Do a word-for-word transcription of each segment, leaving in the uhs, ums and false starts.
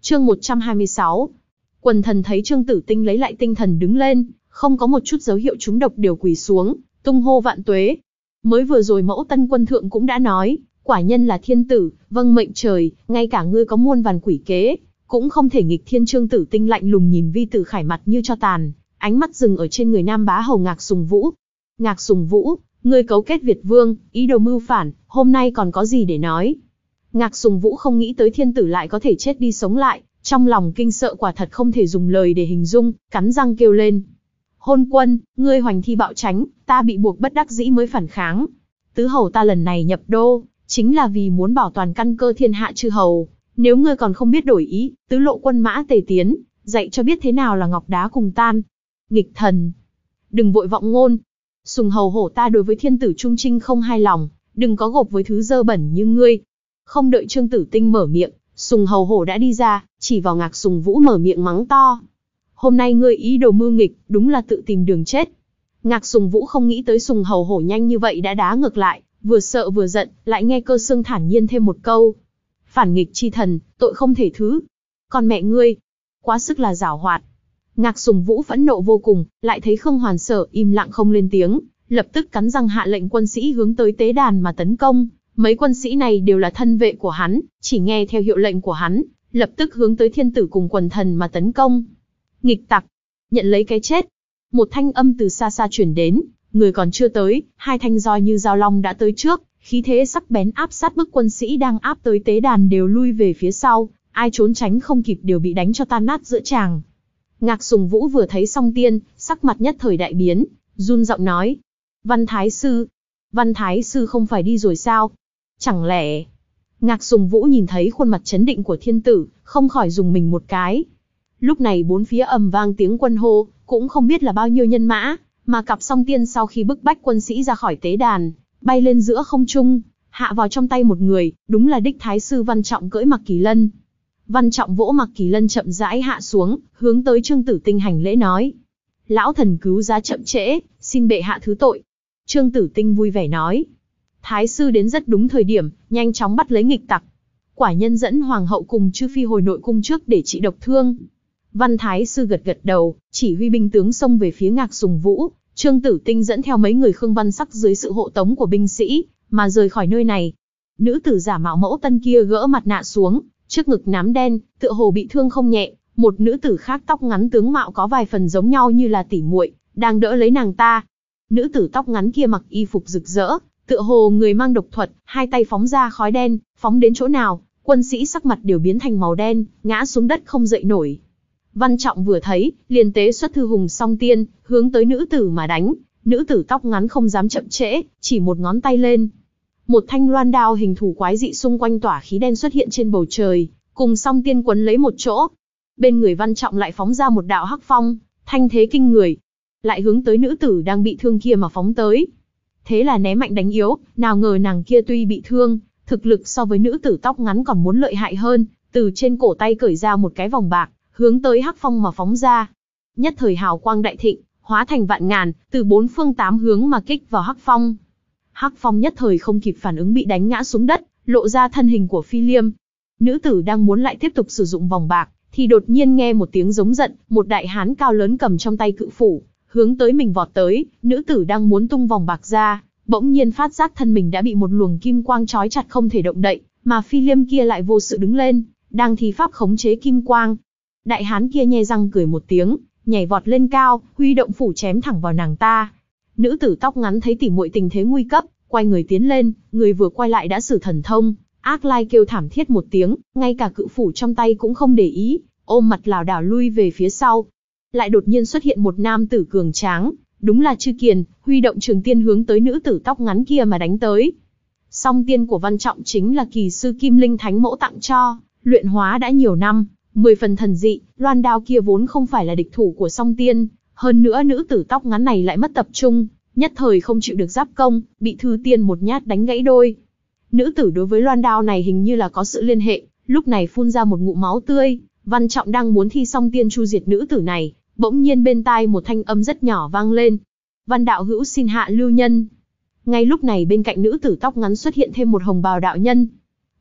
Chương một trăm hai mươi sáu. Quần thần thấy Trương Tử Tinh lấy lại tinh thần đứng lên, không có một chút dấu hiệu trúng độc đều quỳ xuống, tung hô vạn tuế. Mới vừa rồi Mẫu Tân Quân Thượng cũng đã nói, quả nhân là thiên tử, vâng mệnh trời, ngay cả ngươi có muôn vàn quỷ kế, cũng không thể nghịch thiên. Trương Tử Tinh lạnh lùng nhìn Vi Tử Khải mặt như cho tàn, ánh mắt dừng ở trên người Nam Bá Hầu Ngạc Sùng Vũ. Ngạc Sùng Vũ, ngươi cấu kết Việt Vương, ý đồ mưu phản, hôm nay còn có gì để nói? Ngạc Sùng Vũ không nghĩ tới thiên tử lại có thể chết đi sống lại, trong lòng kinh sợ quả thật không thể dùng lời để hình dung, cắn răng kêu lên. Hôn quân, ngươi hoành thi bạo tránh, ta bị buộc bất đắc dĩ mới phản kháng. Tứ hầu ta lần này nhập đô, chính là vì muốn bảo toàn căn cơ thiên hạ chư hầu. Nếu ngươi còn không biết đổi ý, tứ lộ quân mã tề tiến, dạy cho biết thế nào là ngọc đá cùng tan. Nghịch thần, đừng vội vọng ngôn. Sùng hầu hổ ta đối với thiên tử trung trinh không hài lòng, đừng có gộp với thứ dơ bẩn như ngươi. Không đợi Trương Tử Tinh mở miệng, Sùng hầu hổ đã đi ra, chỉ vào Ngạc Sùng Vũ mở miệng mắng to. Hôm nay ngươi ý đồ mưu nghịch, đúng là tự tìm đường chết. Ngạc Sùng Vũ không nghĩ tới Sùng hầu hổ nhanh như vậy đã đá ngược lại, vừa sợ vừa giận, lại nghe Cơ Xương thản nhiên thêm một câu. Phản nghịch chi thần, tội không thể thứ. Còn mẹ ngươi, quá sức là giảo hoạt. Ngạc Sùng Vũ phẫn nộ vô cùng, lại thấy Khương Hoàn Sở im lặng không lên tiếng, lập tức cắn răng hạ lệnh quân sĩ hướng tới tế đàn mà tấn công. Mấy quân sĩ này đều là thân vệ của hắn, chỉ nghe theo hiệu lệnh của hắn, lập tức hướng tới thiên tử cùng quần thần mà tấn công. Nghịch tặc, nhận lấy cái chết. Một thanh âm từ xa xa chuyển đến, người còn chưa tới, hai thanh roi như dao long đã tới trước, khí thế sắc bén áp sát bức quân sĩ đang áp tới tế đàn đều lui về phía sau, ai trốn tránh không kịp đều bị đánh cho tan nát giữa tràng. Ngạc Sùng Vũ vừa thấy Song Tiên, sắc mặt nhất thời đại biến, run giọng nói: Văn Thái Sư, Văn Thái Sư không phải đi rồi sao? Chẳng lẽ... Ngạc Sùng Vũ nhìn thấy khuôn mặt chấn định của thiên tử, không khỏi dùng mình một cái. Lúc này bốn phía ầm vang tiếng quân hô, cũng không biết là bao nhiêu nhân mã, mà cặp Song Tiên sau khi bức bách quân sĩ ra khỏi tế đàn, bay lên giữa không trung, hạ vào trong tay một người, đúng là đích Thái Sư Văn Trọng cưỡi Mặc Kỳ Lân. Văn Trọng vỗ Mặc Kỳ Lân chậm rãi hạ xuống, hướng tới Trương Tử Tinh hành lễ nói: Lão thần cứu giá chậm trễ, xin bệ hạ thứ tội. Trương Tử Tinh vui vẻ nói: Thái sư đến rất đúng thời điểm, nhanh chóng bắt lấy nghịch tặc. Quả nhân dẫn hoàng hậu cùng chư phi hồi nội cung trước để trị độc thương. Văn Thái sư gật gật đầu, chỉ huy binh tướng xông về phía Ngạc Sùng Vũ. Trương Tử Tinh dẫn theo mấy người Khương Văn Sắc dưới sự hộ tống của binh sĩ, mà rời khỏi nơi này. Nữ tử giả mạo Mẫu Tân kia gỡ mặt nạ xuống, trước ngực nám đen, tựa hồ bị thương không nhẹ. Một nữ tử khác tóc ngắn tướng mạo có vài phần giống nhau như là tỉ muội, đang đỡ lấy nàng ta. Nữ tử tóc ngắn kia mặc y phục rực rỡ, tựa hồ người mang độc thuật, hai tay phóng ra khói đen, phóng đến chỗ nào, quân sĩ sắc mặt đều biến thành màu đen, ngã xuống đất không dậy nổi. Văn Trọng vừa thấy, liền tế xuất Thư Hùng Song Tiên, hướng tới nữ tử mà đánh. Nữ tử tóc ngắn không dám chậm trễ, chỉ một ngón tay lên. Một thanh loan đao hình thù quái dị xung quanh tỏa khí đen xuất hiện trên bầu trời, cùng Song Tiên quấn lấy một chỗ. Bên người Văn Trọng lại phóng ra một đạo hắc phong, thanh thế kinh người, lại hướng tới nữ tử đang bị thương kia mà phóng tới. Thế là né mạnh đánh yếu, nào ngờ nàng kia tuy bị thương, thực lực so với nữ tử tóc ngắn còn muốn lợi hại hơn, từ trên cổ tay cởi ra một cái vòng bạc, hướng tới hắc phong mà phóng ra. Nhất thời hào quang đại thịnh, hóa thành vạn ngàn, từ bốn phương tám hướng mà kích vào hắc phong. Hắc phong nhất thời không kịp phản ứng bị đánh ngã xuống đất, lộ ra thân hình của Phi Liêm. Nữ tử đang muốn lại tiếp tục sử dụng vòng bạc, thì đột nhiên nghe một tiếng giống giận, một đại hán cao lớn cầm trong tay cự phủ, hướng tới mình vọt tới. Nữ tử đang muốn tung vòng bạc ra, bỗng nhiên phát giác thân mình đã bị một luồng kim quang trói chặt không thể động đậy, mà Phi Liêm kia lại vô sự đứng lên, đang thi pháp khống chế kim quang. Đại hán kia nhe răng cười một tiếng, nhảy vọt lên cao, huy động phủ chém thẳng vào nàng ta. Nữ tử tóc ngắn thấy tỉ muội tình thế nguy cấp, quay người tiến lên, người vừa quay lại đã sử thần thông, ác lai kêu thảm thiết một tiếng, ngay cả cự phủ trong tay cũng không để ý, ôm mặt lảo đảo lui về phía sau. Lại đột nhiên xuất hiện một nam tử cường tráng, đúng là Trư Kiền, huy động trường tiên hướng tới nữ tử tóc ngắn kia mà đánh tới. Song tiên của Văn Trọng chính là kỳ sư Kim Linh Thánh Mẫu tặng cho, luyện hóa đã nhiều năm, mười phần thần dị. Loan đao kia vốn không phải là địch thủ của song tiên, hơn nữa nữ tử tóc ngắn này lại mất tập trung, nhất thời không chịu được giáp công, bị Thư Tiên một nhát đánh gãy đôi. Nữ tử đối với loan đao này hình như là có sự liên hệ, lúc này phun ra một ngụm máu tươi. Văn Trọng đang muốn thi song tiên chu diệt nữ tử này, bỗng nhiên bên tai một thanh âm rất nhỏ vang lên: Văn đạo hữu xin hạ lưu nhân. Ngay lúc này bên cạnh nữ tử tóc ngắn xuất hiện thêm một hồng bào đạo nhân.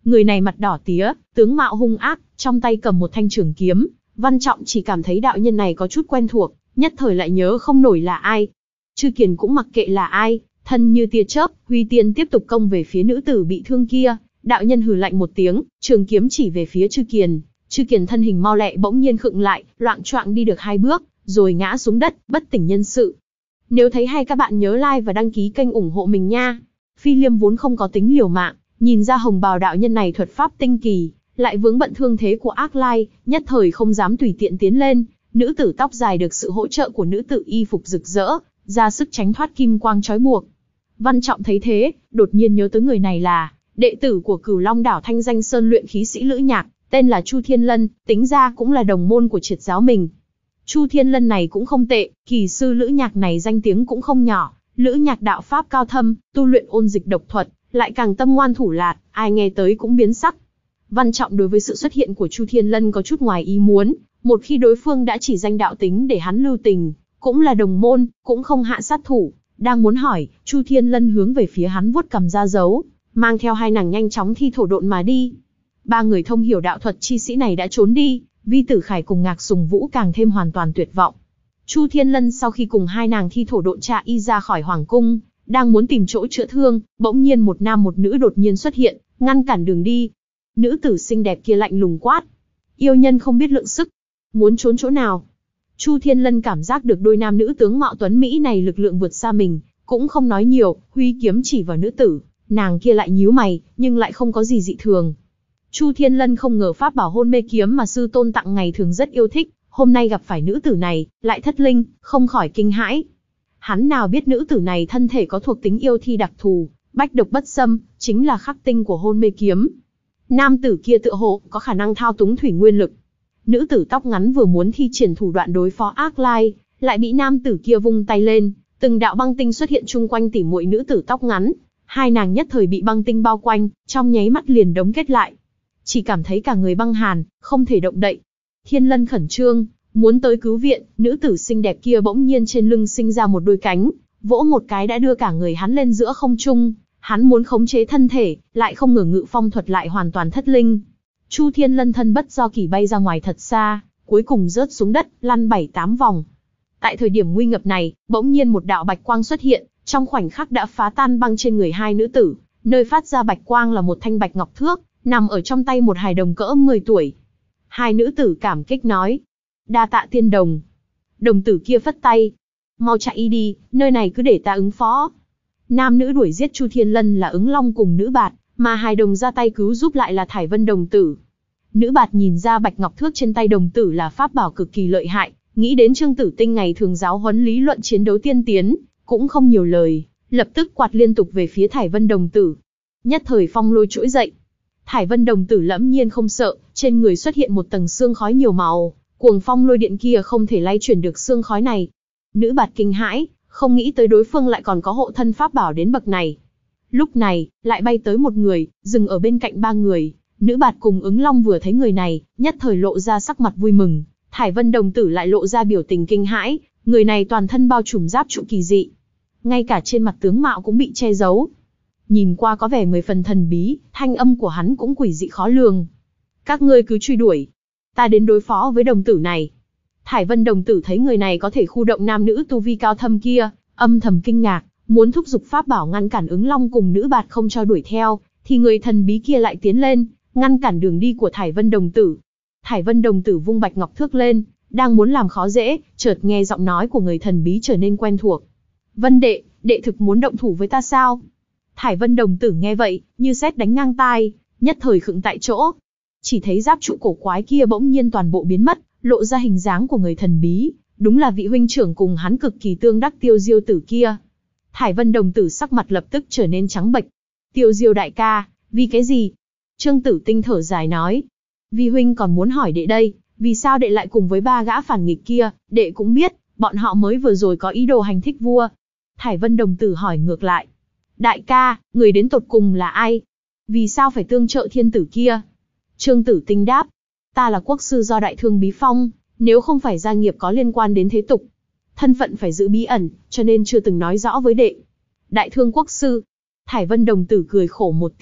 Người này mặt đỏ tía, tướng mạo hung ác, trong tay cầm một thanh trường kiếm. Văn Trọng chỉ cảm thấy đạo nhân này có chút quen thuộc, nhất thời lại nhớ không nổi là ai. Chư Kiền cũng mặc kệ là ai, thân như tia chớp, huy tiên tiếp tục công về phía nữ tử bị thương kia. Đạo nhân hừ lạnh một tiếng, trường kiếm chỉ về phía Chư Kiền. Chư Kiền thân hình mau lẹ bỗng nhiên khựng lại, loạng choạng đi được hai bước, rồi ngã xuống đất, bất tỉnh nhân sự. Nếu thấy hay các bạn nhớ like và đăng ký kênh ủng hộ mình nha. Phi Liêm vốn không có tính liều mạng, nhìn ra hồng bào đạo nhân này thuật pháp tinh kỳ, lại vướng bận thương thế của Ác Lai, nhất thời không dám tùy tiện tiến lên. Nữ tử tóc dài được sự hỗ trợ của nữ tử y phục rực rỡ, ra sức tránh thoát kim quang trói buộc. Văn Trọng thấy thế, đột nhiên nhớ tới người này là đệ tử của Cửu Long đảo thanh danh sơn luyện khí sĩ Lữ Nhạc, tên là Chu Thiên Lân, tính ra cũng là đồng môn của triệt giáo mình. Chu Thiên Lân này cũng không tệ, kỳ sư Lữ Nhạc này danh tiếng cũng không nhỏ. Lữ Nhạc đạo pháp cao thâm, tu luyện ôn dịch độc thuật, lại càng tâm ngoan thủ lạt, ai nghe tới cũng biến sắc. Văn Trọng đối với sự xuất hiện của Chu Thiên Lân có chút ngoài ý muốn, một khi đối phương đã chỉ danh đạo tính để hắn lưu tình, cũng là đồng môn, cũng không hạ sát thủ. Đang muốn hỏi, Chu Thiên Lân hướng về phía hắn vuốt cầm ra dấu, mang theo hai nàng nhanh chóng thi thổ độn mà đi. Ba người thông hiểu đạo thuật chi sĩ này đã trốn đi, Vi Tử Khải cùng Ngạc Sùng Vũ càng thêm hoàn toàn tuyệt vọng. Chu Thiên Lân sau khi cùng hai nàng thi thổ độn tra y ra khỏi hoàng cung, đang muốn tìm chỗ chữa thương, bỗng nhiên một nam một nữ đột nhiên xuất hiện, ngăn cản đường đi. Nữ tử xinh đẹp kia lạnh lùng quát: yêu nhân không biết lượng sức, muốn trốn chỗ nào? Chu Thiên Lân cảm giác được đôi nam nữ tướng mạo tuấn mỹ này lực lượng vượt xa mình, cũng không nói nhiều, huy kiếm chỉ vào nữ tử. Nàng kia lại nhíu mày, nhưng lại không có gì dị thường. Chu Thiên Lân không ngờ pháp bảo hôn mê kiếm mà sư tôn tặng ngày thường rất yêu thích, hôm nay gặp phải nữ tử này, lại thất linh, không khỏi kinh hãi. Hắn nào biết nữ tử này thân thể có thuộc tính yêu thi đặc thù, bách độc bất xâm, chính là khắc tinh của hôn mê kiếm. Nam tử kia tựa hồ có khả năng thao túng thủy nguyên lực. Nữ tử tóc ngắn vừa muốn thi triển thủ đoạn đối phó Ác Lai, lại bị nam tử kia vung tay lên, từng đạo băng tinh xuất hiện chung quanh tỉ muội nữ tử tóc ngắn. Hai nàng nhất thời bị băng tinh bao quanh, trong nháy mắt liền đóng kết lại. Chỉ cảm thấy cả người băng hàn, không thể động đậy. Thiên Lân khẩn trương, muốn tới cứu viện, nữ tử xinh đẹp kia bỗng nhiên trên lưng sinh ra một đôi cánh, vỗ một cái đã đưa cả người hắn lên giữa không trung. Hắn muốn khống chế thân thể, lại không ngờ ngự phong thuật lại hoàn toàn thất linh. Chu Thiên Lân thân bất do kỷ bay ra ngoài thật xa, cuối cùng rớt xuống đất, lăn bảy tám vòng. Tại thời điểm nguy ngập này, bỗng nhiên một đạo bạch quang xuất hiện, trong khoảnh khắc đã phá tan băng trên người hai nữ tử. Nơi phát ra bạch quang là một thanh bạch ngọc thước, nằm ở trong tay một hài đồng cỡ mười tuổi. Hai nữ tử cảm kích nói: đa tạ tiên đồng. Đồng tử kia phất tay: mau chạy đi, nơi này cứ để ta ứng phó. Nam nữ đuổi giết Chu Thiên Lân là Ứng Long cùng Nữ Bạt, mà hài đồng ra tay cứu giúp lại là Thải Vân đồng tử. Nữ Bạt nhìn ra bạch ngọc thước trên tay đồng tử là pháp bảo cực kỳ lợi hại, nghĩ đến Trương Tử Tinh ngày thường giáo huấn lý luận chiến đấu tiên tiến, cũng không nhiều lời, lập tức quạt liên tục về phía Thải Vân đồng tử. Nhất thời phong lôi trỗi dậy. Thải Vân đồng tử lẫm nhiên không sợ, trên người xuất hiện một tầng sương khói nhiều màu, cuồng phong lôi điện kia không thể lay chuyển được sương khói này. Nữ Bạt kinh hãi, không nghĩ tới đối phương lại còn có hộ thân pháp bảo đến bậc này. Lúc này, lại bay tới một người, dừng ở bên cạnh ba người. Nữ Bạt cùng Ứng Long vừa thấy người này, nhất thời lộ ra sắc mặt vui mừng. Thải Vân đồng tử lại lộ ra biểu tình kinh hãi, người này toàn thân bao trùm giáp trụ kỳ dị. Ngay cả trên mặt tướng mạo cũng bị che giấu. Nhìn qua có vẻ mười phần thần bí, thanh âm của hắn cũng quỷ dị khó lường. Các ngươi cứ truy đuổi, ta đến đối phó với đồng tử này. Thải Vân đồng tử thấy người này có thể khu động nam nữ tu vi cao thâm kia, âm thầm kinh ngạc, muốn thúc giục pháp bảo ngăn cản Ứng Long cùng Nữ Bạt không cho đuổi theo, thì người thần bí kia lại tiến lên, ngăn cản đường đi của Thải Vân đồng tử. Thải Vân đồng tử vung bạch ngọc thước lên, đang muốn làm khó dễ, chợt nghe giọng nói của người thần bí trở nên quen thuộc. Vân đệ, đệ thực muốn động thủ với ta sao? Thải Vân đồng tử nghe vậy, như sét đánh ngang tai, nhất thời khựng tại chỗ. Chỉ thấy giáp trụ cổ quái kia bỗng nhiên toàn bộ biến mất, lộ ra hình dáng của người thần bí, đúng là vị huynh trưởng cùng hắn cực kỳ tương đắc Tiêu Diêu tử kia. Thải Vân đồng tử sắc mặt lập tức trở nên trắng bệch. Tiêu Diêu đại ca, vì cái gì? Trương Tử Tinh thở dài nói. Vi huynh còn muốn hỏi đệ đây, vì sao đệ lại cùng với ba gã phản nghịch kia? Đệ cũng biết, bọn họ mới vừa rồi có ý đồ hành thích vua. Thải Vân đồng tử hỏi ngược lại. Đại ca, người đến tột cùng là ai? Vì sao phải tương trợ thiên tử kia? Trương Tử Tinh đáp. Ta là quốc sư do Đại Thương Bí Phong, nếu không phải gia nghiệp có liên quan đến thế tục, thân phận phải giữ bí ẩn, cho nên chưa từng nói rõ với đệ. Đại Thương quốc sư. Thải Vân đồng tử cười khổ một tiếng,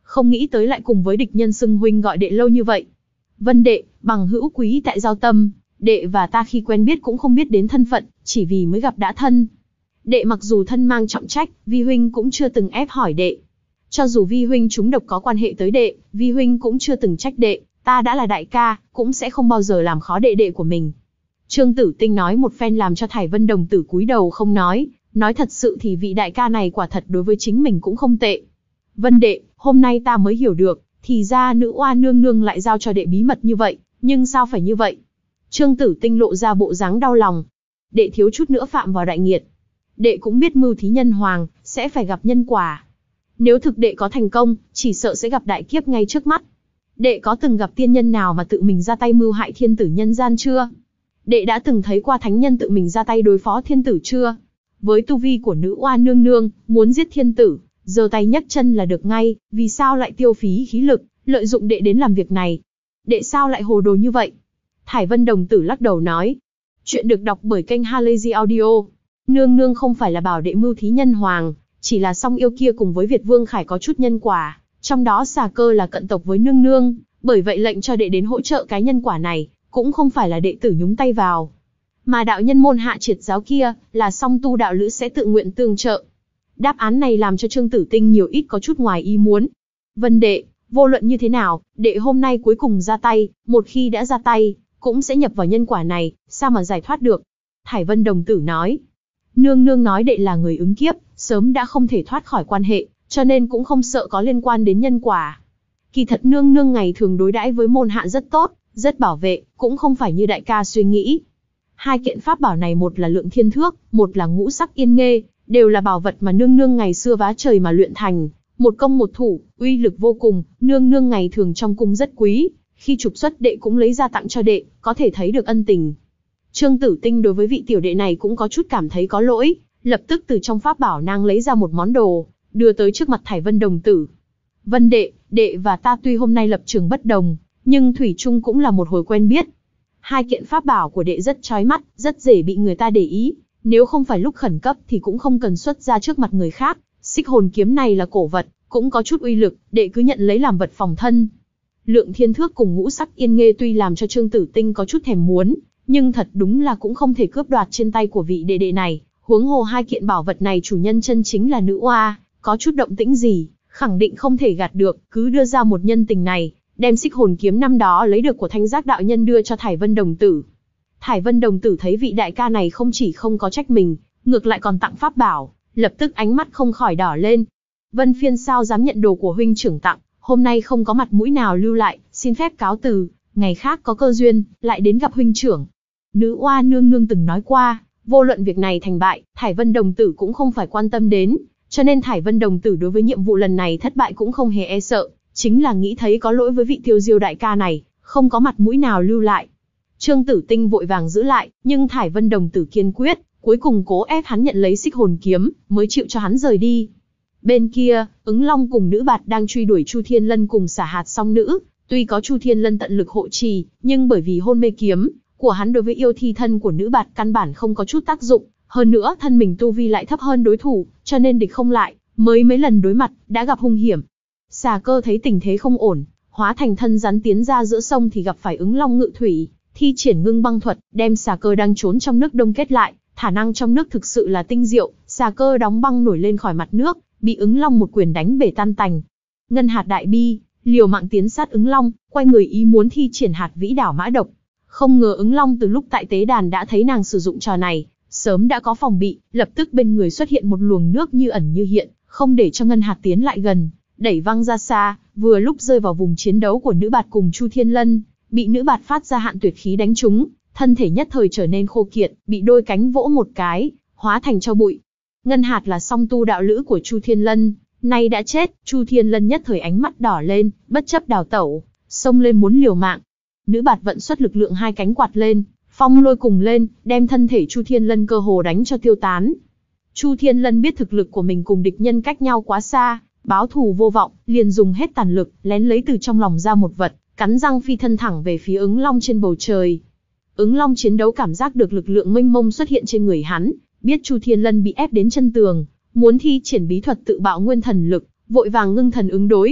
không nghĩ tới lại cùng với địch nhân xưng huynh gọi đệ lâu như vậy. Vân đệ, bằng hữu quý tại giao tâm, đệ và ta khi quen biết cũng không biết đến thân phận, chỉ vì mới gặp đã thân. Đệ mặc dù thân mang trọng trách, vi huynh cũng chưa từng ép hỏi đệ. Cho dù vi huynh trúng độc có quan hệ tới đệ, vi huynh cũng chưa từng trách đệ, ta đã là đại ca, cũng sẽ không bao giờ làm khó đệ đệ của mình. Trương Tử Tinh nói một phen làm cho Thải Vân đồng tử cúi đầu không nói, nói thật sự thì vị đại ca này quả thật đối với chính mình cũng không tệ. Vân đệ, hôm nay ta mới hiểu được, thì ra nữ oa nương nương lại giao cho đệ bí mật như vậy, nhưng sao phải như vậy? Trương Tử Tinh lộ ra bộ dáng đau lòng. Đệ thiếu chút nữa phạm vào đại nghiệt. Đệ cũng biết mưu thí nhân hoàng, sẽ phải gặp nhân quả. Nếu thực đệ có thành công, chỉ sợ sẽ gặp đại kiếp ngay trước mắt. Đệ có từng gặp tiên nhân nào mà tự mình ra tay mưu hại thiên tử nhân gian chưa? Đệ đã từng thấy qua thánh nhân tự mình ra tay đối phó thiên tử chưa? Với tu vi của nữ oa nương nương, muốn giết thiên tử, giơ tay nhấc chân là được ngay, vì sao lại tiêu phí khí lực, lợi dụng đệ đến làm việc này? Đệ sao lại hồ đồ như vậy? Thải Vân đồng tử lắc đầu nói. Chuyện được đọc bởi kênh Halazy Audio. Nương nương không phải là bảo đệ mưu thí nhân hoàng, chỉ là song yêu kia cùng với Việt Vương Khải có chút nhân quả, trong đó xà cơ là cận tộc với nương nương, bởi vậy lệnh cho đệ đến hỗ trợ cái nhân quả này, cũng không phải là đệ tử nhúng tay vào. Mà đạo nhân môn hạ triệt giáo kia, là song tu đạo lữ sẽ tự nguyện tương trợ. Đáp án này làm cho Trương Tử Tinh nhiều ít có chút ngoài ý muốn. Vân đệ, vô luận như thế nào, đệ hôm nay cuối cùng ra tay, một khi đã ra tay, cũng sẽ nhập vào nhân quả này, sao mà giải thoát được? Thải Vân đồng tử nói. Nương nương nói đệ là người ứng kiếp, sớm đã không thể thoát khỏi quan hệ, cho nên cũng không sợ có liên quan đến nhân quả. Kỳ thật nương nương ngày thường đối đãi với môn hạ rất tốt, rất bảo vệ, cũng không phải như đại ca suy nghĩ. Hai kiện pháp bảo này một là lượng thiên thước, một là ngũ sắc yên nghê, đều là bảo vật mà nương nương ngày xưa vá trời mà luyện thành, một công một thủ, uy lực vô cùng, nương nương ngày thường trong cung rất quý, khi trục xuất đệ cũng lấy ra tặng cho đệ, có thể thấy được ân tình. Trương Tử Tinh đối với vị tiểu đệ này cũng có chút cảm thấy có lỗi, lập tức từ trong pháp bảo nang lấy ra một món đồ, đưa tới trước mặt Thải Vân đồng tử. Vân đệ, đệ và ta tuy hôm nay lập trường bất đồng, nhưng thủy chung cũng là một hồi quen biết. Hai kiện pháp bảo của đệ rất chói mắt, rất dễ bị người ta để ý, nếu không phải lúc khẩn cấp thì cũng không cần xuất ra trước mặt người khác. Xích hồn kiếm này là cổ vật, cũng có chút uy lực, đệ cứ nhận lấy làm vật phòng thân. Lượng thiên thước cùng ngũ sắc yên nghê tuy làm cho Trương Tử Tinh có chút thèm muốn, nhưng thật đúng là cũng không thể cướp đoạt trên tay của vị đệ đệ này. Huống hồ hai kiện bảo vật này chủ nhân chân chính là nữ oa, có chút động tĩnh gì, khẳng định không thể gạt được, cứ đưa ra một nhân tình này, đem xích hồn kiếm năm đó lấy được của Thanh Giác đạo nhân đưa cho Thải Vân đồng tử. Thải Vân đồng tử thấy vị đại ca này không chỉ không có trách mình, ngược lại còn tặng pháp bảo, lập tức ánh mắt không khỏi đỏ lên. Vân Phiên sao dám nhận đồ của huynh trưởng tặng, hôm nay không có mặt mũi nào lưu lại, xin phép cáo từ, ngày khác có cơ duyên, lại đến gặp huynh trưởng. Nữ oa nương nương từng nói qua, vô luận việc này thành bại, Thải Vân đồng tử cũng không phải quan tâm đến, cho nên Thải Vân đồng tử đối với nhiệm vụ lần này thất bại cũng không hề e sợ, chính là nghĩ thấy có lỗi với vị tiêu diêu đại ca này, không có mặt mũi nào lưu lại. Trương Tử Tinh vội vàng giữ lại, nhưng Thải Vân đồng tử kiên quyết, cuối cùng cố ép hắn nhận lấy xích hồn kiếm, mới chịu cho hắn rời đi. Bên kia, Ứng Long cùng Nữ Bạt đang truy đuổi Chu Thiên Lân cùng Xả Hạt song nữ, tuy có Chu Thiên Lân tận lực hộ trì, nhưng bởi vì hôn mê kiếm của hắn đối với yêu thi thân của Nữ Bạt căn bản không có chút tác dụng, hơn nữa thân mình tu vi lại thấp hơn đối thủ, cho nên địch không lại, mới mấy lần đối mặt đã gặp hung hiểm. Xà Cơ thấy tình thế không ổn, hóa thành thân rắn tiến ra giữa sông thì gặp phải Ứng Long ngự thủy, thi triển ngưng băng thuật, đem Xà Cơ đang trốn trong nước đông kết lại. Khả năng trong nước thực sự là tinh diệu, Xà Cơ đóng băng nổi lên khỏi mặt nước, bị Ứng Long một quyền đánh bể tan tành. Ngân Hạt đại bi, liều mạng tiến sát Ứng Long, quay người ý muốn thi triển hạt vĩ đảo mã độc. Không ngờ Ứng Long từ lúc tại tế đàn đã thấy nàng sử dụng trò này, sớm đã có phòng bị, lập tức bên người xuất hiện một luồng nước như ẩn như hiện, không để cho Ngân Hạt tiến lại gần, đẩy văng ra xa, vừa lúc rơi vào vùng chiến đấu của Nữ Bạt cùng Chu Thiên Lân, bị Nữ Bạt phát ra hạn tuyệt khí đánh trúng, thân thể nhất thời trở nên khô kiệt, bị đôi cánh vỗ một cái, hóa thành tro bụi. Ngân Hạt là song tu đạo lữ của Chu Thiên Lân, nay đã chết, Chu Thiên Lân nhất thời ánh mắt đỏ lên, bất chấp đào tẩu, xông lên muốn liều mạng. Nữ Bạt vận xuất lực lượng hai cánh quạt lên, phong lôi cùng lên, đem thân thể Chu Thiên Lân cơ hồ đánh cho tiêu tán. Chu Thiên Lân biết thực lực của mình cùng địch nhân cách nhau quá xa, báo thù vô vọng, liền dùng hết tàn lực, lén lấy từ trong lòng ra một vật, cắn răng phi thân thẳng về phía Ứng Long trên bầu trời. Ứng Long chiến đấu cảm giác được lực lượng mênh mông xuất hiện trên người hắn, biết Chu Thiên Lân bị ép đến chân tường, muốn thi triển bí thuật tự bạo nguyên thần lực, vội vàng ngưng thần ứng đối.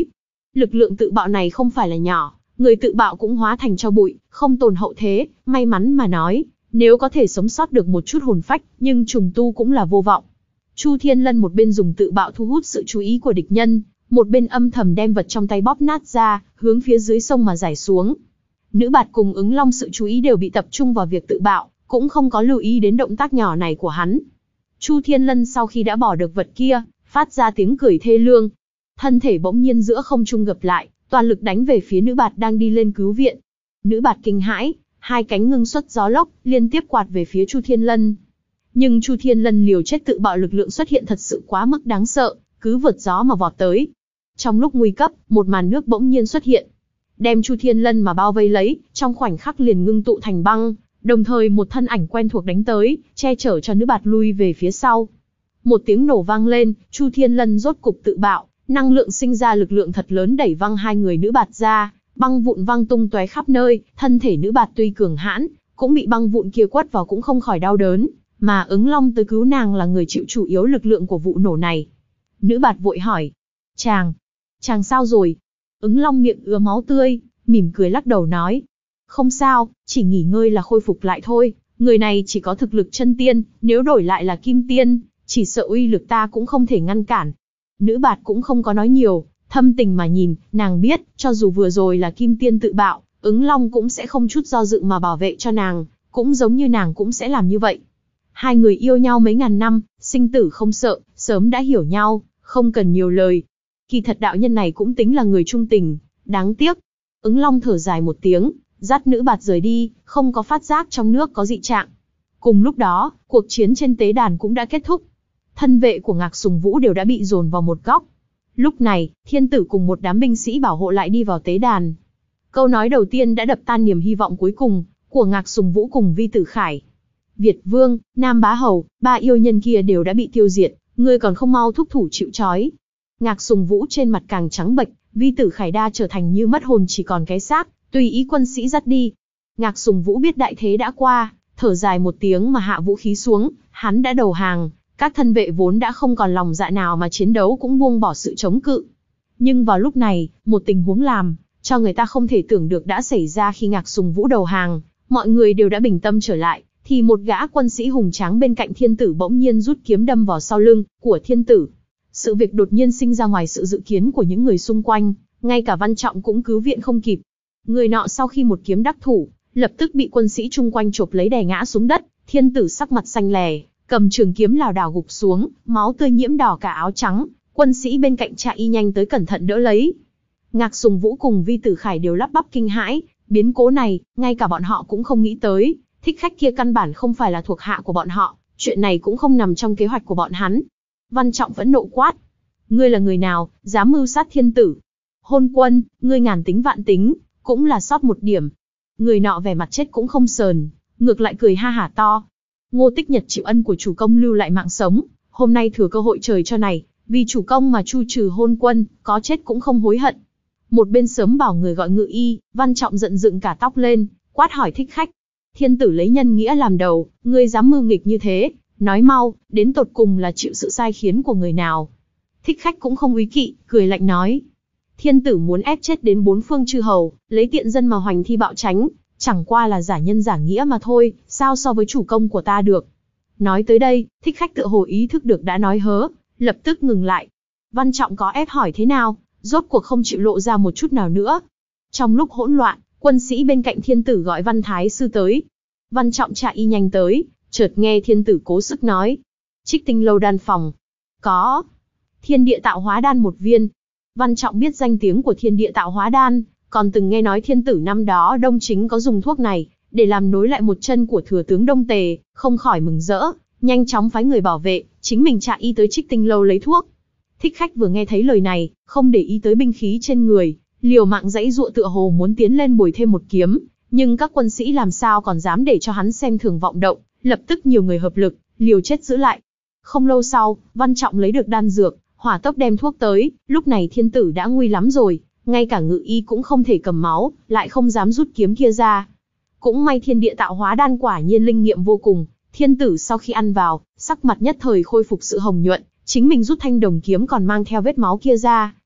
Lực lượng tự bạo này không phải là nhỏ, người tự bạo cũng hóa thành tro bụi, không tồn hậu thế, may mắn mà nói, nếu có thể sống sót được một chút hồn phách, nhưng trùng tu cũng là vô vọng. Chu Thiên Lân một bên dùng tự bạo thu hút sự chú ý của địch nhân, một bên âm thầm đem vật trong tay bóp nát ra, hướng phía dưới sông mà giải xuống. Nữ Bạt cùng Ứng Long sự chú ý đều bị tập trung vào việc tự bạo, cũng không có lưu ý đến động tác nhỏ này của hắn. Chu Thiên Lân sau khi đã bỏ được vật kia, phát ra tiếng cười thê lương. Thân thể bỗng nhiên giữa không trung gập lại, toàn lực đánh về phía Nữ Bạt đang đi lên cứu viện. Nữ Bạt kinh hãi, hai cánh ngưng xuất gió lốc, liên tiếp quạt về phía Chu Thiên Lân. Nhưng Chu Thiên Lân liều chết tự bạo lực lượng xuất hiện thật sự quá mức đáng sợ, cứ vượt gió mà vọt tới. Trong lúc nguy cấp, một màn nước bỗng nhiên xuất hiện, đem Chu Thiên Lân mà bao vây lấy, trong khoảnh khắc liền ngưng tụ thành băng, đồng thời một thân ảnh quen thuộc đánh tới, che chở cho Nữ Bạt lui về phía sau. Một tiếng nổ vang lên, Chu Thiên Lân rốt cục tự bạo, năng lượng sinh ra lực lượng thật lớn đẩy văng hai người Nữ Bạt ra, băng vụn văng tung tóe khắp nơi, thân thể Nữ Bạt tuy cường hãn, cũng bị băng vụn kia quất vào cũng không khỏi đau đớn, mà Ứng Long tới cứu nàng là người chịu chủ yếu lực lượng của vụ nổ này. Nữ Bạt vội hỏi, chàng, chàng sao rồi? Ứng Long miệng ứa máu tươi, mỉm cười lắc đầu nói, không sao, chỉ nghỉ ngơi là khôi phục lại thôi, người này chỉ có thực lực chân tiên, nếu đổi lại là kim tiên, chỉ sợ uy lực ta cũng không thể ngăn cản. Nữ Bạt cũng không có nói nhiều, thâm tình mà nhìn, nàng biết, cho dù vừa rồi là kim tiên tự bạo, Ứng Long cũng sẽ không chút do dự mà bảo vệ cho nàng, cũng giống như nàng cũng sẽ làm như vậy. Hai người yêu nhau mấy ngàn năm, sinh tử không sợ, sớm đã hiểu nhau, không cần nhiều lời. Kỳ thật đạo nhân này cũng tính là người trung tình, đáng tiếc. Ứng Long thở dài một tiếng, dắt Nữ Bạt rời đi, không có phát giác trong nước có dị trạng. Cùng lúc đó, cuộc chiến trên tế đàn cũng đã kết thúc. Thân vệ của Ngạc Sùng Vũ đều đã bị dồn vào một góc. Lúc này, thiên tử cùng một đám binh sĩ bảo hộ lại đi vào tế đàn. Câu nói đầu tiên đã đập tan niềm hy vọng cuối cùng của Ngạc Sùng Vũ cùng Vi Tử Khải. Việt Vương, Nam Bá Hầu, ba yêu nhân kia đều đã bị tiêu diệt, ngươi còn không mau thúc thủ chịu trói. Ngạc Sùng Vũ trên mặt càng trắng bệch, Vi Tử Khải đa trở thành như mất hồn chỉ còn cái xác, tùy ý quân sĩ dắt đi. Ngạc Sùng Vũ biết đại thế đã qua, thở dài một tiếng mà hạ vũ khí xuống, hắn đã đầu hàng, các thân vệ vốn đã không còn lòng dạ nào mà chiến đấu cũng buông bỏ sự chống cự. Nhưng vào lúc này, một tình huống làm cho người ta không thể tưởng được đã xảy ra khi Ngạc Sùng Vũ đầu hàng, mọi người đều đã bình tâm trở lại, thì một gã quân sĩ hùng tráng bên cạnh thiên tử bỗng nhiên rút kiếm đâm vào sau lưng của thiên tử. Sự việc đột nhiên sinh ra ngoài sự dự kiến của những người xung quanh, ngay cả Văn Trọng cũng cứu viện không kịp. Người nọ sau khi một kiếm đắc thủ, lập tức bị quân sĩ chung quanh chộp lấy đè ngã xuống đất, thiên tử sắc mặt xanh lè, cầm trường kiếm lảo đảo gục xuống, máu tươi nhiễm đỏ cả áo trắng, quân sĩ bên cạnh chạy y nhanh tới cẩn thận đỡ lấy. Ngạc Sùng Vũ cùng Vi Tử Khải đều lắp bắp kinh hãi, biến cố này, ngay cả bọn họ cũng không nghĩ tới, thích khách kia căn bản không phải là thuộc hạ của bọn họ, chuyện này cũng không nằm trong kế hoạch của bọn hắn. Văn Trọng vẫn nộ quát, ngươi là người nào, dám mưu sát thiên tử? Hôn quân, ngươi ngàn tính vạn tính, cũng là sót một điểm. Người nọ vẻ mặt chết cũng không sờn, ngược lại cười ha hả to. Ngô Tích Nhật chịu ân của chủ công lưu lại mạng sống, hôm nay thừa cơ hội trời cho này, vì chủ công mà chu trừ hôn quân, có chết cũng không hối hận. Một bên sớm bảo người gọi ngự y, Văn Trọng giận dựng cả tóc lên, quát hỏi thích khách. Thiên tử lấy nhân nghĩa làm đầu, ngươi dám mưu nghịch như thế, nói mau, đến tột cùng là chịu sự sai khiến của người nào? Thích khách cũng không úy kỵ, cười lạnh nói. Thiên tử muốn ép chết đến bốn phương chư hầu, lấy tiện dân mà hoành thi bạo tránh, chẳng qua là giả nhân giả nghĩa mà thôi, sao so với chủ công của ta được. Nói tới đây, thích khách tựa hồ ý thức được đã nói hớ, lập tức ngừng lại. Văn Trọng có ép hỏi thế nào, rốt cuộc không chịu lộ ra một chút nào nữa. Trong lúc hỗn loạn, quân sĩ bên cạnh thiên tử gọi Văn Thái Sư tới. Văn Trọng chạy y nhanh tới, chợt nghe thiên tử cố sức nói. Trích Tinh Lâu đan phòng. Có. Thiên Địa Tạo Hóa Đan một viên. Văn Trọng biết danh tiếng của Thiên Địa Tạo Hóa Đan, còn từng nghe nói thiên tử năm đó Đông Chính có dùng thuốc này, để làm nối lại một chân của thừa tướng Đông Tề, không khỏi mừng rỡ, nhanh chóng phái người bảo vệ, chính mình chạy y tới Trích Tinh Lâu lấy thuốc. Thích khách vừa nghe thấy lời này, không để ý tới binh khí trên người, liều mạng giãy giụa tựa hồ muốn tiến lên bồi thêm một kiếm, nhưng các quân sĩ làm sao còn dám để cho hắn xem thường vọng động, lập tức nhiều người hợp lực, liều chết giữ lại. Không lâu sau, Văn Trọng lấy được đan dược, hỏa tốc đem thuốc tới, lúc này thiên tử đã nguy lắm rồi, ngay cả ngự y cũng không thể cầm máu, lại không dám rút kiếm kia ra. Cũng may Thiên Địa Tạo Hóa Đan quả nhiên linh nghiệm vô cùng, thiên tử sau khi ăn vào, sắc mặt nhất thời khôi phục sự hồng nhuận, chính mình rút thanh đồng kiếm còn mang theo vết máu kia ra,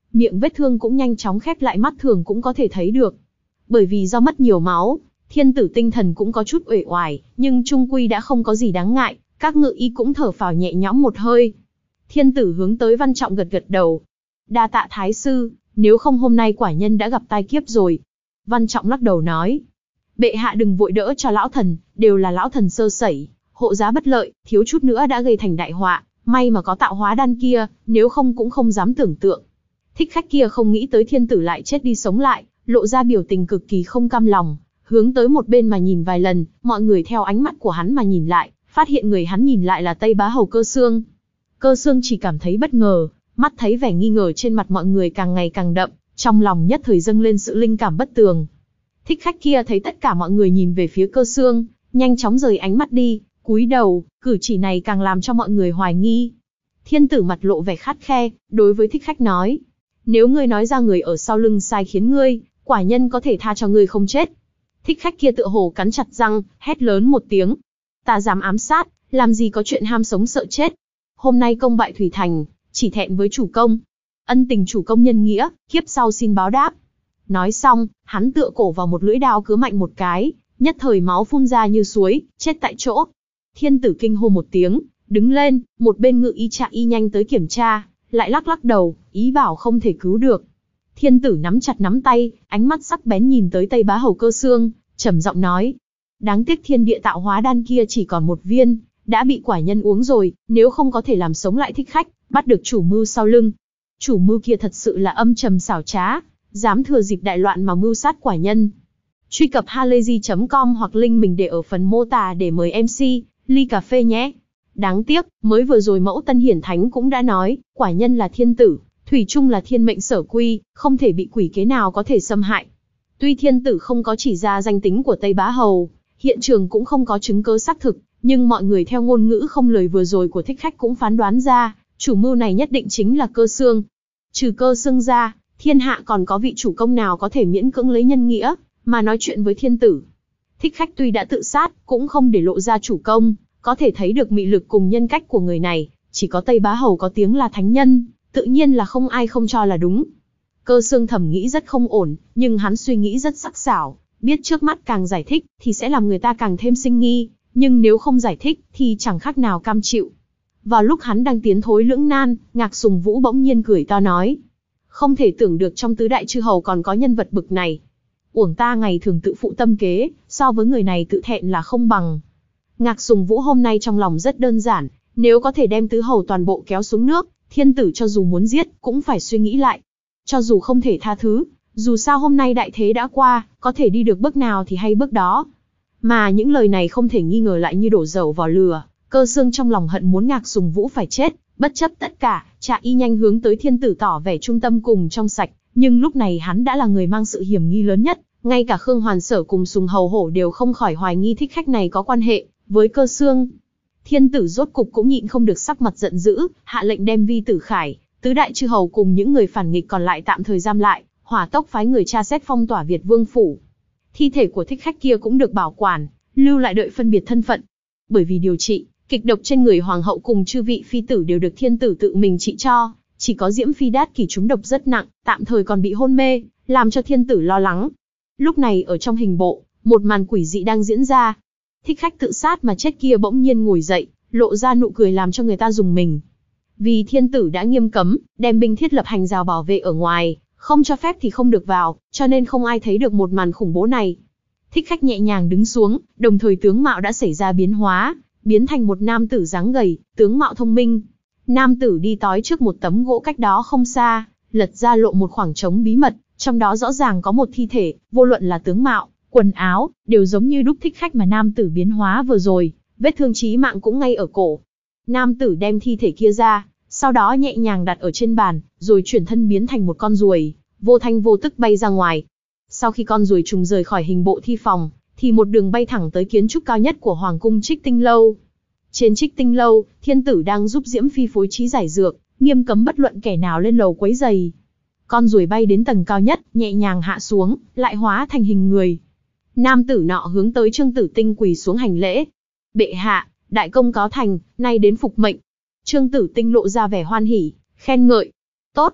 miệng vết thương cũng nhanh chóng khép lại, mắt thường cũng có thể thấy được. Bởi vì do mất nhiều máu, thiên tử tinh thần cũng có chút uể oải, nhưng chung quy đã không có gì đáng ngại, các ngự y cũng thở phào nhẹ nhõm một hơi. Thiên tử hướng tới Văn Trọng gật gật đầu. Đa tạ thái sư, nếu không hôm nay quả nhân đã gặp tai kiếp rồi. Văn Trọng lắc đầu nói. Bệ hạ đừng vội đỡ cho lão thần, đều là lão thần sơ sẩy, hộ giá bất lợi, thiếu chút nữa đã gây thành đại họa, may mà có tạo hóa đan kia, nếu không cũng không dám tưởng tượng. Thích khách kia không nghĩ tới thiên tử lại chết đi sống lại, lộ ra biểu tình cực kỳ không cam lòng, hướng tới một bên mà nhìn vài lần, mọi người theo ánh mắt của hắn mà nhìn lại, phát hiện người hắn nhìn lại là Tây Bá Hầu Cơ Xương. Cơ Xương chỉ cảm thấy bất ngờ, mắt thấy vẻ nghi ngờ trên mặt mọi người càng ngày càng đậm, trong lòng nhất thời dâng lên sự linh cảm bất tường. Thích khách kia thấy tất cả mọi người nhìn về phía Cơ Xương, nhanh chóng rời ánh mắt đi, cúi đầu, cử chỉ này càng làm cho mọi người hoài nghi. Thiên tử mặt lộ vẻ khắt khe, đối với thích khách nói. Nếu ngươi nói ra người ở sau lưng sai khiến ngươi, quả nhân có thể tha cho ngươi không chết. Thích khách kia tựa hồ cắn chặt răng, hét lớn một tiếng. Ta dám ám sát, làm gì có chuyện ham sống sợ chết. Hôm nay công bại Thủy Thành, chỉ thẹn với chủ công. Ân tình chủ công nhân nghĩa, kiếp sau xin báo đáp. Nói xong, hắn tựa cổ vào một lưỡi đao cứa mạnh một cái, nhất thời máu phun ra như suối, chết tại chỗ. Thiên tử kinh hô một tiếng, đứng lên, một bên ngự y Trạ Y nhanh tới kiểm tra, lại lắc lắc đầu, ý bảo không thể cứu được. Thiên tử nắm chặt nắm tay, ánh mắt sắc bén nhìn tới Tây Bá Hầu Cơ Xương, trầm giọng nói. Đáng tiếc thiên địa tạo hóa đan kia chỉ còn một viên, đã bị quả nhân uống rồi, nếu không có thể làm sống lại thích khách, bắt được chủ mưu sau lưng. Chủ mưu kia thật sự là âm trầm xảo trá, dám thừa dịp đại loạn mà mưu sát quả nhân. Truy cập halayzi chấm com hoặc link mình để ở phần mô tả để mời em xê, ly cà phê nhé. Đáng tiếc, mới vừa rồi mẫu Tân Hiển Thánh cũng đã nói, quả nhân là thiên tử, thủy chung là thiên mệnh sở quy, không thể bị quỷ kế nào có thể xâm hại. Tuy thiên tử không có chỉ ra danh tính của Tây Bá Hầu, hiện trường cũng không có chứng cứ xác thực, nhưng mọi người theo ngôn ngữ không lời vừa rồi của thích khách cũng phán đoán ra, chủ mưu này nhất định chính là Cơ Xương. Trừ Cơ Xương ra, thiên hạ còn có vị chủ công nào có thể miễn cưỡng lấy nhân nghĩa, mà nói chuyện với thiên tử. Thích khách tuy đã tự sát, cũng không để lộ ra chủ công, có thể thấy được mị lực cùng nhân cách của người này, chỉ có Tây Bá Hầu có tiếng là thánh nhân, tự nhiên là không ai không cho là đúng. Cơ Xương thầm nghĩ rất không ổn, nhưng hắn suy nghĩ rất sắc sảo, biết trước mắt càng giải thích, thì sẽ làm người ta càng thêm sinh nghi, nhưng nếu không giải thích, thì chẳng khác nào cam chịu. Vào lúc hắn đang tiến thối lưỡng nan, Ngạc Sùng Vũ bỗng nhiên cười to nói. Không thể tưởng được trong tứ đại chư hầu còn có nhân vật bực này. Uổng ta ngày thường tự phụ tâm kế, so với người này tự thẹn là không bằng. Ngạc Sùng Vũ hôm nay trong lòng rất đơn giản, nếu có thể đem tứ hầu toàn bộ kéo xuống nước, thiên tử cho dù muốn giết, cũng phải suy nghĩ lại. Cho dù không thể tha thứ, dù sao hôm nay đại thế đã qua, có thể đi được bước nào thì hay bước đó. Mà những lời này không thể nghi ngờ lại như đổ dầu vào lửa, Cơ Xương trong lòng hận muốn Ngạc Sùng Vũ phải chết, bất chấp tất cả, Trạ Y nhanh hướng tới thiên tử tỏ vẻ trung tâm cùng trong sạch, nhưng lúc này hắn đã là người mang sự hiểm nghi lớn nhất, ngay cả Khương Hoàn Sở cùng Sùng Hầu Hổ đều không khỏi hoài nghi thích khách này có quan hệ với Cơ Xương. Thiên tử rốt cục cũng nhịn không được sắc mặt giận dữ, hạ lệnh đem Vi Tử Khải, tứ đại chư hầu cùng những người phản nghịch còn lại tạm thời giam lại, hỏa tốc phái người tra xét phong tỏa Việt Vương phủ. Thi thể của thích khách kia cũng được bảo quản, lưu lại đợi phân biệt thân phận. Bởi vì điều trị, kịch độc trên người hoàng hậu cùng chư vị phi tử đều được thiên tử tự mình trị cho, chỉ có Diễm Phi Đát Kỷ trúng độc rất nặng, tạm thời còn bị hôn mê, làm cho thiên tử lo lắng. Lúc này ở trong hình bộ, một màn quỷ dị đang diễn ra. Thích khách tự sát mà chết kia bỗng nhiên ngồi dậy, lộ ra nụ cười làm cho người ta rùng mình. Vì thiên tử đã nghiêm cấm, đem binh thiết lập hành rào bảo vệ ở ngoài, không cho phép thì không được vào, cho nên không ai thấy được một màn khủng bố này. Thích khách nhẹ nhàng đứng xuống, đồng thời tướng mạo đã xảy ra biến hóa, biến thành một nam tử dáng gầy, tướng mạo thông minh. Nam tử đi tói trước một tấm gỗ cách đó không xa, lật ra lộ một khoảng trống bí mật, trong đó rõ ràng có một thi thể, vô luận là tướng mạo, quần áo, đều giống như đúc thích khách mà nam tử biến hóa vừa rồi, vết thương chí mạng cũng ngay ở cổ. Nam tử đem thi thể kia ra, sau đó nhẹ nhàng đặt ở trên bàn, rồi chuyển thân biến thành một con ruồi, vô thanh vô tức bay ra ngoài. Sau khi con ruồi trùng rời khỏi hình bộ thi phòng, thì một đường bay thẳng tới kiến trúc cao nhất của Hoàng cung Trích Tinh Lâu. Trên Trích Tinh Lâu, thiên tử đang giúp Diễm Phi phối trí giải dược, nghiêm cấm bất luận kẻ nào lên lầu quấy rầy. Con ruồi bay đến tầng cao nhất, nhẹ nhàng hạ xuống, lại hóa thành hình người. Nam tử nọ hướng tới Trương Tử Tinh quỳ xuống hành lễ. Bệ hạ, đại công cáo thành, nay đến phục mệnh. Trương Tử Tinh lộ ra vẻ hoan hỉ, khen ngợi. Tốt.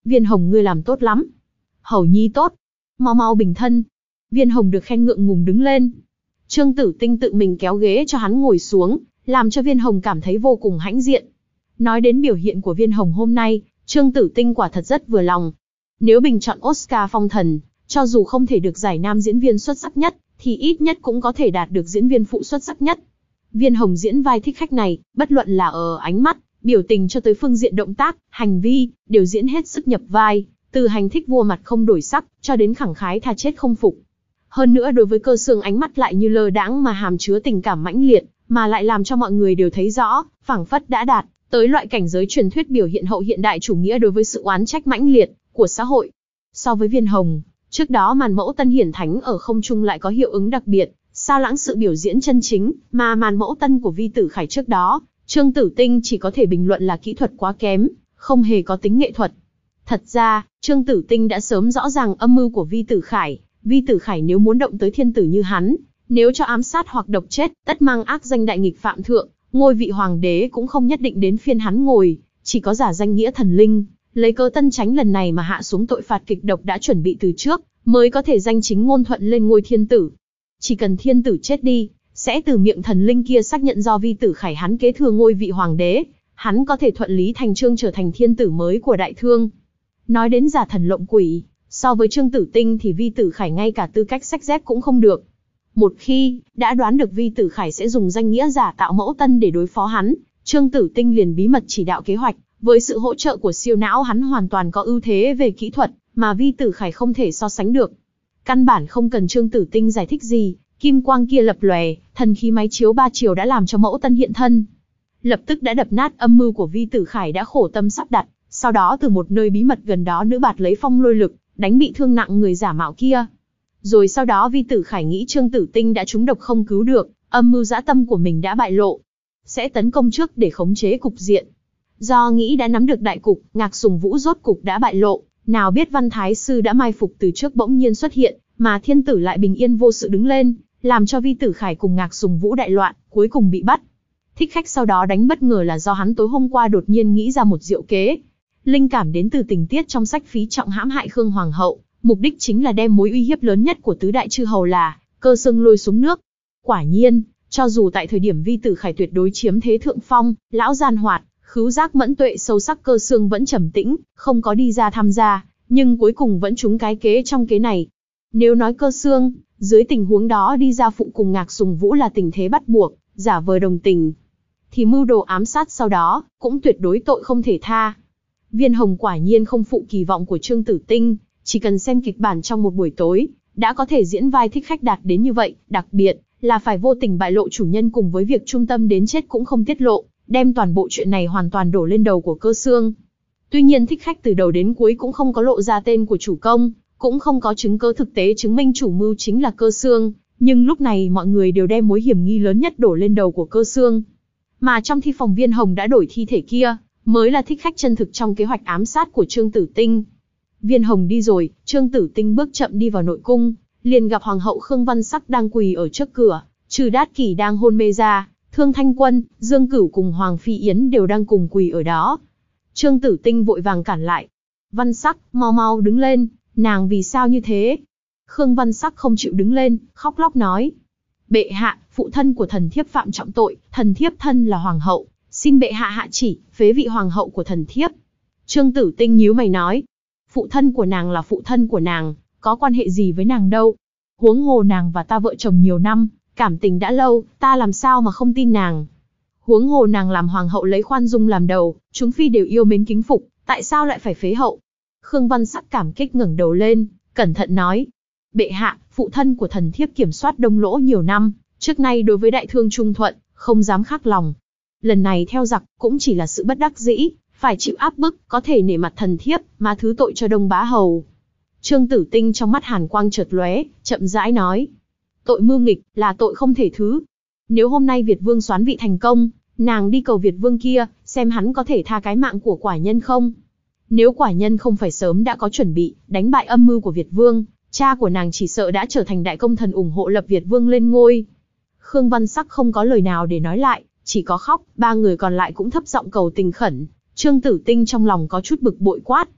Viên Hồng ngươi làm tốt lắm. Hầu nhi tốt. Mau mau bình thân. Viên Hồng được khen ngượng ngùng đứng lên. Trương Tử Tinh tự mình kéo ghế cho hắn ngồi xuống, làm cho Viên Hồng cảm thấy vô cùng hãnh diện. Nói đến biểu hiện của Viên Hồng hôm nay, Trương Tử Tinh quả thật rất vừa lòng. Nếu bình chọn Oscar phong thần, cho dù không thể được giải nam diễn viên xuất sắc nhất, thì ít nhất cũng có thể đạt được diễn viên phụ xuất sắc nhất. Viên Hồng diễn vai thích khách này, bất luận là ở ánh mắt, biểu tình cho tới phương diện động tác, hành vi, đều diễn hết sức nhập vai, từ hành thích vua mặt không đổi sắc, cho đến khẳng khái tha chết không phục. Hơn nữa đối với Cơ Xương ánh mắt lại như lơ đãng mà hàm chứa tình cảm mãnh liệt, mà lại làm cho mọi người đều thấy rõ, phảng phất đã đạt tới loại cảnh giới truyền thuyết biểu hiện hậu hiện đại chủ nghĩa đối với sự oán trách mãnh liệt của xã hội. So với Viên Hồng, trước đó màn mẫu tân hiển thánh ở không trung lại có hiệu ứng đặc biệt, sao lãng sự biểu diễn chân chính, mà màn mẫu tân của Vi Tử Khải trước đó, Trương Tử Tinh chỉ có thể bình luận là kỹ thuật quá kém, không hề có tính nghệ thuật. Thật ra, Trương Tử Tinh đã sớm rõ ràng âm mưu của Vi Tử Khải. Vi Tử Khải nếu muốn động tới thiên tử như hắn, nếu cho ám sát hoặc độc chết, tất mang ác danh đại nghịch phạm thượng, ngôi vị hoàng đế cũng không nhất định đến phiên hắn ngồi, chỉ có giả danh nghĩa thần linh, lấy cớ tân tránh lần này mà hạ xuống tội phạt kịch độc đã chuẩn bị từ trước, mới có thể danh chính ngôn thuận lên ngôi thiên tử. Chỉ cần thiên tử chết đi, sẽ từ miệng thần linh kia xác nhận do Vi Tử Khải hắn kế thừa ngôi vị hoàng đế, hắn có thể thuận lý thành chương trở thành thiên tử mới của Đại Thương. Nói đến giả thần lộng quỷ, so với Trương Tử Tinh thì Vi Tử Khải ngay cả tư cách xách dép cũng không được. Một khi đã đoán được Vi Tử Khải sẽ dùng danh nghĩa giả tạo mẫu tân để đối phó hắn, Trương Tử Tinh liền bí mật chỉ đạo kế hoạch, với sự hỗ trợ của siêu não hắn hoàn toàn có ưu thế về kỹ thuật, mà Vi Tử Khải không thể so sánh được. Căn bản không cần Trương Tử Tinh giải thích gì, kim quang kia lập lòe, thần khí máy chiếu ba chiều đã làm cho mẫu tân hiện thân. Lập tức đã đập nát âm mưu của Vi Tử Khải đã khổ tâm sắp đặt, sau đó từ một nơi bí mật gần đó nữ bạt lấy phong lôi lực, đánh bị thương nặng người giả mạo kia. Rồi sau đó Vi Tử Khải nghĩ Trương Tử Tinh đã trúng độc không cứu được, âm mưu dã tâm của mình đã bại lộ, sẽ tấn công trước để khống chế cục diện. Do nghĩ đã nắm được đại cục, Ngạc Sùng Vũ rốt cục đã bại lộ, nào biết Văn Thái Sư đã mai phục từ trước bỗng nhiên xuất hiện, mà thiên tử lại bình yên vô sự đứng lên, làm cho Vi Tử Khải cùng Ngạc Sùng Vũ đại loạn, cuối cùng bị bắt. Thích khách sau đó đánh bất ngờ là do hắn tối hôm qua đột nhiên nghĩ ra một diệu kế. Linh cảm đến từ tình tiết trong sách Phí Trọng hãm hại Khương Hoàng hậu, mục đích chính là đem mối uy hiếp lớn nhất của tứ đại chư hầu là Cơ Xương lôi xuống nước. Quả nhiên, cho dù tại thời điểm Vi Tử Khải tuyệt đối chiếm thế thượng phong, lão gian hoạt, khứu giác mẫn tuệ sâu sắc Cơ Xương vẫn trầm tĩnh, không có đi ra tham gia, nhưng cuối cùng vẫn trúng cái kế trong kế này. Nếu nói Cơ Xương, dưới tình huống đó đi ra phụ cùng Ngạc Sùng Vũ là tình thế bắt buộc, giả vờ đồng tình, thì mưu đồ ám sát sau đó, cũng tuyệt đối tội không thể tha. Viên Hồng quả nhiên không phụ kỳ vọng của Trương Tử Tinh, chỉ cần xem kịch bản trong một buổi tối, đã có thể diễn vai thích khách đạt đến như vậy, đặc biệt là phải vô tình bại lộ chủ nhân cùng với việc trung tâm đến chết cũng không tiết lộ, đem toàn bộ chuyện này hoàn toàn đổ lên đầu của Cơ Xương. Tuy nhiên thích khách từ đầu đến cuối cũng không có lộ ra tên của chủ công, cũng không có chứng cứ thực tế chứng minh chủ mưu chính là Cơ Xương, nhưng lúc này mọi người đều đem mối hiểm nghi lớn nhất đổ lên đầu của Cơ Xương. Mà trong thi phòng Viên Hồng đã đổi thi thể kia, mới là thích khách chân thực trong kế hoạch ám sát của Trương Tử Tinh. Viên Hồng đi rồi, Trương Tử Tinh bước chậm đi vào nội cung, liền gặp Hoàng hậu Khương Văn Sắc đang quỳ ở trước cửa, Trừ Đát Kỷ đang hôn mê ra, Thương Thanh Quân, Dương Cửu cùng Hoàng Phi Yến đều đang cùng quỳ ở đó. Trương Tử Tinh vội vàng cản lại. Văn Sắc, mau mau đứng lên, nàng vì sao như thế? Khương Văn Sắc không chịu đứng lên, khóc lóc nói. Bệ hạ, phụ thân của thần thiếp phạm trọng tội, thần thiếp thân là hoàng hậu, xin bệ hạ hạ chỉ, phế vị hoàng hậu của thần thiếp. Trương Tử Tinh nhíu mày nói. Phụ thân của nàng là phụ thân của nàng, có quan hệ gì với nàng đâu. Huống hồ nàng và ta vợ chồng nhiều năm, cảm tình đã lâu, ta làm sao mà không tin nàng. Huống hồ nàng làm hoàng hậu lấy khoan dung làm đầu, chúng phi đều yêu mến kính phục, tại sao lại phải phế hậu? Khương Văn Sắc cảm kích ngẩng đầu lên, cẩn thận nói. Bệ hạ, phụ thân của thần thiếp kiểm soát Đông Lỗ nhiều năm, trước nay đối với Đại Thương trung thuận, không dám khác lòng. Lần này theo giặc, cũng chỉ là sự bất đắc dĩ, phải chịu áp bức, có thể nể mặt thần thiếp, mà thứ tội cho Đông Bá Hầu. Trương Tử Tinh trong mắt hàn quang chợt lóe, chậm rãi nói. Tội mưu nghịch, là tội không thể thứ. Nếu hôm nay Việt Vương soán vị thành công, nàng đi cầu Việt Vương kia, xem hắn có thể tha cái mạng của quả nhân không. Nếu quả nhân không phải sớm đã có chuẩn bị, đánh bại âm mưu của Việt Vương, cha của nàng chỉ sợ đã trở thành đại công thần ủng hộ lập Việt Vương lên ngôi. Khương Văn Sắc không có lời nào để nói lại, chỉ có khóc, ba người còn lại cũng thấp giọng cầu tình khẩn. Trương Tử Tinh trong lòng có chút bực bội quát.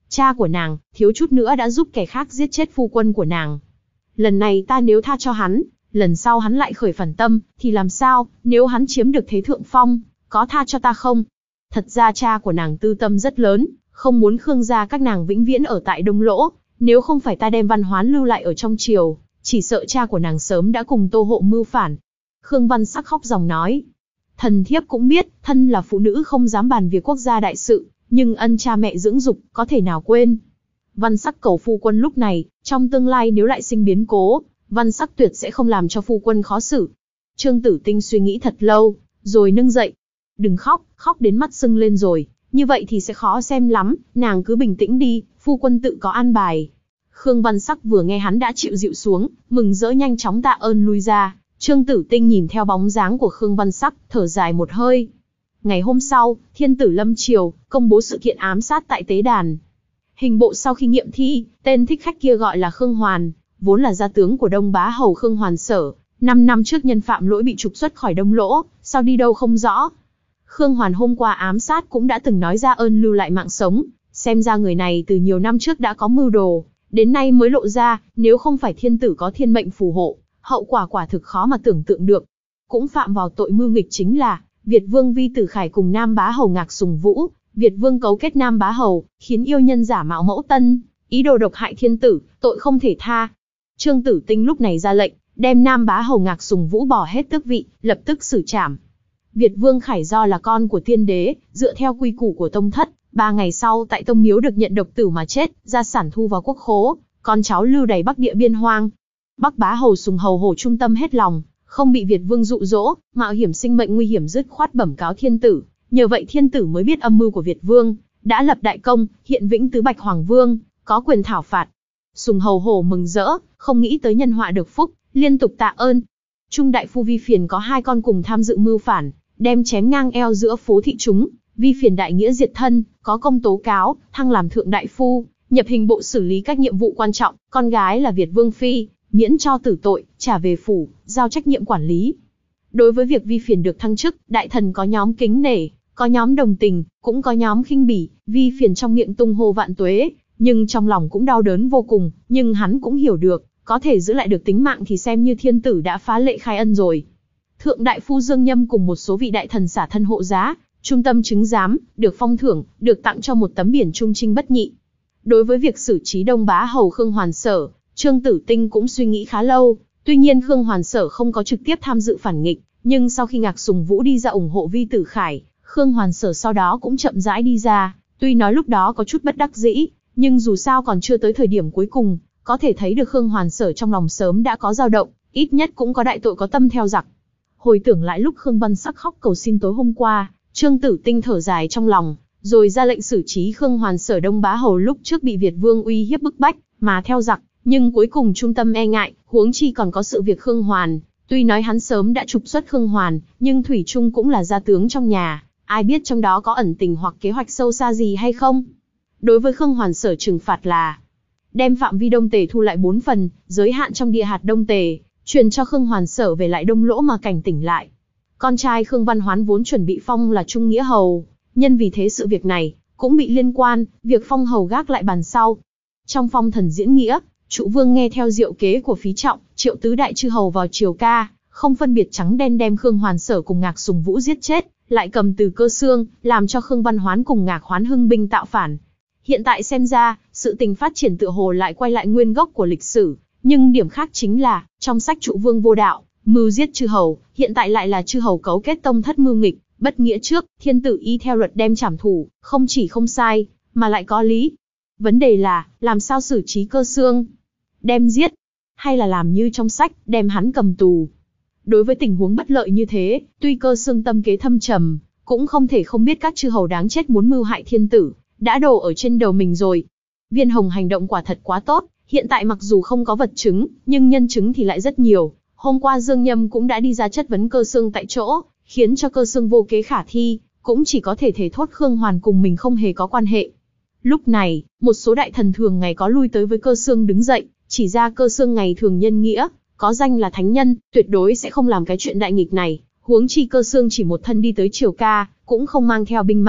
Cha của nàng, thiếu chút nữa đã giúp kẻ khác giết chết phu quân của nàng. Lần này ta nếu tha cho hắn, lần sau hắn lại khởi phản tâm, thì làm sao, nếu hắn chiếm được thế thượng phong, có tha cho ta không? Thật ra cha của nàng tư tâm rất lớn, không muốn Khương gia các nàng vĩnh viễn ở tại Đông Lỗ, nếu không phải ta đem Văn Hoán lưu lại ở trong triều, chỉ sợ cha của nàng sớm đã cùng Tô Hộ mưu phản. Khương Văn Sắc khóc ròng nói, thần thiếp cũng biết, thân là phụ nữ không dám bàn việc quốc gia đại sự, nhưng ân cha mẹ dưỡng dục, có thể nào quên. Văn Sắc cầu phu quân lúc này, trong tương lai nếu lại sinh biến cố, Văn Sắc tuyệt sẽ không làm cho phu quân khó xử. Trương Tử Tinh suy nghĩ thật lâu, rồi nâng dậy. Đừng khóc, khóc đến mắt sưng lên rồi, như vậy thì sẽ khó xem lắm, nàng cứ bình tĩnh đi, phu quân tự có an bài. Khương Văn Sắc vừa nghe hắn đã chịu dịu xuống, mừng rỡ nhanh chóng tạ ơn lui ra. Trương Tử Tinh nhìn theo bóng dáng của Khương Văn Sắc, thở dài một hơi. Ngày hôm sau, thiên tử lâm triều, công bố sự kiện ám sát tại tế đàn. Hình bộ sau khi nghiệm thi, tên thích khách kia gọi là Khương Hoàn, vốn là gia tướng của Đông Bá Hầu Khương Hoàn Sở. Năm năm trước nhân phạm lỗi bị trục xuất khỏi Đông Lỗ, sau đi đâu không rõ. Khương Hoàn hôm qua ám sát cũng đã từng nói ra ơn lưu lại mạng sống, xem ra người này từ nhiều năm trước đã có mưu đồ, đến nay mới lộ ra, nếu không phải thiên tử có thiên mệnh phù hộ, hậu quả quả thực khó mà tưởng tượng được. Cũng phạm vào tội mưu nghịch chính là, Việt Vương Vi Tử Khải cùng Nam Bá Hầu Ngạc Sùng Vũ, Việt Vương cấu kết Nam Bá Hầu, khiến yêu nhân giả mạo mẫu tân, ý đồ độc hại thiên tử, tội không thể tha. Trương Tử Tinh lúc này ra lệnh, đem Nam Bá Hầu Ngạc Sùng Vũ bỏ hết tước vị, lập tức xử trảm. Việt Vương Khải do là con của tiên đế, dựa theo quy củ của tông thất, ba ngày sau tại tông miếu được nhận độc tử mà chết, gia sản thu vào quốc khố, con cháu lưu đày Bắc địa biên hoang. Bắc Bá Hầu Sùng Hầu Hổ trung tâm hết lòng, không bị Việt Vương dụ dỗ, mạo hiểm sinh mệnh nguy hiểm dứt khoát bẩm cáo thiên tử, nhờ vậy thiên tử mới biết âm mưu của Việt Vương, đã lập đại công, hiện vĩnh tứ Bạch Hoàng Vương, có quyền thảo phạt. Sùng Hầu Hổ mừng rỡ, không nghĩ tới nhân họa được phúc, liên tục tạ ơn. Trung đại phu Vi Phiền có hai con cùng tham dự mưu phản, đem chém ngang eo giữa phố thị chúng. Vi Phiền đại nghĩa diệt thân, có công tố cáo, thăng làm thượng đại phu, nhập hình bộ xử lý các nhiệm vụ quan trọng. Con gái là Việt Vương Phi, miễn cho tử tội, trả về phủ, giao trách nhiệm quản lý. Đối với việc Vi Phiền được thăng chức, đại thần có nhóm kính nể, có nhóm đồng tình, cũng có nhóm khinh bỉ. Vi Phiền trong miệng tung hô vạn tuế, nhưng trong lòng cũng đau đớn vô cùng. Nhưng hắn cũng hiểu được, có thể giữ lại được tính mạng thì xem như thiên tử đã phá lệ khai ân rồi. Thượng đại phu Dương Nhâm cùng một số vị đại thần xả thân hộ giá, trung tâm chứng giám, được phong thưởng, được tặng cho một tấm biển trung trinh bất nhị. Đối với việc xử trí Đông Bá Hầu Khương Hoàn Sở, Trương Tử Tinh cũng suy nghĩ khá lâu. Tuy nhiên Khương Hoàn Sở không có trực tiếp tham dự phản nghịch, nhưng sau khi Ngạc Sùng Vũ đi ra ủng hộ Vi Tử Khải, Khương Hoàn Sở sau đó cũng chậm rãi đi ra. Tuy nói lúc đó có chút bất đắc dĩ, nhưng dù sao còn chưa tới thời điểm cuối cùng, có thể thấy được Khương Hoàn Sở trong lòng sớm đã có dao động, ít nhất cũng có đại tội có tâm theo giặc. Hồi tưởng lại lúc Khương Văn Sắc khóc cầu xin tối hôm qua, Trương Tử Tinh thở dài trong lòng, rồi ra lệnh xử trí Khương Hoàn Sở Đông Bá Hầu lúc trước bị Việt Vương uy hiếp bức bách, mà theo giặc, nhưng cuối cùng trung tâm e ngại, huống chi còn có sự việc Khương Hoàn. Tuy nói hắn sớm đã trục xuất Khương Hoàn, nhưng thủy chung cũng là gia tướng trong nhà, ai biết trong đó có ẩn tình hoặc kế hoạch sâu xa gì hay không. Đối với Khương Hoàn Sở trừng phạt là đem phạm vi Đông Tề thu lại bốn phần, giới hạn trong địa hạt Đông Tề, truyền cho Khương Hoàn Sở về lại Đông Lỗ mà cảnh tỉnh lại. Con trai Khương Văn Hoán vốn chuẩn bị phong là Trung Nghĩa Hầu, nhân vì thế sự việc này cũng bị liên quan, việc phong hầu gác lại bàn sau. Trong phong thần diễn nghĩa, Trụ Vương nghe theo diệu kế của Phí Trọng, triệu tứ đại chư hầu vào triều ca, không phân biệt trắng đen đem Khương Hoàn Sở cùng Ngạc Sùng Vũ giết chết, lại cầm từ Cơ Xương, làm cho Khương Văn Hoán cùng Ngạc Hoán hưng binh tạo phản. Hiện tại xem ra, sự tình phát triển tựa hồ lại quay lại nguyên gốc của lịch sử, nhưng điểm khác chính là, trong sách Trụ Vương vô đạo, mưu giết chư hầu, hiện tại lại là chư hầu cấu kết tông thất mưu nghịch, bất nghĩa trước, thiên tử y theo luật đem trảm thủ, không chỉ không sai, mà lại có lý. Vấn đề là, làm sao xử trí Cơ Xương? Đem giết, hay là làm như trong sách, đem hắn cầm tù? Đối với tình huống bất lợi như thế, tuy Cơ Xương tâm kế thâm trầm, cũng không thể không biết các chư hầu đáng chết muốn mưu hại thiên tử, đã đổ ở trên đầu mình rồi. Viên Hồng hành động quả thật quá tốt, hiện tại mặc dù không có vật chứng, nhưng nhân chứng thì lại rất nhiều. Hôm qua Dương Nhâm cũng đã đi ra chất vấn Cơ Xương tại chỗ, khiến cho Cơ Xương vô kế khả thi, cũng chỉ có thể thề thốt Khương Hoàn cùng mình không hề có quan hệ. Lúc này, một số đại thần thường ngày có lui tới với Cơ Xương đứng dậy, chỉ ra Cơ Xương ngày thường nhân nghĩa, có danh là thánh nhân, tuyệt đối sẽ không làm cái chuyện đại nghịch này. Huống chi Cơ Xương chỉ một thân đi tới triều ca, cũng không mang theo binh mã,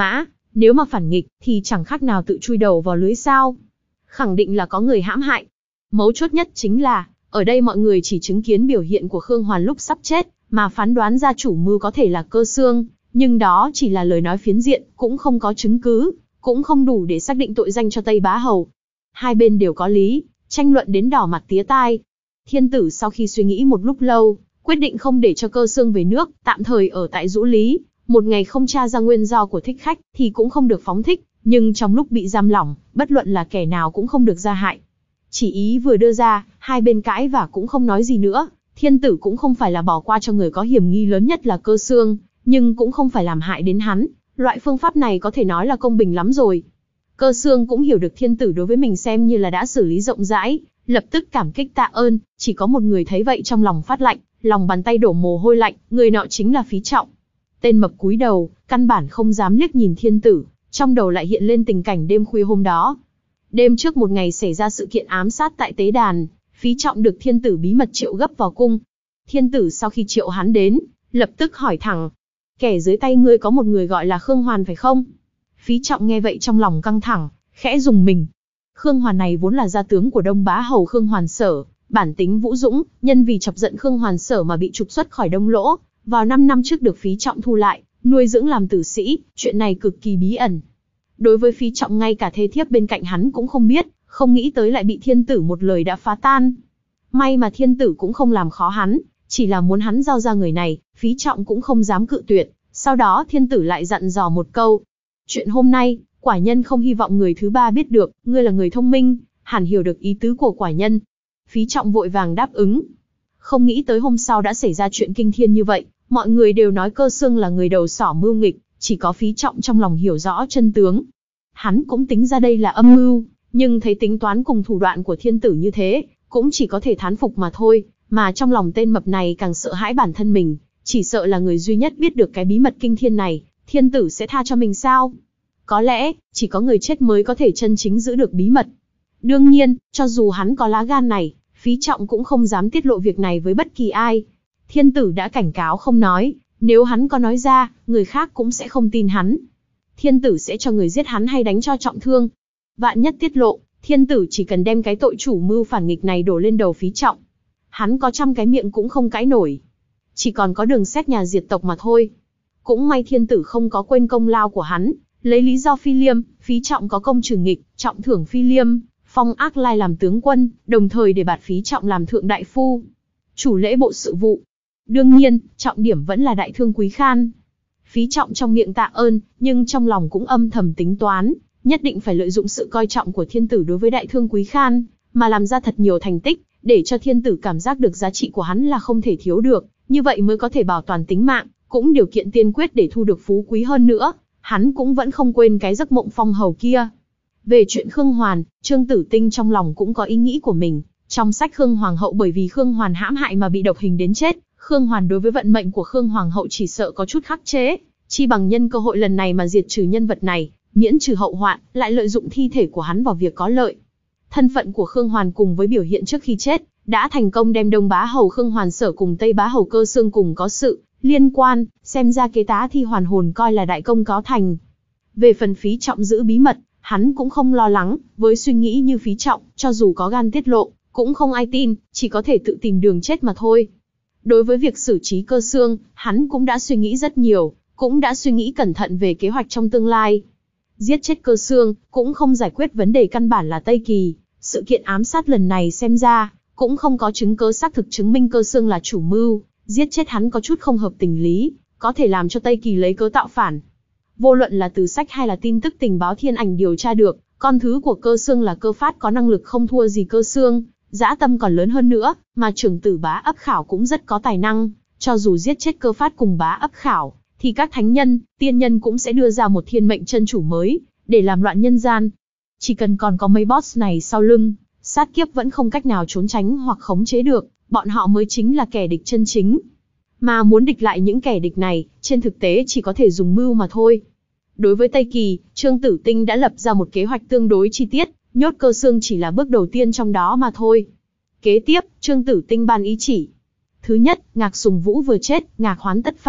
Nếu mà phản nghịch, thì chẳng khác nào tự chui đầu vào lưới sao. Khẳng định là có người hãm hại. Mấu chốt nhất chính là, ở đây mọi người chỉ chứng kiến biểu hiện của Khương Hoàn lúc sắp chết, mà phán đoán ra chủ mưu có thể là Cơ Xương, nhưng đó chỉ là lời nói phiến diện, cũng không có chứng cứ, cũng không đủ để xác định tội danh cho Tây Bá Hầu. Hai bên đều có lý, tranh luận đến đỏ mặt tía tai. Thiên tử sau khi suy nghĩ một lúc lâu, quyết định không để cho Cơ Xương về nước, tạm thời ở tại Dũ Lý, một ngày không tra ra nguyên do của thích khách, thì cũng không được phóng thích, nhưng trong lúc bị giam lỏng, bất luận là kẻ nào cũng không được ra hại. Chỉ ý vừa đưa ra, hai bên cãi và cũng không nói gì nữa. Thiên tử cũng không phải là bỏ qua cho người có hiểm nghi lớn nhất là Cơ Xương, nhưng cũng không phải làm hại đến hắn. Loại phương pháp này có thể nói là công bình lắm rồi. Cơ Xương cũng hiểu được thiên tử đối với mình xem như là đã xử lý rộng rãi, lập tức cảm kích tạ ơn. Chỉ có một người thấy vậy trong lòng phát lạnh, lòng bàn tay đổ mồ hôi lạnh, người nọ chính là Phí Trọng. Tên mập cúi đầu, căn bản không dám liếc nhìn thiên tử, trong đầu lại hiện lên tình cảnh đêm khuya hôm đó. Đêm trước một ngày xảy ra sự kiện ám sát tại tế đàn, Phí Trọng được thiên tử bí mật triệu gấp vào cung. Thiên tử sau khi triệu hắn đến, lập tức hỏi thẳng, kẻ dưới tay ngươi có một người gọi là Khương Hoàn phải không? Phí Trọng nghe vậy trong lòng căng thẳng, khẽ rùng mình. Khương Hoàn này vốn là gia tướng của Đông Bá Hầu Khương Hoàn Sở, bản tính vũ dũng, nhân vì chọc giận Khương Hoàn Sở mà bị trục xuất khỏi Đông Lỗ, vào năm năm trước được Phí Trọng thu lại, nuôi dưỡng làm tử sĩ, chuyện này cực kỳ bí ẩn. Đối với Phí Trọng ngay cả thê thiếp bên cạnh hắn cũng không biết, không nghĩ tới lại bị thiên tử một lời đã phá tan. May mà thiên tử cũng không làm khó hắn, chỉ là muốn hắn giao ra người này, Phí Trọng cũng không dám cự tuyệt. Sau đó thiên tử lại dặn dò một câu. Chuyện hôm nay, quả nhân không hy vọng người thứ ba biết được, ngươi là người thông minh, hẳn hiểu được ý tứ của quả nhân. Phí Trọng vội vàng đáp ứng. Không nghĩ tới hôm sau đã xảy ra chuyện kinh thiên như vậy, mọi người đều nói Cơ Xương là người đầu sỏ mưu nghịch, chỉ có Phí Trọng trong lòng hiểu rõ chân tướng. Hắn cũng tính ra đây là âm mưu, nhưng thấy tính toán cùng thủ đoạn của thiên tử như thế, cũng chỉ có thể thán phục mà thôi, mà trong lòng tên mập này càng sợ hãi bản thân mình, chỉ sợ là người duy nhất biết được cái bí mật kinh thiên này, thiên tử sẽ tha cho mình sao? Có lẽ, chỉ có người chết mới có thể chân chính giữ được bí mật. Đương nhiên, cho dù hắn có lá gan này, Phí Trọng cũng không dám tiết lộ việc này với bất kỳ ai. Thiên tử đã cảnh cáo không nói, nếu hắn có nói ra, người khác cũng sẽ không tin hắn. Thiên tử sẽ cho người giết hắn hay đánh cho trọng thương. Vạn nhất tiết lộ, thiên tử chỉ cần đem cái tội chủ mưu phản nghịch này đổ lên đầu Phí Trọng. Hắn có trăm cái miệng cũng không cãi nổi. Chỉ còn có đường xét nhà diệt tộc mà thôi. Cũng may thiên tử không có quên công lao của hắn, lấy lý do Phi Liêm, Phí Trọng có công trừ nghịch, trọng thưởng Phi Liêm, phong Ác Lai làm tướng quân, đồng thời để bạt Phí Trọng làm thượng đại phu, chủ lễ bộ sự vụ. Đương nhiên, trọng điểm vẫn là đại thương Quý Khan. Phí Trọng trong miệng tạ ơn, nhưng trong lòng cũng âm thầm tính toán, nhất định phải lợi dụng sự coi trọng của thiên tử đối với đại thương Quý Khan, mà làm ra thật nhiều thành tích, để cho thiên tử cảm giác được giá trị của hắn là không thể thiếu được, như vậy mới có thể bảo toàn tính mạng, cũng điều kiện tiên quyết để thu được phú quý hơn nữa. Hắn cũng vẫn không quên cái giấc mộng phong hầu kia. Về chuyện Khương Hoàn, Trương Tử Tinh trong lòng cũng có ý nghĩ của mình. Trong sách Khương Hoàng hậu bởi vì Khương Hoàn hãm hại mà bị độc hình đến chết, Khương Hoàn đối với vận mệnh của Khương Hoàng hậu chỉ sợ có chút khắc chế, chi bằng nhân cơ hội lần này mà diệt trừ nhân vật này, miễn trừ hậu hoạn, lại lợi dụng thi thể của hắn vào việc có lợi. Thân phận của Khương Hoàn cùng với biểu hiện trước khi chết, đã thành công đem Đông Bá Hầu Khương Hoàn Sở cùng Tây Bá Hầu Cơ Xương cùng có sự liên quan, xem ra kế tá thi hoàn hồn coi là đại công có thành. Về phần Phí Trọng giữ bí mật, hắn cũng không lo lắng, với suy nghĩ như Phí Trọng, cho dù có gan tiết lộ, cũng không ai tin, chỉ có thể tự tìm đường chết mà thôi. Đối với việc xử trí Cơ Xương, hắn cũng đã suy nghĩ rất nhiều, cũng đã suy nghĩ cẩn thận về kế hoạch trong tương lai. Giết chết Cơ Xương, cũng không giải quyết vấn đề căn bản là Tây Kỳ, sự kiện ám sát lần này xem ra, cũng không có chứng cứ xác thực chứng minh Cơ Xương là chủ mưu, giết chết hắn có chút không hợp tình lý, có thể làm cho Tây Kỳ lấy cớ tạo phản. Vô luận là từ sách hay là tin tức tình báo thiên ảnh điều tra được, con thứ của Cơ Xương là Cơ Phát có năng lực không thua gì Cơ Xương, dã tâm còn lớn hơn nữa, mà trưởng tử Bá Ấp Khảo cũng rất có tài năng, cho dù giết chết Cơ Phát cùng Bá Ấp Khảo, thì các thánh nhân, tiên nhân cũng sẽ đưa ra một thiên mệnh chân chủ mới, để làm loạn nhân gian. Chỉ cần còn có mấy boss này sau lưng, sát kiếp vẫn không cách nào trốn tránh hoặc khống chế được, bọn họ mới chính là kẻ địch chân chính. Mà muốn địch lại những kẻ địch này, trên thực tế chỉ có thể dùng mưu mà thôi. Đối với Tây Kỳ, Trương Tử Tinh đã lập ra một kế hoạch tương đối chi tiết, nhốt Cơ Xương chỉ là bước đầu tiên trong đó mà thôi. Kế tiếp, Trương Tử Tinh ban ý chỉ. Thứ nhất, Ngạc Sùng Vũ vừa chết, Ngạc Hoán tất phản,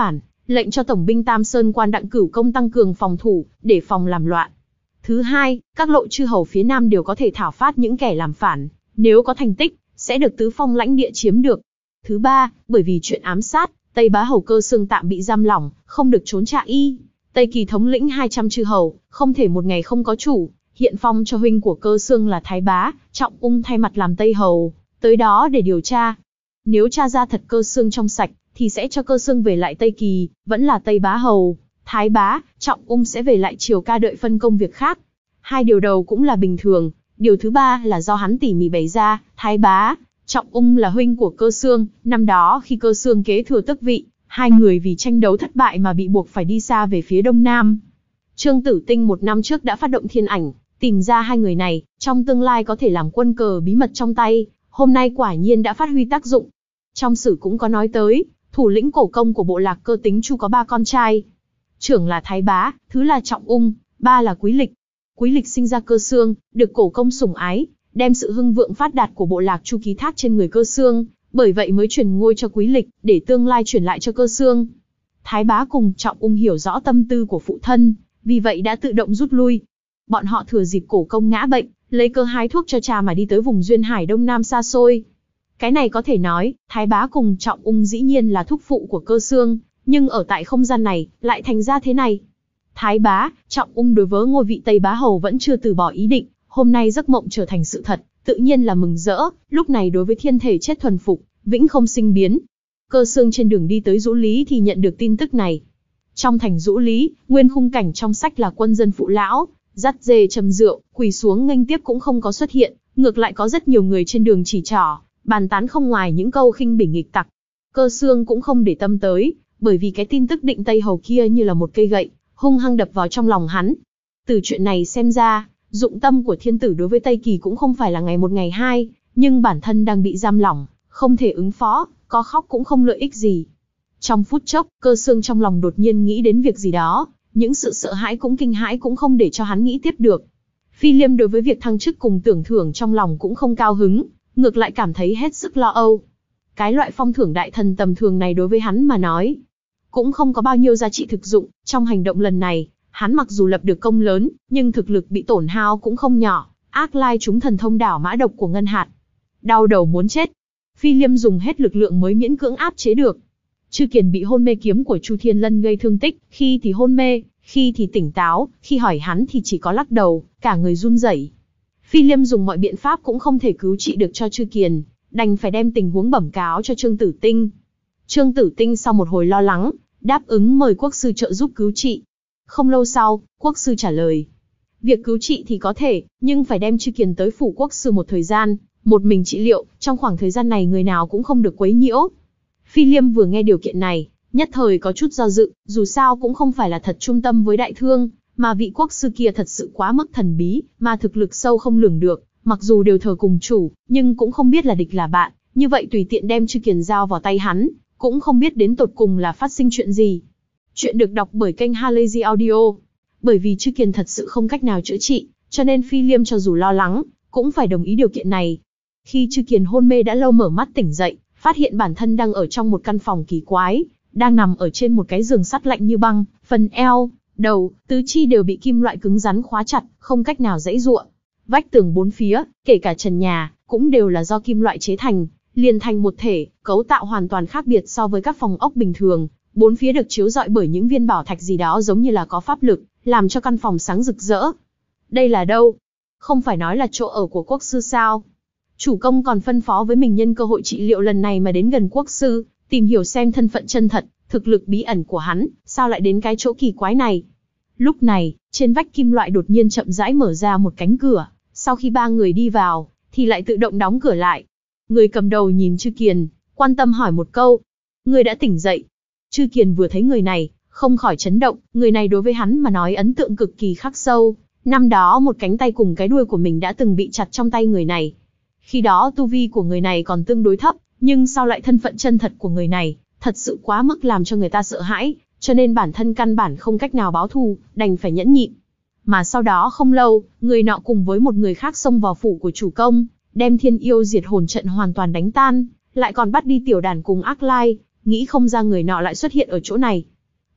lệnh cho tổng binh Tam Sơn Quan Đặng Cửu Công tăng cường phòng thủ, để phòng làm loạn. Thứ hai, các lộ chư hầu phía Nam đều có thể thảo phát những kẻ làm phản, nếu có thành tích, sẽ được tứ phong lãnh địa chiếm được. Thứ ba, bởi vì chuyện ám sát, Tây Bá Hầu Cơ Xương tạm bị giam lỏng, không được trốn trạ y. Tây Kỳ thống lĩnh hai trăm chư hầu, không thể một ngày không có chủ, hiện phong cho huynh của Cơ Xương là Thái Bá, Trọng Ung thay mặt làm Tây Hầu, tới đó để điều tra. Nếu tra ra thật Cơ Xương trong sạch, thì sẽ cho Cơ Xương về lại Tây Kỳ, vẫn là Tây Bá Hầu. Thái Bá, Trọng Ung sẽ về lại triều ca đợi phân công việc khác. Hai điều đầu cũng là bình thường, điều thứ ba là do hắn tỉ mỉ bày ra. Thái Bá, Trọng Ung là huynh của Cơ Xương, năm đó khi Cơ Xương kế thừa tước vị, hai người vì tranh đấu thất bại mà bị buộc phải đi xa về phía đông nam. Trương Tử Tinh một năm trước đã phát động thiên ảnh, tìm ra hai người này, trong tương lai có thể làm quân cờ bí mật trong tay, hôm nay quả nhiên đã phát huy tác dụng. Trong sử cũng có nói tới, thủ lĩnh cổ công của bộ lạc Cơ Tính Chu có ba con trai. Trưởng là Thái Bá, thứ là Trọng Ung, ba là Quý Lịch. Quý Lịch sinh ra Cơ Xương, được cổ công sủng ái, đem sự hưng vượng phát đạt của bộ lạc Chu ký thác trên người Cơ Xương, bởi vậy mới truyền ngôi cho Quý Lịch, để tương lai truyền lại cho Cơ Xương. Thái Bá cùng Trọng Ung hiểu rõ tâm tư của phụ thân, vì vậy đã tự động rút lui. Bọn họ thừa dịp cổ công ngã bệnh, lấy cơ hái thuốc cho cha mà đi tới vùng duyên hải đông nam xa xôi. Cái này có thể nói, Thái Bá cùng Trọng Ung dĩ nhiên là thúc phụ của Cơ Xương, nhưng ở tại không gian này, lại thành ra thế này. Thái Bá, Trọng Ung đối với ngôi vị Tây Bá Hầu vẫn chưa từ bỏ ý định, hôm nay giấc mộng trở thành sự thật, tự nhiên là mừng rỡ, lúc này đối với thiên thể chết thuần phục, vĩnh không sinh biến. Cơ Xương trên đường đi tới Dũ Lý thì nhận được tin tức này. Trong thành Dũ Lý, nguyên khung cảnh trong sách là quân dân phụ lão, dắt dê châm rượu, quỳ xuống nghênh tiếp cũng không có xuất hiện, ngược lại có rất nhiều người trên đường chỉ trỏ, bàn tán không ngoài những câu khinh bỉ nghịch tặc. Cơ Xương cũng không để tâm tới, bởi vì cái tin tức định Tây Hầu kia như là một cây gậy, hung hăng đập vào trong lòng hắn. Từ chuyện này xem ra, dụng tâm của thiên tử đối với Tây Kỳ cũng không phải là ngày một ngày hai, nhưng bản thân đang bị giam lỏng, không thể ứng phó, có khóc cũng không lợi ích gì. Trong phút chốc, Cơ Xương trong lòng đột nhiên nghĩ đến việc gì đó, những sự sợ hãi cũng kinh hãi cũng không để cho hắn nghĩ tiếp được. Phi Liêm đối với việc thăng chức cùng tưởng thưởng trong lòng cũng không cao hứng, ngược lại cảm thấy hết sức lo âu. Cái loại phong thưởng đại thần tầm thường này đối với hắn mà nói, cũng không có bao nhiêu giá trị thực dụng. Trong hành động lần này, hắn mặc dù lập được công lớn, nhưng thực lực bị tổn hao cũng không nhỏ, ác lai trúng thần thông đảo mã độc của Ngân Hạt. Đau đầu muốn chết. Phi Liêm dùng hết lực lượng mới miễn cưỡng áp chế được. Chư Kiền bị hôn mê kiếm của Chu Thiên Lân gây thương tích, khi thì hôn mê, khi thì tỉnh táo, khi hỏi hắn thì chỉ có lắc đầu, cả người run rẩy. Phi Liêm dùng mọi biện pháp cũng không thể cứu trị được cho Chư Kiền, đành phải đem tình huống bẩm cáo cho Trương Tử Tinh. Trương Tử Tinh sau một hồi lo lắng, đáp ứng mời quốc sư trợ giúp cứu trị. Không lâu sau, quốc sư trả lời. Việc cứu trị thì có thể, nhưng phải đem Chư Kiền tới phủ quốc sư một thời gian, một mình trị liệu, trong khoảng thời gian này người nào cũng không được quấy nhiễu. Phi Liêm vừa nghe điều kiện này, nhất thời có chút do dự, dù sao cũng không phải là thật trung tâm với đại thương, mà vị quốc sư kia thật sự quá mức thần bí, mà thực lực sâu không lường được, mặc dù đều thờ cùng chủ, nhưng cũng không biết là địch là bạn, như vậy tùy tiện đem Chư Kiền giao vào tay hắn, cũng không biết đến tột cùng là phát sinh chuyện gì. Chuyện được đọc bởi kênh Halazy Audio. Bởi vì Chư Kiền thật sự không cách nào chữa trị, cho nên Phi Liêm cho dù lo lắng, cũng phải đồng ý điều kiện này. Khi Chư Kiền hôn mê đã lâu mở mắt tỉnh dậy, phát hiện bản thân đang ở trong một căn phòng kỳ quái, đang nằm ở trên một cái giường sắt lạnh như băng, phần eo, đầu, tứ chi đều bị kim loại cứng rắn khóa chặt, không cách nào giãy giụa. Vách tường bốn phía, kể cả trần nhà, cũng đều là do kim loại chế thành, liền thành một thể, cấu tạo hoàn toàn khác biệt so với các phòng ốc bình thường. Bốn phía được chiếu rọi bởi những viên bảo thạch gì đó giống như là có pháp lực, làm cho căn phòng sáng rực rỡ. Đây là đâu? Không phải nói là chỗ ở của quốc sư sao? Chủ công còn phân phó với mình nhân cơ hội trị liệu lần này mà đến gần quốc sư, tìm hiểu xem thân phận chân thật, thực lực bí ẩn của hắn, sao lại đến cái chỗ kỳ quái này. Lúc này, trên vách kim loại đột nhiên chậm rãi mở ra một cánh cửa, sau khi ba người đi vào, thì lại tự động đóng cửa lại. Người cầm đầu nhìn Chư Kiền, quan tâm hỏi một câu. Người đã tỉnh dậy. Chư Kiền vừa thấy người này, không khỏi chấn động, người này đối với hắn mà nói ấn tượng cực kỳ khắc sâu. Năm đó một cánh tay cùng cái đuôi của mình đã từng bị chặt trong tay người này. Khi đó tu vi của người này còn tương đối thấp, nhưng sao lại thân phận chân thật của người này, thật sự quá mức làm cho người ta sợ hãi, cho nên bản thân căn bản không cách nào báo thù, đành phải nhẫn nhịn. Mà sau đó không lâu, người nọ cùng với một người khác xông vào phủ của chủ công, đem Thiên Yêu Diệt Hồn trận hoàn toàn đánh tan, lại còn bắt đi tiểu đàn cùng Ác Lai, nghĩ không ra người nọ lại xuất hiện ở chỗ này.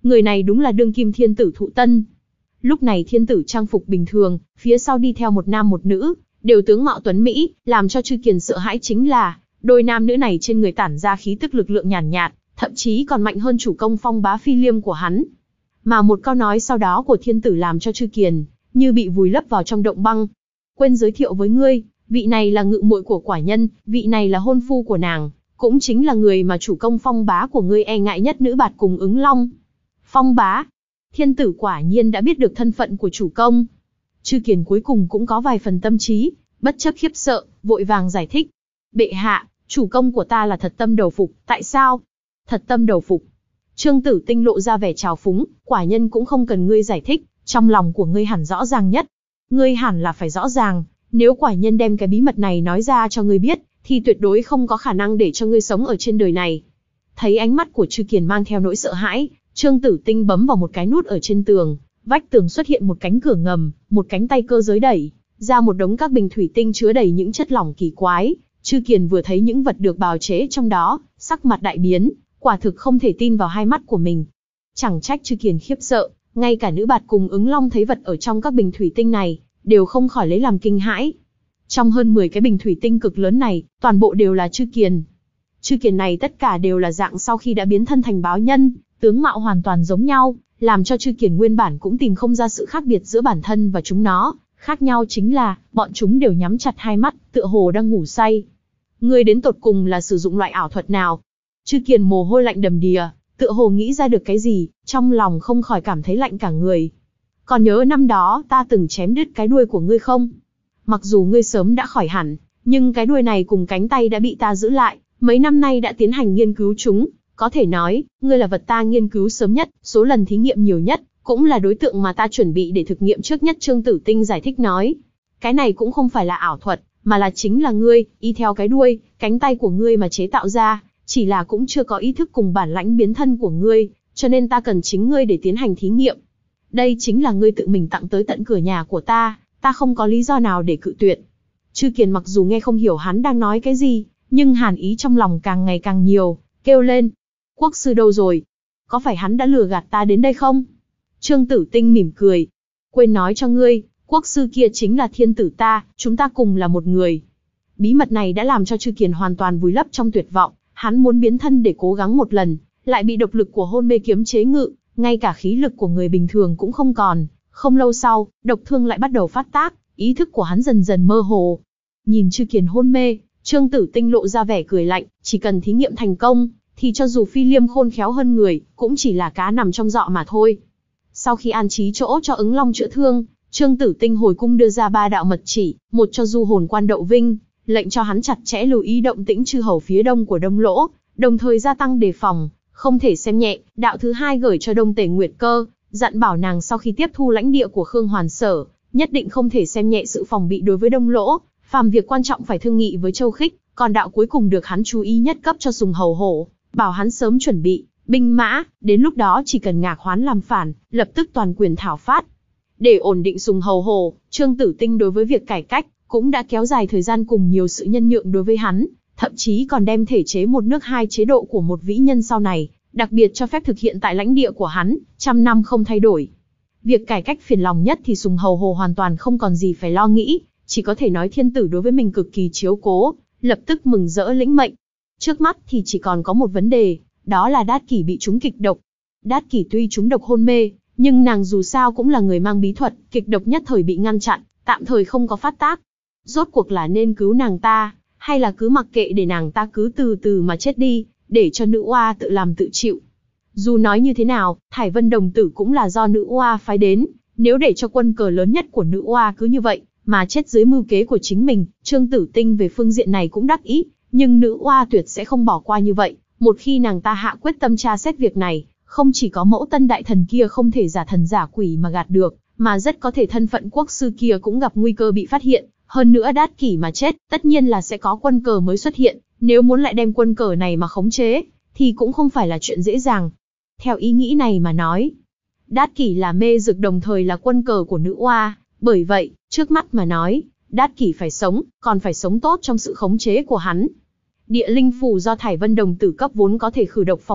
Người này đúng là đương kim thiên tử Thụ Tân. Lúc này thiên tử trang phục bình thường, phía sau đi theo một nam một nữ, đều tướng mạo tuấn mỹ, làm cho Chư Kiền sợ hãi chính là, đôi nam nữ này trên người tản ra khí tức lực lượng nhàn nhạt, nhạt, thậm chí còn mạnh hơn chủ công Phong Bá Phi Liêm của hắn. Mà một câu nói sau đó của thiên tử làm cho Chư Kiền như bị vùi lấp vào trong động băng. Quên giới thiệu với ngươi, vị này là ngự muội của quả nhân, vị này là hôn phu của nàng, cũng chính là người mà chủ công Phong Bá của ngươi e ngại nhất, nữ bạt cùng ứng long. Phong Bá, thiên tử quả nhiên đã biết được thân phận của chủ công. Chư Kiền cuối cùng cũng có vài phần tâm trí, bất chấp khiếp sợ, vội vàng giải thích. Bệ hạ, chủ công của ta là Thật Tâm Đầu Phục, tại sao? Thật Tâm Đầu Phục. Trương Tử Tinh lộ ra vẻ trào phúng, quả nhân cũng không cần ngươi giải thích, trong lòng của ngươi hẳn rõ ràng nhất. Ngươi hẳn là phải rõ ràng, nếu quả nhân đem cái bí mật này nói ra cho ngươi biết, thì tuyệt đối không có khả năng để cho ngươi sống ở trên đời này. Thấy ánh mắt của Chư Kiền mang theo nỗi sợ hãi, Trương Tử Tinh bấm vào một cái nút ở trên tường, vách tường xuất hiện một cánh cửa ngầm, một cánh tay cơ giới đẩy ra một đống các bình thủy tinh chứa đầy những chất lỏng kỳ quái. Chư Kiền vừa thấy những vật được bào chế trong đó, sắc mặt đại biến, quả thực không thể tin vào hai mắt của mình. Chẳng trách Chư Kiền khiếp sợ, ngay cả nữ bạt cùng ứng long thấy vật ở trong các bình thủy tinh này, đều không khỏi lấy làm kinh hãi. Trong hơn mười cái bình thủy tinh cực lớn này, toàn bộ đều là Chư Kiền. Chư Kiền này tất cả đều là dạng sau khi đã biến thân thành báo nhân, tướng mạo hoàn toàn giống nhau, làm cho Chư Kiền nguyên bản cũng tìm không ra sự khác biệt giữa bản thân và chúng nó. Khác nhau chính là, bọn chúng đều nhắm chặt hai mắt, tựa hồ đang ngủ say. Ngươi đến tột cùng là sử dụng loại ảo thuật nào? Chư Kiền mồ hôi lạnh đầm đìa, tựa hồ nghĩ ra được cái gì, trong lòng không khỏi cảm thấy lạnh cả người. Còn nhớ năm đó ta từng chém đứt cái đuôi của ngươi không? Mặc dù ngươi sớm đã khỏi hẳn, nhưng cái đuôi này cùng cánh tay đã bị ta giữ lại, mấy năm nay đã tiến hành nghiên cứu chúng. Có thể nói, ngươi là vật ta nghiên cứu sớm nhất, số lần thí nghiệm nhiều nhất, cũng là đối tượng mà ta chuẩn bị để thực nghiệm trước nhất. Trương Tử Tinh giải thích nói. Cái này cũng không phải là ảo thuật, mà là chính là ngươi, y theo cái đuôi, cánh tay của ngươi mà chế tạo ra, chỉ là cũng chưa có ý thức cùng bản lãnh biến thân của ngươi, cho nên ta cần chính ngươi để tiến hành thí nghiệm. Đây chính là ngươi tự mình tặng tới tận cửa nhà của ta, ta không có lý do nào để cự tuyệt. Chư Kiền mặc dù nghe không hiểu hắn đang nói cái gì, nhưng hàn ý trong lòng càng ngày càng nhiều, kêu lên. Quốc sư đâu rồi? Có phải hắn đã lừa gạt ta đến đây không? Trương Tử Tinh mỉm cười. Quên nói cho ngươi, quốc sư kia chính là thiên tử ta, chúng ta cùng là một người. Bí mật này đã làm cho Chư Kiền hoàn toàn vùi lấp trong tuyệt vọng, hắn muốn biến thân để cố gắng một lần, lại bị độc lực của hôn mê kiếm chế ngự, ngay cả khí lực của người bình thường cũng không còn. Không lâu sau, độc thương lại bắt đầu phát tác, ý thức của hắn dần dần mơ hồ. Nhìn Chư Kiền hôn mê, Trương Tử Tinh lộ ra vẻ cười lạnh, chỉ cần thí nghiệm thành công, thì cho dù Phi Liêm khôn khéo hơn người, cũng chỉ là cá nằm trong giọ mà thôi. Sau khi an trí chỗ cho ứng long chữa thương, Trương Tử Tinh hồi cung đưa ra ba đạo mật chỉ, một cho du hồn quan Đậu Vinh, lệnh cho hắn chặt chẽ lưu ý động tĩnh chư hầu phía đông của Đông Lỗ, đồng thời gia tăng đề phòng, không thể xem nhẹ. Đạo thứ hai gửi cho Đông Tề Nguyệt Cơ, dặn bảo nàng sau khi tiếp thu lãnh địa của Khương Hoàn Sở, nhất định không thể xem nhẹ sự phòng bị đối với Đông Lỗ, phàm việc quan trọng phải thương nghị với Châu Khích. Còn đạo cuối cùng được hắn chú ý nhất cấp cho Sùng Hầu Hổ, bảo hắn sớm chuẩn bị binh mã, đến lúc đó chỉ cần Ngạc Hoán làm phản, lập tức toàn quyền thảo phát. Để ổn định Sùng Hầu Hổ, Trương Tử Tinh đối với việc cải cách cũng đã kéo dài thời gian cùng nhiều sự nhân nhượng đối với hắn, thậm chí còn đem thể chế một nước hai chế độ của một vĩ nhân sau này, đặc biệt cho phép thực hiện tại lãnh địa của hắn, trăm năm không thay đổi. Việc cải cách phiền lòng nhất thì Sùng Hầu Hồ hoàn toàn không còn gì phải lo nghĩ, chỉ có thể nói thiên tử đối với mình cực kỳ chiếu cố, lập tức mừng rỡ lĩnh mệnh. Trước mắt thì chỉ còn có một vấn đề, đó là Đát Kỷ bị trúng kịch độc. Đát Kỷ tuy trúng độc hôn mê, nhưng nàng dù sao cũng là người mang bí thuật, kịch độc nhất thời bị ngăn chặn, tạm thời không có phát tác. Rốt cuộc là nên cứu nàng ta, hay là cứ mặc kệ để nàng ta cứ từ từ mà chết đi, để cho nữ oa tự làm tự chịu. Dù nói như thế nào, Thải Vân đồng tử cũng là do nữ oa phái đến, nếu để cho quân cờ lớn nhất của nữ oa cứ như vậy mà chết dưới mưu kế của chính mình, Trương Tử Tinh về phương diện này cũng đắc ý, nhưng nữ oa tuyệt sẽ không bỏ qua như vậy. Một khi nàng ta hạ quyết tâm tra xét việc này, không chỉ có Mẫu Tân đại thần kia không thể giả thần giả quỷ mà gạt được, mà rất có thể thân phận quốc sư kia cũng gặp nguy cơ bị phát hiện. Hơn nữa Đát Kỷ mà chết, tất nhiên là sẽ có quân cờ mới xuất hiện, nếu muốn lại đem quân cờ này mà khống chế, thì cũng không phải là chuyện dễ dàng. Theo ý nghĩ này mà nói, Đát Kỷ là mê dược đồng thời là quân cờ của nữ oa, bởi vậy, trước mắt mà nói, Đát Kỷ phải sống, còn phải sống tốt trong sự khống chế của hắn. Địa linh phù do Thải Vân đồng tử cấp vốn có thể khử độc phòng độc,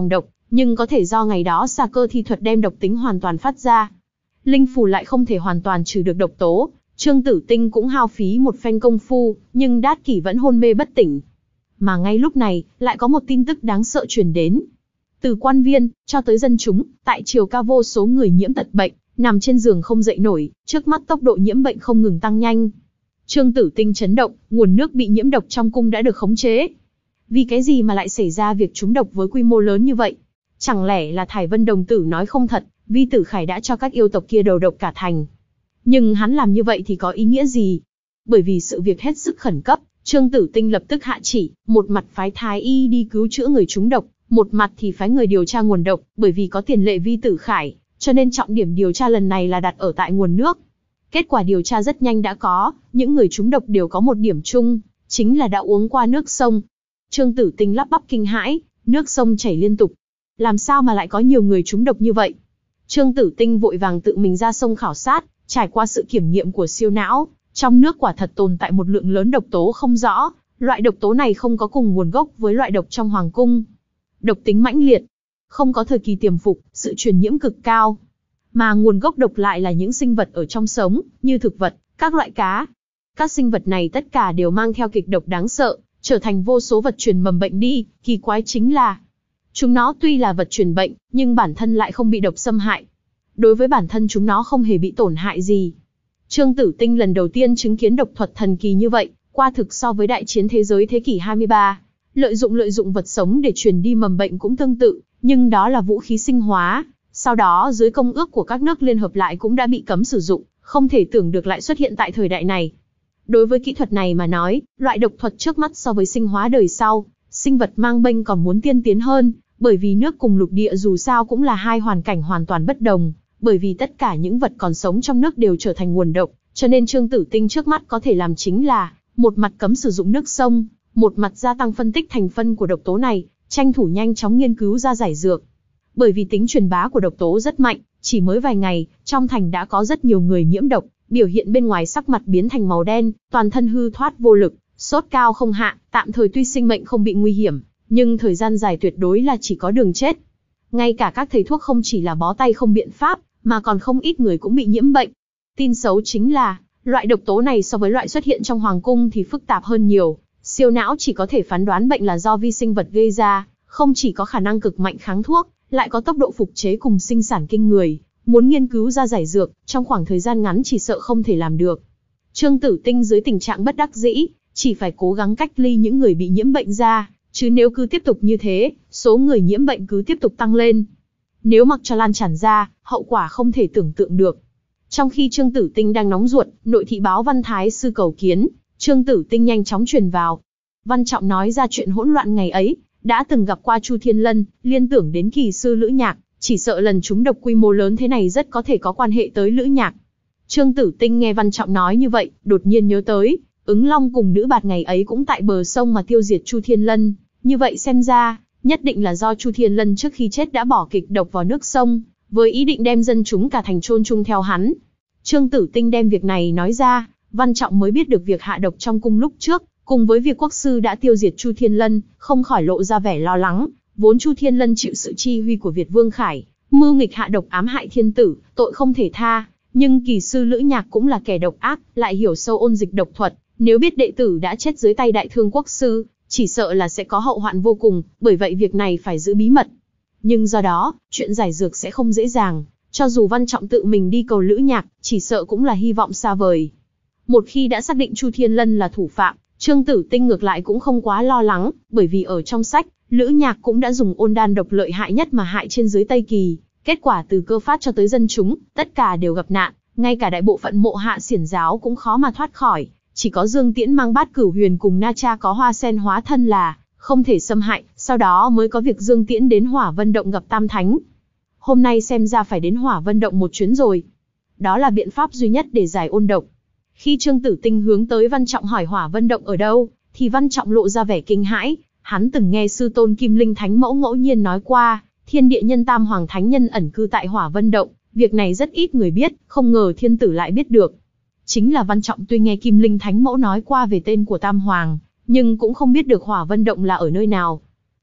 nhưng có thể do ngày đó xà cơ thi thuật đem độc tính hoàn toàn phát ra. Linh phù lại không thể hoàn toàn trừ được độc tố, Trương Tử Tinh cũng hao phí một phen công phu, nhưng Đát Kỷ vẫn hôn mê bất tỉnh. Mà ngay lúc này, lại có một tin tức đáng sợ truyền đến. Từ quan viên, cho tới dân chúng, tại triều ca vô số người nhiễm tật bệnh, nằm trên giường không dậy nổi, trước mắt tốc độ nhiễm bệnh không ngừng tăng nhanh. Trương Tử Tinh chấn động, nguồn nước bị nhiễm độc trong cung đã được khống chế. Vì cái gì mà lại xảy ra việc trúng độc với quy mô lớn như vậy? Chẳng lẽ là Thải Vân đồng tử nói không thật, Vi Tử Khải đã cho các yêu tộc kia đầu độc cả thành? Nhưng hắn làm như vậy thì có ý nghĩa gì? Bởi vì sự việc hết sức khẩn cấp, Trương Tử Tinh lập tức hạ chỉ, một mặt phái thái y đi cứu chữa người trúng độc, một mặt thì phái người điều tra nguồn độc, bởi vì có tiền lệ Vi Tử Khải, cho nên trọng điểm điều tra lần này là đặt ở tại nguồn nước. Kết quả điều tra rất nhanh đã có, những người trúng độc đều có một điểm chung, chính là đã uống qua nước sông. Trương Tử Tinh lắp bắp kinh hãi, nước sông chảy liên tục. Làm sao mà lại có nhiều người trúng độc như vậy? Trương Tử Tinh vội vàng tự mình ra sông khảo sát, trải qua sự kiểm nghiệm của siêu não, trong nước quả thật tồn tại một lượng lớn độc tố không rõ, loại độc tố này không có cùng nguồn gốc với loại độc trong hoàng cung. Độc tính mãnh liệt, không có thời kỳ tiềm phục, sự truyền nhiễm cực cao. Mà nguồn gốc độc lại là những sinh vật ở trong sống, như thực vật, các loại cá. Các sinh vật này tất cả đều mang theo kịch độc đáng sợ, trở thành vô số vật truyền mầm bệnh đi, kỳ quái chính là chúng nó tuy là vật truyền bệnh, nhưng bản thân lại không bị độc xâm hại. Đối với bản thân chúng nó không hề bị tổn hại gì. Trương Tử Tinh lần đầu tiên chứng kiến độc thuật thần kỳ như vậy, qua thực so với đại chiến thế giới thế kỷ hai mươi ba. Lợi dụng lợi dụng vật sống để truyền đi mầm bệnh cũng tương tự, nhưng đó là vũ khí sinh hóa. Sau đó dưới công ước của các nước liên hợp lại cũng đã bị cấm sử dụng, không thể tưởng được lại xuất hiện tại thời đại này. Đối với kỹ thuật này mà nói, loại độc thuật trước mắt so với sinh hóa đời sau, sinh vật mang bênh còn muốn tiên tiến hơn, bởi vì nước cùng lục địa dù sao cũng là hai hoàn cảnh hoàn toàn bất đồng, bởi vì tất cả những vật còn sống trong nước đều trở thành nguồn độc, cho nên Trương Tử Tinh trước mắt có thể làm chính là, một mặt cấm sử dụng nước sông, một mặt gia tăng phân tích thành phân của độc tố này, tranh thủ nhanh chóng nghiên cứu ra giải dược. Bởi vì tính truyền bá của độc tố rất mạnh, chỉ mới vài ngày, trong thành đã có rất nhiều người nhiễm độc, biểu hiện bên ngoài sắc mặt biến thành màu đen, toàn thân hư thoát vô lực, sốt cao không hạ, tạm thời tuy sinh mệnh không bị nguy hiểm, nhưng thời gian dài tuyệt đối là chỉ có đường chết. Ngay cả các thầy thuốc không chỉ là bó tay không biện pháp, mà còn không ít người cũng bị nhiễm bệnh. Tin xấu chính là, loại độc tố này so với loại xuất hiện trong hoàng cung thì phức tạp hơn nhiều, siêu não chỉ có thể phán đoán bệnh là do vi sinh vật gây ra, không chỉ có khả năng cực mạnh kháng thuốc, lại có tốc độ phục chế cùng sinh sản kinh người, muốn nghiên cứu ra giải dược, trong khoảng thời gian ngắn chỉ sợ không thể làm được. Trương Tử Tinh dưới tình trạng bất đắc dĩ, chỉ phải cố gắng cách ly những người bị nhiễm bệnh ra, chứ nếu cứ tiếp tục như thế, số người nhiễm bệnh cứ tiếp tục tăng lên. Nếu mặc cho lan tràn ra, hậu quả không thể tưởng tượng được. Trong khi Trương Tử Tinh đang nóng ruột, nội thị báo Văn Thái Sư cầu kiến, Trương Tử Tinh nhanh chóng truyền vào. Văn Trọng nói ra chuyện hỗn loạn ngày ấy, đã từng gặp qua Chu Thiên Lân, liên tưởng đến kỳ sư Lữ Nhạc, chỉ sợ lần trúng độc quy mô lớn thế này rất có thể có quan hệ tới Lữ Nhạc. Trương Tử Tinh nghe Văn Trọng nói như vậy, đột nhiên nhớ tới, Ứng Long cùng Nữ Bạt ngày ấy cũng tại bờ sông mà tiêu diệt Chu Thiên Lân, như vậy xem ra, nhất định là do Chu Thiên Lân trước khi chết đã bỏ kịch độc vào nước sông, với ý định đem dân chúng cả thành chôn chung theo hắn. Trương Tử Tinh đem việc này nói ra, Văn Trọng mới biết được việc hạ độc trong cung lúc trước, cùng với việc quốc sư đã tiêu diệt Chu Thiên Lân, không khỏi lộ ra vẻ lo lắng. Vốn Chu Thiên Lân chịu sự chi huy của Việt Vương Khải, mưu nghịch hạ độc ám hại thiên tử, tội không thể tha. Nhưng kỳ sư Lữ Nhạc cũng là kẻ độc ác, lại hiểu sâu ôn dịch độc thuật. Nếu biết đệ tử đã chết dưới tay đại thương quốc sư, chỉ sợ là sẽ có hậu hoạn vô cùng, bởi vậy việc này phải giữ bí mật. Nhưng do đó, chuyện giải dược sẽ không dễ dàng, cho dù Văn Trọng tự mình đi cầu Lữ Nhạc, chỉ sợ cũng là hy vọng xa vời. Một khi đã xác định Chu Thiên Lân là thủ phạm, Trương Tử Tinh ngược lại cũng không quá lo lắng, bởi vì ở trong sách, Lữ Nhạc cũng đã dùng ôn đan độc lợi hại nhất mà hại trên dưới Tây Kỳ. Kết quả từ cơ phát cho tới dân chúng, tất cả đều gặp nạn, ngay cả đại bộ phận mộ hạ xiển giáo cũng khó mà thoát khỏi. Chỉ có Dương Tiễn mang bát cửu huyền cùng Na Cha có hoa sen hóa thân là không thể xâm hại, sau đó mới có việc Dương Tiễn đến Hỏa Vân Động gặp Tam Thánh. Hôm nay xem ra phải đến Hỏa Vân Động một chuyến rồi. Đó là biện pháp duy nhất để giải ôn độc. Khi Trương Tử Tinh hướng tới Văn Trọng hỏi Hỏa Vân Động ở đâu, thì Văn Trọng lộ ra vẻ kinh hãi. Hắn từng nghe sư tôn Kim Linh Thánh Mẫu ngẫu nhiên nói qua, Thiên Địa Nhân Tam Hoàng Thánh Nhân ẩn cư tại Hỏa Vân Động. Việc này rất ít người biết, không ngờ thiên tử lại biết được. Chính là Văn Trọng tuy nghe Kim Linh Thánh Mẫu nói qua về tên của Tam Hoàng, nhưng cũng không biết được Hỏa Vân Động là ở nơi nào.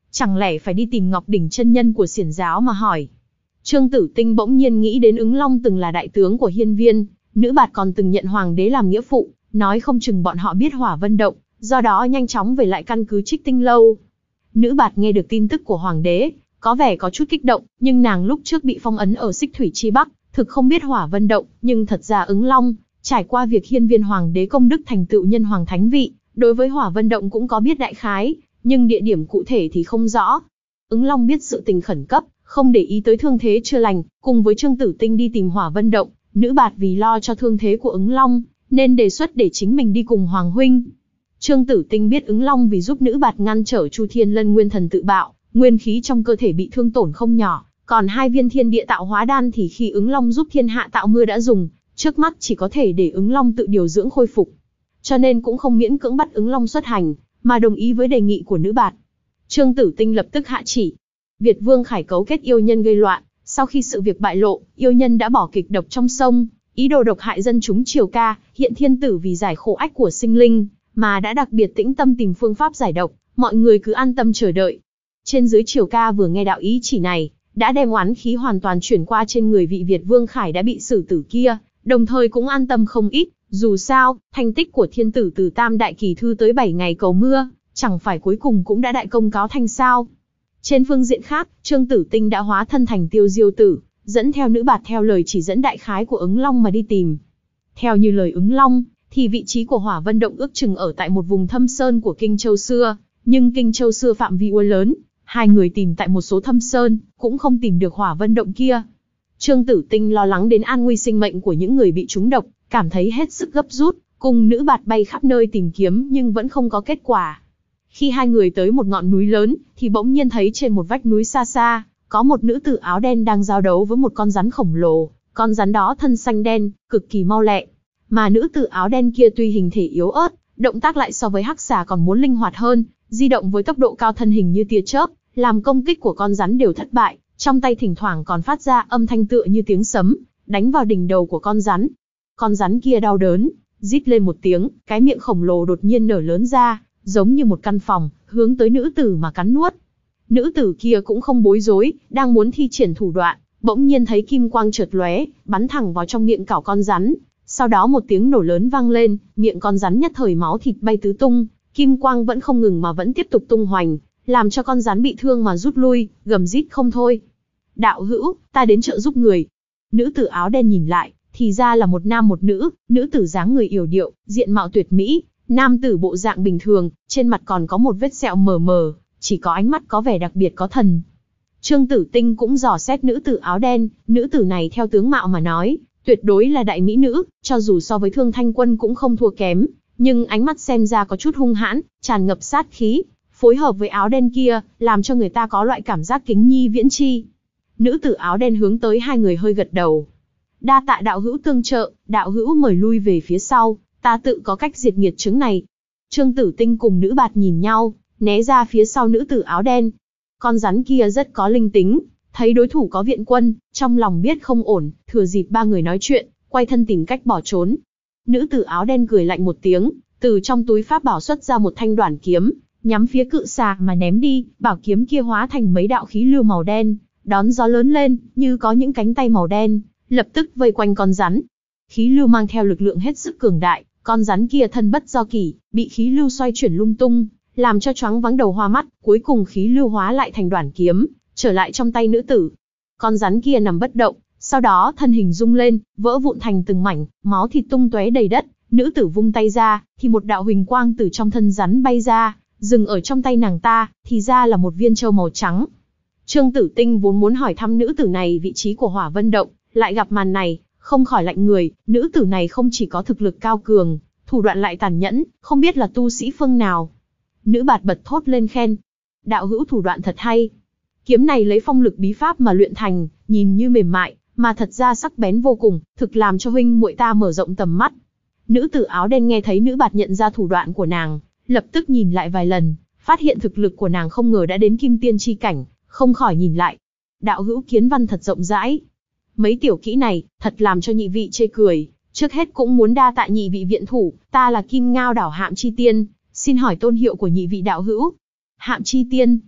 chẳng lẽ phải đi tìm Ngọc Đỉnh chân nhân của Xiển giáo mà hỏi. Trương Tử Tinh bỗng nhiên nghĩ đến Ứng Long từng là đại tướng của Hiên Viên, Nữ Bạt còn từng nhận hoàng đế làm nghĩa phụ, nói không chừng bọn họ biết Hỏa Vân Động, do đó nhanh chóng về lại căn cứ Trích Tinh Lâu. Nữ Bạt nghe được tin tức của hoàng đế, có vẻ có chút kích động, nhưng nàng lúc trước bị phong ấn ở Xích Thủy Chi Bắc, thực không biết Hỏa Vân Động, nhưng thật ra Ứng Long, trải qua việc Hiên Viên hoàng đế công đức thành tựu nhân hoàng thánh vị, đối với Hỏa Vân Động cũng có biết đại khái, nhưng địa điểm cụ thể thì không rõ. Ứng Long biết sự tình khẩn cấp, không để ý tới thương thế chưa lành, cùng với Trương Tử Tinh đi tìm Hỏa Vân Động. Nữ Bạt vì lo cho thương thế của Ứng Long, nên đề xuất để chính mình đi cùng Hoàng huynh. Trương Tử Tinh biết Ứng Long vì giúp Nữ Bạt ngăn trở Chu Thiên Lân Nguyên Thần tự bạo, nguyên khí trong cơ thể bị thương tổn không nhỏ, còn hai viên thiên địa tạo hóa đan thì khi Ứng Long giúp thiên hạ tạo mưa đã dùng, trước mắt chỉ có thể để Ứng Long tự điều dưỡng khôi phục. Cho nên cũng không miễn cưỡng bắt Ứng Long xuất hành, mà đồng ý với đề nghị của Nữ Bạt. Trương Tử Tinh lập tức hạ chỉ. Việt Vương Khải cấu kết yêu nhân gây loạn, sau khi sự việc bại lộ, yêu nhân đã bỏ kịch độc trong sông, ý đồ độc hại dân chúng Triều Ca. Hiện thiên tử vì giải khổ ách của sinh linh, mà đã đặc biệt tĩnh tâm tìm phương pháp giải độc, mọi người cứ an tâm chờ đợi. Trên dưới Triều Ca vừa nghe đạo ý chỉ này, đã đem oán khí hoàn toàn chuyển qua trên người vị Việt Vương Khải đã bị xử tử kia, đồng thời cũng an tâm không ít. Dù sao, thành tích của thiên tử từ Tam Đại Kỳ Thư tới bảy ngày cầu mưa, chẳng phải cuối cùng cũng đã đại công cáo thành sao. Trên phương diện khác, Trương Tử Tinh đã hóa thân thành Tiêu Diêu Tử, dẫn theo Nữ Bạt theo lời chỉ dẫn đại khái của Ứng Long mà đi tìm. Theo như lời Ứng Long, thì vị trí của Hỏa Vân Động ước chừng ở tại một vùng thâm sơn của Kinh Châu xưa, nhưng Kinh Châu xưa phạm vi quá lớn, hai người tìm tại một số thâm sơn, cũng không tìm được Hỏa Vân Động kia. Trương Tử Tinh lo lắng đến an nguy sinh mệnh của những người bị trúng độc, cảm thấy hết sức gấp rút, cùng Nữ Bạt bay khắp nơi tìm kiếm nhưng vẫn không có kết quả. Khi hai người tới một ngọn núi lớn, thì bỗng nhiên thấy trên một vách núi xa xa, có một nữ tử áo đen đang giao đấu với một con rắn khổng lồ. Con rắn đó thân xanh đen, cực kỳ mau lẹ. Mà nữ tử áo đen kia tuy hình thể yếu ớt, động tác lại so với hắc xà còn muốn linh hoạt hơn, di động với tốc độ cao, thân hình như tia chớp, làm công kích của con rắn đều thất bại, trong tay thỉnh thoảng còn phát ra âm thanh tựa như tiếng sấm, đánh vào đỉnh đầu của con rắn. Con rắn kia đau đớn, rít lên một tiếng, cái miệng khổng lồ đột nhiên nở lớn ra, giống như một căn phòng, hướng tới nữ tử mà cắn nuốt. Nữ tử kia cũng không bối rối, đang muốn thi triển thủ đoạn, bỗng nhiên thấy kim quang chợt lóe, bắn thẳng vào trong miệng cảo con rắn. Sau đó một tiếng nổ lớn vang lên, miệng con rắn nhất thời máu thịt bay tứ tung, kim quang vẫn không ngừng mà vẫn tiếp tục tung hoành, làm cho con rắn bị thương mà rút lui, gầm rít không thôi. Đạo hữu, ta đến trợ giúp người. Nữ tử áo đen nhìn lại, thì ra là một nam một nữ, nữ tử dáng người yểu điệu, diện mạo tuyệt mỹ, nam tử bộ dạng bình thường, trên mặt còn có một vết sẹo mờ mờ, chỉ có ánh mắt có vẻ đặc biệt có thần. Trương Tử Tinh cũng dò xét nữ tử áo đen, nữ tử này theo tướng mạo mà nói, tuyệt đối là đại mỹ nữ, cho dù so với Thương Thanh Quân cũng không thua kém, nhưng ánh mắt xem ra có chút hung hãn, tràn ngập sát khí, phối hợp với áo đen kia, làm cho người ta có loại cảm giác kính nhi viễn chi. Nữ tử áo đen hướng tới hai người hơi gật đầu. Đa tạ đạo hữu tương trợ, đạo hữu mời lui về phía sau, ta tự có cách diệt nghiệt chứng này. Trương Tử Tinh cùng Nữ Bạt nhìn nhau, né ra phía sau nữ tử áo đen. Con rắn kia rất có linh tính, thấy đối thủ có viện quân, trong lòng biết không ổn, thừa dịp ba người nói chuyện, quay thân tìm cách bỏ trốn. Nữ tử áo đen cười lạnh một tiếng, từ trong túi pháp bảo xuất ra một thanh đoản kiếm, nhắm phía cự xà mà ném đi, bảo kiếm kia hóa thành mấy đạo khí lưu màu đen, đón gió lớn lên, như có những cánh tay màu đen, lập tức vây quanh con rắn. Khí lưu mang theo lực lượng hết sức cường đại, con rắn kia thân bất do kỷ, bị khí lưu xoay chuyển lung tung, làm cho choáng váng đầu hoa mắt, cuối cùng khí lưu hóa lại thành đoản kiếm, trở lại trong tay nữ tử. Con rắn kia nằm bất động, sau đó thân hình rung lên, vỡ vụn thành từng mảnh, máu thịt tung tóe đầy đất. Nữ tử vung tay ra, thì một đạo huỳnh quang từ trong thân rắn bay ra, dừng ở trong tay nàng ta, thì ra là một viên châu màu trắng. Trương Tử Tinh vốn muốn hỏi thăm nữ tử này vị trí của Hỏa Vân Động, lại gặp màn này, không khỏi lạnh người. Nữ tử này không chỉ có thực lực cao cường, thủ đoạn lại tàn nhẫn, không biết là tu sĩ phương nào. Nữ Bạt bật thốt lên khen, đạo hữu thủ đoạn thật hay. Kiếm này lấy phong lực bí pháp mà luyện thành, nhìn như mềm mại, mà thật ra sắc bén vô cùng, thực làm cho huynh muội ta mở rộng tầm mắt. Nữ tử áo đen nghe thấy Nữ Bạt nhận ra thủ đoạn của nàng, lập tức nhìn lại vài lần, phát hiện thực lực của nàng không ngờ đã đến kim tiên chi cảnh, không khỏi nhìn lại. Đạo hữu kiến văn thật rộng rãi. Mấy tiểu kỹ này, thật làm cho nhị vị chê cười. Trước hết cũng muốn đa tạ nhị vị viện thủ, ta là Kim Ngao đảo Hạm Chi Tiên, xin hỏi tôn hiệu của nhị vị đạo hữu. Hạm Chi Tiên.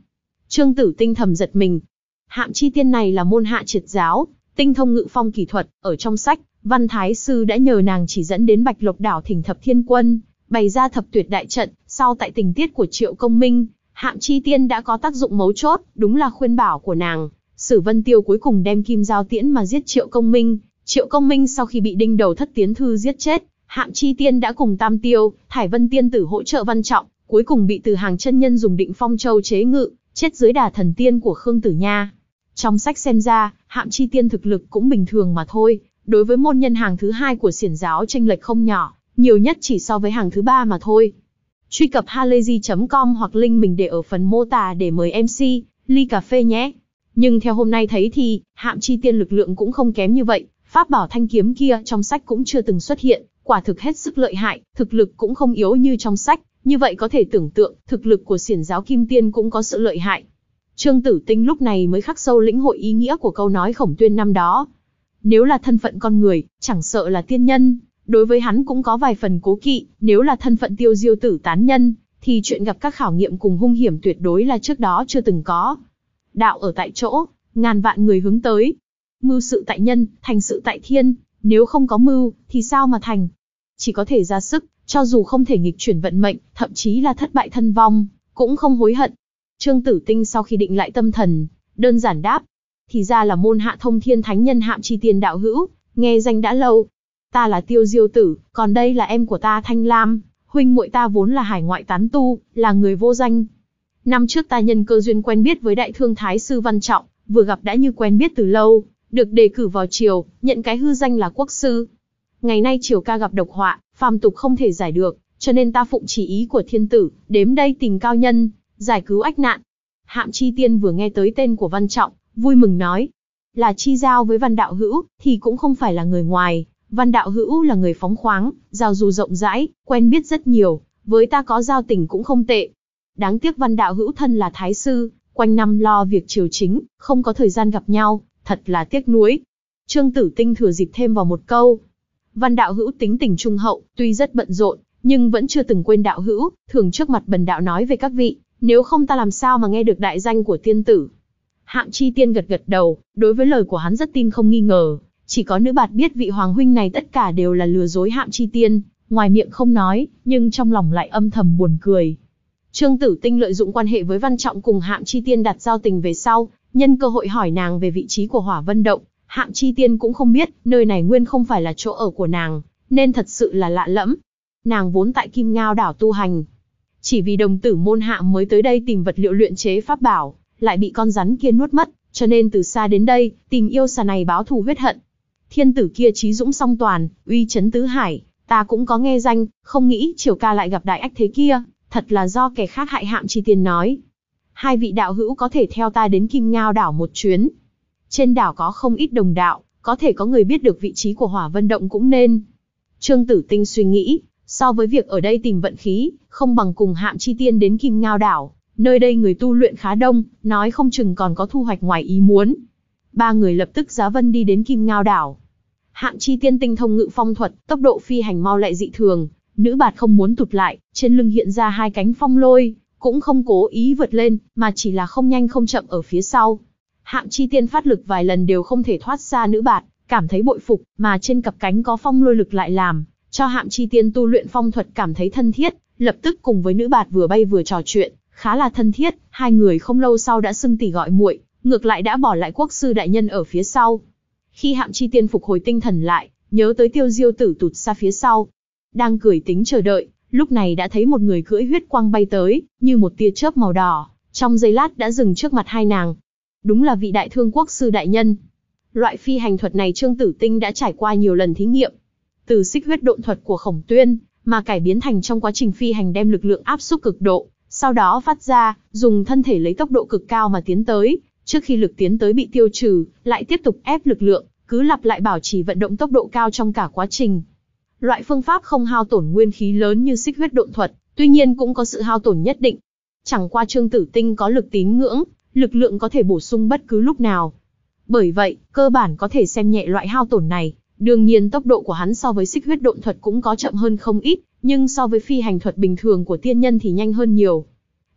Trương Tử Tinh thầm giật mình. Hạm Chi Tiên này là môn hạ triệt giáo, tinh thông ngự phong kỳ thuật, ở trong sách, Văn Thái Sư đã nhờ nàng chỉ dẫn đến Bạch Lộc đảo thỉnh Thập Thiên Quân, bày ra thập tuyệt đại trận, sau tại tình tiết của Triệu Công Minh, Hạm Chi Tiên đã có tác dụng mấu chốt, đúng là khuyên bảo của nàng. Sử Vân Tiêu cuối cùng đem Kim Giao Tiễn mà giết Triệu Công Minh, Triệu Công Minh sau khi bị Đinh Đầu Thất Tiến Thư giết chết, Hạm Chi Tiên đã cùng Tam Tiêu, Thải Vân Tiên Tử hỗ trợ Văn Trọng, cuối cùng bị Từ Hàng chân nhân dùng Định Phong Châu chế ngự, chết dưới đà thần tiên của Khương Tử Nha. Trong sách xem ra, Hạm Chi Tiên thực lực cũng bình thường mà thôi, đối với môn nhân hàng thứ hai của xiển giáo chênh lệch không nhỏ, nhiều nhất chỉ so với hàng thứ ba mà thôi. Truy cập halayzi chấm com hoặc link mình để ở phần mô tả để mời em xê, ly cà phê nhé. Nhưng theo hôm nay thấy thì, Hạm Chi Tiên lực lượng cũng không kém như vậy, pháp bảo thanh kiếm kia trong sách cũng chưa từng xuất hiện, quả thực hết sức lợi hại, thực lực cũng không yếu như trong sách, như vậy có thể tưởng tượng, thực lực của xiển giáo Kim Tiên cũng có sự lợi hại. Trương Tử Tinh lúc này mới khắc sâu lĩnh hội ý nghĩa của câu nói Khổng Tuyên năm đó. Nếu là thân phận con người, chẳng sợ là tiên nhân, đối với hắn cũng có vài phần cố kỵ, nếu là thân phận Tiêu Diêu Tử tán nhân, thì chuyện gặp các khảo nghiệm cùng hung hiểm tuyệt đối là trước đó chưa từng có. Đạo ở tại chỗ, ngàn vạn người hướng tới. Mưu sự tại nhân, thành sự tại thiên, nếu không có mưu, thì sao mà thành? Chỉ có thể ra sức, cho dù không thể nghịch chuyển vận mệnh, thậm chí là thất bại thân vong, cũng không hối hận. Trương Tử Tinh sau khi định lại tâm thần, đơn giản đáp. Thì ra là môn hạ thông thiên thánh nhân Hạm Chi Tiên đạo hữu, nghe danh đã lâu. Ta là Tiêu Diêu Tử, còn đây là em của ta Thanh Lam, huynh muội ta vốn là hải ngoại tán tu, là người vô danh. Năm trước ta nhân cơ duyên quen biết với Đại Thương Thái Sư Văn Trọng, vừa gặp đã như quen biết từ lâu, được đề cử vào triều, nhận cái hư danh là quốc sư. Ngày nay triều ca gặp độc họa, phàm tục không thể giải được, cho nên ta phụng chỉ ý của thiên tử, đếm đây tìm cao nhân, giải cứu ách nạn. Hạm Chi Tiên vừa nghe tới tên của Văn Trọng, vui mừng nói, là chi giao với Văn đạo hữu, thì cũng không phải là người ngoài. Văn đạo hữu là người phóng khoáng, giao du rộng rãi, quen biết rất nhiều, với ta có giao tình cũng không tệ. Đáng tiếc Văn đạo hữu thân là thái sư, quanh năm lo việc triều chính, không có thời gian gặp nhau, thật là tiếc nuối. Trương Tử Tinh thừa dịp thêm vào một câu. Văn đạo hữu tính tình trung hậu, tuy rất bận rộn, nhưng vẫn chưa từng quên đạo hữu, thường trước mặt bần đạo nói về các vị, nếu không ta làm sao mà nghe được đại danh của tiên tử. Hạm Chi Tiên gật gật đầu, đối với lời của hắn rất tin không nghi ngờ. Chỉ có nữ bạt biết vị hoàng huynh này tất cả đều là lừa dối Hạm Chi Tiên, ngoài miệng không nói, nhưng trong lòng lại âm thầm buồn cười. Trương Tử Tinh lợi dụng quan hệ với Văn Trọng cùng Hạm Chi Tiên đặt giao tình về sau, nhân cơ hội hỏi nàng về vị trí của Hỏa Vân Động. Hạm Chi Tiên cũng không biết, nơi này nguyên không phải là chỗ ở của nàng, nên thật sự là lạ lẫm. Nàng vốn tại Kim Ngao đảo tu hành, chỉ vì đồng tử môn hạ mới tới đây tìm vật liệu luyện chế pháp bảo, lại bị con rắn kia nuốt mất, cho nên từ xa đến đây, tìm yêu xà này báo thù huyết hận. Thiên tử kia trí dũng song toàn, uy chấn tứ hải, ta cũng có nghe danh, không nghĩ triều ca lại gặp đại ách thế kia, thật là do kẻ khác hại. Hạm Chi Tiên nói, hai vị đạo hữu có thể theo ta đến Kim Ngao đảo một chuyến. Trên đảo có không ít đồng đạo, có thể có người biết được vị trí của Hỏa Vân Động cũng nên. Trương Tử Tinh suy nghĩ, so với việc ở đây tìm vận khí, không bằng cùng Hạm Chi Tiên đến Kim Ngao đảo, nơi đây người tu luyện khá đông, nói không chừng còn có thu hoạch ngoài ý muốn. Ba người lập tức giá vân đi đến Kim Ngao đảo. Hạm Chi Tiên tinh thông ngự phong thuật, tốc độ phi hành mau lẹ dị thường, nữ bạt không muốn tụt lại, trên lưng hiện ra hai cánh phong lôi, cũng không cố ý vượt lên, mà chỉ là không nhanh không chậm ở phía sau. Hạm Chi Tiên phát lực vài lần đều không thể thoát xa nữ bạt, cảm thấy bội phục, mà trên cặp cánh có phong lôi lực lại làm cho Hạm Chi Tiên tu luyện phong thuật cảm thấy thân thiết, lập tức cùng với nữ bạt vừa bay vừa trò chuyện, khá là thân thiết, hai người không lâu sau đã xưng tỷ gọi muội, ngược lại đã bỏ lại quốc sư đại nhân ở phía sau. Khi Hạm Chi Tiên phục hồi tinh thần lại, nhớ tới Tiêu Diêu Tử tụt xa phía sau, đang cười tính chờ đợi, lúc này đã thấy một người cưỡi huyết quang bay tới, như một tia chớp màu đỏ, trong giây lát đã dừng trước mặt hai nàng. Đúng là vị Đại Thương quốc sư đại nhân. Loại phi hành thuật này Trương Tử Tinh đã trải qua nhiều lần thí nghiệm, từ xích huyết độn thuật của Khổng Tuyên, mà cải biến thành trong quá trình phi hành đem lực lượng áp xúc cực độ, sau đó phát ra, dùng thân thể lấy tốc độ cực cao mà tiến tới, trước khi lực tiến tới bị tiêu trừ, lại tiếp tục ép lực lượng, cứ lặp lại bảo trì vận động tốc độ cao trong cả quá trình. Loại phương pháp không hao tổn nguyên khí lớn như xích huyết độn thuật, tuy nhiên cũng có sự hao tổn nhất định. Chẳng qua Trương Tử Tinh có lực tín ngưỡng, lực lượng có thể bổ sung bất cứ lúc nào. Bởi vậy, cơ bản có thể xem nhẹ loại hao tổn này. Đương nhiên tốc độ của hắn so với xích huyết độn thuật cũng có chậm hơn không ít, nhưng so với phi hành thuật bình thường của tiên nhân thì nhanh hơn nhiều.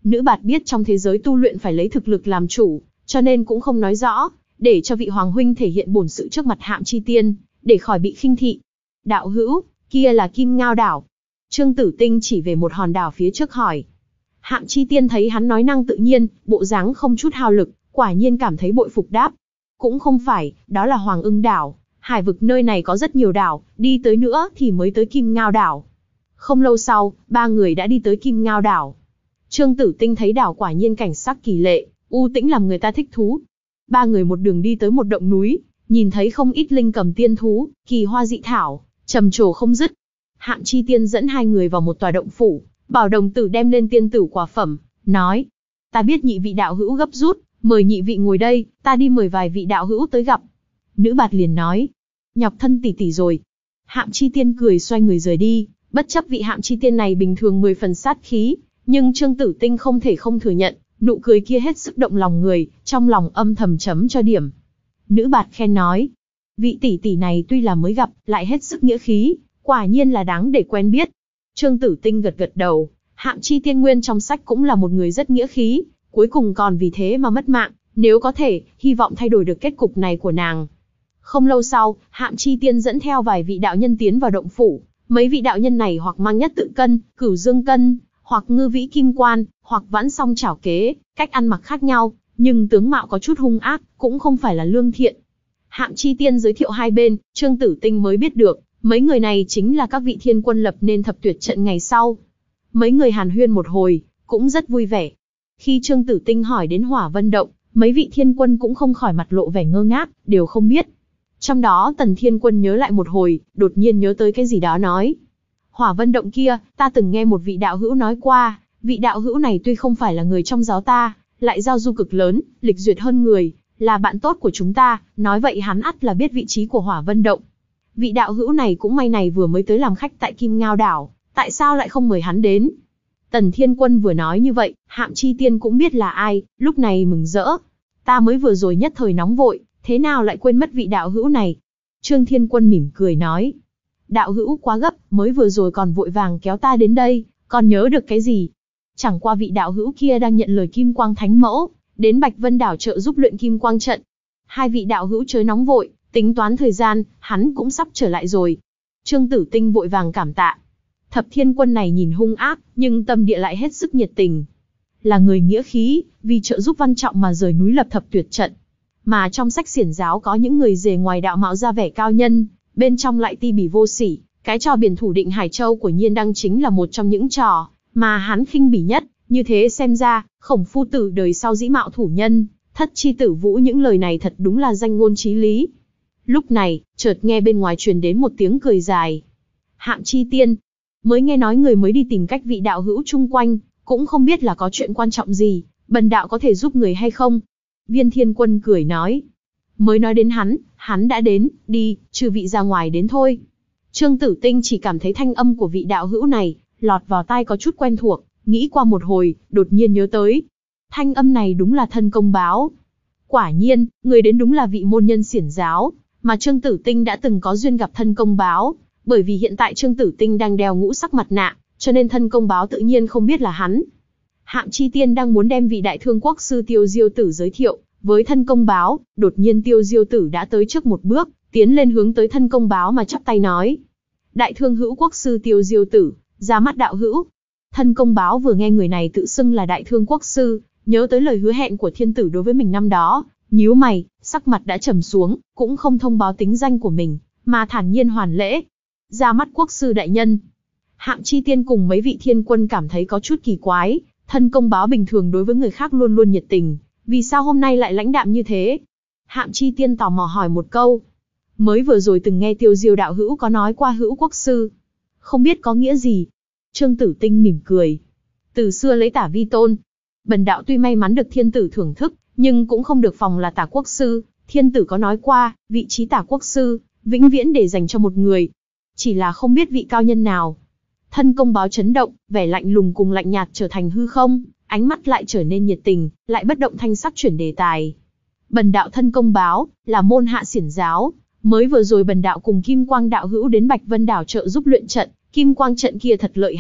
Nữ bạt biết trong thế giới tu luyện phải lấy thực lực làm chủ, cho nên cũng không nói rõ, để cho vị hoàng huynh thể hiện bổn sự trước mặt Hạm Chi Tiên, để khỏi bị khinh thị. Đạo hữu, kia là Kim Ngao đảo. Trương Tử Tinh chỉ về một hòn đảo phía trước hỏi. Hạm Chi Tiên thấy hắn nói năng tự nhiên, bộ dáng không chút hao lực, quả nhiên cảm thấy bội phục đáp. Cũng không phải, đó là Hoàng Ưng đảo. Hải vực nơi này có rất nhiều đảo, đi tới nữa thì mới tới Kim Ngao đảo. Không lâu sau, ba người đã đi tới Kim Ngao đảo. Trương Tử Tinh thấy đảo quả nhiên cảnh sắc kỳ lệ, u tĩnh làm người ta thích thú. Ba người một đường đi tới một động núi, nhìn thấy không ít linh cầm tiên thú, kỳ hoa dị thảo, trầm trồ không dứt. Hạm Chi Tiên dẫn hai người vào một tòa động phủ, bảo đồng tử đem lên tiên tử quả phẩm, nói: ta biết nhị vị đạo hữu gấp rút, mời nhị vị ngồi đây, ta đi mời vài vị đạo hữu tới gặp. Nữ bạt liền nói: nhọc thân tỷ tỷ rồi. Hạm Chi Tiên cười xoay người rời đi, bất chấp vị Hạm Chi Tiên này bình thường mười phần sát khí, nhưng Trương Tử Tinh không thể không thừa nhận, nụ cười kia hết sức động lòng người, trong lòng âm thầm chấm cho điểm. Nữ bạt khen nói: vị tỷ tỷ này tuy là mới gặp, lại hết sức nghĩa khí, quả nhiên là đáng để quen biết. Trương Tử Tinh gật gật đầu, Hạm Chi Tiên nguyên trong sách cũng là một người rất nghĩa khí, cuối cùng còn vì thế mà mất mạng, nếu có thể, hy vọng thay đổi được kết cục này của nàng. Không lâu sau, Hạm Chi Tiên dẫn theo vài vị đạo nhân tiến vào động phủ, mấy vị đạo nhân này hoặc mang nhất tự cân, cửu dương cân, hoặc ngư vĩ kim quan, hoặc vãn song chảo kế, cách ăn mặc khác nhau, nhưng tướng mạo có chút hung ác, cũng không phải là lương thiện. Hạm Chi Tiên giới thiệu hai bên, Trương Tử Tinh mới biết được, mấy người này chính là các vị thiên quân lập nên thập tuyệt trận ngày sau. Mấy người hàn huyên một hồi, cũng rất vui vẻ. Khi Trương Tử Tinh hỏi đến Hỏa Vân Động, mấy vị thiên quân cũng không khỏi mặt lộ vẻ ngơ ngác, đều không biết. Trong đó Tần Thiên Quân nhớ lại một hồi, đột nhiên nhớ tới cái gì đó nói: Hỏa Vân Động kia, ta từng nghe một vị đạo hữu nói qua, vị đạo hữu này tuy không phải là người trong giáo ta, lại giao du cực lớn, lịch duyệt hơn người, là bạn tốt của chúng ta, nói vậy hắn ắt là biết vị trí của Hỏa Vân Động. Vị đạo hữu này cũng may này vừa mới tới làm khách tại Kim Ngao đảo, tại sao lại không mời hắn đến? Tần Thiên Quân vừa nói như vậy, Hạm Chi Tiên cũng biết là ai, lúc này mừng rỡ. Ta mới vừa rồi nhất thời nóng vội, thế nào lại quên mất vị đạo hữu này? Trương Thiên Quân mỉm cười nói: đạo hữu quá gấp, mới vừa rồi còn vội vàng kéo ta đến đây, còn nhớ được cái gì? Chẳng qua vị đạo hữu kia đang nhận lời Kim Quang Thánh Mẫu, đến Bạch Vân đảo trợ giúp luyện Kim Quang trận. Hai vị đạo hữu chớ nóng vội, tính toán thời gian, hắn cũng sắp trở lại rồi. Trương Tử Tinh vội vàng cảm tạ. Thập Thiên Quân này nhìn hung ác, nhưng tâm địa lại hết sức nhiệt tình. Là người nghĩa khí, vì trợ giúp Văn Trọng mà rời núi lập thập tuyệt trận. Mà trong sách xiển giáo có những người rề ngoài đạo mạo ra vẻ cao nhân, bên trong lại ti bỉ vô sỉ. Cái trò biển thủ định Hải Châu của Nhiên Đăng chính là một trong những trò mà hắn khinh bỉ nhất. Như thế xem ra, Khổng phu tử đời sau dĩ mạo thủ nhân, thất chi tử vũ những lời này thật đúng là danh ngôn chí lý. Lúc này, chợt nghe bên ngoài truyền đến một tiếng cười dài. Hạm Chi Tiên, mới nghe nói người mới đi tìm cách vị đạo hữu chung quanh, cũng không biết là có chuyện quan trọng gì, bần đạo có thể giúp người hay không? Viên Thiên Quân cười nói. Mới nói đến hắn, hắn đã đến, đi, trừ vị ra ngoài đến thôi. Trương Tử Tinh chỉ cảm thấy thanh âm của vị đạo hữu này, lọt vào tai có chút quen thuộc, nghĩ qua một hồi, đột nhiên nhớ tới. Thanh âm này đúng là Thân Công Báo. Quả nhiên, người đến đúng là vị môn nhân xiển giáo, mà Trương Tử Tinh đã từng có duyên gặp Thân Công Báo, bởi vì hiện tại Trương Tử Tinh đang đeo ngũ sắc mặt nạ, cho nên Thân Công Báo tự nhiên không biết là hắn. Hạm Chi Tiên đang muốn đem vị đại thương quốc sư Tiêu Diêu Tử giới thiệu với Thân Công Báo, đột nhiên Tiêu Diêu Tử đã tới trước một bước, tiến lên hướng tới Thân Công Báo mà chắp tay nói: Đại thương hữu quốc sư Tiêu Diêu Tử, ra mắt đạo hữu. Thân Công Báo vừa nghe người này tự xưng là đại thương quốc sư, nhớ tới lời hứa hẹn của thiên tử đối với mình năm đó, nhíu mày, sắc mặt đã trầm xuống, cũng không thông báo tính danh của mình, mà thản nhiên hoàn lễ. Ra mắt quốc sư đại nhân. Hạm Chi Tiên cùng mấy vị thiên quân cảm thấy có chút kỳ quái, Thân Công Báo bình thường đối với người khác luôn luôn nhiệt tình, vì sao hôm nay lại lãnh đạm như thế? Hạm Chi Tiên tò mò hỏi một câu. Mới vừa rồi từng nghe Tiêu Diêu đạo hữu có nói qua hữu quốc sư, không biết có nghĩa gì? Trương Tử Tinh mỉm cười. Từ xưa lấy tả vi tôn. Bần đạo tuy may mắn được thiên tử thưởng thức, nhưng cũng không được phòng là tả quốc sư. Thiên tử có nói qua, vị trí tả quốc sư, vĩnh viễn để dành cho một người. Chỉ là không biết vị cao nhân nào. Thân Công Báo chấn động, vẻ lạnh lùng cùng lạnh nhạt trở thành hư không, ánh mắt lại trở nên nhiệt tình, lại bất động thanh sắc chuyển đề tài. Bần đạo Thân Công Báo, là môn hạ xiển giáo. Mới vừa rồi bần đạo cùng Kim Quang đạo hữu đến Bạch Vân đảo trợ giúp luyện trận, Kim Quang trận kia thật lợi hại,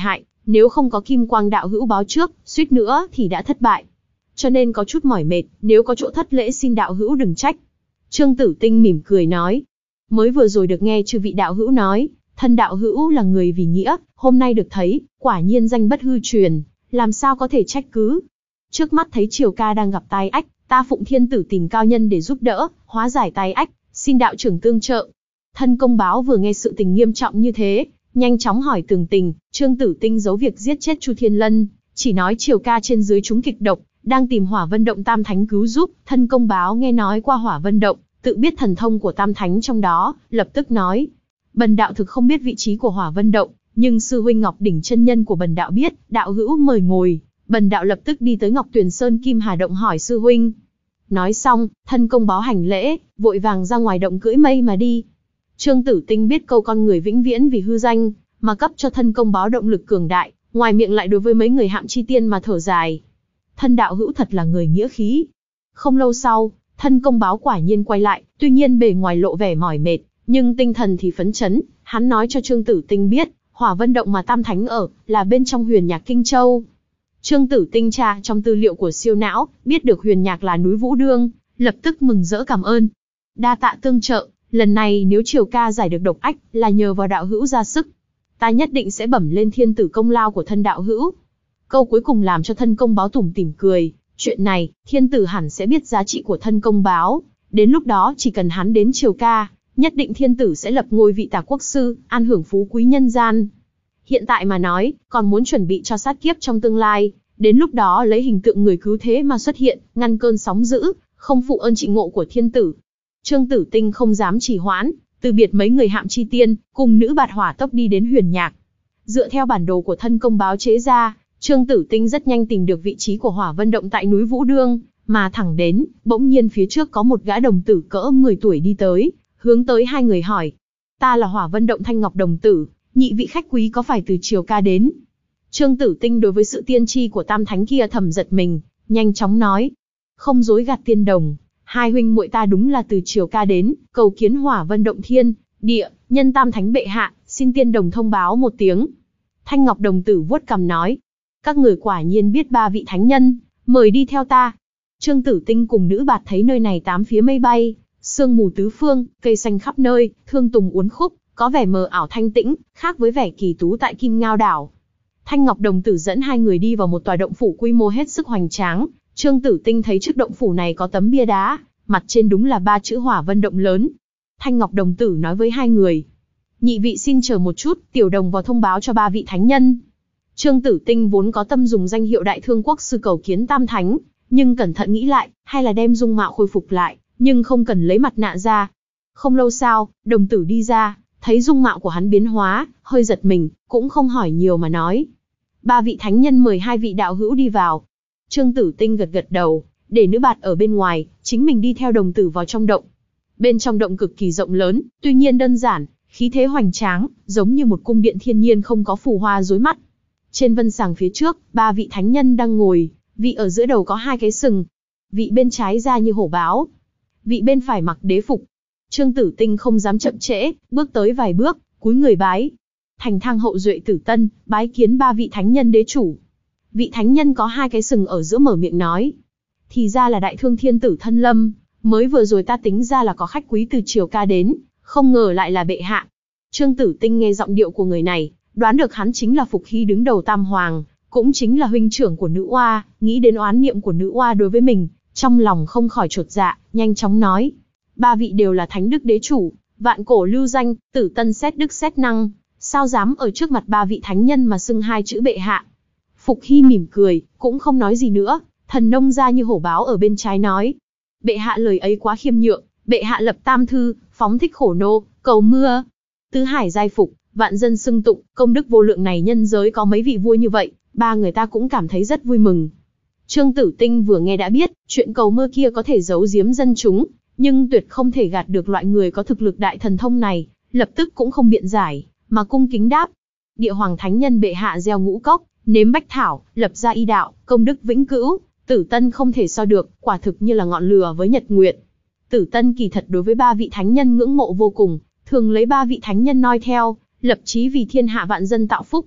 nếu không có Kim Quang đạo hữu báo trước, suýt nữa thì đã thất bại. Cho nên có chút mỏi mệt, nếu có chỗ thất lễ xin đạo hữu đừng trách. Trương Tử Tinh mỉm cười nói. Mới vừa rồi được nghe chư vị đạo hữu nói, thân đạo hữu là người vì nghĩa, hôm nay được thấy, quả nhiên danh bất hư truyền, làm sao có thể trách cứ. Trước mắt thấy Triều ca đang gặp tai ách, ta phụng thiên tử tìm cao nhân để giúp đỡ, hóa giải tai ách, xin đạo trưởng tương trợ. Thân công báo vừa nghe sự tình nghiêm trọng như thế, nhanh chóng hỏi tường tình. Trương Tử Tinh giấu việc giết chết Chu Thiên Lân, chỉ nói Triều ca trên dưới chúng kịch độc, đang tìm Hỏa Vân Động Tam Thánh cứu giúp. Thân công báo nghe nói qua Hỏa Vân Động, tự biết thần thông của Tam Thánh trong đó, lập tức nói: bần đạo thực không biết vị trí của Hỏa Vân Động, nhưng sư huynh Ngọc Đỉnh chân nhân của bần đạo biết, đạo hữu mời ngồi. Bần đạo lập tức đi tới Ngọc Tuyền Sơn Kim Hà Động hỏi sư huynh. Nói xong, thân công báo hành lễ, vội vàng ra ngoài động cưỡi mây mà đi. Trương Tử Tinh biết câu con người vĩnh viễn vì hư danh, mà cấp cho thân công báo động lực cường đại, ngoài miệng lại đối với mấy người Hạm Chi Tiên mà thở dài. Thân đạo hữu thật là người nghĩa khí. Không lâu sau, thân công báo quả nhiên quay lại, tuy nhiên bề ngoài lộ vẻ mỏi mệt, nhưng tinh thần thì phấn chấn. Hắn nói cho Trương Tử Tinh biết, Hỏa Vân Động mà Tam Thánh ở, là bên trong Huyền Nhạc Kinh Châu. Trương Tử Tinh tra trong tư liệu của siêu não, biết được Huyền Nhạc là núi Vũ Đương, lập tức mừng rỡ cảm ơn. Đa tạ tương trợ, lần này nếu Triều ca giải được độc ách, là nhờ vào đạo hữu ra sức. Ta nhất định sẽ bẩm lên thiên tử công lao của thân đạo hữu. Câu cuối cùng làm cho thân công báo tủm tỉm cười. Chuyện này, thiên tử hẳn sẽ biết giá trị của thân công báo. Đến lúc đó chỉ cần hắn đến Triều ca, nhất định thiên tử sẽ lập ngôi vị Tả Quốc sư, an hưởng phú quý nhân gian. Hiện tại mà nói, còn muốn chuẩn bị cho sát kiếp trong tương lai, đến lúc đó lấy hình tượng người cứu thế mà xuất hiện, ngăn cơn sóng dữ, không phụ ơn trịnh ngộ của thiên tử. Trương Tử Tinh không dám trì hoãn, từ biệt mấy người Hạm Chi Tiên, cùng nữ bạt hỏa tốc đi đến Huyền Nhạc. Dựa theo bản đồ của thân công báo chế ra, Trương Tử Tinh rất nhanh tìm được vị trí của Hỏa Vân Động tại núi Vũ Đương, mà thẳng đến, bỗng nhiên phía trước có một gã đồng tử cỡ mười tuổi đi tới, hướng tới hai người hỏi: ta là Hỏa Vân Động Thanh Ngọc đồng tử, nhị vị khách quý có phải từ Triều ca đến? Trương Tử Tinh đối với sự tiên tri của Tam Thánh kia thầm giật mình, nhanh chóng nói: không dối gạt tiên đồng, hai huynh muội ta đúng là từ Triều ca đến, cầu kiến Hỏa Vân Động thiên địa nhân Tam Thánh bệ hạ, xin tiên đồng thông báo một tiếng. Thanh Ngọc đồng tử vuốt cằm nói: các người quả nhiên biết ba vị thánh nhân, mời đi theo ta. Trương Tử Tinh cùng nữ bạt thấy nơi này tám phía mây bay, sương mù tứ phương, cây xanh khắp nơi, thương tùng uốn khúc, có vẻ mờ ảo thanh tĩnh, khác với vẻ kỳ tú tại Kim Ngao đảo. Thanh Ngọc đồng tử dẫn hai người đi vào một tòa động phủ quy mô hết sức hoành tráng. Trương Tử Tinh thấy trước động phủ này có tấm bia đá, mặt trên đúng là ba chữ Hỏa Vân Động lớn. Thanh Ngọc đồng tử nói với hai người: nhị vị xin chờ một chút, tiểu đồng vào thông báo cho ba vị thánh nhân. Trương Tử Tinh vốn có tâm dùng danh hiệu Đại Thương Quốc sư cầu kiến Tam Thánh, nhưng cẩn thận nghĩ lại, hay là đem dung mạo khôi phục lại, nhưng không cần lấy mặt nạ ra. Không lâu sau, đồng tử đi ra, thấy dung mạo của hắn biến hóa, hơi giật mình, cũng không hỏi nhiều mà nói: ba vị thánh nhân mời hai vị đạo hữu đi vào. Trương Tử Tinh gật gật đầu, để nữ bạt ở bên ngoài, chính mình đi theo đồng tử vào trong động. Bên trong động cực kỳ rộng lớn, tuy nhiên đơn giản, khí thế hoành tráng, giống như một cung điện thiên nhiên không có phù hoa rối mắt. Trên vân sàng phía trước, ba vị thánh nhân đang ngồi, vị ở giữa đầu có hai cái sừng, vị bên trái da như hổ báo, vị bên phải mặc đế phục. Trương Tử Tinh không dám chậm trễ, bước tới vài bước, cúi người bái. Thành thang hậu duệ Tử Tân, bái kiến ba vị thánh nhân đế chủ. Vị thánh nhân có hai cái sừng ở giữa mở miệng nói: thì ra là Đại Thương Thiên Tử Thân Lâm, mới vừa rồi ta tính ra là có khách quý từ Triều ca đến, không ngờ lại là bệ hạ. Trương Tử Tinh nghe giọng điệu của người này, đoán được hắn chính là Phục Hy đứng đầu Tam Hoàng, cũng chính là huynh trưởng của nữ oa, nghĩ đến oán niệm của nữ oa đối với mình, trong lòng không khỏi chột dạ, nhanh chóng nói: ba vị đều là thánh đức đế chủ, vạn cổ lưu danh, Tử Tân xét đức xét năng, sao dám ở trước mặt ba vị thánh nhân mà xưng hai chữ bệ hạ. Phục Hy mỉm cười, cũng không nói gì nữa. Thần nông ra như hổ báo ở bên trái nói: bệ hạ lời ấy quá khiêm nhượng, bệ hạ lập tam thư, phóng thích khổ nô, cầu mưa, tứ hải giai phục, vạn dân xưng tụng, công đức vô lượng này nhân giới có mấy vị vua như vậy, ba người ta cũng cảm thấy rất vui mừng. Trương Tử Tinh vừa nghe đã biết, chuyện cầu mưa kia có thể giấu giếm dân chúng, nhưng tuyệt không thể gạt được loại người có thực lực đại thần thông này, lập tức cũng không biện giải, mà cung kính đáp: địa hoàng thánh nhân bệ hạ gieo ngũ cốc, nếm bách thảo, lập ra y đạo, công đức vĩnh cửu, Tử Tân không thể so được, quả thực như là ngọn lửa với nhật nguyệt. Tử Tân kỳ thật đối với ba vị thánh nhân ngưỡng mộ vô cùng, thường lấy ba vị thánh nhân noi theo, lập chí vì thiên hạ vạn dân tạo phúc.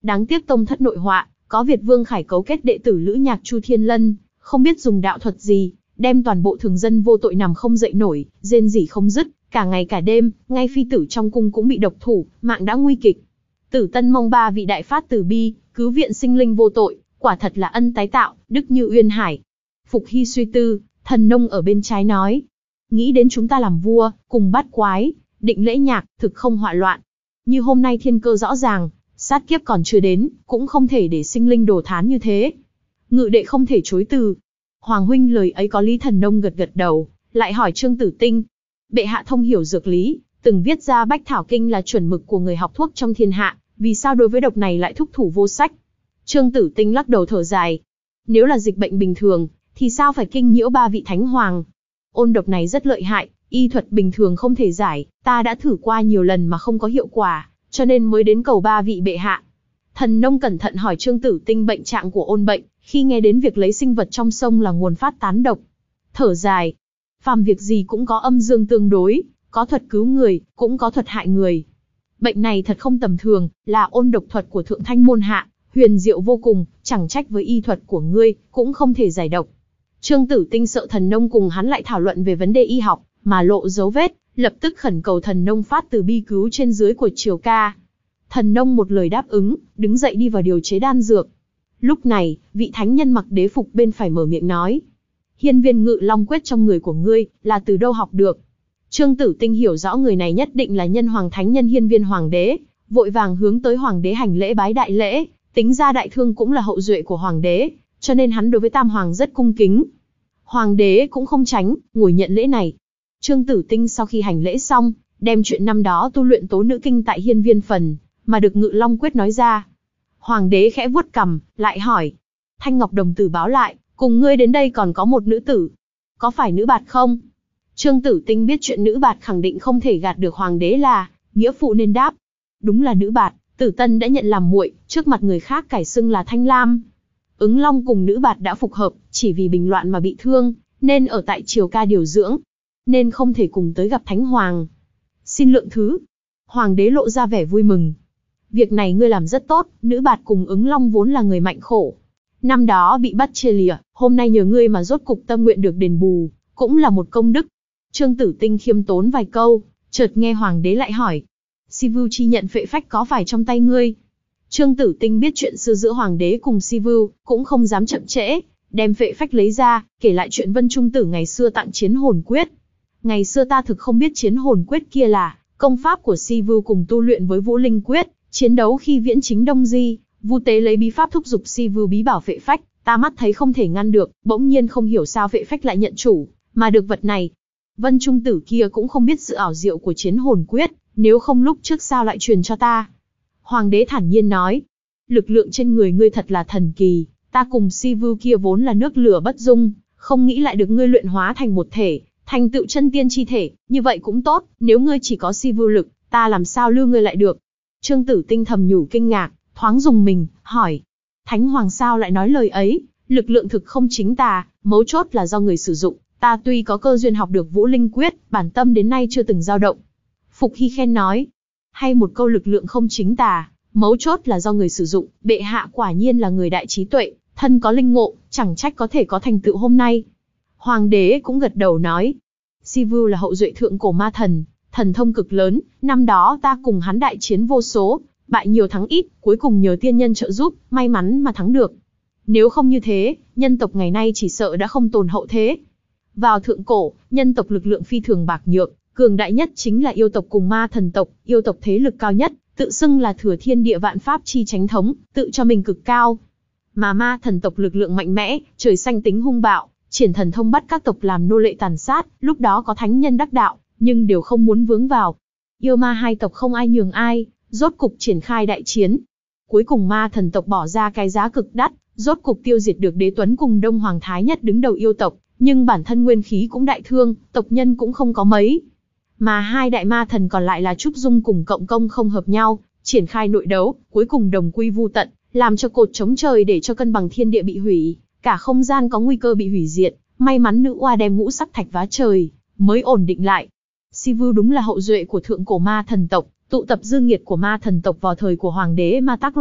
Đáng tiếc tông thất nội họa, có Việt Vương Khải cấu kết đệ tử Lữ Nhạc Chu Thiên Lân, không biết dùng đạo thuật gì, đem toàn bộ thường dân vô tội nằm không dậy nổi, rên rỉ không dứt, cả ngày cả đêm, ngay phi tử trong cung cũng bị độc thủ, mạng đã nguy kịch. Tử Tân mong ba vị đại phát từ bi, cứu viện sinh linh vô tội, quả thật là ân tái tạo, đức như uyên hải. Phục Hy suy tư, Thần Nông ở bên trái nói, nghĩ đến chúng ta làm vua, cùng bát quái, định lễ nhạc, thực không họa loạn. Như hôm nay thiên cơ rõ ràng, sát kiếp còn chưa đến, cũng không thể để sinh linh đổ thán như thế. Ngự đệ không thể chối từ. Hoàng huynh lời ấy có lý. Thần Nông gật gật đầu, lại hỏi Trương Tử Tinh. Bệ hạ thông hiểu dược lý, từng viết ra Bách Thảo Kinh là chuẩn mực của người học thuốc trong thiên hạ, vì sao đối với độc này lại thúc thủ vô sách? Trương Tử Tinh lắc đầu thở dài. Nếu là dịch bệnh bình thường, thì sao phải kinh nhiễu ba vị thánh hoàng? Ôn độc này rất lợi hại, y thuật bình thường không thể giải, ta đã thử qua nhiều lần mà không có hiệu quả, cho nên mới đến cầu ba vị bệ hạ. Thần Nông cẩn thận hỏi Trương Tử Tinh bệnh trạng của ôn bệnh, khi nghe đến việc lấy sinh vật trong sông là nguồn phát tán độc. Thở dài, phàm việc gì cũng có âm dương tương đối, có thuật cứu người, cũng có thuật hại người. Bệnh này thật không tầm thường, là ôn độc thuật của thượng thanh môn hạ, huyền diệu vô cùng, chẳng trách với y thuật của ngươi, cũng không thể giải độc. Trương Tử Tinh sợ Thần Nông cùng hắn lại thảo luận về vấn đề y học, mà lộ dấu vết, lập tức khẩn cầu Thần Nông phát từ bi cứu trên dưới của Triều ca. Thần Nông một lời đáp ứng, đứng dậy đi vào điều chế đan dược. Lúc này, vị thánh nhân mặc đế phục bên phải mở miệng nói. Hiên viên Ngự Long quyết trong người của ngươi, là từ đâu học được? Trương Tử Tinh hiểu rõ người này nhất định là nhân hoàng thánh nhân hiên viên hoàng đế, vội vàng hướng tới hoàng đế hành lễ bái đại lễ, tính ra đại thương cũng là hậu duệ của hoàng đế, cho nên hắn đối với tam hoàng rất cung kính. Hoàng đế cũng không tránh, ngồi nhận lễ này. Trương Tử Tinh sau khi hành lễ xong, đem chuyện năm đó tu luyện tố nữ kinh tại hiên viên phần, mà được Ngự Long quyết nói ra. Hoàng đế khẽ vuốt cằm, lại hỏi. Thanh Ngọc đồng tử báo lại, cùng ngươi đến đây còn có một nữ tử. Có phải nữ bạt không? Trương Tử Tinh biết chuyện nữ bạt khẳng định không thể gạt được hoàng đế là, nghĩa phụ nên đáp. Đúng là nữ bạt, Tử Tân đã nhận làm muội, trước mặt người khác cải xưng là Thanh Lam. Ứng Long cùng nữ bạt đã phục hợp, chỉ vì bình loạn mà bị thương, nên ở tại Triều ca điều dưỡng, nên không thể cùng tới gặp Thánh Hoàng. Xin lượng thứ. Hoàng đế lộ ra vẻ vui mừng. Việc này ngươi làm rất tốt, nữ bạt cùng Ứng Long vốn là người mạnh khổ. Năm đó bị bắt chia lìa, hôm nay nhờ ngươi mà rốt cục tâm nguyện được đền bù, cũng là một công đức. Trương Tử Tinh khiêm tốn vài câu, chợt nghe hoàng đế lại hỏi. Si Vưu chi nhận phệ phách có phải trong tay ngươi? Trương Tử Tinh biết chuyện xưa giữa hoàng đế cùng Si Vưu, cũng không dám chậm trễ, đem phệ phách lấy ra, kể lại chuyện Vân Trung Tử ngày xưa tặng chiến hồn quyết. Ngày xưa ta thực không biết chiến hồn quyết kia là công pháp của Si Vưu cùng tu luyện với Vũ Linh quyết, chiến đấu khi viễn chính Đông Di, Vu Tế lấy bí pháp thúc giục Si Vưu bí bảo phệ phách, ta mắt thấy không thể ngăn được, bỗng nhiên không hiểu sao phệ phách lại nhận chủ, mà được vật này. Vân Trung Tử kia cũng không biết sự ảo diệu của chiến hồn quyết, nếu không lúc trước sao lại truyền cho ta. Hoàng đế thản nhiên nói, lực lượng trên người ngươi thật là thần kỳ, ta cùng Si Vưu kia vốn là nước lửa bất dung, không nghĩ lại được ngươi luyện hóa thành một thể, thành tựu chân tiên chi thể, như vậy cũng tốt, nếu ngươi chỉ có Si Vưu lực, ta làm sao lưu ngươi lại được. Trương Tử Tinh thầm nhủ kinh ngạc, thoáng dùng mình, hỏi, Thánh Hoàng sao lại nói lời ấy, lực lượng thực không chính tà, mấu chốt là do người sử dụng. Ta tuy có cơ duyên học được Vũ Linh quyết, bản tâm đến nay chưa từng dao động. Phục Hy khen nói, hay một câu lực lượng không chính tà, mấu chốt là do người sử dụng, bệ hạ quả nhiên là người đại trí tuệ, thân có linh ngộ, chẳng trách có thể có thành tựu hôm nay. Hoàng đế cũng gật đầu nói, Si Vưu là hậu duệ thượng cổ ma thần, thần thông cực lớn, năm đó ta cùng hắn đại chiến vô số, bại nhiều thắng ít, cuối cùng nhờ tiên nhân trợ giúp, may mắn mà thắng được. Nếu không như thế, nhân tộc ngày nay chỉ sợ đã không tồn hậu thế. Vào thượng cổ, nhân tộc lực lượng phi thường bạc nhược, cường đại nhất chính là yêu tộc cùng ma thần tộc, yêu tộc thế lực cao nhất, tự xưng là thừa thiên địa vạn pháp chi chánh thống, tự cho mình cực cao. Mà ma thần tộc lực lượng mạnh mẽ, trời xanh tính hung bạo, triển thần thông bắt các tộc làm nô lệ tàn sát, lúc đó có thánh nhân đắc đạo, nhưng đều không muốn vướng vào. Yêu ma hai tộc không ai nhường ai, rốt cục triển khai đại chiến. Cuối cùng ma thần tộc bỏ ra cái giá cực đắt, rốt cục tiêu diệt được Đế Tuấn cùng Đông Hoàng Thái Nhất đứng đầu yêu tộc. Nhưng bản thân nguyên khí cũng đại thương, tộc nhân cũng không có mấy. Mà hai đại ma thần còn lại là Trúc Dung cùng Cộng Công không hợp nhau, triển khai nội đấu, cuối cùng đồng quy vu tận, làm cho cột chống trời để cho cân bằng thiên địa bị hủy, cả không gian có nguy cơ bị hủy diệt, may mắn nữ oa đem ngũ sắc thạch vá trời, mới ổn định lại. Si Vưu đúng là hậu duệ của thượng cổ ma thần tộc, tụ tập dư nghiệt của ma thần tộc vào thời của hoàng đế ma tác loạn,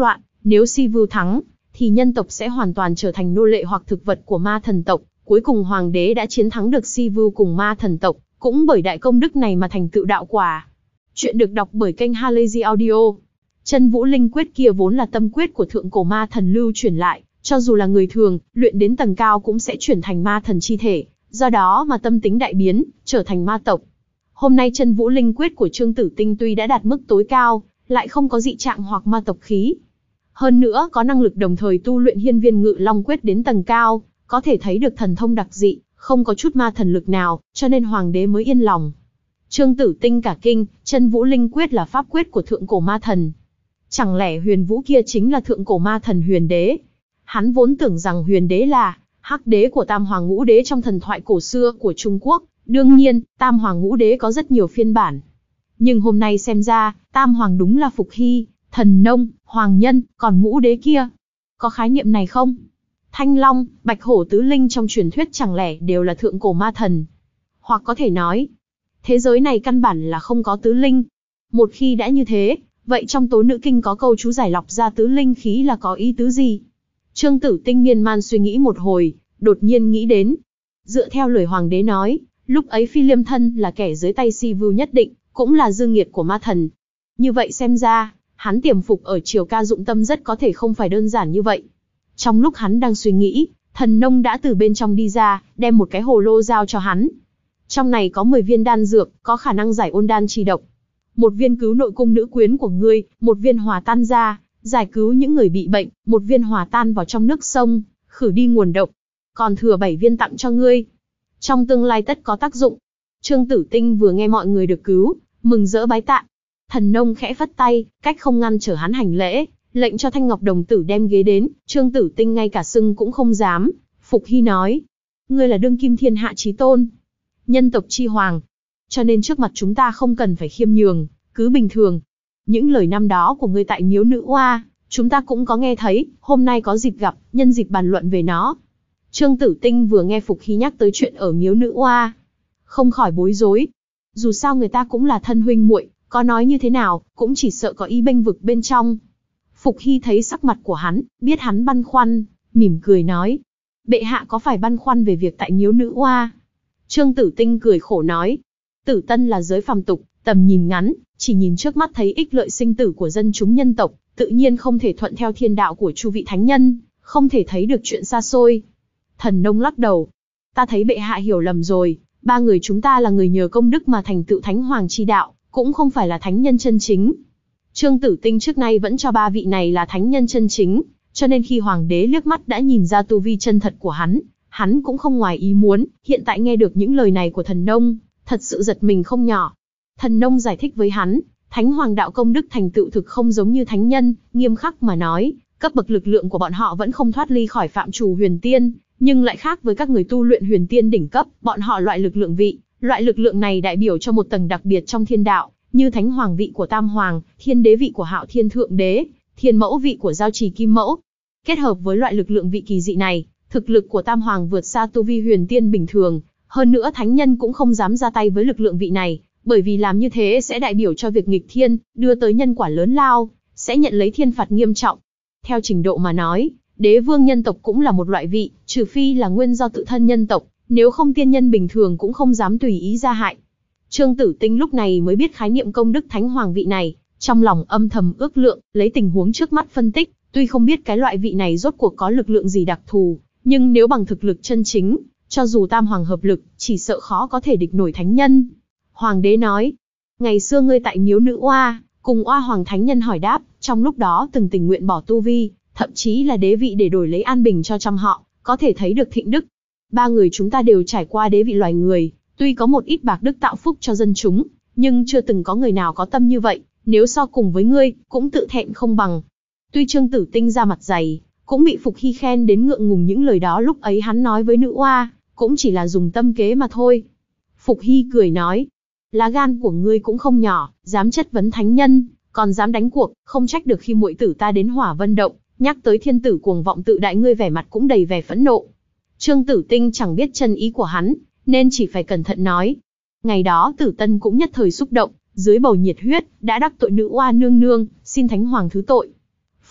Nếu Sivu thắng, thì nhân tộc sẽ hoàn toàn trở thành nô lệ hoặc thực vật của ma thần tộc. Cuối cùng hoàng đế đã chiến thắng được Sivu cùng ma thần tộc, cũng bởi đại công đức này mà thành tựu đạo quả. Chuyện được đọc bởi kênh Halazy Audio. Chân Vũ Linh Quyết kia vốn là tâm quyết của thượng cổ ma thần lưu truyền lại, cho dù là người thường, luyện đến tầng cao cũng sẽ chuyển thành ma thần chi thể, do đó mà tâm tính đại biến, trở thành ma tộc. Hôm nay Chân Vũ Linh Quyết của Trương Tử Tinh tuy đã đạt mức tối cao, lại không có dị trạng hoặc ma tộc khí. Hơn nữa có năng lực đồng thời tu luyện Hiên Viên Ngự Long Quyết đến tầng cao, có thể thấy được thần thông đặc dị, không có chút ma thần lực nào, cho nên hoàng đế mới yên lòng. Trương Tử Tinh cả kinh, Chân Vũ Linh Quyết là pháp quyết của thượng cổ ma thần. Chẳng lẽ Huyền Vũ kia chính là thượng cổ ma thần Huyền Đế? Hắn vốn tưởng rằng Huyền Đế là hắc đế của Tam Hoàng Ngũ Đế trong thần thoại cổ xưa của Trung Quốc. Đương nhiên, Tam Hoàng Ngũ Đế có rất nhiều phiên bản. Nhưng hôm nay xem ra, Tam Hoàng đúng là Phục Hy, Thần Nông, Hoàng Nhân, còn Ngũ Đế kia. Có khái niệm này không? Thanh Long, Bạch Hổ Tứ Linh trong truyền thuyết chẳng lẽ đều là thượng cổ ma thần? Hoặc có thể nói, thế giới này căn bản là không có tứ linh. Một khi đã như thế, vậy trong Tố Nữ Kinh có câu chú giải lọc ra tứ linh khí là có ý tứ gì? Trương Tử Tinh miên man suy nghĩ một hồi, đột nhiên nghĩ đến. Dựa theo lời hoàng đế nói, lúc ấy Phi Liêm Thân là kẻ dưới tay Sivu nhất định, cũng là dương nghiệt của ma thần. Như vậy xem ra, hắn tiềm phục ở Triều Ca Dụng Tâm rất có thể không phải đơn giản như vậy. Trong lúc hắn đang suy nghĩ, Thần Nông đã từ bên trong đi ra, đem một cái hồ lô giao cho hắn. Trong này có mười viên đan dược, có khả năng giải ôn đan chi độc. Một viên cứu nội cung nữ quyến của ngươi, một viên hòa tan ra, giải cứu những người bị bệnh, một viên hòa tan vào trong nước sông, khử đi nguồn độc. Còn thừa bảy viên tặng cho ngươi. Trong tương lai tất có tác dụng. Trương Tử Tinh vừa nghe mọi người được cứu, mừng rỡ bái tạ. Thần Nông khẽ phất tay, cách không ngăn trở hắn hành lễ, lệnh cho Thanh Ngọc Đồng Tử đem ghế đến. Trương Tử Tinh ngay cả sưng cũng không dám. Phục Hy nói, ngươi là đương kim thiên hạ chí tôn, nhân tộc chi hoàng, cho nên trước mặt chúng ta không cần phải khiêm nhường, cứ bình thường. Những lời năm đó của ngươi tại miếu Nữ Oa, chúng ta cũng có nghe thấy, hôm nay có dịp gặp, nhân dịp bàn luận về nó. Trương Tử Tinh vừa nghe Phục Hy nhắc tới chuyện ở miếu Nữ Oa, không khỏi bối rối. Dù sao người ta cũng là thân huynh muội, có nói như thế nào, cũng chỉ sợ có ý bênh vực bên trong. Phục Hy thấy sắc mặt của hắn, biết hắn băn khoăn, mỉm cười nói, bệ hạ có phải băn khoăn về việc tại miếu Nữ Oa? Trương Tử Tinh cười khổ nói, Tử Tân là giới phàm tục, tầm nhìn ngắn, chỉ nhìn trước mắt thấy ích lợi sinh tử của dân chúng nhân tộc, tự nhiên không thể thuận theo thiên đạo của chu vị thánh nhân, không thể thấy được chuyện xa xôi. Thần Nông lắc đầu, ta thấy bệ hạ hiểu lầm rồi, ba người chúng ta là người nhờ công đức mà thành tựu thánh hoàng chi đạo, cũng không phải là thánh nhân chân chính. Trương Tử Tinh trước nay vẫn cho ba vị này là thánh nhân chân chính, cho nên khi hoàng đế liếc mắt đã nhìn ra tu vi chân thật của hắn, hắn cũng không ngoài ý muốn. Hiện tại nghe được những lời này của Thần Nông, thật sự giật mình không nhỏ. Thần Nông giải thích với hắn, thánh hoàng đạo công đức thành tựu thực không giống như thánh nhân, nghiêm khắc mà nói, cấp bậc lực lượng của bọn họ vẫn không thoát ly khỏi phạm trù huyền tiên, nhưng lại khác với các người tu luyện huyền tiên đỉnh cấp, bọn họ loại lực lượng vị, loại lực lượng này đại biểu cho một tầng đặc biệt trong thiên đạo, như thánh hoàng vị của Tam Hoàng, thiên đế vị của Hạo Thiên Thượng Đế, thiên mẫu vị của Giao Trì Kim Mẫu. Kết hợp với loại lực lượng vị kỳ dị này, thực lực của Tam Hoàng vượt xa tu vi huyền tiên bình thường, hơn nữa thánh nhân cũng không dám ra tay với lực lượng vị này, bởi vì làm như thế sẽ đại biểu cho việc nghịch thiên, đưa tới nhân quả lớn lao, sẽ nhận lấy thiên phạt nghiêm trọng. Theo trình độ mà nói, đế vương nhân tộc cũng là một loại vị, trừ phi là nguyên do tự thân nhân tộc, nếu không tiên nhân bình thường cũng không dám tùy ý ra hại. Trương Tử Tinh lúc này mới biết khái niệm công đức thánh hoàng vị này, trong lòng âm thầm ước lượng, lấy tình huống trước mắt phân tích, tuy không biết cái loại vị này rốt cuộc có lực lượng gì đặc thù, nhưng nếu bằng thực lực chân chính, cho dù tam hoàng hợp lực, chỉ sợ khó có thể địch nổi thánh nhân. Hoàng đế nói, ngày xưa ngươi tại miếu Nữ Oa, cùng Oa Hoàng thánh nhân hỏi đáp, trong lúc đó từng tình nguyện bỏ tu vi, thậm chí là đế vị để đổi lấy an bình cho trăm họ, có thể thấy được thịnh đức. Ba người chúng ta đều trải qua đế vị loài người, tuy có một ít bạc đức tạo phúc cho dân chúng, nhưng chưa từng có người nào có tâm như vậy, nếu so cùng với ngươi, cũng tự thẹn không bằng. Tuy Trương Tử Tinh ra mặt dày, cũng bị Phục Hy khen đến ngượng ngùng, những lời đó lúc ấy hắn nói với Nữ Oa, cũng chỉ là dùng tâm kế mà thôi. Phục Hy cười nói, lá gan của ngươi cũng không nhỏ, dám chất vấn thánh nhân, còn dám đánh cuộc, không trách được khi muội tử ta đến Hỏa Vân Động, nhắc tới thiên tử cuồng vọng tự đại, ngươi vẻ mặt cũng đầy vẻ phẫn nộ. Trương Tử Tinh chẳng biết chân ý của hắn, nên chỉ phải cẩn thận nói. Ngày đó Tử Tân cũng nhất thời xúc động, dưới bầu nhiệt huyết, đã đắc tội Nữ Oa nương nương, xin thánh hoàng thứ tội.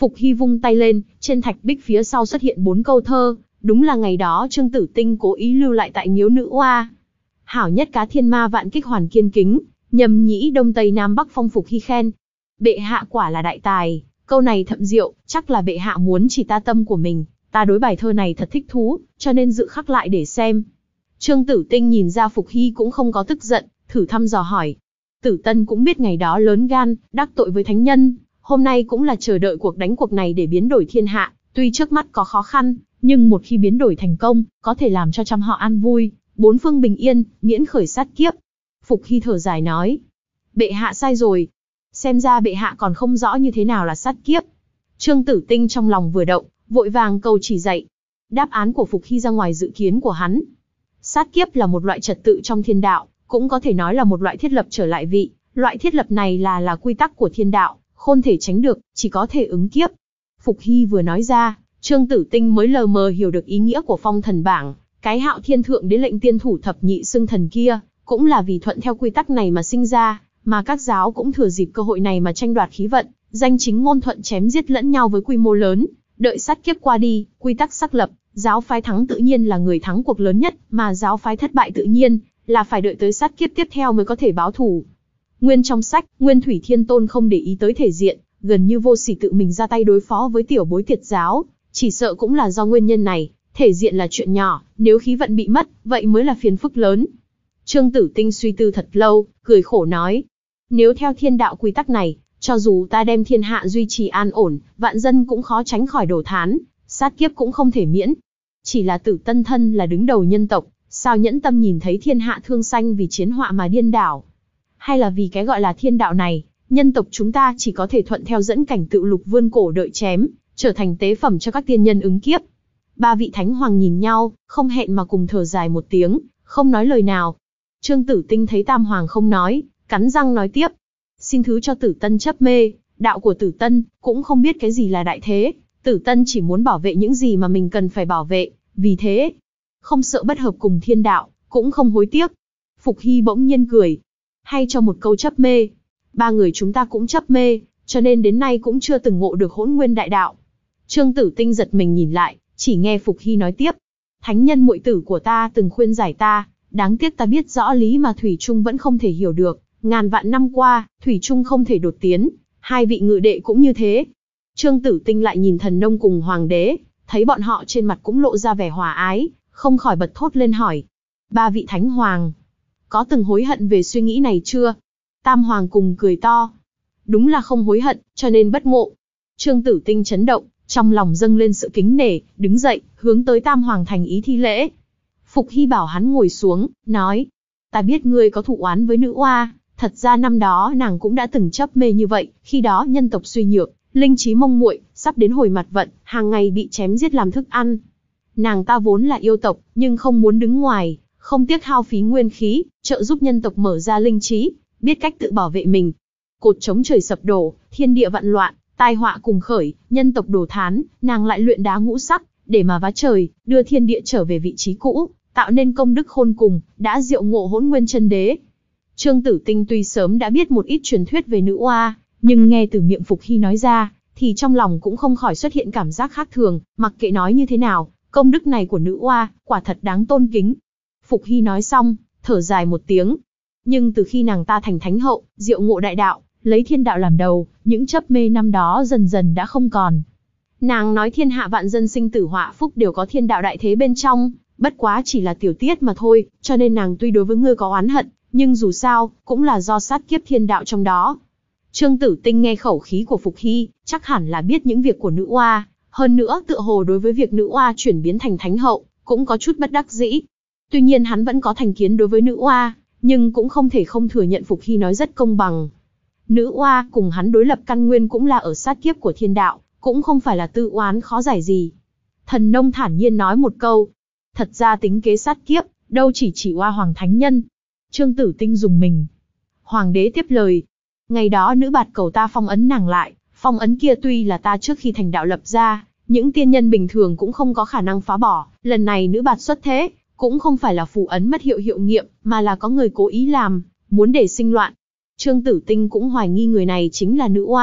Phục Hy vung tay lên, trên thạch bích phía sau xuất hiện bốn câu thơ, đúng là ngày đó Trương Tử Tinh cố ý lưu lại tại Miếu Nữ Oa. Hảo nhất cá thiên ma vạn kích hoàn kiên kính, nhầm nhĩ đông tây nam bắc phong. Phục Hy khen. Bệ hạ quả là đại tài, câu này thậm diệu, chắc là bệ hạ muốn chỉ ta tâm của mình, ta đối bài thơ này thật thích thú, cho nên dự khắc lại để xem. Trương Tử Tinh nhìn ra Phục Hy cũng không có tức giận, thử thăm dò hỏi. Tử Tân cũng biết ngày đó lớn gan, đắc tội với thánh nhân, hôm nay cũng là chờ đợi cuộc đánh cuộc này để biến đổi thiên hạ, tuy trước mắt có khó khăn, nhưng một khi biến đổi thành công, có thể làm cho trăm họ an vui, bốn phương bình yên, miễn khởi sát kiếp. Phục Hy thở dài nói. Bệ hạ sai rồi. Xem ra bệ hạ còn không rõ như thế nào là sát kiếp. Trương Tử Tinh trong lòng vừa động, vội vàng cầu chỉ dạy. Đáp án của Phục Hy ra ngoài dự kiến của hắn. Sát kiếp là một loại trật tự trong thiên đạo, cũng có thể nói là một loại thiết lập trở lại vị. Loại thiết lập này là là quy tắc của thiên đạo, không thể tránh được, chỉ có thể ứng kiếp. Phục Hy vừa nói ra, Trương Tử Tinh mới lờ mờ hiểu được ý nghĩa của phong thần bảng. Cái Hạo Thiên Thượng Đế lệnh tiên thủ thập nhị xưng thần kia, cũng là vì thuận theo quy tắc này mà sinh ra, mà các giáo cũng thừa dịp cơ hội này mà tranh đoạt khí vận, danh chính ngôn thuận chém giết lẫn nhau với quy mô lớn. Đợi sát kiếp qua đi, quy tắc xác lập, giáo phái thắng tự nhiên là người thắng cuộc lớn nhất, mà giáo phái thất bại tự nhiên là phải đợi tới sát kiếp tiếp theo mới có thể báo thù. Nguyên trong sách, Nguyên Thủy Thiên Tôn không để ý tới thể diện, gần như vô sỉ tự mình ra tay đối phó với tiểu bối Tiệt giáo, chỉ sợ cũng là do nguyên nhân này. Thể diện là chuyện nhỏ, nếu khí vận bị mất, vậy mới là phiền phức lớn. Trương Tử Tinh suy tư thật lâu, cười khổ nói. Nếu theo thiên đạo quy tắc này, cho dù ta đem thiên hạ duy trì an ổn, vạn dân cũng khó tránh khỏi đổ thán, sát kiếp cũng không thể miễn. Chỉ là Tử Tân thân là đứng đầu nhân tộc, sao nhẫn tâm nhìn thấy thiên hạ thương sanh vì chiến họa mà điên đảo? Hay là vì cái gọi là thiên đạo này, nhân tộc chúng ta chỉ có thể thuận theo dẫn cảnh tự lục vươn cổ đợi chém, trở thành tế phẩm cho các tiên nhân ứng kiếp? Ba vị thánh hoàng nhìn nhau, không hẹn mà cùng thở dài một tiếng, không nói lời nào. Trương Tử Tinh thấy Tam Hoàng không nói, cắn răng nói tiếp. Xin thứ cho Tử Tân chấp mê, đạo của Tử Tân cũng không biết cái gì là đại thế. Tử Tân chỉ muốn bảo vệ những gì mà mình cần phải bảo vệ, vì thế, không sợ bất hợp cùng thiên đạo, cũng không hối tiếc. Phục Hy bỗng nhiên cười. Hay cho một câu chấp mê. Ba người chúng ta cũng chấp mê, cho nên đến nay cũng chưa từng ngộ được hỗn nguyên đại đạo. Trương Tử Tinh giật mình nhìn lại, chỉ nghe Phục Hy nói tiếp. Thánh nhân muội tử của ta từng khuyên giải ta, đáng tiếc ta biết rõ lý mà Thủy Trung vẫn không thể hiểu được. Ngàn vạn năm qua, Thủy Trung không thể đột tiến, hai vị ngự đệ cũng như thế. Trương Tử Tinh lại nhìn Thần Nông cùng Hoàng đế, thấy bọn họ trên mặt cũng lộ ra vẻ hòa ái, không khỏi bật thốt lên hỏi. Ba vị thánh hoàng, có từng hối hận về suy nghĩ này chưa? Tam Hoàng cùng cười to. Đúng là không hối hận, cho nên bất ngộ. Trương Tử Tinh chấn động, trong lòng dâng lên sự kính nể, đứng dậy, hướng tới Tam Hoàng thành ý thi lễ. Phục Hy bảo hắn ngồi xuống, nói. Ta biết ngươi có thù oán với nữ oa, thật ra năm đó nàng cũng đã từng chấp mê như vậy, khi đó nhân tộc suy nhược, linh trí mông muội, sắp đến hồi mặt vận, hàng ngày bị chém giết làm thức ăn. Nàng ta vốn là yêu tộc, nhưng không muốn đứng ngoài, không tiếc hao phí nguyên khí, trợ giúp nhân tộc mở ra linh trí, biết cách tự bảo vệ mình. Cột chống trời sập đổ, thiên địa vạn loạn, tai họa cùng khởi, nhân tộc đổ thán, nàng lại luyện đá ngũ sắc, để mà vá trời, đưa thiên địa trở về vị trí cũ, tạo nên công đức khôn cùng, đã diệu ngộ hỗn nguyên chân đế. Trương Tử Tinh tuy sớm đã biết một ít truyền thuyết về nữ oa, nhưng nghe từ miệng Phục Hy nói ra, thì trong lòng cũng không khỏi xuất hiện cảm giác khác thường, mặc kệ nói như thế nào, công đức này của nữ oa, quả thật đáng tôn kính. Phục Hy nói xong, thở dài một tiếng. Nhưng từ khi nàng ta thành thánh hậu, diệu ngộ đại đạo, lấy thiên đạo làm đầu, những chấp mê năm đó dần dần đã không còn. Nàng nói thiên hạ vạn dân sinh tử họa phúc đều có thiên đạo đại thế bên trong, bất quá chỉ là tiểu tiết mà thôi, cho nên nàng tuy đối với ngươi có oán hận, nhưng dù sao, cũng là do sát kiếp thiên đạo trong đó. Trương Tử Tinh nghe khẩu khí của Phục Hy, chắc hẳn là biết những việc của nữ oa, hơn nữa tựa hồ đối với việc nữ oa chuyển biến thành thánh hậu, cũng có chút bất đắc dĩ. Tuy nhiên hắn vẫn có thành kiến đối với nữ oa, nhưng cũng không thể không thừa nhận Phục Hy nói rất công bằng. Nữ oa cùng hắn đối lập căn nguyên cũng là ở sát kiếp của thiên đạo, cũng không phải là tư oán khó giải gì. Thần Nông thản nhiên nói một câu, thật ra tính kế sát kiếp, đâu chỉ chỉ oa hoàng thánh nhân. Trương Tử Tinh dùng mình. Hoàng đế tiếp lời, ngày đó nữ bạt cầu ta phong ấn nàng lại, phong ấn kia tuy là ta trước khi thành đạo lập ra, những tiên nhân bình thường cũng không có khả năng phá bỏ, lần này nữ bạt xuất thế, cũng không phải là phù ấn mất hiệu hiệu nghiệm, mà là có người cố ý làm, muốn để sinh loạn. Trương Tử Tinh cũng hoài nghi người này chính là nữ oa,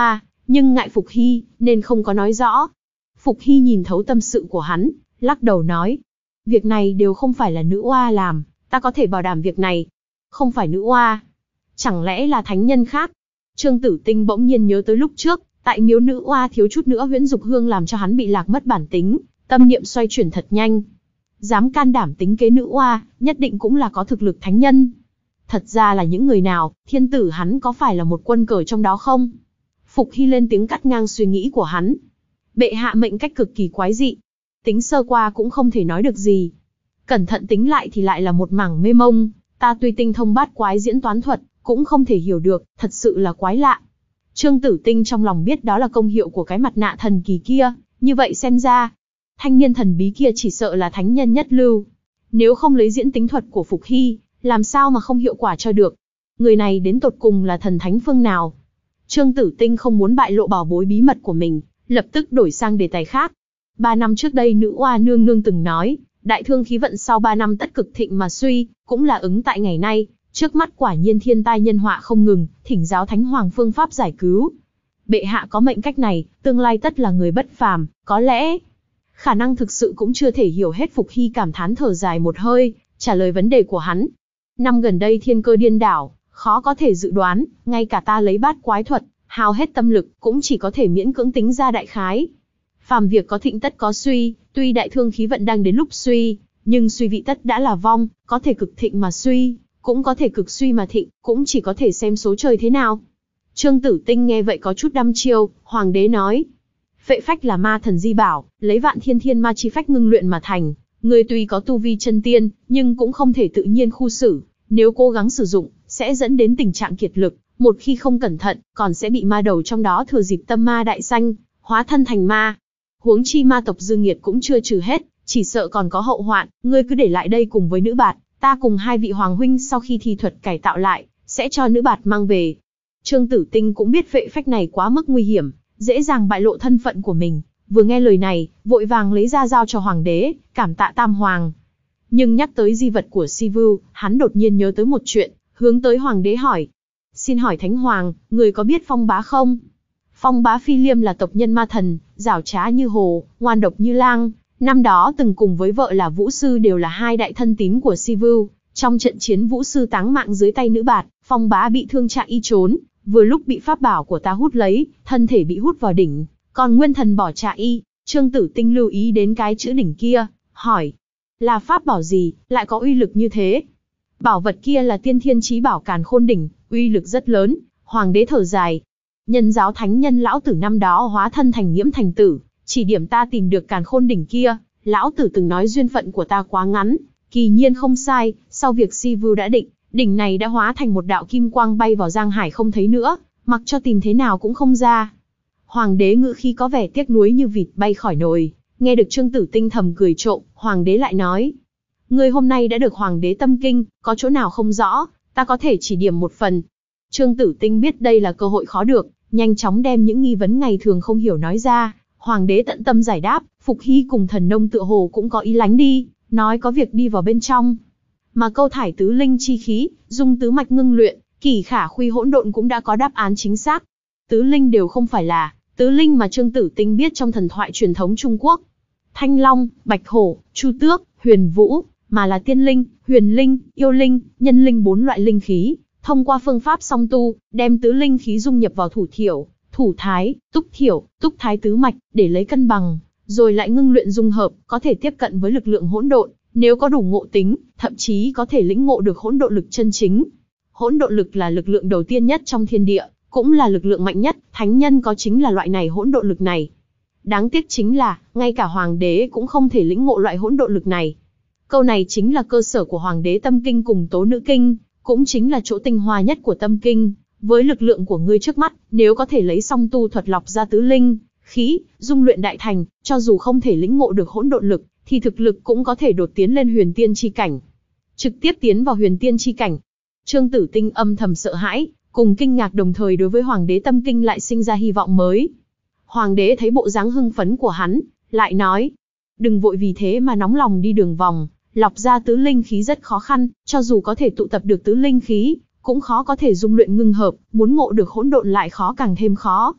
nhưng ngại Phục Hy, nên không có nói rõ. Phục Hy nhìn thấu tâm sự của hắn, lắc đầu nói. Việc này đều không phải là nữ oa làm, ta có thể bảo đảm việc này. Không phải nữ oa. Chẳng lẽ là thánh nhân khác? Trương Tử Tinh bỗng nhiên nhớ tới lúc trước, tại miếu nữ oa thiếu chút nữa huyễn dục hương làm cho hắn bị lạc mất bản tính, tâm niệm xoay chuyển thật nhanh. Dám can đảm tính kế nữ oa, nhất định cũng là có thực lực thánh nhân. Thật ra là những người nào, thiên tử hắn có phải là một quân cờ trong đó không? Phục Hy lên tiếng cắt ngang suy nghĩ của hắn. Bệ hạ mệnh cách cực kỳ quái dị. Tính sơ qua cũng không thể nói được gì. Cẩn thận tính lại thì lại là một mảng mê mông. Ta tuy tinh thông bát quái diễn toán thuật, cũng không thể hiểu được, thật sự là quái lạ. Trương Tử Tinh trong lòng biết đó là công hiệu của cái mặt nạ thần kỳ kia, như vậy xem ra, thanh niên thần bí kia chỉ sợ là thánh nhân nhất lưu. Nếu không lấy diễn tính thuật của Phục Hy, làm sao mà không hiệu quả cho được? Người này đến tột cùng là thần thánh phương nào? Trương Tử Tinh không muốn bại lộ bảo bối bí mật của mình, lập tức đổi sang đề tài khác. Ba năm trước đây nữ oa nương nương từng nói, đại thương khí vận sau ba năm tất cực thịnh mà suy, cũng là ứng tại ngày nay. Trước mắt quả nhiên thiên tai nhân họa không ngừng, thỉnh giáo thánh hoàng phương pháp giải cứu. Bệ hạ có mệnh cách này, tương lai tất là người bất phàm, có lẽ khả năng thực sự cũng chưa thể hiểu hết. Phục Hy cảm thán thở dài một hơi, trả lời vấn đề của hắn. Năm gần đây thiên cơ điên đảo, khó có thể dự đoán, ngay cả ta lấy bát quái thuật, hao hết tâm lực, cũng chỉ có thể miễn cưỡng tính ra đại khái. Phàm việc có thịnh tất có suy, tuy đại thương khí vận đang đến lúc suy, nhưng suy vị tất đã là vong, có thể cực thịnh mà suy, cũng có thể cực suy mà thịnh, cũng chỉ có thể xem số trời thế nào. Trương Tử Tinh nghe vậy có chút đăm chiêu, hoàng đế nói. Phệ phách là ma thần di bảo, lấy vạn thiên thiên ma chi phách ngưng luyện mà thành. Người tuy có tu vi chân tiên, nhưng cũng không thể tự nhiên khu xử. Nếu cố gắng sử dụng, sẽ dẫn đến tình trạng kiệt lực. Một khi không cẩn thận, còn sẽ bị ma đầu trong đó thừa dịp tâm ma đại sanh, hóa thân thành ma. Huống chi ma tộc dư nghiệt cũng chưa trừ hết, chỉ sợ còn có hậu hoạn. Ngươi cứ để lại đây cùng với nữ bạt, ta cùng hai vị hoàng huynh sau khi thi thuật cải tạo lại, sẽ cho nữ bạt mang về. Trương Tử Tinh cũng biết phệ phách này quá mức nguy hiểm, dễ dàng bại lộ thân phận của mình. Vừa nghe lời này, vội vàng lấy ra giao cho hoàng đế, cảm tạ tam hoàng. Nhưng nhắc tới di vật của Sivu, hắn đột nhiên nhớ tới một chuyện, hướng tới hoàng đế hỏi. Xin hỏi thánh hoàng, người có biết Phong Bá không? Phong Bá Phi Liêm là tộc nhân ma thần, giảo trá như hồ, ngoan độc như lang. Năm đó từng cùng với vợ là Vũ Sư đều là hai đại thân tín của Sivu. Trong trận chiến Vũ Sư táng mạng dưới tay nữ bạt, Phong Bá bị thương chạy y trốn, vừa lúc bị pháp bảo của ta hút lấy, thân thể bị hút vào đỉnh, còn nguyên thần bỏ chạy y. Trương Tử Tinh lưu ý đến cái chữ đỉnh kia, hỏi. Là pháp bảo gì, lại có uy lực như thế? Bảo vật kia là tiên thiên chí bảo Càn Khôn Đỉnh, uy lực rất lớn. Hoàng đế thở dài. Nhân giáo thánh nhân lão tử năm đó hóa thân thành Nghiễm Thành Tử, chỉ điểm ta tìm được Càn Khôn Đỉnh kia. Lão tử từng nói duyên phận của ta quá ngắn, kỳ nhiên không sai. Sau việc Sivu đã định, đỉnh này đã hóa thành một đạo kim quang bay vào Giang Hải không thấy nữa, mặc cho tìm thế nào cũng không ra. Hoàng đế ngữ khí có vẻ tiếc nuối như vịt bay khỏi nồi. Nghe được Trương Tử Tinh thầm cười trộm, hoàng đế lại nói. Ngươi hôm nay đã được hoàng đế tâm kinh, có chỗ nào không rõ, ta có thể chỉ điểm một phần. Trương Tử Tinh biết đây là cơ hội khó được, nhanh chóng đem những nghi vấn ngày thường không hiểu nói ra. Hoàng đế tận tâm giải đáp, Phục Hy cùng thần nông tựa hồ cũng có ý lánh đi, nói có việc đi vào bên trong. Mà câu thải tứ linh chi khí, dung tứ mạch ngưng luyện, kỳ khả khuy hỗn độn cũng đã có đáp án chính xác. Tứ linh đều không phải là tứ linh mà Trương Tử Tinh biết trong thần thoại truyền thống Trung Quốc. Thanh Long, Bạch Hổ, Chu Tước, Huyền Vũ, mà là tiên linh, huyền linh, yêu linh, nhân linh bốn loại linh khí. Thông qua phương pháp song tu, đem tứ linh khí dung nhập vào thủ thiểu, thủ thái, túc thiểu, túc thái tứ mạch, để lấy cân bằng, rồi lại ngưng luyện dung hợp, có thể tiếp cận với lực lượng hỗn độn. Nếu có đủ ngộ tính, thậm chí có thể lĩnh ngộ được hỗn độn lực chân chính. Hỗn độn lực là lực lượng đầu tiên nhất trong thiên địa, cũng là lực lượng mạnh nhất, thánh nhân có chính là loại này hỗn độn lực này. Đáng tiếc chính là, ngay cả hoàng đế cũng không thể lĩnh ngộ loại hỗn độn lực này. Câu này chính là cơ sở của hoàng đế tâm kinh cùng tố nữ kinh, cũng chính là chỗ tinh hoa nhất của tâm kinh. Với lực lượng của ngươi trước mắt, nếu có thể lấy song tu thuật lọc ra tứ linh khí, dung luyện đại thành, cho dù không thể lĩnh ngộ được hỗn độn lực, thì thực lực cũng có thể đột tiến lên huyền tiên chi cảnh. Trực tiếp tiến vào huyền tiên chi cảnh. Trương Tử Tinh âm thầm sợ hãi, cùng kinh ngạc đồng thời đối với hoàng đế tâm kinh lại sinh ra hy vọng mới. Hoàng đế thấy bộ dáng hưng phấn của hắn, lại nói, đừng vội vì thế mà nóng lòng đi đường vòng, lọc ra tứ linh khí rất khó khăn, cho dù có thể tụ tập được tứ linh khí, cũng khó có thể dung luyện ngưng hợp, muốn ngộ được hỗn độn lại khó càng thêm khó.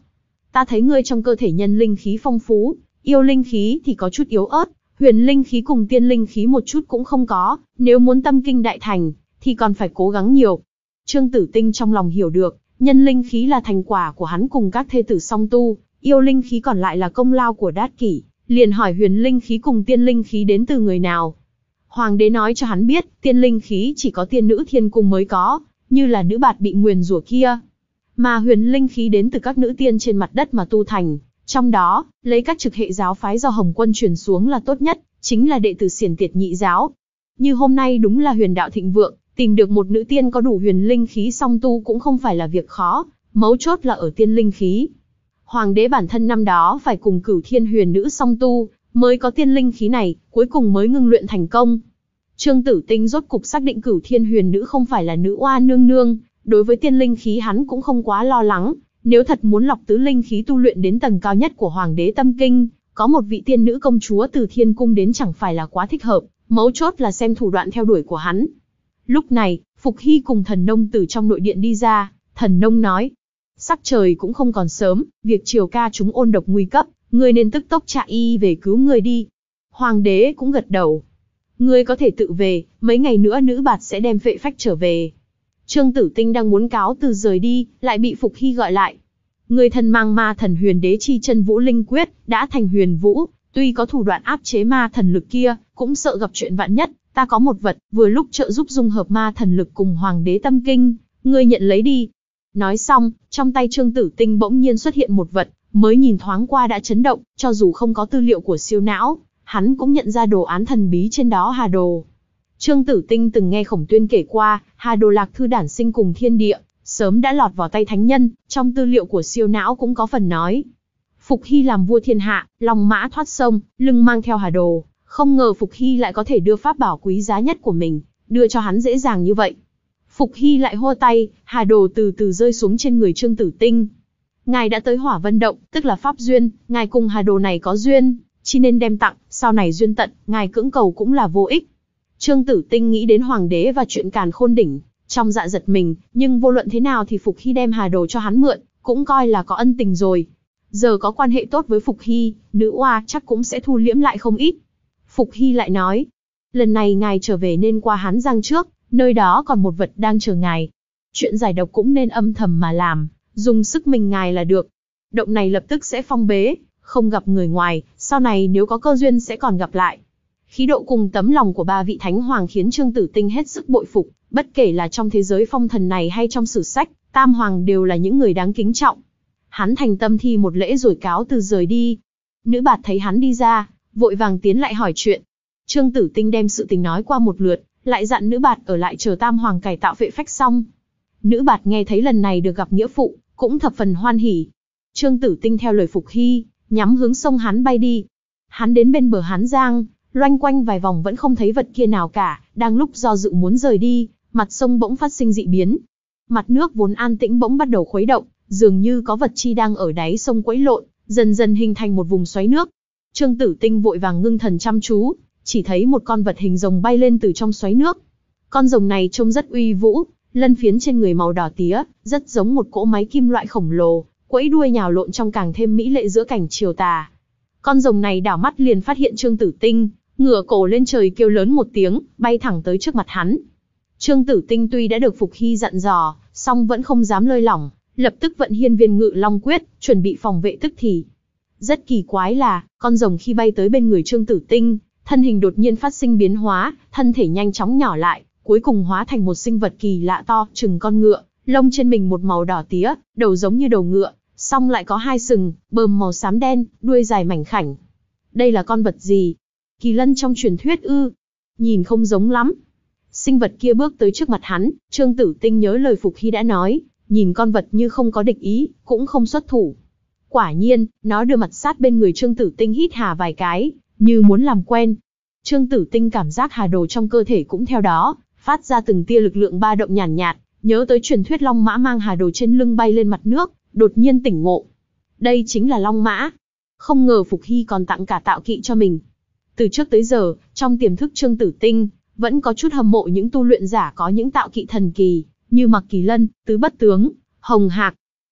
ta thấy ngươi trong cơ thể nhân linh khí phong phú, yêu linh khí thì có chút yếu ớt, huyền linh khí cùng tiên linh khí một chút cũng không có, nếu muốn tâm kinh đại thành, thì còn phải cố gắng nhiều. Trương Tử Tinh trong lòng hiểu được, nhân linh khí là thành quả của hắn cùng các thê tử song tu, yêu linh khí còn lại là công lao của Đát Kỷ, liền hỏi huyền linh khí cùng tiên linh khí đến từ người nào. Hoàng đế nói cho hắn biết, tiên linh khí chỉ có tiên nữ thiên cung mới có, như là nữ bạt bị nguyền rủa kia. Mà huyền linh khí đến từ các nữ tiên trên mặt đất mà tu thành, trong đó, lấy các trực hệ giáo phái do Hồng Quân truyền xuống là tốt nhất, chính là đệ tử Xiển Tiệt nhị giáo. Như hôm nay đúng là huyền đạo thịnh vượng, tìm được một nữ tiên có đủ huyền linh khí song tu cũng không phải là việc khó, mấu chốt là ở tiên linh khí. Hoàng đế bản thân năm đó phải cùng Cửu Thiên huyền nữ song tu, mới có tiên linh khí này, cuối cùng mới ngưng luyện thành công. Trương Tử Tinh rốt cục xác định Cửu Thiên huyền nữ không phải là nữ oa nương nương, đối với tiên linh khí hắn cũng không quá lo lắng, nếu thật muốn lọc tứ linh khí tu luyện đến tầng cao nhất của Hoàng đế Tâm Kinh, có một vị tiên nữ công chúa từ Thiên Cung đến chẳng phải là quá thích hợp, mấu chốt là xem thủ đoạn theo đuổi của hắn. Lúc này, Phục Hy cùng Thần Nông từ trong nội điện đi ra, Thần Nông nói, sắc trời cũng không còn sớm, việc Triều ca chúng ôn độc nguy cấp, ngươi nên tức tốc chạy y về cứu người đi. Hoàng đế cũng gật đầu. Ngươi có thể tự về, mấy ngày nữa nữ bạt sẽ đem phệ phách trở về. Trương Tử Tinh đang muốn cáo từ rời đi, lại bị Phục Hy gọi lại. Ngươi thân mang ma thần huyền đế chi chân vũ linh quyết, đã thành huyền vũ, tuy có thủ đoạn áp chế ma thần lực kia, cũng sợ gặp chuyện vạn nhất. Ta có một vật, vừa lúc trợ giúp dung hợp ma thần lực cùng Hoàng đế Tâm Kinh, ngươi nhận lấy đi. Nói xong, trong tay Trương Tử Tinh bỗng nhiên xuất hiện một vật, mới nhìn thoáng qua đã chấn động, cho dù không có tư liệu của siêu não, hắn cũng nhận ra đồ án thần bí trên đó Hà Đồ. Trương Tử Tinh từng nghe Khổng Tuyên kể qua, Hà Đồ lạc thư đản sinh cùng thiên địa, sớm đã lọt vào tay thánh nhân, trong tư liệu của siêu não cũng có phần nói. Phục Hy làm vua thiên hạ, long mã thoát sông, lưng mang theo Hà Đồ, không ngờ Phục Hy lại có thể đưa pháp bảo quý giá nhất của mình, đưa cho hắn dễ dàng như vậy. Phục Hy lại hô tay, Hà Đồ từ từ rơi xuống trên người Trương Tử Tinh. Ngài đã tới Hỏa Vân Động, tức là pháp duyên, ngài cùng Hà Đồ này có duyên, chỉ nên đem tặng, sau này duyên tận, ngài cưỡng cầu cũng là vô ích. Trương Tử Tinh nghĩ đến Hoàng đế và chuyện Càn Khôn Đỉnh, trong dạ giật mình, nhưng vô luận thế nào thì Phục Hy đem Hà Đồ cho hắn mượn, cũng coi là có ân tình rồi. Giờ có quan hệ tốt với Phục Hy, nữ oa chắc cũng sẽ thu liễm lại không ít. Phục Hy lại nói, lần này ngài trở về nên qua Hán Giang trước, nơi đó còn một vật đang chờ ngài. Chuyện giải độc cũng nên âm thầm mà làm, dùng sức mình ngài là được. Động này lập tức sẽ phong bế, không gặp người ngoài, sau này nếu có cơ duyên sẽ còn gặp lại. Khí độ cùng tấm lòng của ba vị thánh hoàng khiến Trương Tử Tinh hết sức bội phục, bất kể là trong thế giới phong thần này hay trong sử sách, tam hoàng đều là những người đáng kính trọng. Hắn thành tâm thi một lễ rồi cáo từ rời đi. Nữ bạt thấy hắn đi ra, vội vàng tiến lại hỏi chuyện. Trương Tử Tinh đem sự tình nói qua một lượt, lại dặn nữ bạt ở lại chờ tam hoàng cải tạo phệ phách xong. Nữ bạt nghe thấy lần này được gặp nghĩa phụ, cũng thập phần hoan hỉ. Trương Tử Tinh theo lời Phục Hy, nhắm hướng sông hắn bay đi. Hắn đến bên bờ Hán Giang, loanh quanh vài vòng vẫn không thấy vật kia nào cả, đang lúc do dự muốn rời đi, mặt sông bỗng phát sinh dị biến. Mặt nước vốn an tĩnh bỗng bắt đầu khuấy động, dường như có vật chi đang ở đáy sông quẫy lộn, dần dần hình thành một vùng xoáy nước. Trương Tử Tinh vội vàng ngưng thần chăm chú, chỉ thấy một con vật hình rồng bay lên từ trong xoáy nước. Con rồng này trông rất uy vũ, lân phiến trên người màu đỏ tía, rất giống một cỗ máy kim loại khổng lồ, quẫy đuôi nhào lộn trong càng thêm mỹ lệ giữa cảnh chiều tà. Con rồng này đảo mắt liền phát hiện Trương Tử Tinh, ngửa cổ lên trời kêu lớn một tiếng, bay thẳng tới trước mặt hắn. Trương Tử Tinh tuy đã được Phục Hy dặn dò, song vẫn không dám lơi lỏng, lập tức vận Hiên Viên Ngự Long Quyết, chuẩn bị phòng vệ tức thì. Rất kỳ quái là, con rồng khi bay tới bên người Trương Tử Tinh, thân hình đột nhiên phát sinh biến hóa, thân thể nhanh chóng nhỏ lại, cuối cùng hóa thành một sinh vật kỳ lạ to, chừng con ngựa, lông trên mình một màu đỏ tía, đầu giống như đầu ngựa, song lại có hai sừng, bờm màu xám đen, đuôi dài mảnh khảnh. Đây là con vật gì? Kỳ lân trong truyền thuyết ư? Nhìn không giống lắm. Sinh vật kia bước tới trước mặt hắn, Trương Tử Tinh nhớ lời Phục Hy đã nói, nhìn con vật như không có địch ý, cũng không xuất thủ. Quả nhiên, nó đưa mặt sát bên người Trương Tử Tinh hít hà vài cái, như muốn làm quen. Trương Tử Tinh cảm giác Hà Đồ trong cơ thể cũng theo đó, phát ra từng tia lực lượng ba động nhàn nhạt, nhạt, nhớ tới truyền thuyết Long Mã mang Hà Đồ trên lưng bay lên mặt nước, đột nhiên tỉnh ngộ. Đây chính là Long Mã. Không ngờ Phục Hy còn tặng cả tạo kỵ cho mình. Từ trước tới giờ, trong tiềm thức Trương Tử Tinh, vẫn có chút hâm mộ những tu luyện giả có những tạo kỵ thần kỳ, như Mặc Kỳ Lân, Tứ Bất Tướng, Hồng Hạc.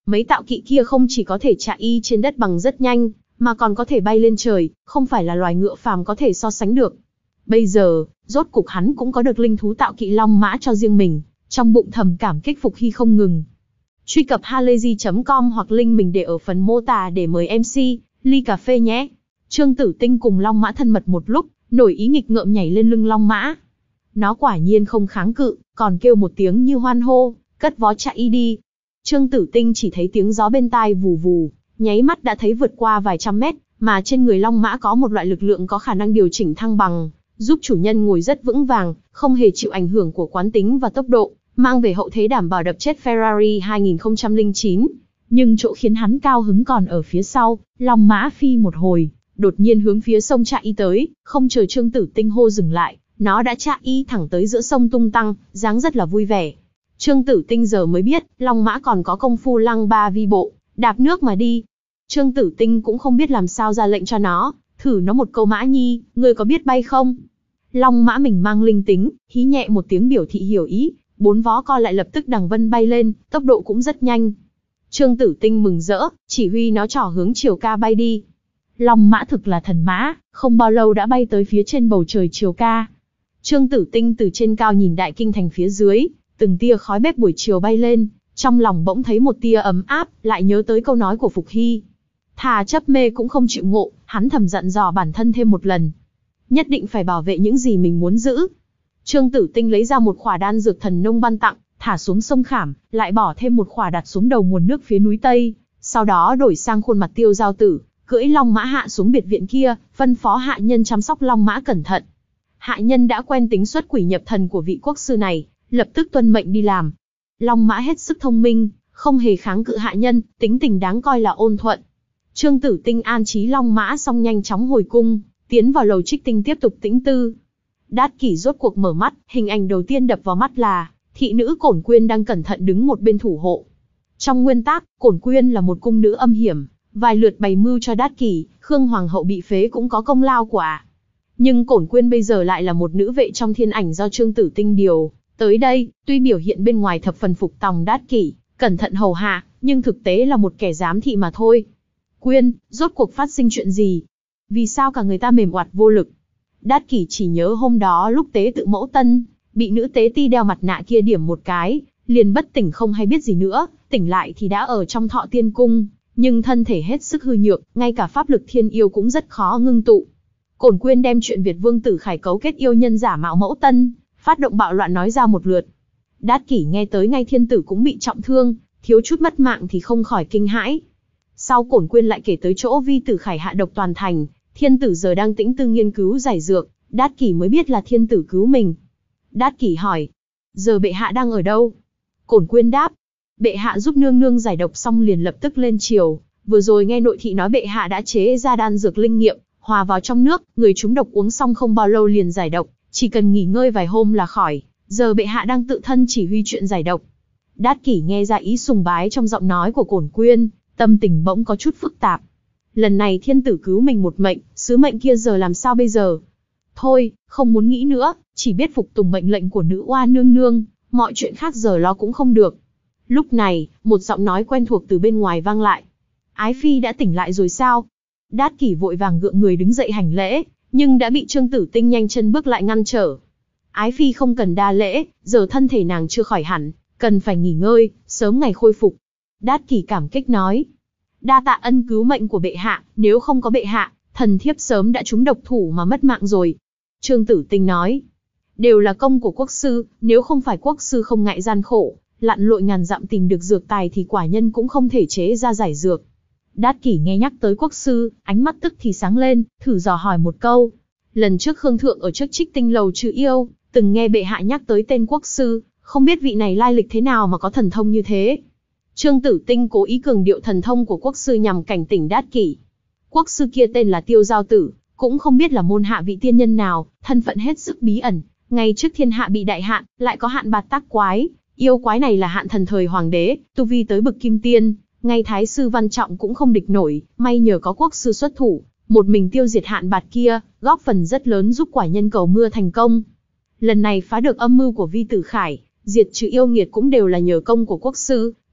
Mấy tạo kỵ kia không chỉ có thể chạy y trên đất bằng rất nhanh, mà còn có thể bay lên trời, không phải là loài ngựa phàm có thể so sánh được. Bây giờ, rốt cục hắn cũng có được linh thú tạo kỵ long mã cho riêng mình, trong bụng thầm cảm kích phục hy không ngừng. Truy cập halayzi chấm com hoặc link mình để ở phần mô tả để mời em xê, ly cà phê nhé. Trương Tử Tinh cùng long mã thân mật một lúc, nổi ý nghịch ngợm nhảy lên lưng long mã. Nó quả nhiên không kháng cự, còn kêu một tiếng như hoan hô, cất vó chạy y đi. Trương Tử Tinh chỉ thấy tiếng gió bên tai vù vù, nháy mắt đã thấy vượt qua vài trăm mét, mà trên người long mã có một loại lực lượng có khả năng điều chỉnh thăng bằng, giúp chủ nhân ngồi rất vững vàng, không hề chịu ảnh hưởng của quán tính và tốc độ, mang về hậu thế đảm bảo đập chết Ferrari hai không không chín. Nhưng chỗ khiến hắn cao hứng còn ở phía sau, long mã phi một hồi, đột nhiên hướng phía sông chạy y tới, không chờ Trương Tử Tinh hô dừng lại, nó đã chạy y thẳng tới giữa sông tung tăng, dáng rất là vui vẻ. Trương Tử Tinh giờ mới biết, long mã còn có công phu lăng ba vi bộ, đạp nước mà đi. Trương Tử Tinh cũng không biết làm sao ra lệnh cho nó, thử nó một câu: Mã Nhi, ngươi có biết bay không? Long mã mình mang linh tính, hí nhẹ một tiếng biểu thị hiểu ý, bốn vó co lại lập tức đằng vân bay lên, tốc độ cũng rất nhanh. Trương Tử Tinh mừng rỡ, chỉ huy nó trỏ hướng chiều ca bay đi. Long mã thực là thần mã, không bao lâu đã bay tới phía trên bầu trời chiều ca. Trương Tử Tinh từ trên cao nhìn đại kinh thành phía dưới, từng tia khói bếp buổi chiều bay lên, trong lòng bỗng thấy một tia ấm áp, lại nhớ tới câu nói của Phục Hy. Thà chấp mê cũng không chịu ngộ, hắn thầm dặn dò bản thân thêm một lần. Nhất định phải bảo vệ những gì mình muốn giữ. Trương Tử Tinh lấy ra một khỏa đan dược thần nông ban tặng, thả xuống sông Khảm, lại bỏ thêm một khỏa đặt xuống đầu nguồn nước phía núi Tây, sau đó đổi sang khuôn mặt Tiêu Giao Tử, cưỡi long mã hạ xuống biệt viện kia, phân phó hạ nhân chăm sóc long mã cẩn thận. Hạ nhân đã quen tính xuất quỷ nhập thần của vị quốc sư này, lập tức tuân mệnh đi làm. Long mã hết sức thông minh, không hề kháng cự hạ nhân, tính tình đáng coi là ôn thuận. Trương Tử Tinh an trí long mã xong nhanh chóng hồi cung, tiến vào lầu trích tinh tiếp tục tĩnh tư. Đát Kỷ rốt cuộc mở mắt, hình ảnh đầu tiên đập vào mắt là thị nữ Cổn Quyên đang cẩn thận đứng một bên thủ hộ. Trong nguyên tắc, Cổn Quyên là một cung nữ âm hiểm, vài lượt bày mưu cho Đát Kỷ, Khương Hoàng hậu bị phế cũng có công lao của ả. Nhưng Cổn Quyên bây giờ lại là một nữ vệ trong thiên ảnh do Trương Tử Tinh điều tới đây, tuy biểu hiện bên ngoài thập phần phục tòng Đát Kỷ, cẩn thận hầu hạ, nhưng thực tế là một kẻ giám thị mà thôi. Quyên, rốt cuộc phát sinh chuyện gì? Vì sao cả người ta mềm oặt vô lực? Đát Kỷ chỉ nhớ hôm đó lúc tế tự mẫu tân, bị nữ tế ti đeo mặt nạ kia điểm một cái, liền bất tỉnh không hay biết gì nữa, tỉnh lại thì đã ở trong Thọ Tiên Cung, nhưng thân thể hết sức hư nhược, ngay cả pháp lực thiên yêu cũng rất khó ngưng tụ. Cổn Quyên đem chuyện Việt Vương Tử Khải cấu kết yêu nhân giả mạo mẫu tân, phát động bạo loạn nói ra một lượt. Đát Kỷ nghe tới ngay thiên tử cũng bị trọng thương, thiếu chút mất mạng thì không khỏi kinh hãi. Sau Cổn Quyên lại kể tới chỗ Vi Tử Khải hạ độc toàn thành, thiên tử giờ đang tĩnh tư nghiên cứu giải dược, Đát Kỷ mới biết là thiên tử cứu mình. Đát Kỷ hỏi, giờ bệ hạ đang ở đâu? Cổn Quyên đáp, bệ hạ giúp nương nương giải độc xong liền lập tức lên triều, vừa rồi nghe nội thị nói bệ hạ đã chế ra đan dược linh nghiệm, hòa vào trong nước, người trúng độc uống xong không bao lâu liền giải độc, chỉ cần nghỉ ngơi vài hôm là khỏi, giờ bệ hạ đang tự thân chỉ huy chuyện giải độc. Đát Kỷ nghe ra ý sùng bái trong giọng nói của Cổn Quyên, tâm tình bỗng có chút phức tạp. Lần này thiên tử cứu mình một mệnh, sứ mệnh kia giờ làm sao bây giờ? Thôi, không muốn nghĩ nữa, chỉ biết phục tùng mệnh lệnh của nữ oa nương nương, mọi chuyện khác giờ lo cũng không được. Lúc này, một giọng nói quen thuộc từ bên ngoài vang lại. Ái phi đã tỉnh lại rồi sao? Đát Kỷ vội vàng gượng người đứng dậy hành lễ, nhưng đã bị Trương Tử Tinh nhanh chân bước lại ngăn trở. Ái phi không cần đa lễ, giờ thân thể nàng chưa khỏi hẳn, cần phải nghỉ ngơi, sớm ngày khôi phục. Đát Kỷ cảm kích nói. Đa tạ ân cứu mệnh của bệ hạ, nếu không có bệ hạ, thần thiếp sớm đã trúng độc thủ mà mất mạng rồi. Trương Tử Tinh nói. Đều là công của quốc sư, nếu không phải quốc sư không ngại gian khổ, lặn lội ngàn dặm tìm được dược tài thì quả nhân cũng không thể chế ra giải dược. Đát Kỷ nghe nhắc tới quốc sư, ánh mắt tức thì sáng lên, thử dò hỏi một câu. Lần trước Khương Thượng ở trước Trích Tinh lầu trừ yêu, từng nghe bệ hạ nhắc tới tên quốc sư, không biết vị này lai lịch thế nào mà có thần thông như thế. Trương Tử Tinh cố ý cường điệu thần thông của quốc sư nhằm cảnh tỉnh Đát Kỷ. Quốc sư kia tên là Tiêu Giao Tử, cũng không biết là môn hạ vị tiên nhân nào, thân phận hết sức bí ẩn. Ngay trước thiên hạ bị đại hạn, lại có hạn bạt tác quái, yêu quái này là hạn thần thời hoàng đế, tu vi tới bậc kim tiên, ngay thái sư văn trọng cũng không địch nổi, may nhờ có quốc sư xuất thủ, một mình tiêu diệt hạn bạt kia, góp phần rất lớn giúp quả nhân cầu mưa thành công. Lần này phá được âm mưu của Vi Tử Khải, diệt trừ yêu nghiệt cũng đều là nhờ công của quốc sư,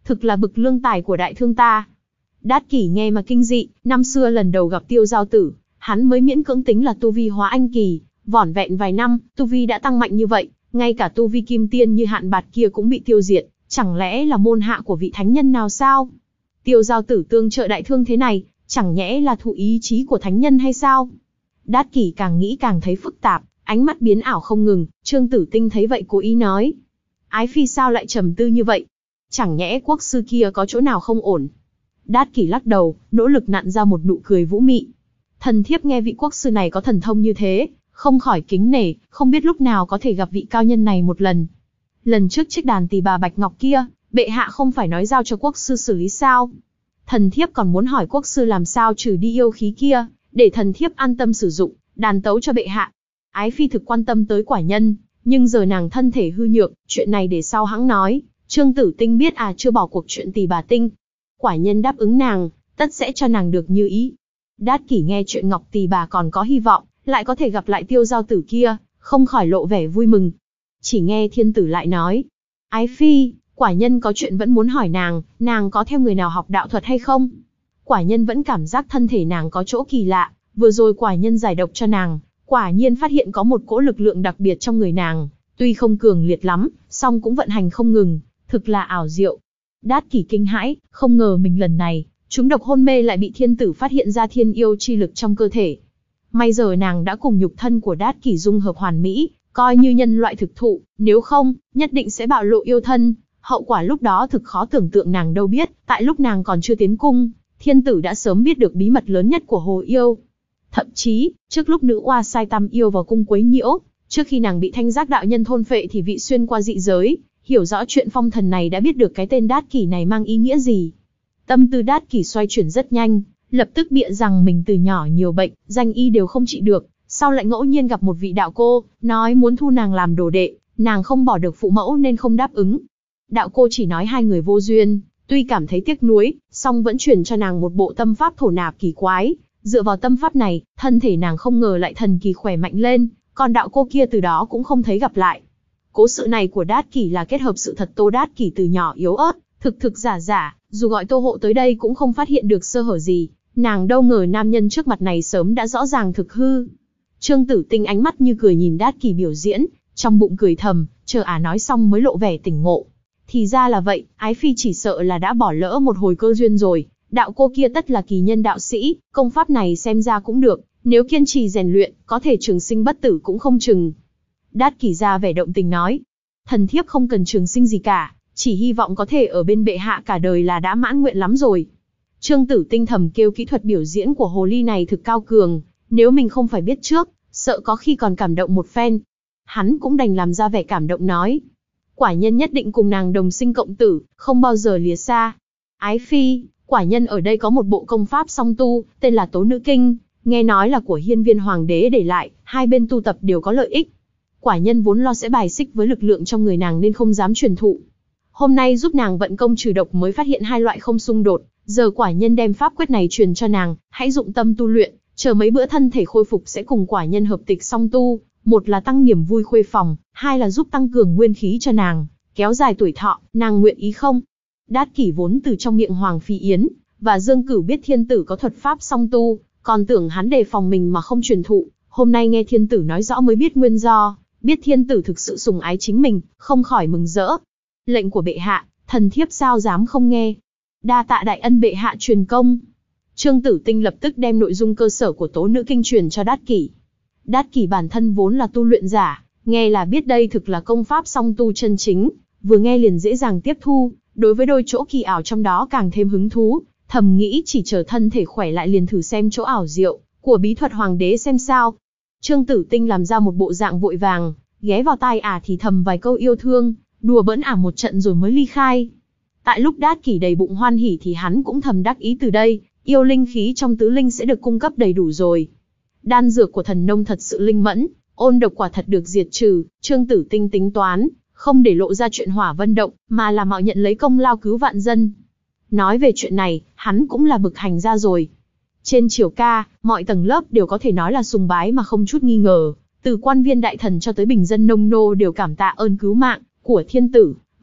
thực là bực lương tài của đại thương ta. Đát Kỷ nghe mà kinh dị, năm xưa lần đầu gặp Tiêu Giao Tử, hắn mới miễn cưỡng tính là tu vi hóa anh kỳ, vỏn vẹn vài năm, tu vi đã tăng mạnh như vậy, ngay cả tu vi kim tiên như Hạn Bạt kia cũng bị tiêu diệt, chẳng lẽ là môn hạ của vị thánh nhân nào sao? Tiêu Giao Tử tương trợ đại thương thế này, chẳng nhẽ là thụ ý chí của thánh nhân hay sao? Đát Kỷ càng nghĩ càng thấy phức tạp, ánh mắt biến ảo không ngừng. Trương Tử Tinh thấy vậy cố ý nói: Ái phi sao lại trầm tư như vậy? Chẳng nhẽ quốc sư kia có chỗ nào không ổn? Đát Kỷ lắc đầu, nỗ lực nặn ra một nụ cười vũ mị. Thần thiếp nghe vị quốc sư này có thần thông như thế, không khỏi kính nể, không biết lúc nào có thể gặp vị cao nhân này một lần. Lần trước chiếc đàn tỳ bà bạch ngọc kia, bệ hạ không phải nói giao cho quốc sư xử lý sao? Thần thiếp còn muốn hỏi quốc sư làm sao trừ đi yêu khí kia, để thần thiếp an tâm sử dụng, đàn tấu cho bệ hạ. Ái phi thực quan tâm tới quả nhân, nhưng giờ nàng thân thể hư nhược, chuyện này để sau hãng nói. Trương Tử Tinh biết à chưa bỏ cuộc chuyện tỳ bà tinh. Quả nhân đáp ứng nàng, tất sẽ cho nàng được như ý. Đát Kỷ nghe chuyện Ngọc tỳ bà còn có hy vọng, lại có thể gặp lại Tiêu Giao Tử kia, không khỏi lộ vẻ vui mừng. Chỉ nghe thiên tử lại nói: Ái phi, quả nhân có chuyện vẫn muốn hỏi nàng, nàng có theo người nào học đạo thuật hay không? Quả nhân vẫn cảm giác thân thể nàng có chỗ kỳ lạ, vừa rồi quả nhân giải độc cho nàng, quả nhiên phát hiện có một cỗ lực lượng đặc biệt trong người nàng, tuy không cường liệt lắm, song cũng vận hành không ngừng, thực là ảo diệu. Đát Kỷ kinh hãi, không ngờ mình lần này, trúng độc hôn mê lại bị thiên tử phát hiện ra thiên yêu chi lực trong cơ thể. May giờ nàng đã cùng nhục thân của Đát Kỷ dung hợp hoàn mỹ, coi như nhân loại thực thụ, nếu không, nhất định sẽ bạo lộ yêu thân. Hậu quả lúc đó thực khó tưởng tượng, nàng đâu biết, tại lúc nàng còn chưa tiến cung, thiên tử đã sớm biết được bí mật lớn nhất của hồ yêu. Thậm chí, trước lúc nữ oa sai Tam yêu vào cung quấy nhiễu, trước khi nàng bị Thanh Giác đạo nhân thôn phệ thì vị xuyên qua dị giới, hiểu rõ chuyện phong thần này đã biết được cái tên Đát Kỷ này mang ý nghĩa gì. Tâm tư Đát Kỷ xoay chuyển rất nhanh, lập tức bịa rằng mình từ nhỏ nhiều bệnh, danh y đều không trị được, sau lại ngẫu nhiên gặp một vị đạo cô, nói muốn thu nàng làm đồ đệ, nàng không bỏ được phụ mẫu nên không đáp ứng. Đạo cô chỉ nói hai người vô duyên, tuy cảm thấy tiếc nuối, song vẫn truyền cho nàng một bộ tâm pháp thổ nạp kỳ quái. Dựa vào tâm pháp này, thân thể nàng không ngờ lại thần kỳ khỏe mạnh lên, còn đạo cô kia từ đó cũng không thấy gặp lại. Cố sự này của Đát Kỷ là kết hợp sự thật Tô Đát Kỷ từ nhỏ yếu ớt, thực thực giả giả, dù gọi Tô Hộ tới đây cũng không phát hiện được sơ hở gì, nàng đâu ngờ nam nhân trước mặt này sớm đã rõ ràng thực hư. Trương Tử Tinh ánh mắt như cười nhìn Đát Kỷ biểu diễn, trong bụng cười thầm, chờ ả nói xong mới lộ vẻ tỉnh ngộ. Thì ra là vậy, ái phi chỉ sợ là đã bỏ lỡ một hồi cơ duyên rồi. Đạo cô kia tất là kỳ nhân đạo sĩ, công pháp này xem ra cũng được, nếu kiên trì rèn luyện, có thể trường sinh bất tử cũng không chừng. Đát Kỷ ra vẻ động tình nói: Thần thiếp không cần trường sinh gì cả, chỉ hy vọng có thể ở bên bệ hạ cả đời là đã mãn nguyện lắm rồi. Trương Tử Tinh thầm kêu kỹ thuật biểu diễn của hồ ly này thực cao cường, nếu mình không phải biết trước, sợ có khi còn cảm động một phen. Hắn cũng đành làm ra vẻ cảm động nói: Quả nhân nhất định cùng nàng đồng sinh cộng tử, không bao giờ lìa xa. Ái phi, quả nhân ở đây có một bộ công pháp song tu, tên là Tố Nữ Kinh, nghe nói là của Hiên Viên Hoàng đế để lại, hai bên tu tập đều có lợi ích. Quả nhân vốn lo sẽ bài xích với lực lượng trong người nàng nên không dám truyền thụ. Hôm nay giúp nàng vận công trừ độc mới phát hiện hai loại không xung đột, giờ quả nhân đem pháp quyết này truyền cho nàng, hãy dụng tâm tu luyện, chờ mấy bữa thân thể khôi phục sẽ cùng quả nhân hợp tịch song tu, một là tăng niềm vui khuê phòng, hai là giúp tăng cường nguyên khí cho nàng, kéo dài tuổi thọ, nàng nguyện ý không? Đát Kỷ vốn từ trong miệng Hoàng Phi Yến và Dương Cửu biết thiên tử có thuật pháp song tu, còn tưởng hắn đề phòng mình mà không truyền thụ, hôm nay nghe thiên tử nói rõ mới biết nguyên do, biết thiên tử thực sự sủng ái chính mình, không khỏi mừng rỡ. Lệnh của bệ hạ, thần thiếp sao dám không nghe. Đa tạ đại ân bệ hạ truyền công. Trương Tử Tinh lập tức đem nội dung cơ sở của Tố Nữ Kinh truyền cho Đát Kỷ. Đát Kỷ bản thân vốn là tu luyện giả, nghe là biết đây thực là công pháp song tu chân chính, vừa nghe liền dễ dàng tiếp thu, đối với đôi chỗ kỳ ảo trong đó càng thêm hứng thú, thầm nghĩ chỉ chờ thân thể khỏe lại liền thử xem chỗ ảo diệu của bí thuật hoàng đế xem sao. Trương Tử Tinh làm ra một bộ dạng vội vàng, ghé vào tai ả thì thầm vài câu yêu thương, đùa bỡn ả một trận rồi mới ly khai. Tại lúc Đát Kỷ đầy bụng hoan hỉ thì hắn cũng thầm đắc ý, từ đây, yêu linh khí trong tứ linh sẽ được cung cấp đầy đủ rồi. Đan dược của thần nông thật sự linh mẫn, ôn độc quả thật được diệt trừ. Trương Tử Tinh tính toán, không để lộ ra chuyện hỏa vân động, mà là mạo nhận lấy công lao cứu vạn dân. Nói về chuyện này, hắn cũng là bực hành ra rồi. Trên triều ca, mọi tầng lớp đều có thể nói là sùng bái mà không chút nghi ngờ, từ quan viên đại thần cho tới bình dân nông nô đều cảm tạ ơn cứu mạng của thiên tử,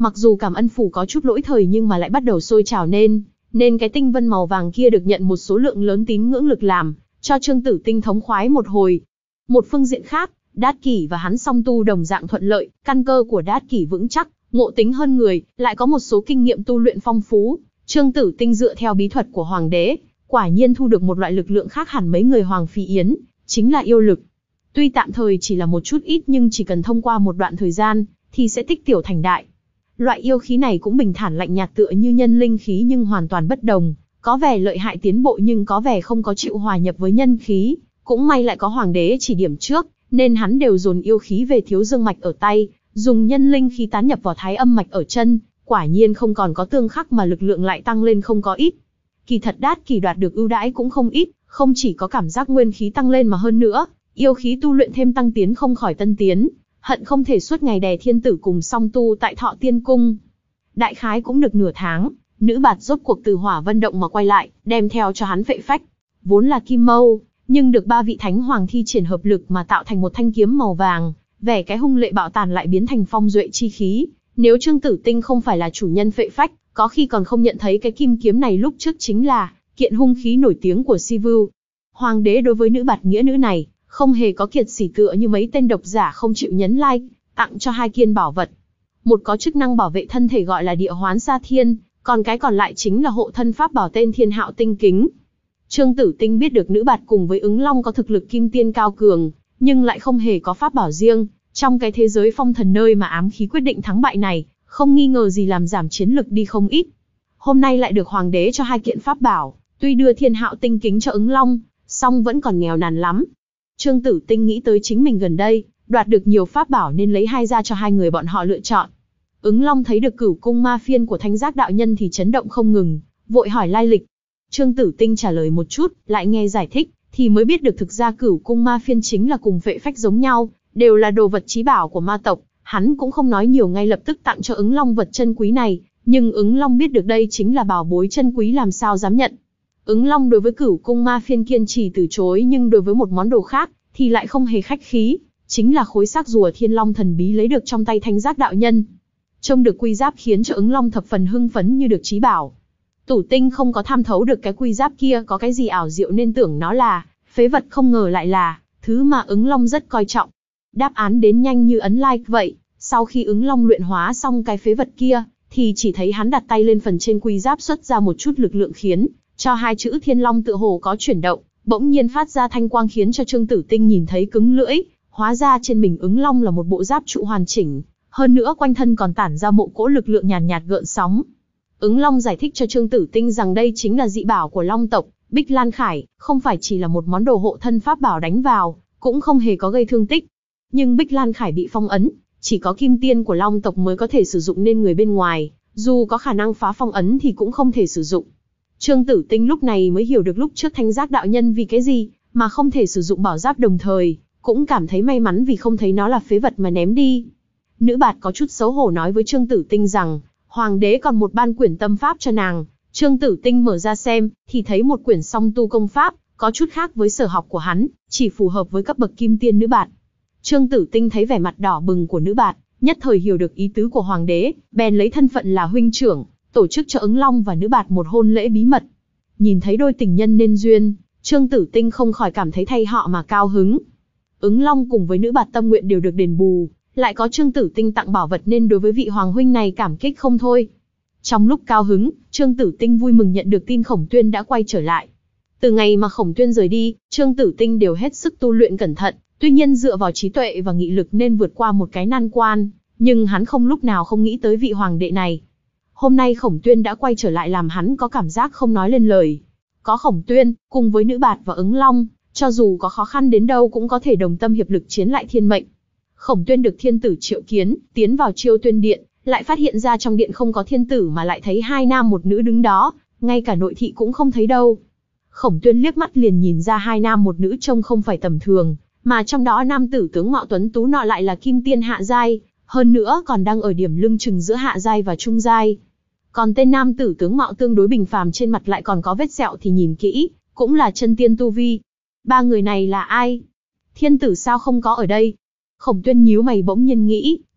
Mặc dù cảm ân phủ có chút lỗi thời nhưng mà lại bắt đầu sôi trào nên, nên cái tinh vân màu vàng kia được nhận một số lượng lớn tín ngưỡng lực làm cho Trương Tử Tinh thống khoái một hồi. Một phương diện khác, Đát Kỷ và hắn song tu đồng dạng thuận lợi, căn cơ của Đát Kỷ vững chắc, ngộ tính hơn người, lại có một số kinh nghiệm tu luyện phong phú. Trương Tử Tinh dựa theo bí thuật của hoàng đế, quả nhiên thu được một loại lực lượng khác hẳn mấy người Hoàng Phi Yến, chính là yêu lực. Tuy tạm thời chỉ là một chút ít nhưng chỉ cần thông qua một đoạn thời gian, thì sẽ tích tiểu thành đại. Loại yêu khí này cũng bình thản lạnh nhạt tựa như nhân linh khí nhưng hoàn toàn bất đồng, có vẻ lợi hại tiến bộ nhưng có vẻ không có chịu hòa nhập với nhân khí. Cũng may lại có hoàng đế chỉ điểm trước, nên hắn đều dồn yêu khí về thiếu dương mạch ở tay, dùng nhân linh khí tán nhập vào thái âm mạch ở chân, quả nhiên không còn có tương khắc mà lực lượng lại tăng lên không có ít. Kỳ thật Đát Kỷ đoạt được ưu đãi cũng không ít, không chỉ có cảm giác nguyên khí tăng lên mà hơn nữa, yêu khí tu luyện thêm tăng tiến không khỏi tân tiến, hận không thể suốt ngày đè thiên tử cùng song tu tại Thọ Tiên Cung. Đại khái cũng được nửa tháng, nữ bạt rốt cuộc từ Hỏa Vân Động mà quay lại, đem theo cho hắn phệ phách, vốn là kim mâu, nhưng được ba vị thánh hoàng thi triển hợp lực mà tạo thành một thanh kiếm màu vàng, vẻ cái hung lệ bạo tàn lại biến thành phong duệ chi khí. Nếu Trương Tử Tinh không phải là chủ nhân phệ phách, có khi còn không nhận thấy cái kim kiếm này lúc trước chính là kiện hung khí nổi tiếng của Sivu. Hoàng đế đối với nữ bạt nghĩa nữ này, không hề có kiệt sỉ tựa như mấy tên độc giả không chịu nhấn like, tặng cho hai kiện bảo vật. Một có chức năng bảo vệ thân thể gọi là địa hoán sa thiên, còn cái còn lại chính là hộ thân pháp bảo tên Thiên Hạo Tinh Kính. Trương Tử Tinh biết được nữ bạt cùng với ứng long có thực lực kim tiên cao cường, nhưng lại không hề có pháp bảo riêng. Trong cái thế giới phong thần nơi mà ám khí quyết định thắng bại này, không nghi ngờ gì làm giảm chiến lực đi không ít. Hôm nay lại được hoàng đế cho hai kiện pháp bảo, tuy đưa Thiên Hạo Tinh Kính cho ứng long, song vẫn còn nghèo nàn lắm. Trương Tử Tinh nghĩ tới chính mình gần đây, đoạt được nhiều pháp bảo nên lấy hai ra cho hai người bọn họ lựa chọn. Ứng long thấy được Cửu Cung Ma Phiên của Thanh Giác đạo nhân thì chấn động không ngừng, vội hỏi lai lịch. Trương Tử Tinh trả lời một chút, lại nghe giải thích, thì mới biết được thực ra Cửu Cung Ma Phiên chính là cùng phệ phách giống nhau, đều là đồ vật chí bảo của ma tộc. Hắn cũng không nói nhiều, ngay lập tức tặng cho ứng long vật chân quý này, nhưng ứng long biết được đây chính là bảo bối chân quý làm sao dám nhận. Ứng long đối với Cửu Cung Ma Phiên kiên trì từ chối, nhưng đối với một món đồ khác thì lại không hề khách khí, chính là khối xác rùa thiên long thần bí lấy được trong tay Thanh Giác đạo nhân. Trông được quy giáp khiến cho ứng long thập phần hưng phấn như được chí bảo. Tử Tinh không có tham thấu được cái quy giáp kia có cái gì ảo diệu nên tưởng nó là phế vật, không ngờ lại là thứ mà ứng long rất coi trọng. Đáp án đến nhanh như ấn like vậy, sau khi ứng long luyện hóa xong cái phế vật kia, thì chỉ thấy hắn đặt tay lên phần trên quy giáp xuất ra một chút lực lượng khiến cho hai chữ thiên long tựa hồ có chuyển động, bỗng nhiên phát ra thanh quang khiến cho Trương Tử Tinh nhìn thấy cứng lưỡi, hóa ra trên mình ứng long là một bộ giáp trụ hoàn chỉnh, hơn nữa quanh thân còn tản ra một cỗ lực lượng nhàn nhạt, nhạt gợn sóng. Ứng long giải thích cho Trương Tử Tinh rằng đây chính là dị bảo của long tộc, Bích Lan Khải, không phải chỉ là một món đồ hộ thân pháp bảo đánh vào, cũng không hề có gây thương tích. Nhưng Bích Lan Khải bị phong ấn, chỉ có kim tiên của long tộc mới có thể sử dụng nên người bên ngoài, dù có khả năng phá phong ấn thì cũng không thể sử dụng. Trương Tử Tinh lúc này mới hiểu được lúc trước Thanh Giác đạo nhân vì cái gì mà không thể sử dụng bảo giáp đồng thời, cũng cảm thấy may mắn vì không thấy nó là phế vật mà ném đi. Nữ bạt có chút xấu hổ nói với Trương Tử Tinh rằng, hoàng đế còn một ban quyển tâm pháp cho nàng. Trương Tử Tinh mở ra xem, thì thấy một quyển song tu công pháp, có chút khác với sở học của hắn, chỉ phù hợp với cấp bậc kim tiên nữ bạt. Trương Tử Tinh thấy vẻ mặt đỏ bừng của nữ bạt, nhất thời hiểu được ý tứ của hoàng đế, bèn lấy thân phận là huynh trưởng, tổ chức cho ứng long và nữ bạt một hôn lễ bí mật. Nhìn thấy đôi tình nhân nên duyên, Trương Tử Tinh không khỏi cảm thấy thay họ mà cao hứng. Ứng long cùng với nữ bạt tâm nguyện đều được đền bù, lại có Trương Tử Tinh tặng bảo vật nên đối với vị hoàng huynh này cảm kích không thôi. Trong lúc cao hứng, Trương Tử Tinh vui mừng nhận được tin Khổng Tuyên đã quay trở lại. Từ ngày mà Khổng Tuyên rời đi, Trương Tử Tinh đều hết sức tu luyện cẩn thận, tuy nhiên dựa vào trí tuệ và nghị lực nên vượt qua một cái nan quan, nhưng hắn không lúc nào không nghĩ tới vị hoàng đệ này. Hôm nay Khổng Tuyên đã quay trở lại làm hắn có cảm giác không nói lên lời. Có Khổng Tuyên, cùng với nữ bạt và ứng long, cho dù có khó khăn đến đâu cũng có thể đồng tâm hiệp lực chiến lại thiên mệnh. Khổng Tuyên được thiên tử triệu kiến, tiến vào Chiêu Tuyên điện, lại phát hiện ra trong điện không có thiên tử mà lại thấy hai nam một nữ đứng đó, ngay cả nội thị cũng không thấy đâu. Khổng Tuyên liếc mắt liền nhìn ra hai nam một nữ trông không phải tầm thường, mà trong đó nam tử tướng mạo tuấn tú nọ lại là kim tiên hạ giai, hơn nữa còn đang ở điểm lưng chừng giữa hạ giai và trung giai. Còn tên nam tử tướng mạo tương đối bình phàm trên mặt lại còn có vết sẹo thì nhìn kỹ, cũng là chân tiên tu vi. Ba người này là ai? Thiên tử sao không có ở đây? Khổng Tuyên nhíu mày bỗng nhiên nghĩ,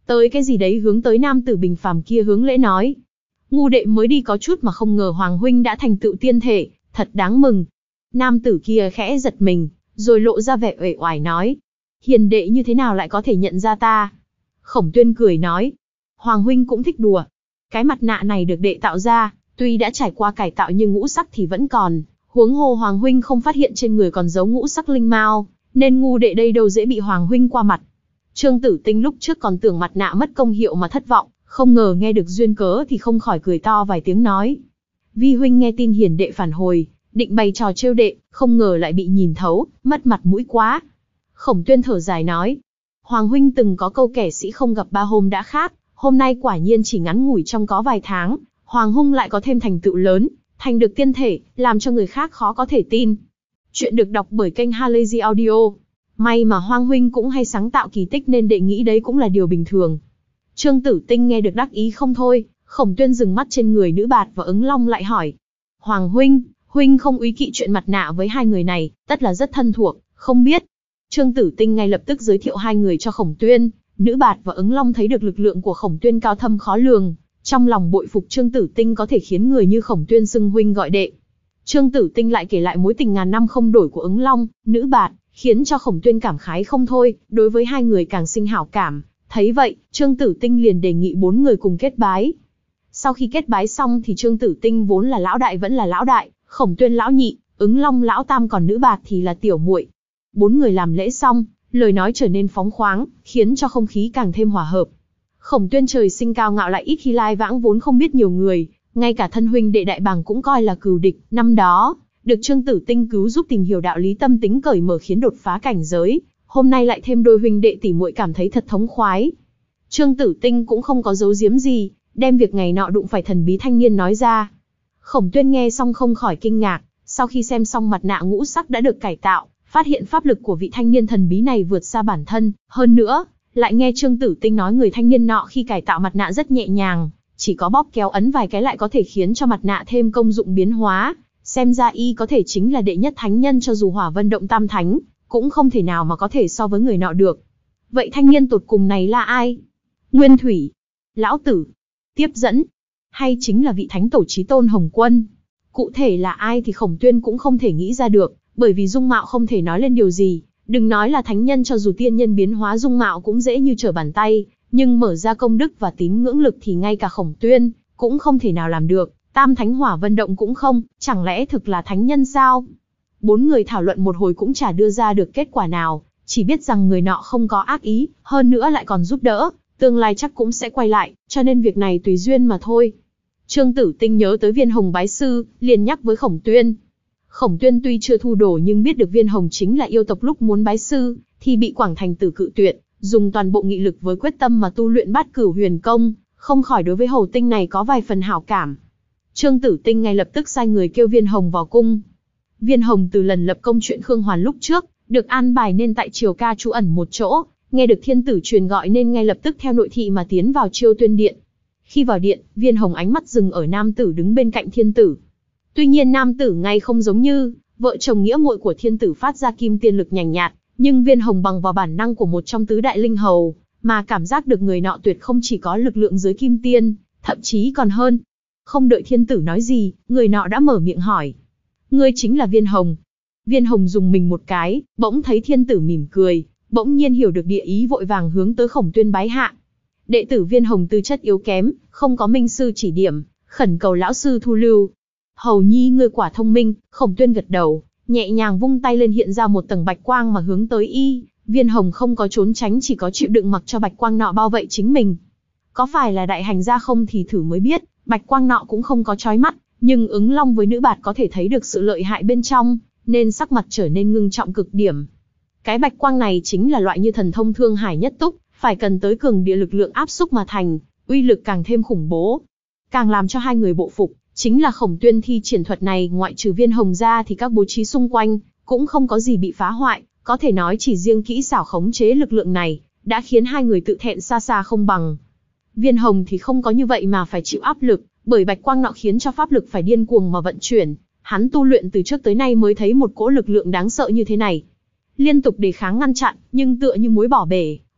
tới cái gì đấy hướng tới nam tử bình phàm kia hướng lễ nói. Ngu đệ mới đi có chút mà không ngờ Hoàng huynh đã thành tựu tiên thể, thật đáng mừng. Nam tử kia khẽ giật mình, rồi lộ ra vẻ uể oải nói. Hiền đệ như thế nào lại có thể nhận ra ta? Khổng Tuyên cười nói. Hoàng huynh cũng thích đùa. Cái mặt nạ này được đệ tạo ra, tuy đã trải qua cải tạo nhưng ngũ sắc thì vẫn còn. Huống hồ Hoàng huynh không phát hiện trên người còn giấu ngũ sắc linh mao, nên ngu đệ đây đâu dễ bị Hoàng huynh qua mặt. Trương Tử Tinh lúc trước còn tưởng mặt nạ mất công hiệu mà thất vọng, không ngờ nghe được duyên cớ thì không khỏi cười to vài tiếng nói. Vi huynh nghe tin hiền đệ phản hồi, định bày trò trêu đệ, không ngờ lại bị nhìn thấu, mất mặt mũi quá. Khổng Tuyên thở dài nói. Hoàng huynh từng có câu kẻ sĩ không gặp ba hôm đã khác, hôm nay quả nhiên chỉ ngắn ngủi trong có vài tháng, Hoàng huynh lại có thêm thành tựu lớn, thành được tiên thể, làm cho người khác khó có thể tin. Chuyện được đọc bởi kênh Halazy Audio. May mà Hoàng huynh cũng hay sáng tạo kỳ tích nên đệ nghĩ đấy cũng là điều bình thường. Trương Tử Tinh nghe được đắc ý không thôi, Khổng Tuyên dừng mắt trên người Nữ Bạt và Ứng Long lại hỏi. Hoàng huynh, huynh không úy kỵ chuyện mặt nạ với hai người này, tất là rất thân thuộc, không biết. Trương Tử Tinh ngay lập tức giới thiệu hai người cho Khổng Tuyên. Nữ Bạt và Ứng Long thấy được lực lượng của Khổng Tuyên cao thâm khó lường, trong lòng bội phục Trương Tử Tinh có thể khiến người như Khổng Tuyên xưng huynh gọi đệ. Trương Tử Tinh lại kể lại mối tình ngàn năm không đổi của Ứng Long, Nữ Bạt, khiến cho Khổng Tuyên cảm khái không thôi, đối với hai người càng sinh hảo cảm. Thấy vậy, Trương Tử Tinh liền đề nghị bốn người cùng kết bái. Sau khi kết bái xong thì Trương Tử Tinh vốn là lão đại vẫn là lão đại, Khổng Tuyên lão nhị, Ứng Long lão tam, còn Nữ Bạt thì là tiểu muội. Bốn người làm lễ xong, lời nói trở nên phóng khoáng, khiến cho không khí càng thêm hòa hợp. Khổng Tuyên trời sinh cao ngạo lại ít khi lai vãng vốn không biết nhiều người, ngay cả thân huynh đệ đại bàng cũng coi là cừu địch. Năm đó, được Trương Tử Tinh cứu giúp tìm hiểu đạo lý, tâm tính cởi mở khiến đột phá cảnh giới. Hôm nay lại thêm đôi huynh đệ tỷ muội, cảm thấy thật thống khoái. Trương Tử Tinh cũng không có giấu giếm gì, đem việc ngày nọ đụng phải thần bí thanh niên nói ra. Khổng Tuyên nghe xong không khỏi kinh ngạc, sau khi xem xong mặt nạ ngũ sắc đã được cải tạo, phát hiện pháp lực của vị thanh niên thần bí này vượt xa bản thân, hơn nữa, lại nghe Trương Tử Tinh nói người thanh niên nọ khi cải tạo mặt nạ rất nhẹ nhàng, chỉ có bóp kéo ấn vài cái lại có thể khiến cho mặt nạ thêm công dụng biến hóa, xem ra y có thể chính là đệ nhất thánh nhân, cho dù Hỏa Vân Động Tam Thánh, cũng không thể nào mà có thể so với người nọ được. Vậy thanh niên tột cùng này là ai? Nguyên Thủy? Lão Tử? Tiếp Dẫn? Hay chính là vị thánh tổ chí tôn Hồng Quân? Cụ thể là ai thì Khổng Tuyên cũng không thể nghĩ ra được, bởi vì dung mạo không thể nói lên điều gì, đừng nói là thánh nhân, cho dù tiên nhân biến hóa dung mạo cũng dễ như trở bàn tay, nhưng mở ra công đức và tín ngưỡng lực thì ngay cả Khổng Tuyên cũng không thể nào làm được, Tam Thánh Hỏa Vân Động cũng không, chẳng lẽ thực là thánh nhân sao? Bốn người thảo luận một hồi cũng chả đưa ra được kết quả nào, chỉ biết rằng người nọ không có ác ý, hơn nữa lại còn giúp đỡ, tương lai chắc cũng sẽ quay lại, cho nên việc này tùy duyên mà thôi. Trương Tử Tinh nhớ tới Viên Hồng bái sư, liền nhắc với Khổng Tuyên. Khổng Tuyên tuy chưa thu đồ nhưng biết được Viên Hồng chính là yêu tộc, lúc muốn bái sư thì bị Quảng Thành Tử cự tuyệt, dùng toàn bộ nghị lực với quyết tâm mà tu luyện Bát Cửu Huyền Công, không khỏi đối với Hầu Tinh này có vài phần hảo cảm. Trương Tử Tinh ngay lập tức sai người kêu Viên Hồng vào cung. Viên Hồng từ lần lập công chuyện Khương Hoàn lúc trước, được an bài nên tại triều ca trú ẩn một chỗ, nghe được thiên tử truyền gọi nên ngay lập tức theo nội thị mà tiến vào Chiêu Tuyên điện. Khi vào điện, Viên Hồng ánh mắt dừng ở nam tử đứng bên cạnh thiên tử. Tuy nhiên nam tử ngay không giống như vợ chồng nghĩa muội của thiên tử phát ra kim tiên lực nhàn nhạt, nhưng Viên Hồng bằng vào bản năng của một trong tứ đại linh hầu, mà cảm giác được người nọ tuyệt không chỉ có lực lượng dưới kim tiên, thậm chí còn hơn. Không đợi thiên tử nói gì, người nọ đã mở miệng hỏi. Ngươi chính là Viên Hồng? Viên Hồng dùng mình một cái, bỗng thấy thiên tử mỉm cười, bỗng nhiên hiểu được địa ý, vội vàng hướng tới Khổng Tuyên bái hạ. Đệ tử Viên Hồng tư chất yếu kém, không có minh sư chỉ điểm, khẩn cầu lão sư thu lưu. Hầu nhi ngươi quả thông minh. Khổng Tuyên gật đầu, nhẹ nhàng vung tay lên, hiện ra một tầng bạch quang mà hướng tới y. Viên Hồng không có trốn tránh, chỉ có chịu đựng mặc cho bạch quang nọ bao vây chính mình. Có phải là đại hành gia không thì thử mới biết, bạch quang nọ cũng không có chói mắt, nhưng Ứng Long với Nữ Bạt có thể thấy được sự lợi hại bên trong, nên sắc mặt trở nên ngưng trọng cực điểm. Cái bạch quang này chính là loại như thần thông Thương Hải Nhất Túc, phải cần tới cường địa lực lượng áp xúc mà thành, uy lực càng thêm khủng bố. Càng làm cho hai người bộ phục, chính là Khổng Tuyên thi triển thuật này, ngoại trừ Viên Hồng ra thì các bố trí xung quanh cũng không có gì bị phá hoại, có thể nói chỉ riêng kỹ xảo khống chế lực lượng này đã khiến hai người tự thẹn xa xa không bằng. Viên Hồng thì không có như vậy mà phải chịu áp lực, bởi bạch quang nọ khiến cho pháp lực phải điên cuồng mà vận chuyển, hắn tu luyện từ trước tới nay mới thấy một cỗ lực lượng đáng sợ như thế này. Liên tục đề kháng ngăn chặn, nhưng tựa như muối bỏ bể,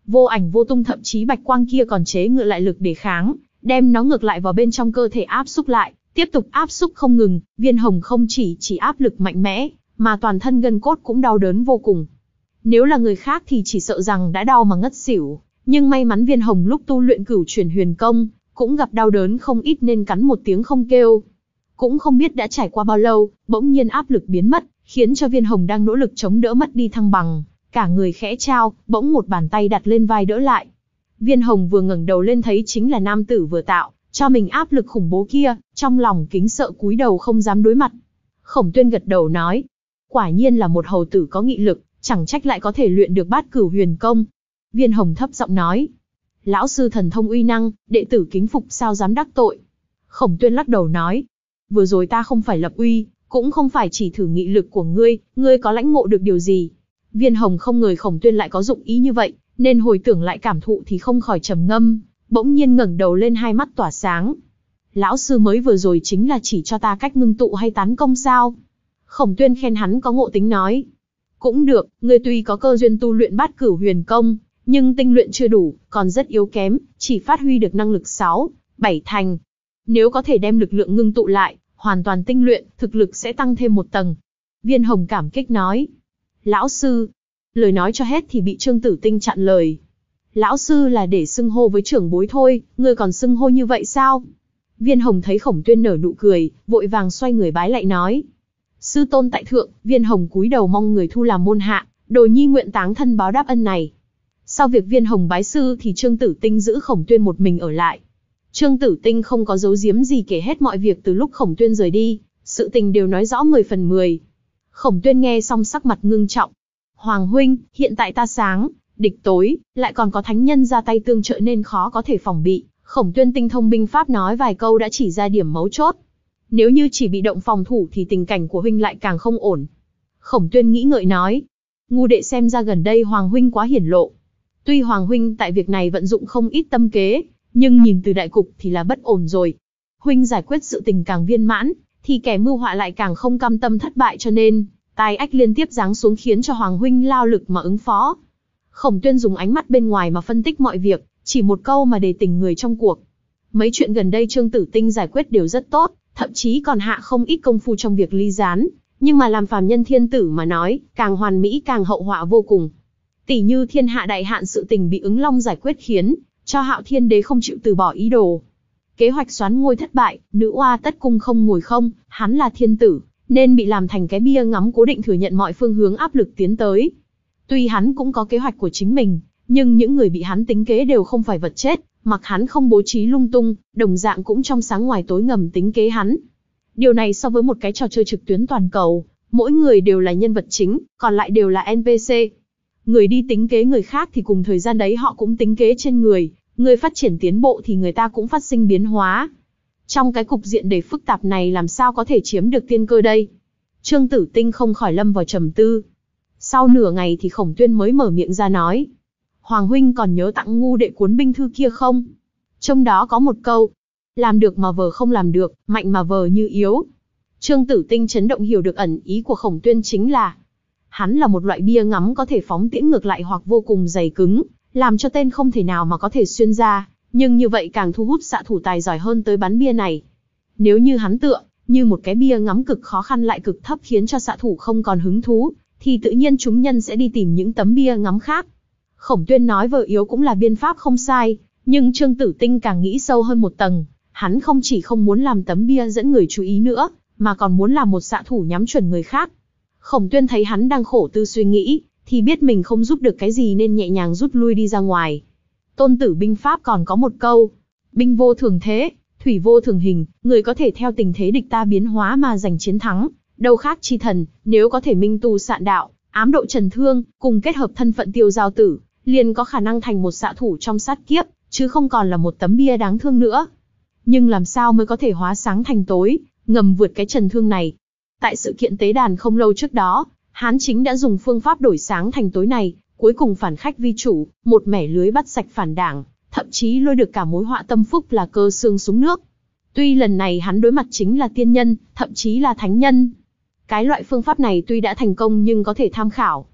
Vô ảnh vô tung, thậm chí bạch quang kia còn chế ngự lại lực đề kháng, đem nó ngược lại vào bên trong cơ thể áp xúc lại, tiếp tục áp xúc không ngừng. Viên Hồng không chỉ chỉ áp lực mạnh mẽ, mà toàn thân gân cốt cũng đau đớn vô cùng. Nếu là người khác thì chỉ sợ rằng đã đau mà ngất xỉu, nhưng may mắn Viên Hồng lúc tu luyện Cửu Chuyển Huyền Công, cũng gặp đau đớn không ít nên cắn một tiếng không kêu. Cũng không biết đã trải qua bao lâu, bỗng nhiên áp lực biến mất, khiến cho Viên Hồng đang nỗ lực chống đỡ mất đi thăng bằng, cả người khẽ trao, bỗng một bàn tay đặt lên vai đỡ lại. Viên Hồng vừa ngẩng đầu lên thấy chính là nam tử vừa tạo cho mình áp lực khủng bố kia, trong lòng kính sợ cúi đầu không dám đối mặt. Khổng Tuyên gật đầu nói, quả nhiên là một hầu tử có nghị lực, chẳng trách lại có thể luyện được Bát Cửu Huyền Công. Viên Hồng thấp giọng nói, lão sư thần thông uy năng, đệ tử kính phục, sao dám đắc tội. Khổng Tuyên lắc đầu nói, vừa rồi ta không phải lập uy, cũng không phải chỉ thử nghị lực của ngươi, ngươi có lãnh ngộ được điều gì. Viên Hồng không ngờ Khổng Tuyên lại có dụng ý như vậy, nên hồi tưởng lại cảm thụ thì không khỏi trầm ngâm, bỗng nhiên ngẩng đầu lên, hai mắt tỏa sáng. Lão sư mới vừa rồi chính là chỉ cho ta cách ngưng tụ hay tán công sao? Khổng Tuyên khen hắn có ngộ tính nói, cũng được, ngươi tuy có cơ duyên tu luyện Bát Cửu Huyền Công, nhưng tinh luyện chưa đủ, còn rất yếu kém, chỉ phát huy được năng lực sáu, bảy thành. Nếu có thể đem lực lượng ngưng tụ lại, hoàn toàn tinh luyện, thực lực sẽ tăng thêm một tầng. Viên Hồng cảm kích nói, lão sư. Lời nói cho hết thì bị Trương Tử Tinh chặn lời. Lão sư là để xưng hô với trưởng bối thôi, ngươi còn xưng hô như vậy sao? Viên Hồng thấy Khổng Tuyên nở nụ cười, vội vàng xoay người bái lại nói, sư tôn tại thượng. Viên Hồng cúi đầu mong người thu làm môn hạ, đồ nhi nguyện táng thân báo đáp ân này. Sau việc Viên Hồng bái sư thì Trương Tử Tinh giữ Khổng Tuyên một mình ở lại. Trương Tử Tinh không có giấu giếm gì, kể hết mọi việc từ lúc Khổng Tuyên rời đi, sự tình đều nói rõ mười phần mười. Khổng Tuyên nghe xong sắc mặt ngưng trọng. Hoàng huynh, hiện tại ta sáng, địch tối, lại còn có thánh nhân ra tay tương trợ nên khó có thể phòng bị. Khổng Tuyên tinh thông binh pháp nói vài câu đã chỉ ra điểm mấu chốt. Nếu như chỉ bị động phòng thủ thì tình cảnh của huynh lại càng không ổn. Khổng Tuyên nghĩ ngợi nói, ngu đệ xem ra gần đây Hoàng huynh quá hiển lộ. Tuy Hoàng huynh tại việc này vận dụng không ít tâm kế, nhưng nhìn từ đại cục thì là bất ổn rồi. Huynh giải quyết sự tình càng viên mãn, thì kẻ mưu họa lại càng không cam tâm thất bại, cho nên tai ách liên tiếp giáng xuống khiến cho Hoàng huynh lao lực mà ứng phó. Khổng Tuyên dùng ánh mắt bên ngoài mà phân tích mọi việc, chỉ một câu mà để tỉnh người trong cuộc. Mấy chuyện gần đây Trương Tử Tinh giải quyết đều rất tốt, thậm chí còn hạ không ít công phu trong việc ly gián, nhưng mà làm phàm nhân thiên tử mà nói, càng hoàn mỹ càng hậu họa vô cùng. Tỷ như thiên hạ đại hạn sự tình bị Ứng Long giải quyết khiến cho Hạo Thiên Đế không chịu từ bỏ ý đồ. Kế hoạch soán ngôi thất bại, nữ oa tất cung không ngồi không, hắn là thiên tử, nên bị làm thành cái bia ngắm cố định thừa nhận mọi phương hướng áp lực tiến tới. Tuy hắn cũng có kế hoạch của chính mình, nhưng những người bị hắn tính kế đều không phải vật chết, mặc hắn không bố trí lung tung, đồng dạng cũng trong sáng ngoài tối ngầm tính kế hắn. Điều này so với một cái trò chơi trực tuyến toàn cầu, mỗi người đều là nhân vật chính, còn lại đều là en pê xê. Người đi tính kế người khác thì cùng thời gian đấy họ cũng tính kế trên người, người phát triển tiến bộ thì người ta cũng phát sinh biến hóa. Trong cái cục diện đầy phức tạp này làm sao có thể chiếm được tiên cơ đây? Trương Tử Tinh không khỏi lâm vào trầm tư. Sau nửa ngày thì Khổng Tuyên mới mở miệng ra nói, Hoàng huynh còn nhớ tặng ngu đệ cuốn binh thư kia không? Trong đó có một câu, làm được mà vờ không làm được, mạnh mà vờ như yếu. Trương Tử Tinh chấn động hiểu được ẩn ý của Khổng Tuyên chính là, hắn là một loại bia ngắm có thể phóng tiễn ngược lại hoặc vô cùng dày cứng, làm cho tên không thể nào mà có thể xuyên ra, nhưng như vậy càng thu hút xạ thủ tài giỏi hơn tới bắn bia này. Nếu như hắn tựa như một cái bia ngắm cực khó khăn lại cực thấp khiến cho xạ thủ không còn hứng thú, thì tự nhiên chúng nhân sẽ đi tìm những tấm bia ngắm khác. Khổng Tuyên nói vờ yếu cũng là biên pháp không sai, nhưng Trương Tử Tinh càng nghĩ sâu hơn một tầng, hắn không chỉ không muốn làm tấm bia dẫn người chú ý nữa, mà còn muốn làm một xạ thủ nhắm chuẩn người khác. Khổng Tuyên thấy hắn đang khổ tư suy nghĩ, thì biết mình không giúp được cái gì nên nhẹ nhàng rút lui đi ra ngoài. Tôn Tử binh pháp còn có một câu, binh vô thường thế, thủy vô thường hình, người có thể theo tình thế địch ta biến hóa mà giành chiến thắng, đâu khác chi thần. Nếu có thể minh tu sạn đạo, ám độ trần thương, cùng kết hợp thân phận Tiêu Giao Tử, liền có khả năng thành một xạ thủ trong sát kiếp, chứ không còn là một tấm bia đáng thương nữa. Nhưng làm sao mới có thể hóa sáng thành tối, ngầm vượt cái trần thương này? Tại sự kiện tế đàn không lâu trước đó, Hán Chính đã dùng phương pháp đổi sáng thành tối này, cuối cùng phản khách vi chủ, một mẻ lưới bắt sạch phản đảng, thậm chí lôi được cả mối họa tâm phúc là Cơ Xương xuống nước. Tuy lần này hắn đối mặt chính là tiên nhân, thậm chí là thánh nhân. Cái loại phương pháp này tuy đã thành công nhưng có thể tham khảo.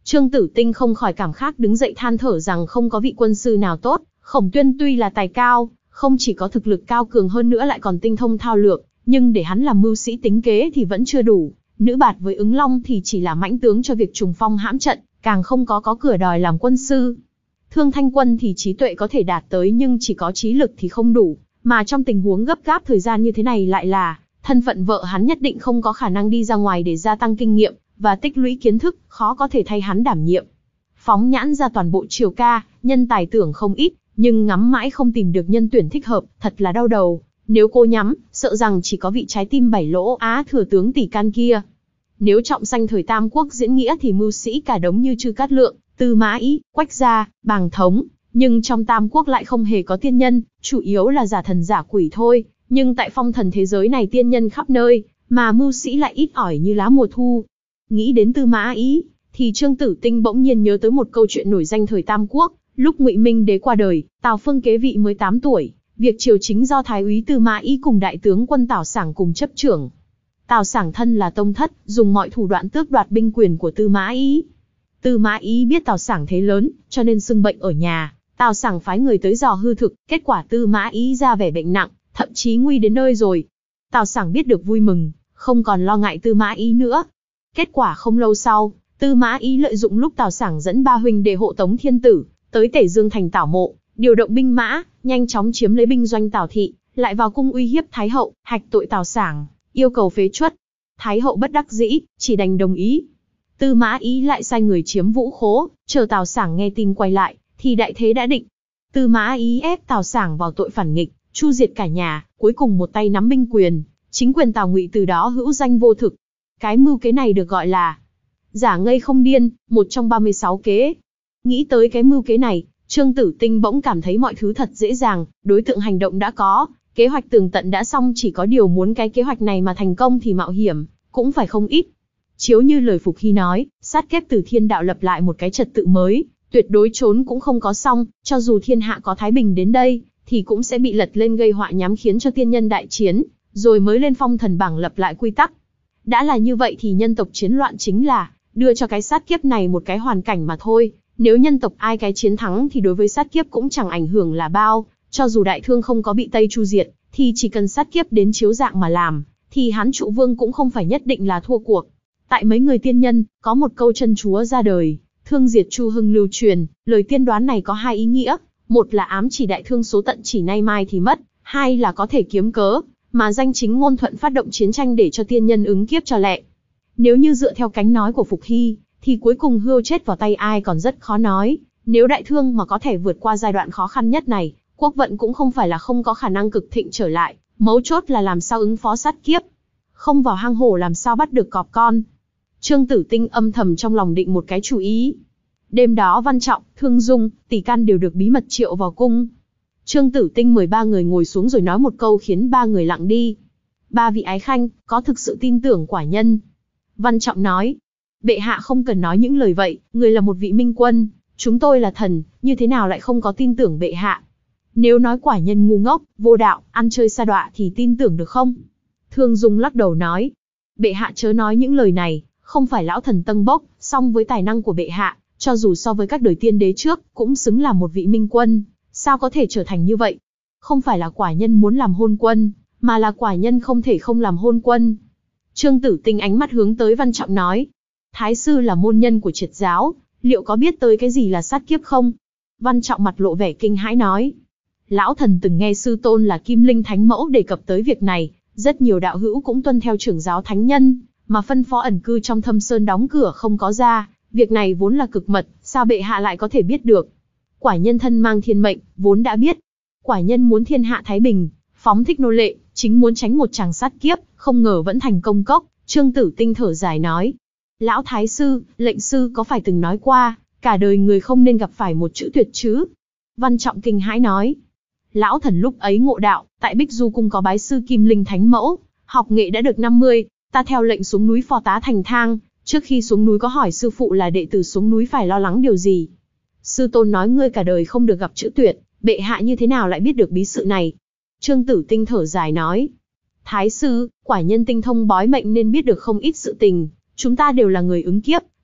Trương Tử Tinh không khỏi cảm khắc đứng dậy than thở rằng không có vị quân sư nào tốt, Khổng Tuyên tuy là tài cao, không chỉ có thực lực cao cường hơn nữa lại còn tinh thông thao lược, nhưng để hắn làm mưu sĩ tính kế thì vẫn chưa đủ. Nữ bạt với ứng long thì chỉ là mãnh tướng cho việc trùng phong hãm trận, càng không có có cửa đòi làm quân sư. Thương Thanh Quân thì trí tuệ có thể đạt tới nhưng chỉ có trí lực thì không đủ, mà trong tình huống gấp gáp thời gian như thế này lại là thân phận vợ hắn nhất định không có khả năng đi ra ngoài để gia tăng kinh nghiệm và tích lũy kiến thức, khó có thể thay hắn đảm nhiệm. Phóng nhãn ra toàn bộ Triều ca, nhân tài tưởng không ít, nhưng ngắm mãi không tìm được nhân tuyển thích hợp, thật là đau đầu. Nếu cô nhắm, sợ rằng chỉ có vị trái tim bảy lỗ Á thừa tướng tỷ can kia. Nếu trọng danh thời Tam Quốc diễn nghĩa thì mưu sĩ cả đống như Chư Cát Lượng, Tư Mã Ý, Quách Gia, Bàng Thống, nhưng trong Tam Quốc lại không hề có tiên nhân, chủ yếu là giả thần giả quỷ thôi. Nhưng tại phong thần thế giới này tiên nhân khắp nơi, mà mưu sĩ lại ít ỏi như lá mùa thu. Nghĩ đến Tư Mã Ý, thì Trương Tử Tinh bỗng nhiên nhớ tới một câu chuyện nổi danh thời Tam Quốc. Lúc Ngụy Minh Đế qua đời, Tào Phương kế vị mới tám tuổi, việc triều chính do Thái úy Tư Mã Ý cùng đại tướng quân Tào Sảng cùng chấp trưởng. Tào Sảng thân là tông thất, dùng mọi thủ đoạn tước đoạt binh quyền của Tư Mã Ý. Tư Mã Ý biết Tào Sảng thế lớn, cho nên xưng bệnh ở nhà. Tào Sảng phái người tới dò hư thực, kết quả Tư Mã Ý ra vẻ bệnh nặng, thậm chí nguy đến nơi rồi. Tào Sảng biết được vui mừng, không còn lo ngại Tư Mã Ý nữa. Kết quả không lâu sau, Tư Mã Ý lợi dụng lúc Tào Sảng dẫn ba huynh đệ hộ tống thiên tử tới Tể Dương thành Tảo Mộ, điều động binh mã, nhanh chóng chiếm lấy binh doanh Tào thị, lại vào cung uy hiếp Thái hậu, hạch tội Tào Sảng, yêu cầu phế truất. Thái hậu bất đắc dĩ, chỉ đành đồng ý. Tư Mã Ý lại sai người chiếm Vũ Khố, chờ Tào Sảng nghe tin quay lại, thì đại thế đã định. Tư Mã Ý ép Tào Sảng vào tội phản nghịch, chu diệt cả nhà, cuối cùng một tay nắm binh quyền, chính quyền Tào Ngụy từ đó hữu danh vô thực. Cái mưu kế này được gọi là giả ngây không điên, một trong ba mươi sáu kế. Nghĩ tới cái mưu kế này, Trương Tử Tinh bỗng cảm thấy mọi thứ thật dễ dàng, đối tượng hành động đã có, kế hoạch tường tận đã xong, chỉ có điều muốn cái kế hoạch này mà thành công thì mạo hiểm cũng phải không ít. Chiếu như lời Phục Hy nói, sát kiếp từ thiên đạo lập lại một cái trật tự mới, tuyệt đối trốn cũng không có xong, cho dù thiên hạ có thái bình đến đây, thì cũng sẽ bị lật lên gây họa nhắm khiến cho tiên nhân đại chiến, rồi mới lên phong thần bảng lập lại quy tắc. Đã là như vậy thì nhân tộc chiến loạn chính là đưa cho cái sát kiếp này một cái hoàn cảnh mà thôi. Nếu nhân tộc ai cái chiến thắng thì đối với sát kiếp cũng chẳng ảnh hưởng là bao, cho dù đại thương không có bị Tây chu diệt, thì chỉ cần sát kiếp đến chiếu dạng mà làm, thì Hán Trụ Vương cũng không phải nhất định là thua cuộc. Tại mấy người tiên nhân, có một câu chân chúa ra đời, thương diệt Chu Hưng lưu truyền, lời tiên đoán này có hai ý nghĩa, một là ám chỉ đại thương số tận chỉ nay mai thì mất, hai là có thể kiếm cớ, mà danh chính ngôn thuận phát động chiến tranh để cho tiên nhân ứng kiếp cho lẹ. Nếu như dựa theo cánh nói của Phục Hy, thì cuối cùng hươu chết vào tay ai còn rất khó nói. Nếu đại thương mà có thể vượt qua giai đoạn khó khăn nhất này, quốc vận cũng không phải là không có khả năng cực thịnh trở lại, mấu chốt là làm sao ứng phó sát kiếp. Không vào hang hổ làm sao bắt được cọp con. Trương Tử Tinh âm thầm trong lòng định một cái chủ ý. Đêm đó Văn Trọng, Thương Dung, Tỷ Can đều được bí mật triệu vào cung. Trương Tử Tinh mời ba người ngồi xuống rồi nói một câu khiến ba người lặng đi. Ba vị ái khanh, có thực sự tin tưởng quả nhân? Văn Trọng nói, bệ hạ không cần nói những lời vậy, người là một vị minh quân, chúng tôi là thần, như thế nào lại không có tin tưởng bệ hạ? Nếu nói quả nhân ngu ngốc, vô đạo, ăn chơi sa đọa thì tin tưởng được không? Thương Dung lắc đầu nói, bệ hạ chớ nói những lời này, không phải lão thần tâng bốc, song với tài năng của bệ hạ, cho dù so với các đời tiên đế trước, cũng xứng là một vị minh quân, sao có thể trở thành như vậy? Không phải là quả nhân muốn làm hôn quân, mà là quả nhân không thể không làm hôn quân. Trương Tử Tinh ánh mắt hướng tới Văn Trọng nói, Thái sư là môn nhân của triệt giáo, liệu có biết tới cái gì là sát kiếp không? Văn Trọng mặt lộ vẻ kinh hãi nói, lão thần từng nghe sư tôn là Kim Linh Thánh Mẫu đề cập tới việc này, rất nhiều đạo hữu cũng tuân theo trưởng giáo thánh nhân, mà phân phó ẩn cư trong thâm sơn đóng cửa không có ra, việc này vốn là cực mật, sao bệ hạ lại có thể biết được? Quả nhân thân mang thiên mệnh, vốn đã biết. Quả nhân muốn thiên hạ thái bình, phóng thích nô lệ, chính muốn tránh một tràng sát kiếp, không ngờ vẫn thành công cốc. Trương Tử Tinh thở dài nói, lão thái sư, lệnh sư có phải từng nói qua, cả đời người không nên gặp phải một chữ tuyệt chứ? Văn Trọng kinh hãi nói, lão thần lúc ấy ngộ đạo, tại Bích Du cung có bái sư Kim Linh Thánh Mẫu, học nghệ đã được năm mươi, ta theo lệnh xuống núi phò tá thành thang, trước khi xuống núi có hỏi sư phụ là đệ tử xuống núi phải lo lắng điều gì. Sư tôn nói ngươi cả đời không được gặp chữ tuyệt, bệ hạ như thế nào lại biết được bí sự này? Trương Tử Tinh thở dài nói, thái sư, quả nhân tinh thông bói mệnh nên biết được không ít sự tình, chúng ta đều là người ứng kiếp,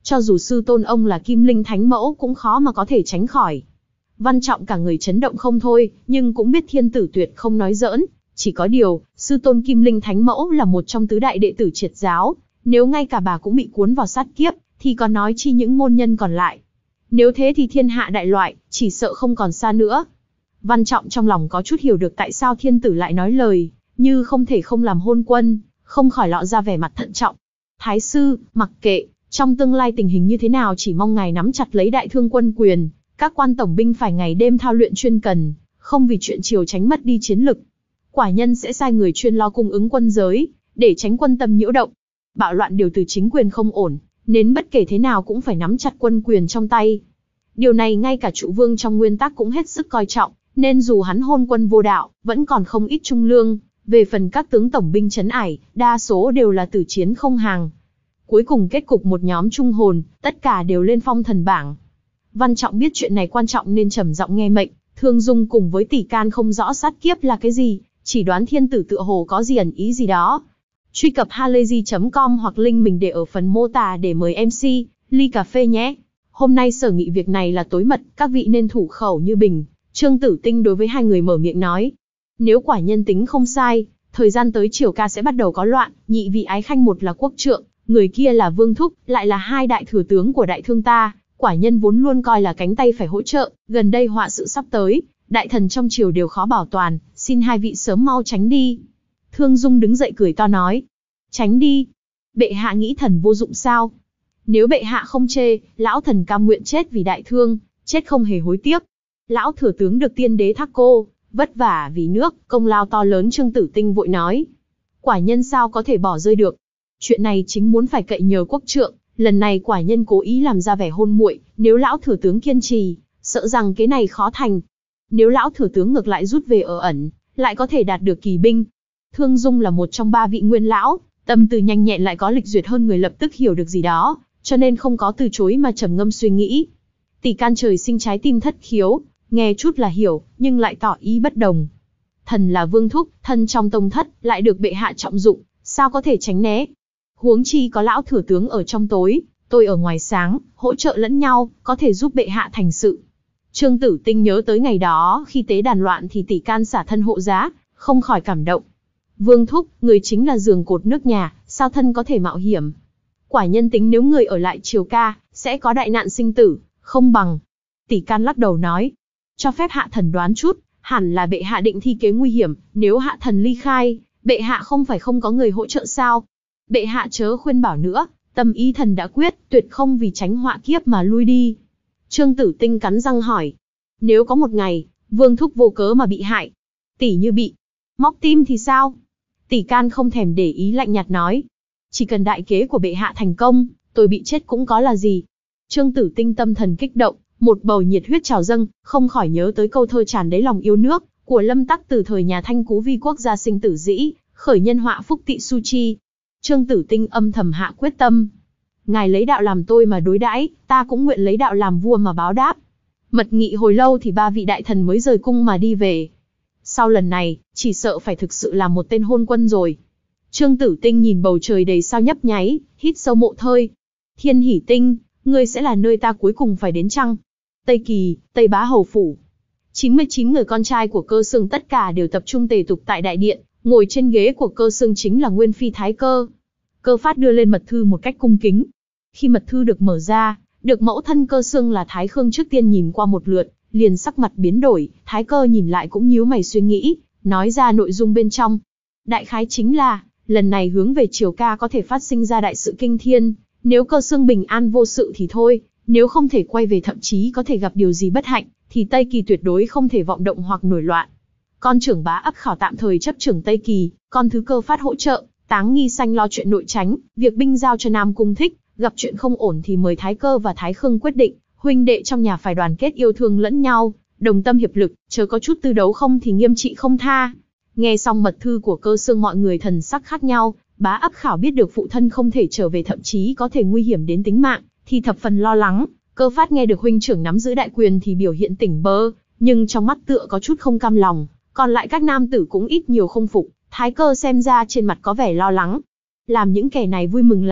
cho dù sư tôn ông là Kim Linh Thánh Mẫu cũng khó mà có thể tránh khỏi. Văn Trọng cả người chấn động không thôi, nhưng cũng biết thiên tử tuyệt không nói giỡn. Chỉ có điều, sư tôn Kim Linh Thánh Mẫu là một trong tứ đại đệ tử triệt giáo, nếu ngay cả bà cũng bị cuốn vào sát kiếp, thì còn nói chi những môn nhân còn lại. Nếu thế thì thiên hạ đại loại, chỉ sợ không còn xa nữa. Văn Trọng trong lòng có chút hiểu được tại sao thiên tử lại nói lời, như không thể không làm hôn quân, không khỏi lộ ra vẻ mặt thận trọng. Thái sư, mặc kệ, trong tương lai tình hình như thế nào chỉ mong ngài nắm chặt lấy đại thương quân quyền, các quan tổng binh phải ngày đêm thao luyện chuyên cần, không vì chuyện chiều tránh mất đi chiến lực. Quả nhân sẽ sai người chuyên lo cung ứng quân giới, để tránh quân tâm nhiễu động. Bạo loạn điều từ chính quyền không ổn, nên bất kể thế nào cũng phải nắm chặt quân quyền trong tay. Điều này ngay cả trụ vương trong nguyên tắc cũng hết sức coi trọng, nên dù hắn hôn quân vô đạo, vẫn còn không ít trung lương. Về phần các tướng tổng binh trấn ải, đa số đều là tử chiến không hàng. Cuối cùng kết cục một nhóm trung hồn, tất cả đều lên phong thần bảng. Văn Trọng biết chuyện này quan trọng nên trầm giọng nghe mệnh. Thương Dung cùng với Tỷ Can không rõ sát kiếp là cái gì, chỉ đoán thiên tử tựa hồ có gì ẩn ý gì đó. Truy cập halayzi chấm com hoặc link mình để ở phần mô tả để mời em xê, ly cà phê nhé. Hôm nay sở nghị việc này là tối mật, các vị nên thủ khẩu như bình. Trương Tử Tinh đối với hai người mở miệng nói. Nếu quả nhân tính không sai, thời gian tới Triều Ca sẽ bắt đầu có loạn, nhị vị ái khanh một là quốc trượng, người kia là vương thúc, lại là hai đại thừa tướng của đại thương ta. Quả nhân vốn luôn coi là cánh tay phải hỗ trợ, gần đây họa sự sắp tới, đại thần trong triều đều khó bảo toàn, xin hai vị sớm mau tránh đi. Thương Dung đứng dậy cười to nói. Tránh đi? Bệ hạ nghĩ thần vô dụng sao? Nếu bệ hạ không chê, lão thần cam nguyện chết vì đại thương, chết không hề hối tiếc. Lão thừa tướng được tiên đế thác cô, vất vả vì nước, công lao to lớn. Trương Tử Tinh vội nói. Quả nhân sao có thể bỏ rơi được? Chuyện này chính muốn phải cậy nhờ quốc trượng, lần này quả nhân cố ý làm ra vẻ hôn muội, nếu lão thừa tướng kiên trì, sợ rằng cái này khó thành. Nếu lão thừa tướng ngược lại rút về ở ẩn, lại có thể đạt được kỳ binh. Thương Dung là một trong ba vị nguyên lão, tâm từ nhanh nhẹn lại có lịch duyệt hơn người, lập tức hiểu được gì đó, cho nên không có từ chối mà trầm ngâm suy nghĩ. Tỷ Can trời sinh trái tim thất khiếu, nghe chút là hiểu, nhưng lại tỏ ý bất đồng. Thần là vương thúc, thân trong tông thất, lại được bệ hạ trọng dụng, sao có thể tránh né? Huống chi có lão thừa tướng ở trong tối, tôi ở ngoài sáng, hỗ trợ lẫn nhau, có thể giúp bệ hạ thành sự. Trương Tử Tinh nhớ tới ngày đó, khi tế đàn loạn thì Tỷ Can xả thân hộ giá, không khỏi cảm động. Vương thúc, người chính là giường cột nước nhà, sao thân có thể mạo hiểm? Quả nhân tính nếu người ở lại Triều Ca, sẽ có đại nạn sinh tử, không bằng. Tỷ Can lắc đầu nói. Cho phép hạ thần đoán chút, hẳn là bệ hạ định thi kế nguy hiểm, nếu hạ thần ly khai, bệ hạ không phải không có người hỗ trợ sao? Bệ hạ chớ khuyên bảo nữa, tâm ý thần đã quyết, tuyệt không vì tránh họa kiếp mà lui đi. Trương Tử Tinh cắn răng hỏi. Nếu có một ngày, vương thúc vô cớ mà bị hại, tỷ như bị móc tim thì sao? Tỷ Can không thèm để ý, lạnh nhạt nói. Chỉ cần đại kế của bệ hạ thành công, tôi bị chết cũng có là gì. Trương Tử Tinh tâm thần kích động, một bầu nhiệt huyết trào dâng, không khỏi nhớ tới câu thơ tràn đầy lòng yêu nước của Lâm Tắc từ thời nhà Thanh Cú vi quốc gia sinh tử dĩ, khởi nhân họa phúc tị su chi. Trương Tử Tinh âm thầm hạ quyết tâm. Ngài lấy đạo làm tôi mà đối đãi, ta cũng nguyện lấy đạo làm vua mà báo đáp. Mật nghị hồi lâu thì ba vị đại thần mới rời cung mà đi về. Sau lần này, chỉ sợ phải thực sự là một tên hôn quân rồi. Trương Tử Tinh nhìn bầu trời đầy sao nhấp nháy, hít sâu mộ thơi. Thiên Hỷ Tinh, ngươi sẽ là nơi ta cuối cùng phải đến chăng? Tây Kỳ, Tây Bá Hầu Phủ. chín mươi chín người con trai của Cơ Xương tất cả đều tập trung tề tục tại đại điện, ngồi trên ghế của Cơ Xương chính là Nguyên Phi Thái Cơ. Cơ Phát đưa lên mật thư một cách cung kính. Khi mật thư được mở ra, được mẫu thân Cơ Xương là Thái Khương trước tiên nhìn qua một lượt, liền sắc mặt biến đổi, Thái Cơ nhìn lại cũng nhíu mày suy nghĩ, nói ra nội dung bên trong. Đại khái chính là, lần này hướng về Triều Ca có thể phát sinh ra đại sự kinh thiên, nếu Cơ Xương bình an vô sự thì thôi, nếu không thể quay về thậm chí có thể gặp điều gì bất hạnh, thì Tây Kỳ tuyệt đối không thể vọng động hoặc nổi loạn. Con trưởng Bá Ấp Khảo tạm thời chấp trưởng Tây Kỳ, con thứ Cơ Phát hỗ trợ, Táng Nghi Xanh lo chuyện nội tránh, việc binh giao cho Nam Cung Thích, gặp chuyện không ổn thì mời Thái Cơ và Thái Khương quyết định, huynh đệ trong nhà phải đoàn kết yêu thương lẫn nhau, đồng tâm hiệp lực, chớ có chút tư đấu không thì nghiêm trị không tha. Nghe xong mật thư của Cơ Xương mọi người thần sắc khác nhau, Bá Ấp Khảo biết được phụ thân không thể trở về thậm chí có thể nguy hiểm đến tính mạng, thì thập phần lo lắng. Cơ Phát nghe được huynh trưởng nắm giữ đại quyền thì biểu hiện tỉnh bơ, nhưng trong mắt tựa có chút không cam lòng, còn lại các nam tử cũng ít nhiều không phục. Thái Cơ xem ra trên mặt có vẻ lo lắng. Làm những kẻ này vui mừng là,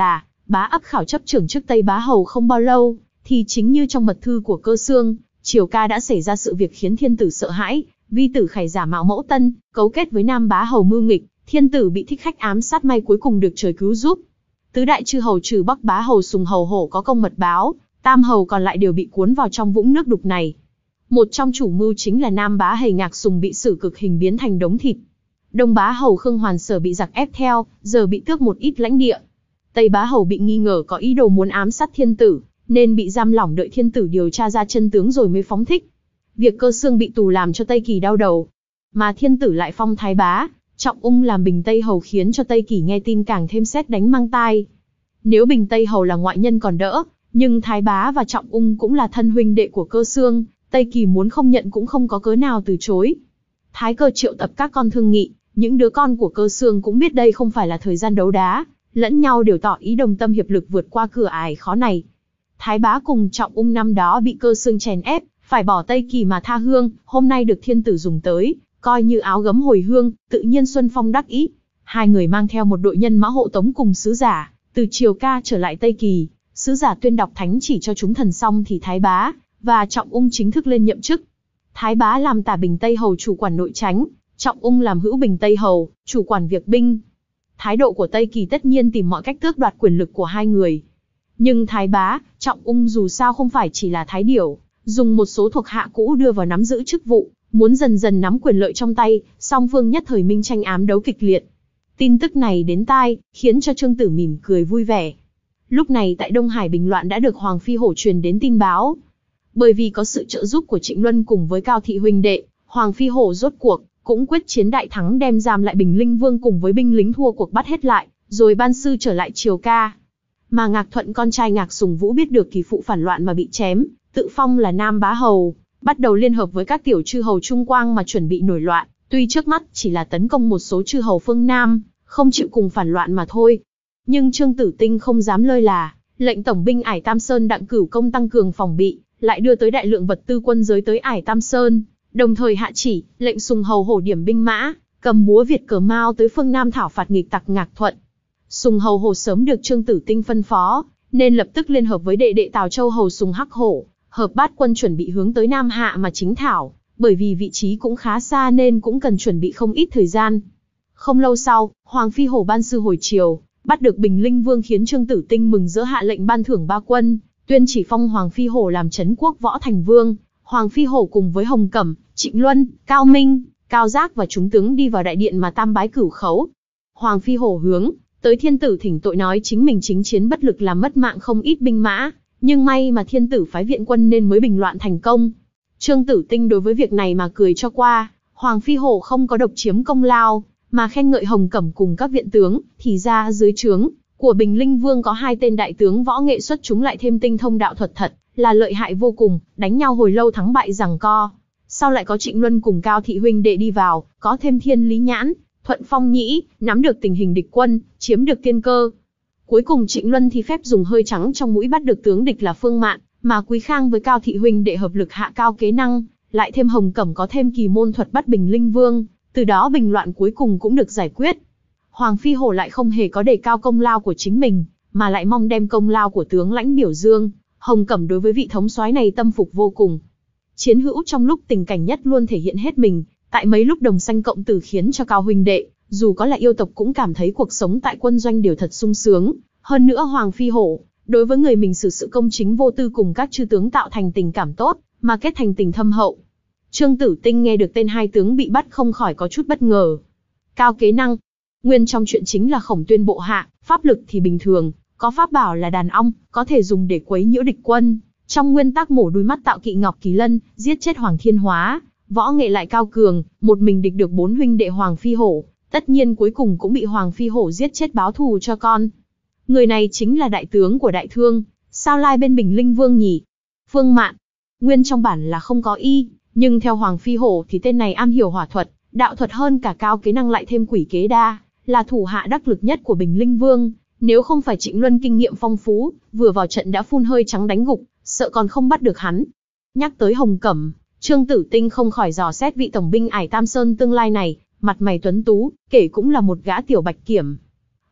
Bá ấp khảo chấp trưởng chức Tây Bá Hầu không bao lâu, thì chính như trong mật thư của Cơ Xương, Triều Ca đã xảy ra sự việc khiến thiên tử sợ hãi. Vi tử Khải giả mạo mẫu tân, cấu kết với Nam Bá Hầu mưu nghịch, thiên tử bị thích khách ám sát, may cuối cùng được trời cứu giúp. Tứ đại chư hầu trừ Bắc Bá Hầu Sùng Hầu Hổ có công mật báo, tam hầu còn lại đều bị cuốn vào trong vũng nước đục này. Một trong chủ mưu chính là Nam Bá Hầu Ngạc Sùng bị xử cực hình biến thành đống thịt. Đông Bá Hầu Khương Hoàn Sở bị giặc ép theo, giờ bị tước một ít lãnh địa. Tây Bá Hầu bị nghi ngờ có ý đồ muốn ám sát thiên tử, nên bị giam lỏng đợi thiên tử điều tra ra chân tướng rồi mới phóng thích. Việc Cơ Xương bị tù làm cho Tây Kỳ đau đầu, mà thiên tử lại phong Thái Bá Trọng Ung làm Bình Tây Hầu, khiến cho Tây Kỳ nghe tin càng thêm sét đánh mang tai. Nếu Bình Tây Hầu là ngoại nhân còn đỡ, nhưng Thái Bá và Trọng Ung cũng là thân huynh đệ của Cơ Xương, Tây Kỳ muốn không nhận cũng không có cớ nào từ chối. Thái Cơ triệu tập các con thương nghị, những đứa con của Cơ Xương cũng biết đây không phải là thời gian đấu đá, lẫn nhau đều tỏ ý đồng tâm hiệp lực vượt qua cửa ải khó này. Thái Bá cùng Trọng Ung năm đó bị Cơ Xương chèn ép, phải bỏ Tây Kỳ mà tha hương, hôm nay được thiên tử dùng tới, coi như áo gấm hồi hương, tự nhiên Xuân Phong đắc ý. Hai người mang theo một đội nhân mã hộ tống cùng sứ giả, từ Triều Ca trở lại Tây Kỳ. Sứ giả tuyên đọc thánh chỉ cho chúng thần xong thì Thái Bá và Trọng Ung chính thức lên nhậm chức. Thái Bá làm tả Bình Tây Hầu chủ quản nội chánh, Trọng Ung làm hữu Bình Tây Hầu, chủ quản việc binh. Thái độ của Tây Kỳ tất nhiên tìm mọi cách tước đoạt quyền lực của hai người. Nhưng Thái Bá, Trọng Ung dù sao không phải chỉ là thái điểu, dùng một số thuộc hạ cũ đưa vào nắm giữ chức vụ, muốn dần dần nắm quyền lợi trong tay, song phương nhất thời minh tranh ám đấu kịch liệt. Tin tức này đến tai, khiến cho Trương Tử mỉm cười vui vẻ. Lúc này tại Đông Hải bình loạn đã được Hoàng Phi Hổ truyền đến tin báo. Bởi vì có sự trợ giúp của Trịnh Luân cùng với Cao Thị huynh đệ, Hoàng Phi Hổ rốt cuộc cũng quyết chiến đại thắng, đem giam lại Bình Linh Vương cùng với binh lính thua cuộc bắt hết lại, rồi ban sư trở lại Triều Ca. Mà Ngạc Thuận con trai Ngạc Sùng Vũ biết được kỳ phụ phản loạn mà bị chém, tự phong là Nam Bá Hầu, bắt đầu liên hợp với các tiểu chư hầu Trung Quang mà chuẩn bị nổi loạn. Tuy trước mắt chỉ là tấn công một số chư hầu phương Nam, không chịu cùng phản loạn mà thôi. Nhưng Trương Tử Tinh không dám lơi là, lệnh tổng binh Ải Tam Sơn Đặng Cửu Công tăng cường phòng bị, lại đưa tới đại lượng vật tư quân giới tới Ải Tam Sơn, đồng thời hạ chỉ, lệnh Sùng Hầu Hổ điểm binh mã, cầm búa Việt cờ Mao tới phương Nam thảo phạt nghịch tặc Ngạc Thuận. Sùng Hầu Hổ sớm được Trương Tử Tinh phân phó, nên lập tức liên hợp với đệ đệ Tào Châu Hầu Sùng Hắc Hổ, hợp bát quân chuẩn bị hướng tới Nam Hạ mà chính thảo, bởi vì vị trí cũng khá xa nên cũng cần chuẩn bị không ít thời gian. Không lâu sau, Hoàng Phi Hổ ban sư hồi triều, bắt được Bình Linh Vương, khiến Trương Tử Tinh mừng rỡ hạ lệnh ban thưởng ba quân, tuyên chỉ phong Hoàng Phi Hổ làm trấn quốc võ thành vương. Hoàng Phi Hổ cùng với Hồng Cẩm, Trịnh Luân, Cao Minh, Cao Giác và chúng tướng đi vào đại điện mà tam bái cửu khấu. Hoàng Phi Hổ hướng tới thiên tử thỉnh tội, nói chính mình chính chiến bất lực làm mất mạng không ít binh mã, nhưng may mà thiên tử phái viện quân nên mới bình loạn thành công. Trương Tử Tinh đối với việc này mà cười cho qua, Hoàng Phi Hổ không có độc chiếm công lao, mà khen ngợi Hồng Cẩm cùng các viện tướng, thì ra dưới trướng của Bình Linh Vương có hai tên đại tướng võ nghệ xuất chúng lại thêm tinh thông đạo thuật, thật là lợi hại vô cùng, đánh nhau hồi lâu thắng bại giằng co. Sau lại có Trịnh Luân cùng Cao Thị huynh đệ đi vào, có thêm Thiên Lý Nhãn, Thuận Phong Nhĩ, nắm được tình hình địch quân, chiếm được tiên cơ. Cuối cùng Trịnh Luân thì phép dùng hơi trắng trong mũi bắt được tướng địch là Phương Mạn, mà Quý Khang với Cao Thị huynh đệ hợp lực hạ Cao Kế Năng, lại thêm Hồng Cẩm có thêm kỳ môn thuật bắt Bình Linh Vương, từ đó bình loạn cuối cùng cũng được giải quyết. Hoàng Phi Hổ lại không hề có đề cao công lao của chính mình, mà lại mong đem công lao của tướng lãnh biểu dương. Hồng Cẩm đối với vị thống soái này tâm phục vô cùng. Chiến hữu trong lúc tình cảnh nhất luôn thể hiện hết mình, tại mấy lúc đồng sanh cộng tử khiến cho Cao huynh đệ, dù có là yêu tộc cũng cảm thấy cuộc sống tại quân doanh đều thật sung sướng. Hơn nữa Hoàng Phi Hổ, đối với người mình xử sự công chính vô tư cùng các chư tướng tạo thành tình cảm tốt, mà kết thành tình thâm hậu. Trương Tử Tinh nghe được tên hai tướng bị bắt không khỏi có chút bất ngờ. Cao Kế Năng, nguyên trong chuyện chính là Khổng Tuyên bộ hạ, pháp lực thì bình thường, có pháp bảo là đàn ong, có thể dùng để quấy nhiễu địch quân. Trong nguyên tắc mổ đuôi mắt tạo kỵ Ngọc Kỳ Lân, giết chết Hoàng Thiên Hóa, võ nghệ lại cao cường, một mình địch được bốn huynh đệ Hoàng Phi Hổ, tất nhiên cuối cùng cũng bị Hoàng Phi Hổ giết chết báo thù cho con. Người này chính là đại tướng của Đại Thương, sao lai bên Bình Linh Vương nhỉ? Phương Mạn, nguyên trong bản là không có y, nhưng theo Hoàng Phi Hổ thì tên này am hiểu hỏa thuật, đạo thuật hơn cả Cao Kế Năng lại thêm quỷ kế đa, là thủ hạ đắc lực nhất của Bình Linh Vương. Nếu không phải Trịnh Luân kinh nghiệm phong phú, vừa vào trận đã phun hơi trắng đánh gục, sợ còn không bắt được hắn. Nhắc tới Hồng Cẩm, Trương Tử Tinh không khỏi dò xét vị tổng binh Ải Tam Sơn tương lai này, mặt mày tuấn tú, kể cũng là một gã tiểu bạch kiểm.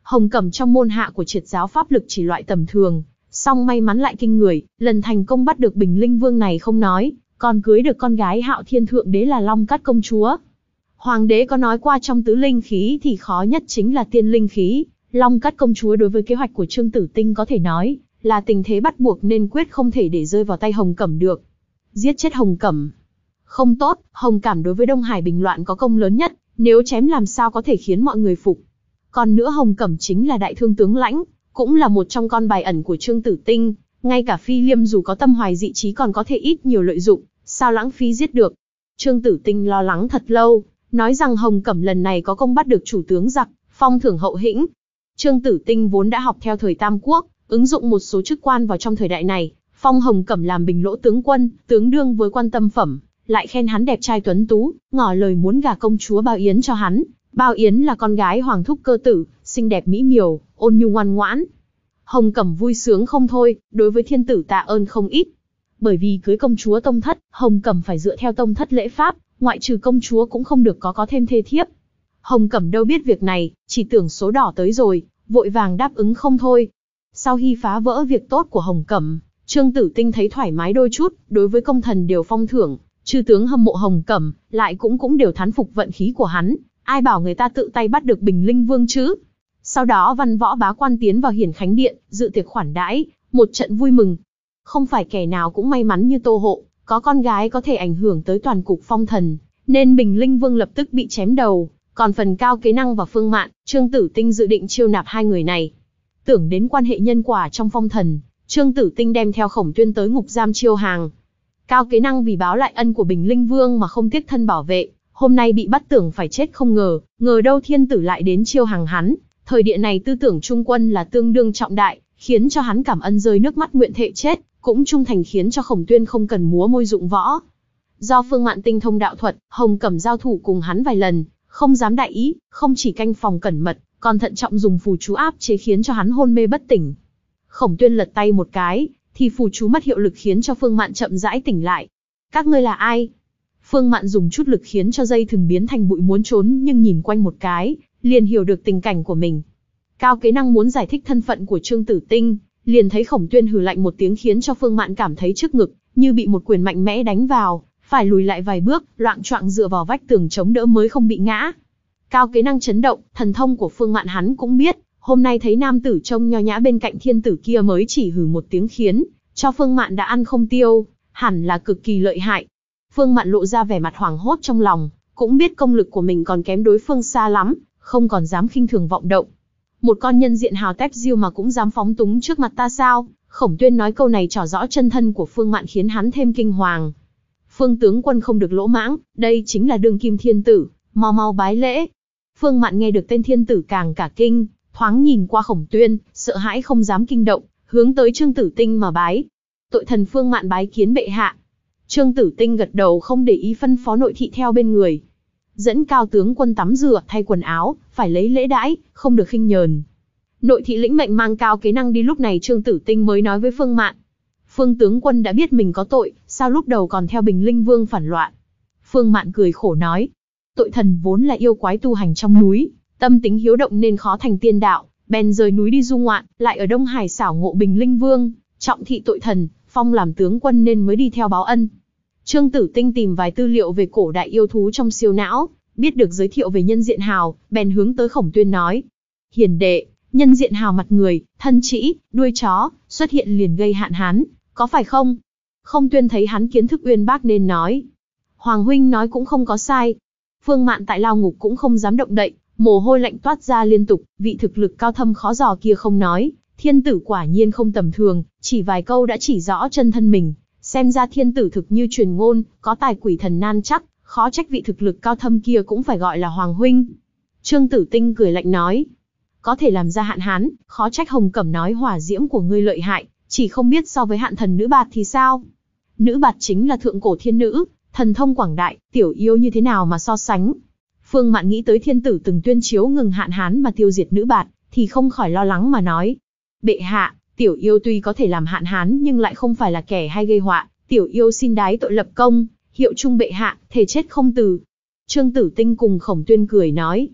Hồng Cẩm trong môn hạ của Triệt giáo pháp lực chỉ loại tầm thường, song may mắn lại kinh người, lần thành công bắt được Bình Linh Vương này không nói, còn cưới được con gái Hạo Thiên Thượng Đế là Long Cát công chúa. Hoàng đế có nói qua trong tứ linh khí thì khó nhất chính là tiên linh khí, Long Cát công chúa đối với kế hoạch của Trương Tử Tinh có thể nói là tình thế bắt buộc nên quyết không thể để rơi vào tay Hồng Cẩm được. Giết chết Hồng Cẩm không tốt, Hồng Cẩm đối với Đông Hải bình loạn có công lớn nhất, nếu chém làm sao có thể khiến mọi người phục. Còn nữa Hồng Cẩm chính là đại thương tướng lãnh, cũng là một trong con bài ẩn của Trương Tử Tinh, ngay cả Phi Liêm dù có tâm hoài dị trí còn có thể ít nhiều lợi dụng, sao lãng phí giết được. Trương Tử Tinh lo lắng thật lâu, nói rằng Hồng Cẩm lần này có công bắt được chủ tướng giặc, phong thưởng hậu hĩnh. Trương Tử Tinh vốn đã học theo thời Tam Quốc, ứng dụng một số chức quan vào trong thời đại này, phong Hồng Cẩm làm Bình Lỗ tướng quân, tướng đương với quan tâm phẩm, lại khen hắn đẹp trai tuấn tú, ngỏ lời muốn gả công chúa Bao Yến cho hắn. Bao Yến là con gái Hoàng thúc Cơ Tử, xinh đẹp mỹ miều, ôn nhu ngoan ngoãn. Hồng Cẩm vui sướng không thôi, đối với thiên tử tạ ơn không ít. Bởi vì cưới công chúa tông thất, Hồng Cẩm phải dựa theo tông thất lễ pháp, ngoại trừ công chúa cũng không được có có thêm thê thiếp. Hồng Cẩm đâu biết việc này, chỉ tưởng số đỏ tới rồi, vội vàng đáp ứng không thôi. Sau khi phá vỡ việc tốt của Hồng Cẩm, Trương Tử Tinh thấy thoải mái đôi chút, đối với công thần đều phong thưởng, chư tướng hâm mộ Hồng Cẩm, lại cũng cũng đều thán phục vận khí của hắn, ai bảo người ta tự tay bắt được Bình Linh Vương chứ. Sau đó văn võ bá quan tiến vào Hiển Khánh Điện, dự tiệc khoản đãi, một trận vui mừng. Không phải kẻ nào cũng may mắn như Tô Hộ, có con gái có thể ảnh hưởng tới toàn cục phong thần, nên Bình Linh Vương lập tức bị chém đầu. Còn phần Cao Kế Năng và Phương Mạn, Trương Tử Tinh dự định chiêu nạp hai người này. Tưởng đến quan hệ nhân quả trong phong thần, Trương Tử Tinh đem theo Khổng Tuyên tới ngục giam chiêu hàng. Cao Kế Năng vì báo lại ân của Bình Linh Vương mà không tiếc thân bảo vệ, hôm nay bị bắt tưởng phải chết không ngờ, ngờ đâu thiên tử lại đến chiêu hàng hắn. Thời địa này tư tưởng trung quân là tương đương trọng đại, khiến cho hắn cảm ân rơi nước mắt nguyện thệ chết, cũng trung thành khiến cho Khổng Tuyên không cần múa môi dụng võ. Do Phương Mạn tinh thông đạo thuật, Hồng Cẩm giao thủ cùng hắn vài lần, không dám đại ý, không chỉ canh phòng cẩn mật, còn thận trọng dùng phù chú áp chế khiến cho hắn hôn mê bất tỉnh. Khổng Tuyên lật tay một cái, thì phù chú mất hiệu lực khiến cho Phương Mạn chậm rãi tỉnh lại. Các ngươi là ai? Phương Mạn dùng chút lực khiến cho dây thừng biến thành bụi muốn trốn, nhưng nhìn quanh một cái, liền hiểu được tình cảnh của mình. Cao Kế Năng muốn giải thích thân phận của Trương Tử Tinh, liền thấy Khổng Tuyên hừ lạnh một tiếng khiến cho Phương Mạn cảm thấy trước ngực như bị một quyền mạnh mẽ đánh vào, phải lùi lại vài bước, loạng choạng dựa vào vách tường chống đỡ mới không bị ngã. Cao Kế Năng chấn động, thần thông của Phương Mạn hắn cũng biết, hôm nay thấy nam tử trông nho nhã bên cạnh thiên tử kia mới chỉ hừ một tiếng khiến cho Phương Mạn đã ăn không tiêu, hẳn là cực kỳ lợi hại. Phương Mạn lộ ra vẻ mặt hoảng hốt trong lòng, cũng biết công lực của mình còn kém đối phương xa lắm, không còn dám khinh thường vọng động. Một con nhân diện hào tép diêu mà cũng dám phóng túng trước mặt ta sao? Khổng Tuyên nói câu này tỏ rõ chân thân của Phương Mạn khiến hắn thêm kinh hoàng. Phương tướng quân không được lỗ mãng, đây chính là đương kim thiên tử, mau mau bái lễ. Phương Mạn nghe được tên thiên tử càng cả kinh, thoáng nhìn qua Khổng Tuyên, sợ hãi không dám kinh động, hướng tới Trương Tử Tinh mà bái. Tội thần Phương Mạn bái kiến bệ hạ. Trương Tử Tinh gật đầu không để ý phân phó nội thị theo bên người. Dẫn Cao tướng quân tắm rửa, thay quần áo, phải lấy lễ đãi, không được khinh nhờn. Nội thị lĩnh mệnh mang Cao Kế Năng đi, lúc này Trương Tử Tinh mới nói với Phương Mạn. Phương tướng quân đã biết mình có tội, sao lúc đầu còn theo Bình Linh Vương phản loạn? Phương Mạn cười khổ nói. Tội thần vốn là yêu quái tu hành trong núi, tâm tính hiếu động nên khó thành tiên đạo, bèn rời núi đi du ngoạn, lại ở Đông Hải xảo ngộ Bình Linh Vương, trọng thị tội thần, phong làm tướng quân nên mới đi theo báo ân. Trương Tử Tinh tìm vài tư liệu về cổ đại yêu thú trong siêu não, biết được giới thiệu về nhân diện hào, bèn hướng tới Khổng Tuyên nói. Hiền đệ, nhân diện hào mặt người, thân trĩ, đuôi chó, xuất hiện liền gây hạn hán, có phải không? Khổng Tuyên thấy hắn kiến thức uyên bác nên nói. Hoàng huynh nói cũng không có sai. Phương Mạn tại lao ngục cũng không dám động đậy, mồ hôi lạnh toát ra liên tục, vị thực lực cao thâm khó dò kia không nói, thiên tử quả nhiên không tầm thường, chỉ vài câu đã chỉ rõ chân thân mình, xem ra thiên tử thực như truyền ngôn, có tài quỷ thần nan chắc, khó trách vị thực lực cao thâm kia cũng phải gọi là Hoàng huynh. Trương Tử Tinh cười lạnh nói, có thể làm ra hạn hán, khó trách Hồng Cẩm nói hỏa diễm của ngươi lợi hại, chỉ không biết so với hạn thần nữ bạt thì sao? Nữ bạt chính là thượng cổ thiên nữ, thần thông quảng đại, tiểu yêu như thế nào mà so sánh? Phương Mạn nghĩ tới thiên tử từng tuyên chiếu ngừng hạn hán mà tiêu diệt nữ bạt, thì không khỏi lo lắng mà nói. Bệ hạ, tiểu yêu tuy có thể làm hạn hán nhưng lại không phải là kẻ hay gây họa, tiểu yêu xin đái tội lập công, hiệu chung bệ hạ, thề chết không từ. Trương Tử Tinh cùng Khổng Tuyên cười nói.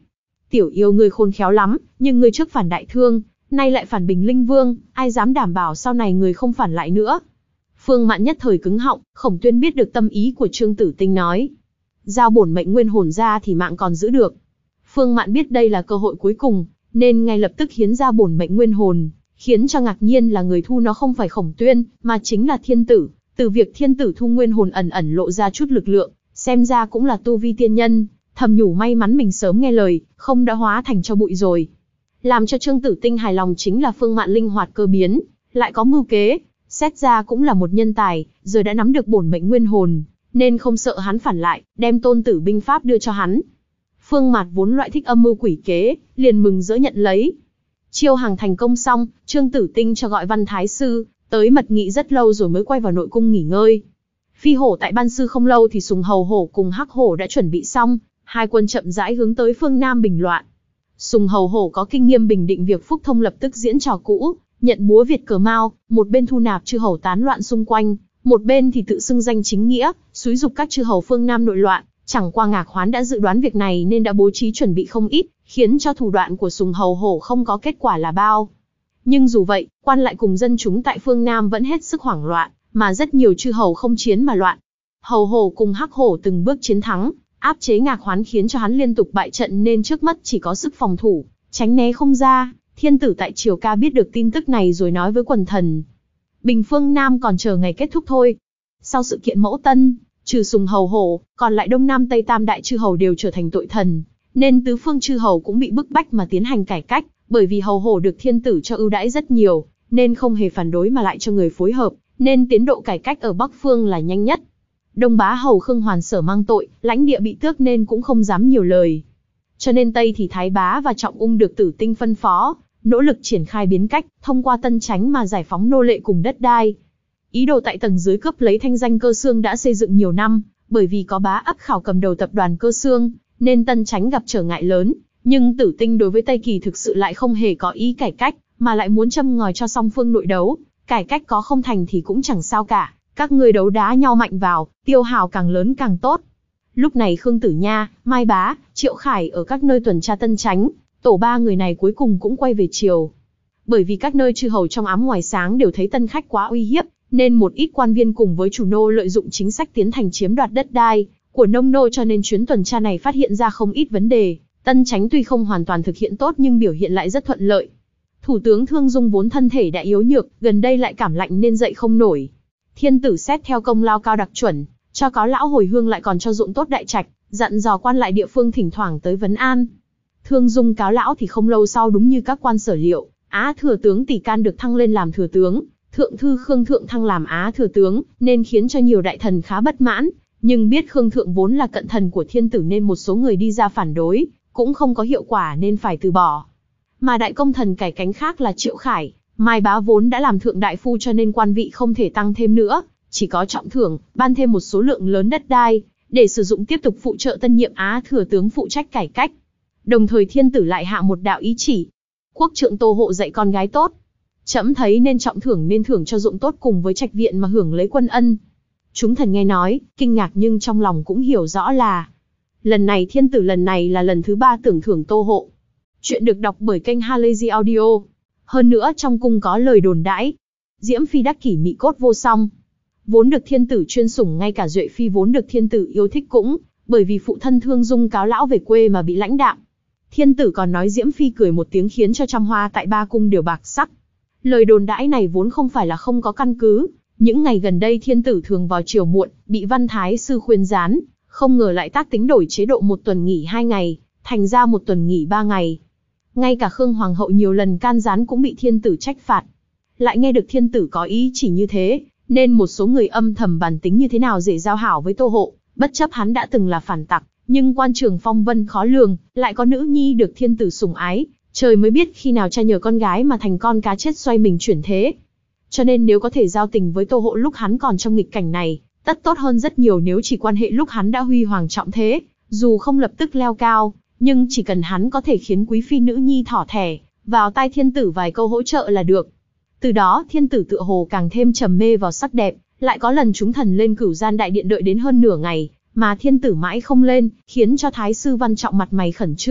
Tiểu yêu ngươi khôn khéo lắm, nhưng ngươi trước phản Đại Thương, nay lại phản Bình Linh Vương, ai dám đảm bảo sau này người không phản lại nữa. Phương Mạn nhất thời cứng họng, Khổng Tuyên biết được tâm ý của Trương Tử Tinh nói. Giao bổn mệnh nguyên hồn ra thì mạng còn giữ được. Phương Mạn biết đây là cơ hội cuối cùng, nên ngay lập tức hiến ra bổn mệnh nguyên hồn, khiến cho ngạc nhiên là người thu nó không phải Khổng Tuyên, mà chính là Thiên Tử. Từ việc Thiên Tử thu nguyên hồn ẩn ẩn lộ ra chút lực lượng, xem ra cũng là tu vi tiên nhân, thầm nhủ may mắn mình sớm nghe lời, không đã hóa thành cho bụi rồi. Làm cho Trương Tử Tinh hài lòng chính là Phương Mạn linh hoạt cơ biến, lại có mưu kế, xét ra cũng là một nhân tài, giờ đã nắm được bổn mệnh nguyên hồn, nên không sợ hắn phản lại, đem tôn tử binh pháp đưa cho hắn. Phương Mạt vốn loại thích âm mưu quỷ kế, liền mừng rỡ nhận lấy. Chiêu hàng thành công xong, Trương Tử Tinh cho gọi Văn Thái Sư, tới mật nghị rất lâu rồi mới quay vào nội cung nghỉ ngơi. Phi hổ tại Ban Sư không lâu thì Sùng Hầu Hổ cùng Hắc Hổ đã chuẩn bị xong, hai quân chậm rãi hướng tới phương Nam bình loạn. Sùng Hầu Hổ có kinh nghiệm bình định việc Phúc Thông lập tức diễn trò cũ, nhận búa Việt cờ Mao, một bên thu nạp chư hầu tán loạn xung quanh, một bên thì tự xưng danh chính nghĩa, xúi dục các chư hầu phương Nam nội loạn. Chẳng qua Ngạc Hoán đã dự đoán việc này nên đã bố trí chuẩn bị không ít, khiến cho thủ đoạn của Sùng Hầu Hổ không có kết quả là bao. Nhưng dù vậy, quan lại cùng dân chúng tại phương Nam vẫn hết sức hoảng loạn, mà rất nhiều chư hầu không chiến mà loạn. Hầu Hổ cùng Hắc Hổ từng bước chiến thắng, áp chế Ngạc Hoán khiến cho hắn liên tục bại trận nên trước mắt chỉ có sức phòng thủ, tránh né không ra. Thiên tử tại Triều Ca biết được tin tức này rồi nói với quần thần. Bình phương Nam còn chờ ngày kết thúc thôi. Sau sự kiện Mẫu Tân, trừ Sùng Hầu Hổ, còn lại Đông Nam Tây Tam đại chư hầu đều trở thành tội thần, nên tứ phương chư hầu cũng bị bức bách mà tiến hành cải cách, bởi vì Hầu Hổ được thiên tử cho ưu đãi rất nhiều, nên không hề phản đối mà lại cho người phối hợp, nên tiến độ cải cách ở Bắc phương là nhanh nhất. Đông Bá Hầu Khương Hoàn sở mang tội, lãnh địa bị tước nên cũng không dám nhiều lời. Cho nên Tây thì Thái Bá và Trọng Ung được Tử Tinh phân phó, nỗ lực triển khai biến cách, thông qua tân chánh mà giải phóng nô lệ cùng đất đai. Ý đồ tại tầng dưới cướp lấy thanh danh Cơ Xương đã xây dựng nhiều năm, bởi vì có Bá Ấp Khảo cầm đầu tập đoàn Cơ Xương, nên tân chánh gặp trở ngại lớn. Nhưng Tử Tinh đối với Tây Kỳ thực sự lại không hề có ý cải cách, mà lại muốn châm ngòi cho song phương nội đấu. Cải cách có không thành thì cũng chẳng sao cả, các người đấu đá nhau mạnh vào, tiêu hào càng lớn càng tốt. Lúc này Khương Tử Nha, Mai Bá, Triệu Khải ở các nơi tuần tra tân chánh, tổ ba người này cuối cùng cũng quay về triều. Bởi vì các nơi chư hầu trong ám ngoài sáng đều thấy tân khách quá uy hiếp, nên một ít quan viên cùng với chủ nô lợi dụng chính sách tiến hành chiếm đoạt đất đai của nông nô, cho nên chuyến tuần tra này phát hiện ra không ít vấn đề. Tân chánh tuy không hoàn toàn thực hiện tốt nhưng biểu hiện lại rất thuận lợi. Thủ tướng Thương Dung vốn thân thể đã yếu nhược, gần đây lại cảm lạnh nên dậy không nổi. Thiên tử xét theo công lao cao đặc chuẩn, cho có lão hồi hương lại còn cho dụng tốt đại trạch, dặn dò quan lại địa phương thỉnh thoảng tới vấn an. Thương Dung cáo lão thì không lâu sau đúng như các quan sở liệu, Á thừa tướng Tỷ Can được thăng lên làm thừa tướng, thượng thư Khương Thượng thăng làm Á thừa tướng, nên khiến cho nhiều đại thần khá bất mãn. Nhưng biết Khương Thượng vốn là cận thần của thiên tử nên một số người đi ra phản đối, cũng không có hiệu quả nên phải từ bỏ. Mà đại công thần cải cánh khác là Triệu Khải, Mai Bá vốn đã làm thượng đại phu cho nên quan vị không thể tăng thêm nữa, chỉ có trọng thưởng, ban thêm một số lượng lớn đất đai, để sử dụng tiếp tục phụ trợ tân nhiệm Á thừa tướng phụ trách cải cách. Đồng thời thiên tử lại hạ một đạo ý chỉ. Quốc trượng Tô Hộ dạy con gái tốt. Trẫm thấy nên trọng thưởng nên thưởng cho dụng tốt cùng với trạch viện mà hưởng lấy quân ân. Chúng thần nghe nói, kinh ngạc nhưng trong lòng cũng hiểu rõ là lần này thiên tử lần này là lần thứ ba tưởng thưởng Tô Hộ. Chuyện được đọc bởi kênh Halazy Audio. Hơn nữa trong cung có lời đồn đãi, Diễm Phi đắc kỷ mị cốt vô song. Vốn được thiên tử chuyên sủng, ngay cả Duệ Phi vốn được thiên tử yêu thích cũng bởi vì phụ thân Thương Dung cáo lão về quê mà bị lãnh đạm. Thiên tử còn nói Diễm Phi cười một tiếng khiến cho trăm hoa tại ba cung đều bạc sắc. Lời đồn đãi này vốn không phải là không có căn cứ. Những ngày gần đây thiên tử thường vào chiều muộn, bị Văn Thái Sư khuyên gián, không ngờ lại tác tính đổi chế độ một tuần nghỉ hai ngày, thành ra một tuần nghỉ ba ngày. Ngay cả Khương Hoàng hậu nhiều lần can gián cũng bị thiên tử trách phạt. Lại nghe được thiên tử có ý chỉ như thế, nên một số người âm thầm bàn tính như thế nào để giao hảo với Tô Hộ, bất chấp hắn đã từng là phản tặc, nhưng quan trường phong vân khó lường, lại có nữ nhi được thiên tử sủng ái, trời mới biết khi nào cha nhờ con gái mà thành con cá chết xoay mình chuyển thế. Cho nên nếu có thể giao tình với Tô Hộ lúc hắn còn trong nghịch cảnh này, tất tốt hơn rất nhiều nếu chỉ quan hệ lúc hắn đã huy hoàng trọng thế, dù không lập tức leo cao, nhưng chỉ cần hắn có thể khiến quý phi nữ nhi thỏ thẻ, vào tai thiên tử vài câu hỗ trợ là được. Từ đó thiên tử tựa hồ càng thêm trầm mê vào sắc đẹp, lại có lần chúng thần lên Cửu Gian đại điện đợi đến hơn nửa ngày, mà thiên tử mãi không lên, khiến cho Thái sư Văn Trọng mặt mày khẩn trương,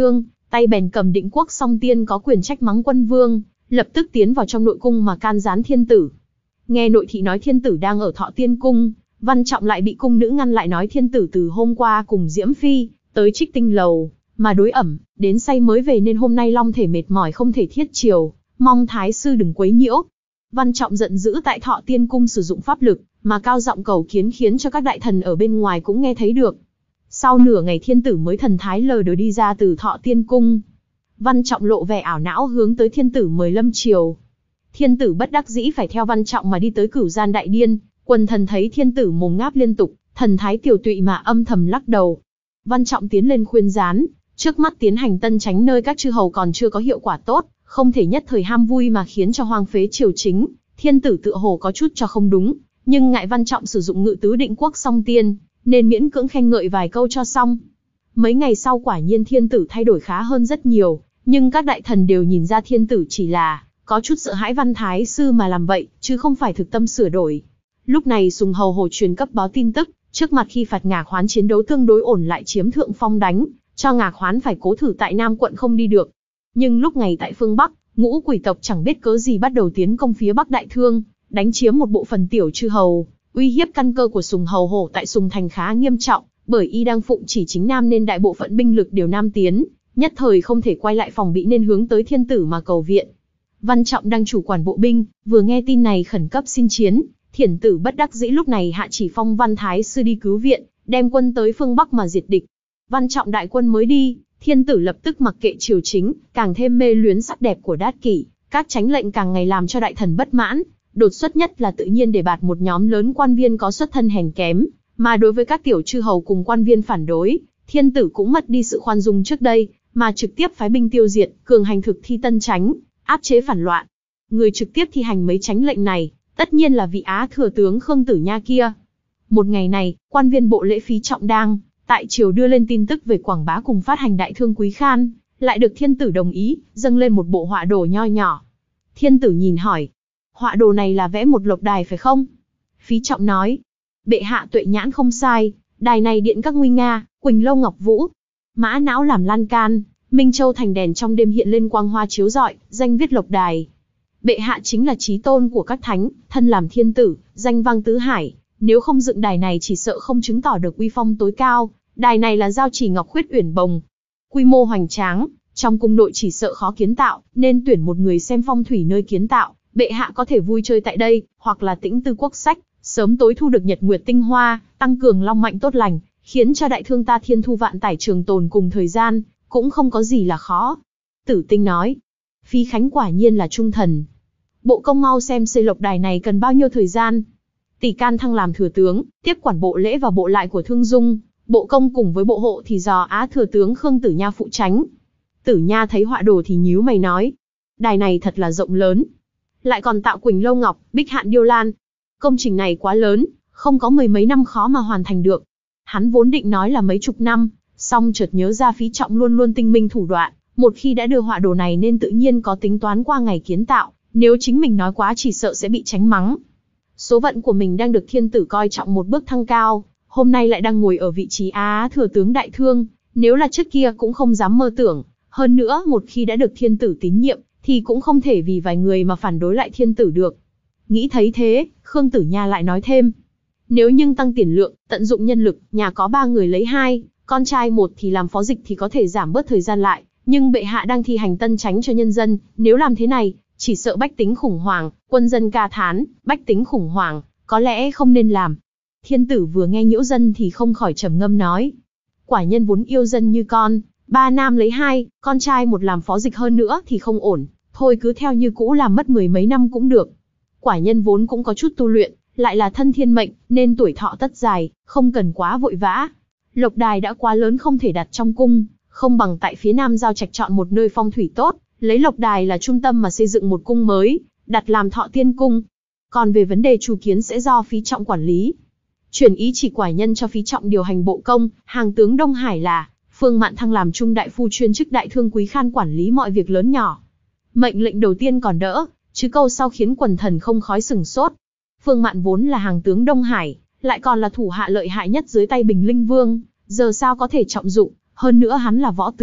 tay bèn cầm Định Quốc Song Tiên có quyền trách mắng quân vương, lập tức tiến vào trong nội cung mà can gián thiên tử. Nghe nội thị nói thiên tử đang ở Thọ Tiên cung, Văn Trọng lại bị cung nữ ngăn lại nói thiên tử từ hôm qua cùng Diễm Phi tới Trích Tinh lầu mà đối ẩm, đến say mới về nên hôm nay long thể mệt mỏi không thể thiết chiều, mong thái sư đừng quấy nhiễu. Văn Trọng giận dữ tại Thọ Tiên cung sử dụng pháp lực, mà cao giọng cầu kiến khiến cho các đại thần ở bên ngoài cũng nghe thấy được. Sau nửa ngày thiên tử mới thần thái lờ đờ đi ra từ Thọ Tiên cung. Văn Trọng lộ vẻ ảo não hướng tới thiên tử mời lâm triều. Thiên tử bất đắc dĩ phải theo Văn Trọng mà đi tới Cửu Gian Đại Điên, quần thần thấy thiên tử mồm ngáp liên tục, thần thái tiều tụy mà âm thầm lắc đầu. Văn Trọng tiến lên khuyên gián, trước mắt tiến hành tân chánh nơi các chư hầu còn chưa có hiệu quả tốt, không thể nhất thời ham vui mà khiến cho hoang phế triều chính. Thiên tử tựa hồ có chút cho không đúng, nhưng ngại Văn Trọng sử dụng ngự tứ Định Quốc Song Tiên, nên miễn cưỡng khen ngợi vài câu cho xong. Mấy ngày sau quả nhiên thiên tử thay đổi khá hơn rất nhiều, nhưng các đại thần đều nhìn ra thiên tử chỉ là có chút sợ hãi Văn Thái sư mà làm vậy, chứ không phải thực tâm sửa đổi. Lúc này Sùng Hầu Hồ truyền cấp báo tin tức, trước mặt khi phạt Ngạc Hoán chiến đấu tương đối ổn lại chiếm thượng phong đánh, cho Ngạc Hoán phải cố thử tại Nam quận không đi được. Nhưng lúc này tại phương Bắc, Ngũ Quỷ tộc chẳng biết cớ gì bắt đầu tiến công phía Bắc Đại Thương, đánh chiếm một bộ phận tiểu chư hầu, uy hiếp căn cơ của Sùng Hầu Hổ tại Sùng Thành khá nghiêm trọng, bởi y đang phụng chỉ chính Nam nên đại bộ phận binh lực đều Nam tiến, nhất thời không thể quay lại phòng bị nên hướng tới thiên tử mà cầu viện. Văn Trọng đang chủ quản bộ binh, vừa nghe tin này khẩn cấp xin chiến, thiên tử bất đắc dĩ lúc này hạ chỉ phong Văn Thái sư đi cứu viện, đem quân tới phương Bắc mà diệt địch. Văn Trọng đại quân mới đi, thiên tử lập tức mặc kệ triều chính, càng thêm mê luyến sắc đẹp của Đát Kỷ, các chánh lệnh càng ngày làm cho đại thần bất mãn. Đột xuất nhất là tự nhiên đề bạt một nhóm lớn quan viên có xuất thân hèn kém, mà đối với các tiểu chư hầu cùng quan viên phản đối, thiên tử cũng mất đi sự khoan dung trước đây, mà trực tiếp phái binh tiêu diệt, cường hành thực thi tân chánh, áp chế phản loạn. Người trực tiếp thi hành mấy chánh lệnh này, tất nhiên là vị Á thừa tướng Khương Tử Nha kia. Một ngày này, quan viên bộ lễ Phí Trọng đang tại triều đưa lên tin tức về quảng bá cùng phát hành đại thương quý khan, lại được thiên tử đồng ý, dâng lên một bộ họa đồ nho nhỏ. Thiên tử nhìn hỏi, họa đồ này là vẽ một lộc đài phải không? Phí Trọng nói, bệ hạ tuệ nhãn không sai, đài này điện các nguy nga, quỳnh lâu ngọc vũ, mã não làm lan can, minh châu thành đèn trong đêm hiện lên quang hoa chiếu rọi, danh viết lộc đài. Bệ hạ chính là chí tôn của các thánh, thân làm thiên tử, danh vang tứ hải, nếu không dựng đài này chỉ sợ không chứng tỏ được uy phong tối cao. Đài này là giao chỉ ngọc khuyết uyển bồng, quy mô hoành tráng, trong cung nội chỉ sợ khó kiến tạo, nên tuyển một người xem phong thủy nơi kiến tạo. Bệ hạ có thể vui chơi tại đây, hoặc là tĩnh tư quốc sách, sớm tối thu được nhật nguyệt tinh hoa, tăng cường long mạnh tốt lành, khiến cho đại thương ta thiên thu vạn tải trường tồn cùng thời gian, cũng không có gì là khó. Tử Tinh nói, Phí Khánh quả nhiên là trung thần. Bộ công mau xem xây lộc đài này cần bao nhiêu thời gian. Tỷ can thăng làm thừa tướng, tiếp quản bộ lễ và bộ lại của Thương Dung, bộ công cùng với bộ hộ thì do Á thừa tướng Khương Tử Nha phụ tránh. Tử Nha thấy họa đồ thì nhíu mày nói, đài này thật là rộng lớn, lại còn tạo quỳnh lâu ngọc, bích hạn điêu lan. Công trình này quá lớn, không có mười mấy năm khó mà hoàn thành được. Hắn vốn định nói là mấy chục năm, song chợt nhớ ra Phí Trọng luôn luôn tinh minh thủ đoạn, một khi đã đưa họa đồ này nên tự nhiên có tính toán qua ngày kiến tạo, nếu chính mình nói quá chỉ sợ sẽ bị tránh mắng. Số phận của mình đang được thiên tử coi trọng một bước thăng cao, hôm nay lại đang ngồi ở vị trí Á thừa tướng đại thương, nếu là trước kia cũng không dám mơ tưởng, hơn nữa một khi đã được thiên tử tín nhiệm, thì cũng không thể vì vài người mà phản đối lại thiên tử được. Nghĩ thấy thế, Khương Tử Nha lại nói thêm, nếu nhưng tăng tiền lượng, tận dụng nhân lực, nhà có ba người lấy hai, con trai một thì làm phó dịch thì có thể giảm bớt thời gian lại, nhưng bệ hạ đang thi hành tân chánh cho nhân dân, nếu làm thế này, chỉ sợ bách tính khủng hoảng, quân dân ca thán, bách tính khủng hoảng, có lẽ không nên làm. Thiên tử vừa nghe nhiễu dân thì không khỏi trầm ngâm nói, quả nhân vốn yêu dân như con, ba nam lấy hai, con trai một làm phó dịch hơn nữa thì không ổn, thôi cứ theo như cũ làm mất mười mấy năm cũng được. Quả nhân vốn cũng có chút tu luyện, lại là thân thiên mệnh, nên tuổi thọ tất dài, không cần quá vội vã. Lộc đài đã quá lớn không thể đặt trong cung, không bằng tại phía nam giao trạch chọn một nơi phong thủy tốt, lấy lộc đài là trung tâm mà xây dựng một cung mới, đặt làm Thọ Tiên cung. Còn về vấn đề chủ kiến sẽ do Phí Trọng quản lý. Chuyển ý chỉ quả nhân cho Phí Trọng điều hành bộ công, hàng tướng Đông Hải là Phương Mạn thăng làm trung đại phu chuyên chức đại thương quý khan quản lý mọi việc lớn nhỏ. Mệnh lệnh đầu tiên còn đỡ, chứ câu sau khiến quần thần không khói sừng sốt. Phương Mạn vốn là hàng tướng Đông Hải, lại còn là thủ hạ lợi hại nhất dưới tay Bình Linh Vương, giờ sao có thể trọng dụng, hơn nữa hắn là võ tướng,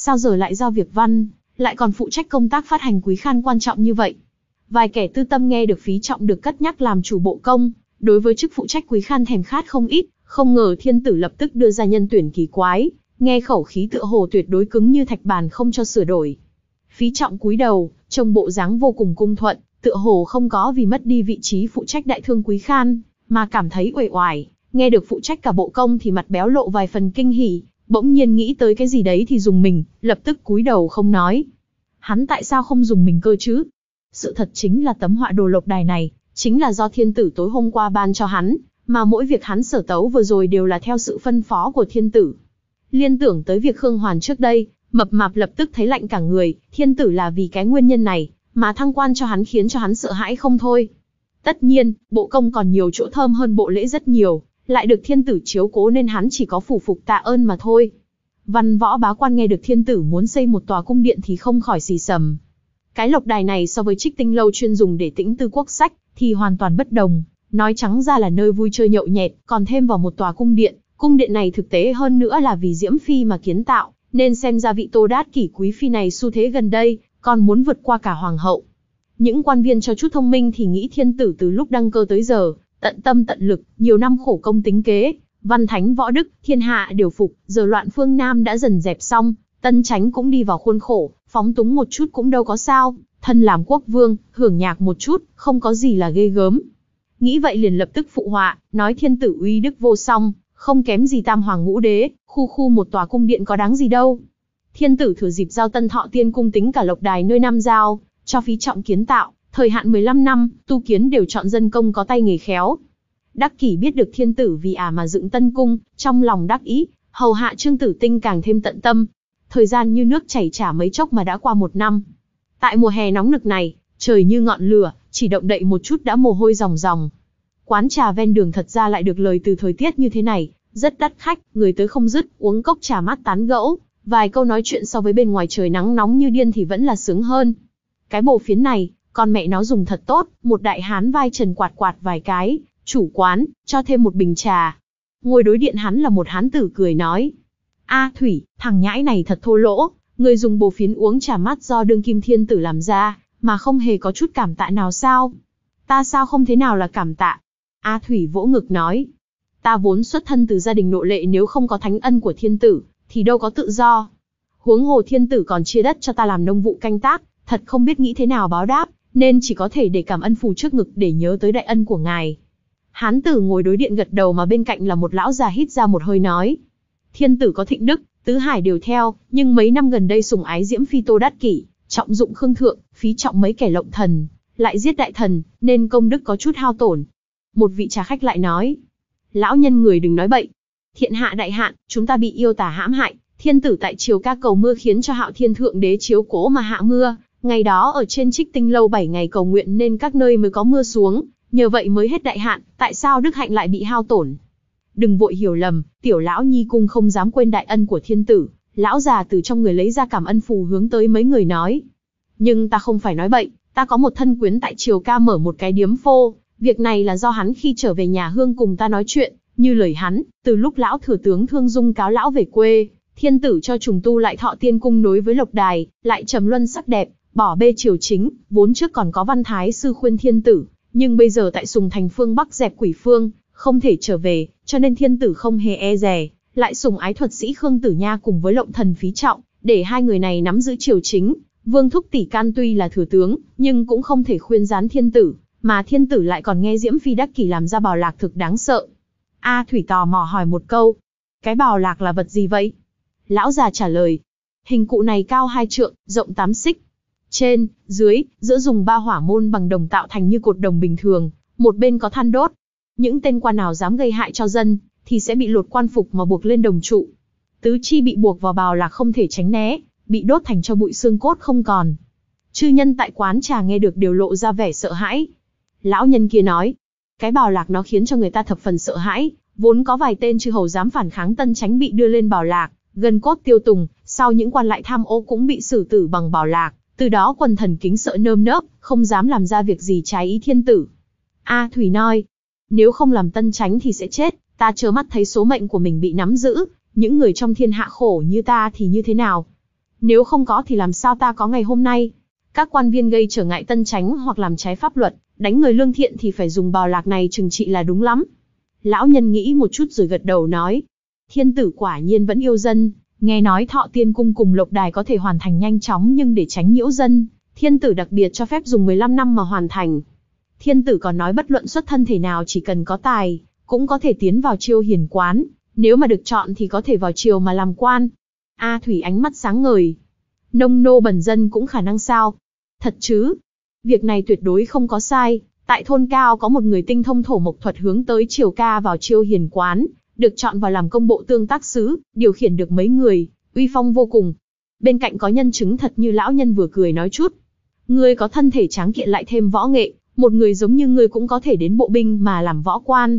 sao giờ lại giao việc văn, lại còn phụ trách công tác phát hành quý khan quan trọng như vậy. Vài kẻ tư tâm nghe được Phí Trọng được cất nhắc làm chủ bộ công, đối với chức phụ trách quý khan thèm khát không ít, không ngờ thiên tử lập tức đưa ra nhân tuyển kỳ quái, nghe khẩu khí tựa hồ tuyệt đối cứng như thạch bàn không cho sửa đổi. Phí Trọng cúi đầu, trông bộ dáng vô cùng cung thuận, tựa hồ không có vì mất đi vị trí phụ trách đại thương quý khan, mà cảm thấy uể oải, nghe được phụ trách cả bộ công thì mặt béo lộ vài phần kinh hỉ, bỗng nhiên nghĩ tới cái gì đấy thì dùng mình, lập tức cúi đầu không nói. Hắn tại sao không dùng mình cơ chứ? Sự thật chính là tấm họa đồ lộc đài này, chính là do thiên tử tối hôm qua ban cho hắn, mà mỗi việc hắn sở tấu vừa rồi đều là theo sự phân phó của thiên tử. Liên tưởng tới việc Khương Hoàn trước đây, mập mạp lập tức thấy lạnh cả người, thiên tử là vì cái nguyên nhân này, mà thăng quan cho hắn khiến cho hắn sợ hãi không thôi. Tất nhiên, bộ công còn nhiều chỗ thơm hơn bộ lễ rất nhiều, lại được thiên tử chiếu cố nên hắn chỉ có phủ phục tạ ơn mà thôi. Văn võ bá quan nghe được thiên tử muốn xây một tòa cung điện thì không khỏi xì xầm. Cái lộc đài này so với Trích Tinh lâu chuyên dùng để tĩnh tư quốc sách thì hoàn toàn bất đồng, nói trắng ra là nơi vui chơi nhậu nhẹt, còn thêm vào một tòa cung điện. Cung điện này thực tế hơn nữa là vì Diễm Phi mà kiến tạo, nên xem ra vị Tô Đát Kỷ quý phi này xu thế gần đây, còn muốn vượt qua cả hoàng hậu. Những quan viên cho chút thông minh thì nghĩ thiên tử từ lúc đăng cơ tới giờ, tận tâm tận lực, nhiều năm khổ công tính kế, văn thánh võ đức, thiên hạ đều phục, giờ loạn phương Nam đã dần dẹp xong, tân chánh cũng đi vào khuôn khổ, phóng túng một chút cũng đâu có sao, thân làm quốc vương, hưởng nhạc một chút, không có gì là ghê gớm. Nghĩ vậy liền lập tức phụ họa, nói thiên tử uy đức vô song, không kém gì tam hoàng ngũ đế, khu khu một tòa cung điện có đáng gì đâu. Thiên tử thừa dịp giao Tân Thọ Tiên cung tính cả lộc đài nơi Nam Giao, cho Phí Trọng kiến tạo, thời hạn mười lăm năm, tu kiến đều chọn dân công có tay nghề khéo. Đắc Kỷ biết được thiên tử vì ả mà dựng tân cung, trong lòng đắc ý, hầu hạ Trương Tử Tinh càng thêm tận tâm. Thời gian như nước chảy chả mấy chốc mà đã qua một năm. Tại mùa hè nóng nực này, trời như ngọn lửa, chỉ động đậy một chút đã mồ hôi ròng ròng. Quán trà ven đường thật ra lại được lời từ thời tiết như thế này, rất đắt khách, người tới không dứt, uống cốc trà mát tán gẫu, vài câu nói chuyện so với bên ngoài trời nắng nóng như điên thì vẫn là sướng hơn. Cái bộ phiến này, con mẹ nó dùng thật tốt, một đại hán vai trần quạt quạt vài cái, chủ quán, cho thêm một bình trà. Ngồi đối điện hắn là một hán tử cười nói. A Thủy, thằng nhãi này thật thô lỗ, người dùng bồ phiến uống trà mát do đương kim thiên tử làm ra, mà không hề có chút cảm tạ nào sao? Ta sao không thế nào là cảm tạ? A Thủy vỗ ngực nói. Ta vốn xuất thân từ gia đình nội lệ, nếu không có thánh ân của thiên tử, thì đâu có tự do. Huống hồ thiên tử còn chia đất cho ta làm nông vụ canh tác, thật không biết nghĩ thế nào báo đáp, nên chỉ có thể để cảm ân phù trước ngực để nhớ tới đại ân của ngài. Hán tử ngồi đối điện gật đầu, mà bên cạnh là một lão già hít ra một hơi nói. Thiên tử có thịnh đức, tứ hải đều theo, nhưng mấy năm gần đây sủng ái Diễm Phi Tô Đát Kỷ, trọng dụng Khương Thượng, Phí Trọng mấy kẻ lộng thần, lại giết đại thần, nên công đức có chút hao tổn. Một vị trà khách lại nói. Lão nhân người đừng nói bậy. Thiện hạ đại hạn, chúng ta bị yêu tà hãm hại, thiên tử tại triều ca cầu mưa khiến cho Hạo Thiên Thượng Đế chiếu cố mà hạ mưa. Ngày đó ở trên Trích Tinh lâu bảy ngày cầu nguyện nên các nơi mới có mưa xuống, nhờ vậy mới hết đại hạn, tại sao đức hạnh lại bị hao tổn? Đừng vội hiểu lầm, tiểu lão nhi cung không dám quên đại ân của thiên tử. Lão già từ trong người lấy ra cảm ân phù hướng tới mấy người nói. Nhưng ta không phải nói bậy, ta có một thân quyến tại triều ca mở một cái điếm phô, việc này là do hắn khi trở về nhà hương cùng ta nói chuyện, như lời hắn, từ lúc lão thừa tướng Thương Dung cáo lão về quê, thiên tử cho trùng tu lại Thọ Tiên cung nối với lộc đài, lại trầm luân sắc đẹp, bỏ bê triều chính, vốn trước còn có văn thái sư khuyên thiên tử, nhưng bây giờ tại Sùng Thành phương Bắc dẹp quỷ phương, không thể trở về, cho nên thiên tử không hề e dè, lại sủng ái thuật sĩ Khương Tử Nha cùng với lộng thần Phí Trọng, để hai người này nắm giữ triều chính. Vương Thúc Tỷ Can tuy là thừa tướng, nhưng cũng không thể khuyên gián thiên tử, mà thiên tử lại còn nghe Diễm Phi Đắc Kỷ làm ra bào lạc thực đáng sợ. A Thủy tò mò hỏi một câu, cái bào lạc là vật gì vậy? Lão già trả lời, hình cụ này cao hai trượng, rộng tám xích. Trên, dưới, giữa dùng ba hỏa môn bằng đồng tạo thành như cột đồng bình thường, một bên có than đốt. Những tên quan nào dám gây hại cho dân, thì sẽ bị lột quan phục mà buộc lên đồng trụ. Tứ chi bị buộc vào bào lạc không thể tránh né, bị đốt thành cho bụi xương cốt không còn. Chư nhân tại quán trà nghe được đều lộ ra vẻ sợ hãi. Lão nhân kia nói, cái bào lạc nó khiến cho người ta thập phần sợ hãi, vốn có vài tên chư hầu dám phản kháng tân chánh bị đưa lên bào lạc, gân cốt tiêu tùng, sau những quan lại tham ô cũng bị xử tử bằng bào lạc, từ đó quần thần kính sợ nơm nớp, không dám làm ra việc gì trái ý thiên tử. A Thủy nói, nếu không làm tân chánh thì sẽ chết, ta trơ mắt thấy số mệnh của mình bị nắm giữ, những người trong thiên hạ khổ như ta thì như thế nào? Nếu không có thì làm sao ta có ngày hôm nay? Các quan viên gây trở ngại tân chánh hoặc làm trái pháp luật, đánh người lương thiện thì phải dùng bào lạc này trừng trị là đúng lắm. Lão nhân nghĩ một chút rồi gật đầu nói. Thiên tử quả nhiên vẫn yêu dân, nghe nói Thọ Tiên Cung cùng Lộc Đài có thể hoàn thành nhanh chóng, nhưng để tránh nhiễu dân, thiên tử đặc biệt cho phép dùng mười lăm năm mà hoàn thành. Thiên tử còn nói bất luận xuất thân thể nào chỉ cần có tài, cũng có thể tiến vào Chiêu Hiền quán, nếu mà được chọn thì có thể vào triều mà làm quan. A Thủy ánh mắt sáng ngời. Nông nô bần dân cũng khả năng sao? Thật chứ? Việc này tuyệt đối không có sai. Tại thôn Cao có một người tinh thông thổ mộc thuật hướng tới triều ca vào Chiêu Hiền quán, được chọn vào làm công bộ tương tác sứ, điều khiển được mấy người, uy phong vô cùng. Bên cạnh có nhân chứng thật như lão nhân vừa cười nói chút. Ngươi có thân thể tráng kiện lại thêm võ nghệ, một người giống như ngươi cũng có thể đến bộ binh mà làm võ quan.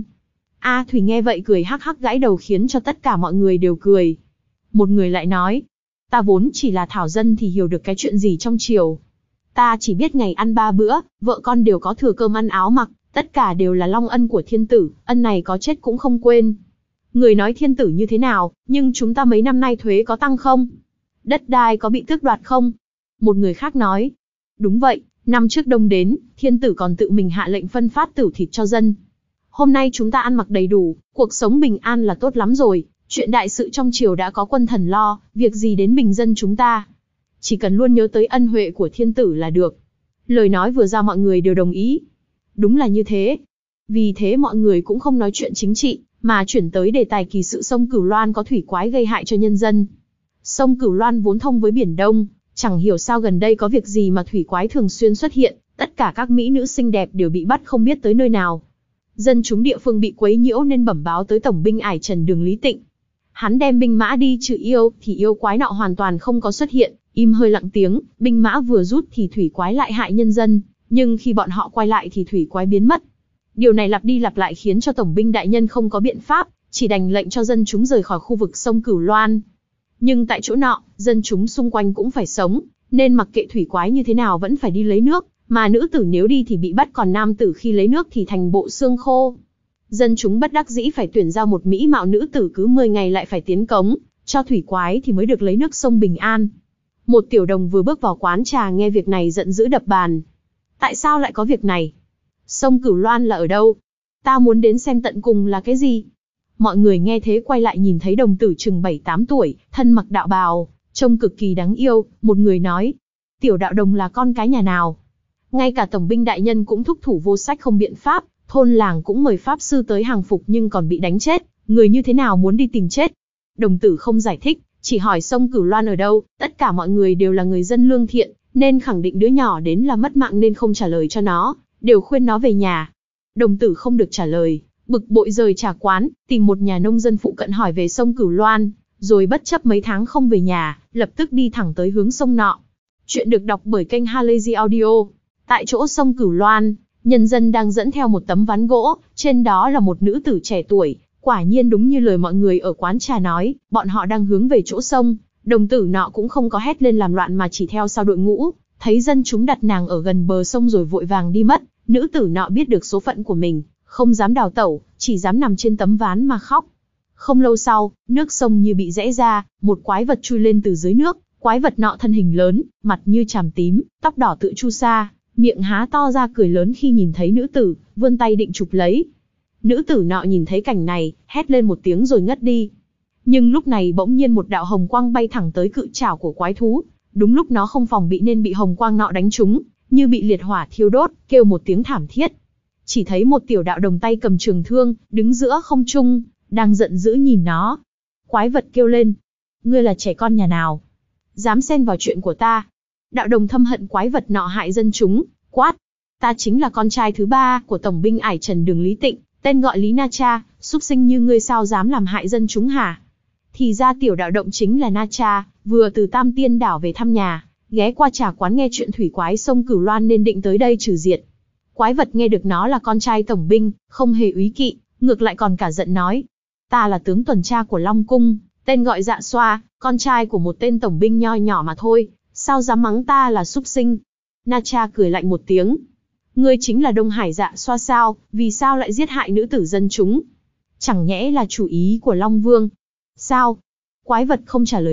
A Thủy nghe vậy cười hắc hắc gãi đầu khiến cho tất cả mọi người đều cười. Một người lại nói, ta vốn chỉ là thảo dân thì hiểu được cái chuyện gì trong triều. Ta chỉ biết ngày ăn ba bữa, vợ con đều có thừa cơm ăn áo mặc, tất cả đều là long ân của thiên tử, ân này có chết cũng không quên. Người nói thiên tử như thế nào, nhưng chúng ta mấy năm nay thuế có tăng không? Đất đai có bị tước đoạt không? Một người khác nói, đúng vậy, năm trước đông đến, thiên tử còn tự mình hạ lệnh phân phát tửu thịt cho dân. Hôm nay chúng ta ăn mặc đầy đủ, cuộc sống bình an là tốt lắm rồi, chuyện đại sự trong triều đã có quân thần lo, việc gì đến bình dân chúng ta. Chỉ cần luôn nhớ tới ân huệ của thiên tử là được. Lời nói vừa ra mọi người đều đồng ý. Đúng là như thế. Vì thế mọi người cũng không nói chuyện chính trị, mà chuyển tới đề tài kỳ sự sông Cửu Loan có thủy quái gây hại cho nhân dân. Sông Cửu Loan vốn thông với Biển Đông, chẳng hiểu sao gần đây có việc gì mà thủy quái thường xuyên xuất hiện, tất cả các mỹ nữ xinh đẹp đều bị bắt không biết tới nơi nào. Dân chúng địa phương bị quấy nhiễu nên bẩm báo tới tổng binh Ải Trần Đường Lý Tịnh. Hắn đem binh mã đi trừ yêu, thì yêu quái nọ hoàn toàn không có xuất hiện, im hơi lặng tiếng, binh mã vừa rút thì thủy quái lại hại nhân dân, nhưng khi bọn họ quay lại thì thủy quái biến mất. Điều này lặp đi lặp lại khiến cho tổng binh đại nhân không có biện pháp, chỉ đành lệnh cho dân chúng rời khỏi khu vực sông Cửu Loan. Nhưng tại chỗ nọ, dân chúng xung quanh cũng phải sống, nên mặc kệ thủy quái như thế nào vẫn phải đi lấy nước, mà nữ tử nếu đi thì bị bắt, còn nam tử khi lấy nước thì thành bộ xương khô. Dân chúng bất đắc dĩ phải tuyển giao một mỹ mạo nữ tử cứ mười ngày lại phải tiến cống, cho thủy quái thì mới được lấy nước sông bình an. Một tiểu đồng vừa bước vào quán trà nghe việc này giận dữ đập bàn. Tại sao lại có việc này? Sông Cửu Loan là ở đâu? Ta muốn đến xem tận cùng là cái gì? Mọi người nghe thế quay lại nhìn thấy đồng tử chừng bảy tám tuổi, thân mặc đạo bào, trông cực kỳ đáng yêu. Một người nói, tiểu đạo đồng là con cái nhà nào? Ngay cả tổng binh đại nhân cũng thúc thủ vô sách không biện pháp, thôn làng cũng mời pháp sư tới hàng phục nhưng còn bị đánh chết, người như thế nào muốn đi tìm chết? Đồng tử không giải thích, chỉ hỏi sông Cửu Loan ở đâu. Tất cả mọi người đều là người dân lương thiện, nên khẳng định đứa nhỏ đến là mất mạng nên không trả lời cho nó, đều khuyên nó về nhà. Đồng tử không được trả lời, bực bội rời trà quán, tìm một nhà nông dân phụ cận hỏi về sông Cửu Loan, rồi bất chấp mấy tháng không về nhà, lập tức đi thẳng tới hướng sông nọ. Chuyện được đọc bởi kênh Halazy Audio. Tại chỗ sông Cửu Loan, nhân dân đang dẫn theo một tấm ván gỗ, trên đó là một nữ tử trẻ tuổi. Quả nhiên đúng như lời mọi người ở quán trà nói, bọn họ đang hướng về chỗ sông. Đồng tử nọ cũng không có hét lên làm loạn mà chỉ theo sau đội ngũ, thấy dân chúng đặt nàng ở gần bờ sông rồi vội vàng đi mất. Nữ tử nọ biết được số phận của mình, không dám đào tẩu, chỉ dám nằm trên tấm ván mà khóc. Không lâu sau, nước sông như bị rẽ ra, một quái vật chui lên từ dưới nước. Quái vật nọ thân hình lớn, mặt như chàm tím, tóc đỏ tựa chu sa, miệng há to ra cười lớn khi nhìn thấy nữ tử, vươn tay định chụp lấy. Nữ tử nọ nhìn thấy cảnh này, hét lên một tiếng rồi ngất đi. Nhưng lúc này bỗng nhiên một đạo hồng quang bay thẳng tới cự trảo của quái thú. Đúng lúc nó không phòng bị nên bị hồng quang nọ đánh trúng, như bị liệt hỏa thiêu đốt, kêu một tiếng thảm thiết. Chỉ thấy một tiểu đạo đồng tay cầm trường thương, đứng giữa không trung, đang giận dữ nhìn nó. Quái vật kêu lên, ngươi là trẻ con nhà nào? Dám xen vào chuyện của ta? Đạo đồng thâm hận quái vật nọ hại dân chúng, quát, ta chính là con trai thứ ba của tổng binh Ải Trần Đường Lý Tịnh, tên gọi Lý Na Cha, súc sinh như ngươi sao dám làm hại dân chúng hả? Thì ra tiểu đạo động chính là Na Cha, vừa từ Tam Tiên đảo về thăm nhà, ghé qua trà quán nghe chuyện thủy quái sông Cửu Loan nên định tới đây trừ diệt. Quái vật nghe được nó là con trai tổng binh, không hề úy kỵ, ngược lại còn cả giận nói, ta là tướng tuần tra của Long Cung, tên gọi Dạ Xoa, con trai của một tên tổng binh nho nhỏ mà thôi, sao dám mắng ta là súc sinh? Na Cha cười lạnh một tiếng, ngươi chính là Đông Hải Dạ Xoa sao, vì sao lại giết hại nữ tử dân chúng? Chẳng nhẽ là chủ ý của Long Vương? Sao? Quái vật không trả lời được,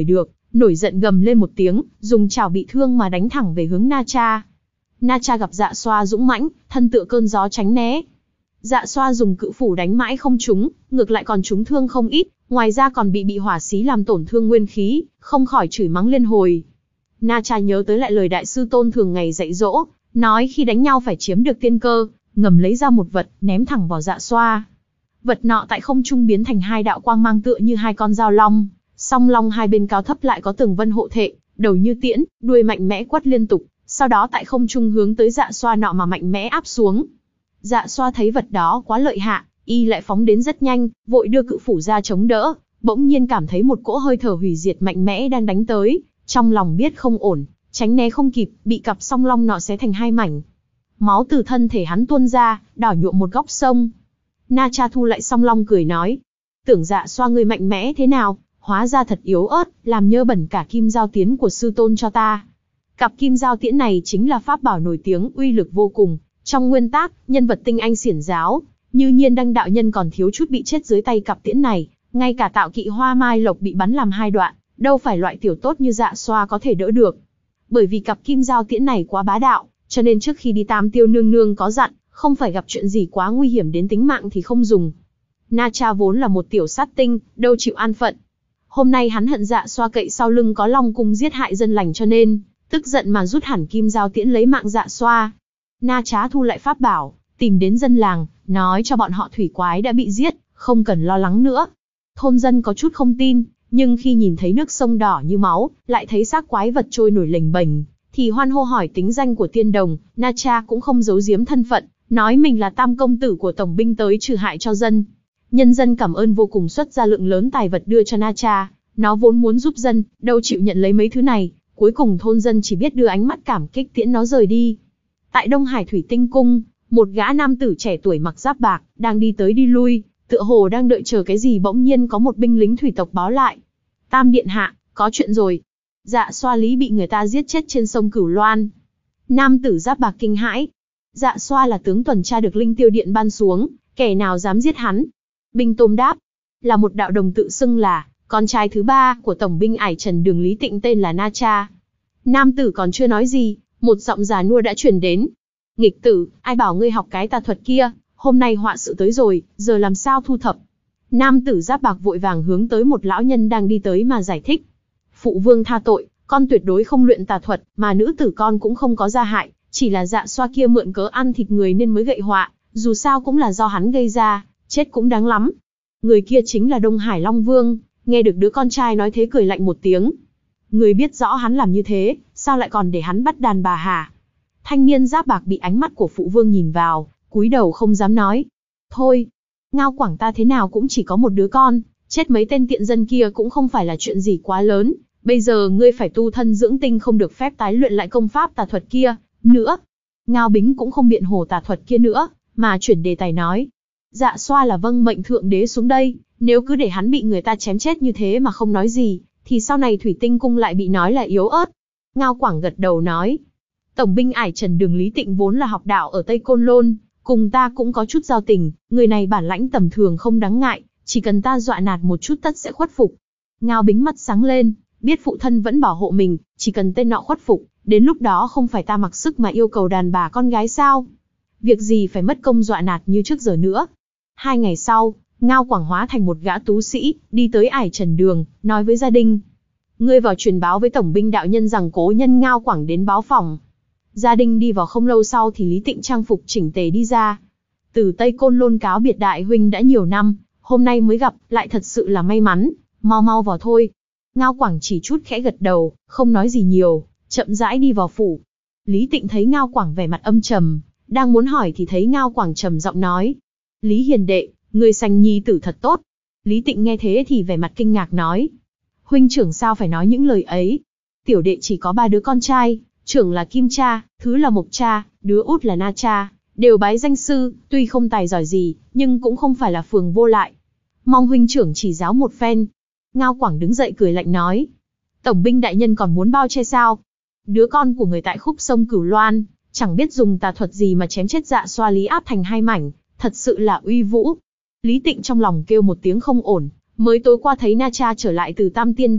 nổi giận gầm lên một tiếng, dùng chảo bị thương mà đánh thẳng về hướng Na Cha. Na Cha gặp Dạ Xoa dũng mãnh, thân tựa cơn gió tránh né. Dạ Xoa dùng cự phủ đánh mãi không trúng, ngược lại còn trúng thương không ít, ngoài ra còn bị bị hỏa xí làm tổn thương nguyên khí, không khỏi chửi mắng liên hồi. Na Cha nhớ tới lại lời đại sư tôn thường ngày dạy dỗ, nói khi đánh nhau phải chiếm được tiên cơ, ngầm lấy ra một vật, ném thẳng vào Dạ Xoa. Vật nọ tại không trung biến thành hai đạo quang mang tựa như hai con dao long, song long hai bên cao thấp lại có tường vân hộ thể, đầu như tiễn, đuôi mạnh mẽ quất liên tục, sau đó tại không trung hướng tới Dạ Xoa nọ mà mạnh mẽ áp xuống. Dạ Xoa thấy vật đó quá lợi hại, y lại phóng đến rất nhanh, vội đưa cự phủ ra chống đỡ, bỗng nhiên cảm thấy một cỗ hơi thở hủy diệt mạnh mẽ đang đánh tới, trong lòng biết không ổn, tránh né không kịp, bị cặp song long nọ xé thành hai mảnh. Máu từ thân thể hắn tuôn ra, đỏ nhuộm một góc sông. Na Cha thu lại song long cười nói, tưởng Dạ Xoa ngươi mạnh mẽ thế nào, hóa ra thật yếu ớt, làm nhơ bẩn cả kim giao tiến của sư tôn cho ta. Cặp kim giao tiễn này chính là pháp bảo nổi tiếng, uy lực vô cùng. Trong nguyên tác, nhân vật tinh anh xiển giáo, như Nhiên Đăng đạo nhân còn thiếu chút bị chết dưới tay cặp tiễn này, ngay cả Tạo Kỵ Hoa Mai Lộc bị bắn làm hai đoạn, đâu phải loại tiểu tốt như Dạ Xoa có thể đỡ được. Bởi vì cặp kim giao tiễn này quá bá đạo, cho nên trước khi đi Tam Tiêu nương nương có dặn, không phải gặp chuyện gì quá nguy hiểm đến tính mạng thì không dùng. Na Cha vốn là một tiểu sát tinh, đâu chịu an phận. Hôm nay hắn hận Dạ Xoa cậy sau lưng có Long cung giết hại dân lành cho nên tức giận mà rút hẳn kim giao tiễn lấy mạng Dạ Xoa. Na Trá thu lại pháp bảo, tìm đến dân làng, nói cho bọn họ thủy quái đã bị giết, không cần lo lắng nữa. Thôn dân có chút không tin, nhưng khi nhìn thấy nước sông đỏ như máu, lại thấy xác quái vật trôi nổi lềnh bềnh, thì hoan hô hỏi tính danh của tiên đồng. Na Cha cũng không giấu giếm thân phận, nói mình là tam công tử của tổng binh tới trừ hại cho dân. Nhân dân cảm ơn vô cùng, xuất ra lượng lớn tài vật đưa cho Na Cha. Nó vốn muốn giúp dân, đâu chịu nhận lấy mấy thứ này. Cuối cùng thôn dân chỉ biết đưa ánh mắt cảm kích tiễn nó rời đi. Tại Đông Hải Thủy Tinh Cung, một gã nam tử trẻ tuổi mặc giáp bạc, đang đi tới đi lui, tựa hồ đang đợi chờ cái gì, bỗng nhiên có một binh lính thủy tộc báo lại. Tam điện hạ, có chuyện rồi. Dạ Xoa Lý bị người ta giết chết trên sông Cửu Loan. Nam tử giáp bạc kinh hãi. Dạ Xoa là tướng tuần tra được Linh Tiêu Điện ban xuống, kẻ nào dám giết hắn? Binh Tôm đáp, là một đạo đồng tự xưng là con trai thứ ba của tổng binh Ải Trần Đường Lý Tịnh, tên là Na Cha. Nam tử còn chưa nói gì, một giọng già nua đã truyền đến. Nghịch tử, ai bảo ngươi học cái tà thuật kia, hôm nay họa sự tới rồi, giờ làm sao thu thập? Nam tử giáp bạc vội vàng hướng tới một lão nhân đang đi tới mà giải thích. Phụ vương tha tội, con tuyệt đối không luyện tà thuật, mà nữ tử con cũng không có gia hại, chỉ là Dạ Xoa kia mượn cớ ăn thịt người nên mới gậy họa, dù sao cũng là do hắn gây ra, chết cũng đáng lắm. Người kia chính là Đông Hải Long Vương. Nghe được đứa con trai nói thế cười lạnh một tiếng. Người biết rõ hắn làm như thế, sao lại còn để hắn bắt đàn bà hả? Thanh niên giáp bạc bị ánh mắt của phụ vương nhìn vào, cúi đầu không dám nói. Thôi, Ngao Quảng ta thế nào cũng chỉ có một đứa con, chết mấy tên tiện dân kia cũng không phải là chuyện gì quá lớn. Bây giờ ngươi phải tu thân dưỡng tinh, không được phép tái luyện lại công pháp tà thuật kia nữa. Ngao Bính cũng không biện hồ tà thuật kia nữa, mà chuyển đề tài nói. Dạ Xoa là vâng mệnh thượng đế xuống đây, nếu cứ để hắn bị người ta chém chết như thế mà không nói gì, thì sau này Thủy Tinh Cung lại bị nói là yếu ớt. Ngao Quảng gật đầu nói. Tổng binh Ải Trần Đường Lý Tịnh vốn là học đạo ở Tây Côn Lôn, cùng ta cũng có chút giao tình, người này bản lãnh tầm thường không đáng ngại, chỉ cần ta dọa nạt một chút tất sẽ khuất phục. Ngao Bính mắt sáng lên, biết phụ thân vẫn bảo hộ mình, chỉ cần tên nọ khuất phục, đến lúc đó không phải ta mặc sức mà yêu cầu đàn bà con gái sao? Việc gì phải mất công dọa nạt như trước giờ nữa. Hai ngày sau, Ngao Quảng hóa thành một gã tú sĩ, đi tới Ải Trần Đường, nói với gia đình. Ngươi vào truyền báo với tổng binh đạo nhân rằng cố nhân Ngao Quảng đến báo phòng. Gia đình đi vào không lâu sau thì Lý Tịnh trang phục chỉnh tề đi ra. Từ Tây Côn Lôn cáo biệt đại huynh đã nhiều năm, hôm nay mới gặp, lại thật sự là may mắn, mau mau vào thôi. Ngao Quảng chỉ chút khẽ gật đầu, không nói gì nhiều, chậm rãi đi vào phủ. Lý Tịnh thấy Ngao Quảng vẻ mặt âm trầm, đang muốn hỏi thì thấy Ngao Quảng trầm giọng nói. Lý hiền đệ, ngươi sanh nhi tử thật tốt. Lý Tịnh nghe thế thì vẻ mặt kinh ngạc nói. Huynh trưởng sao phải nói những lời ấy? Tiểu đệ chỉ có ba đứa con trai, trưởng là Kim Cha, thứ là Mộc Cha, đứa út là Na Cha, đều bái danh sư, tuy không tài giỏi gì, nhưng cũng không phải là phường vô lại. Mong huynh trưởng chỉ giáo một phen. Ngao Quảng đứng dậy cười lạnh nói. Tổng binh đại nhân còn muốn bao che sao? Đứa con của người tại khúc sông Cửu Loan, chẳng biết dùng tà thuật gì mà chém chết Dạ Xoa Lý áp thành hai mảnh, thật sự là uy vũ. Lý Tịnh trong lòng kêu một tiếng không ổn, mới tối qua thấy Na Cha trở lại từ Tam Tiên Đảo,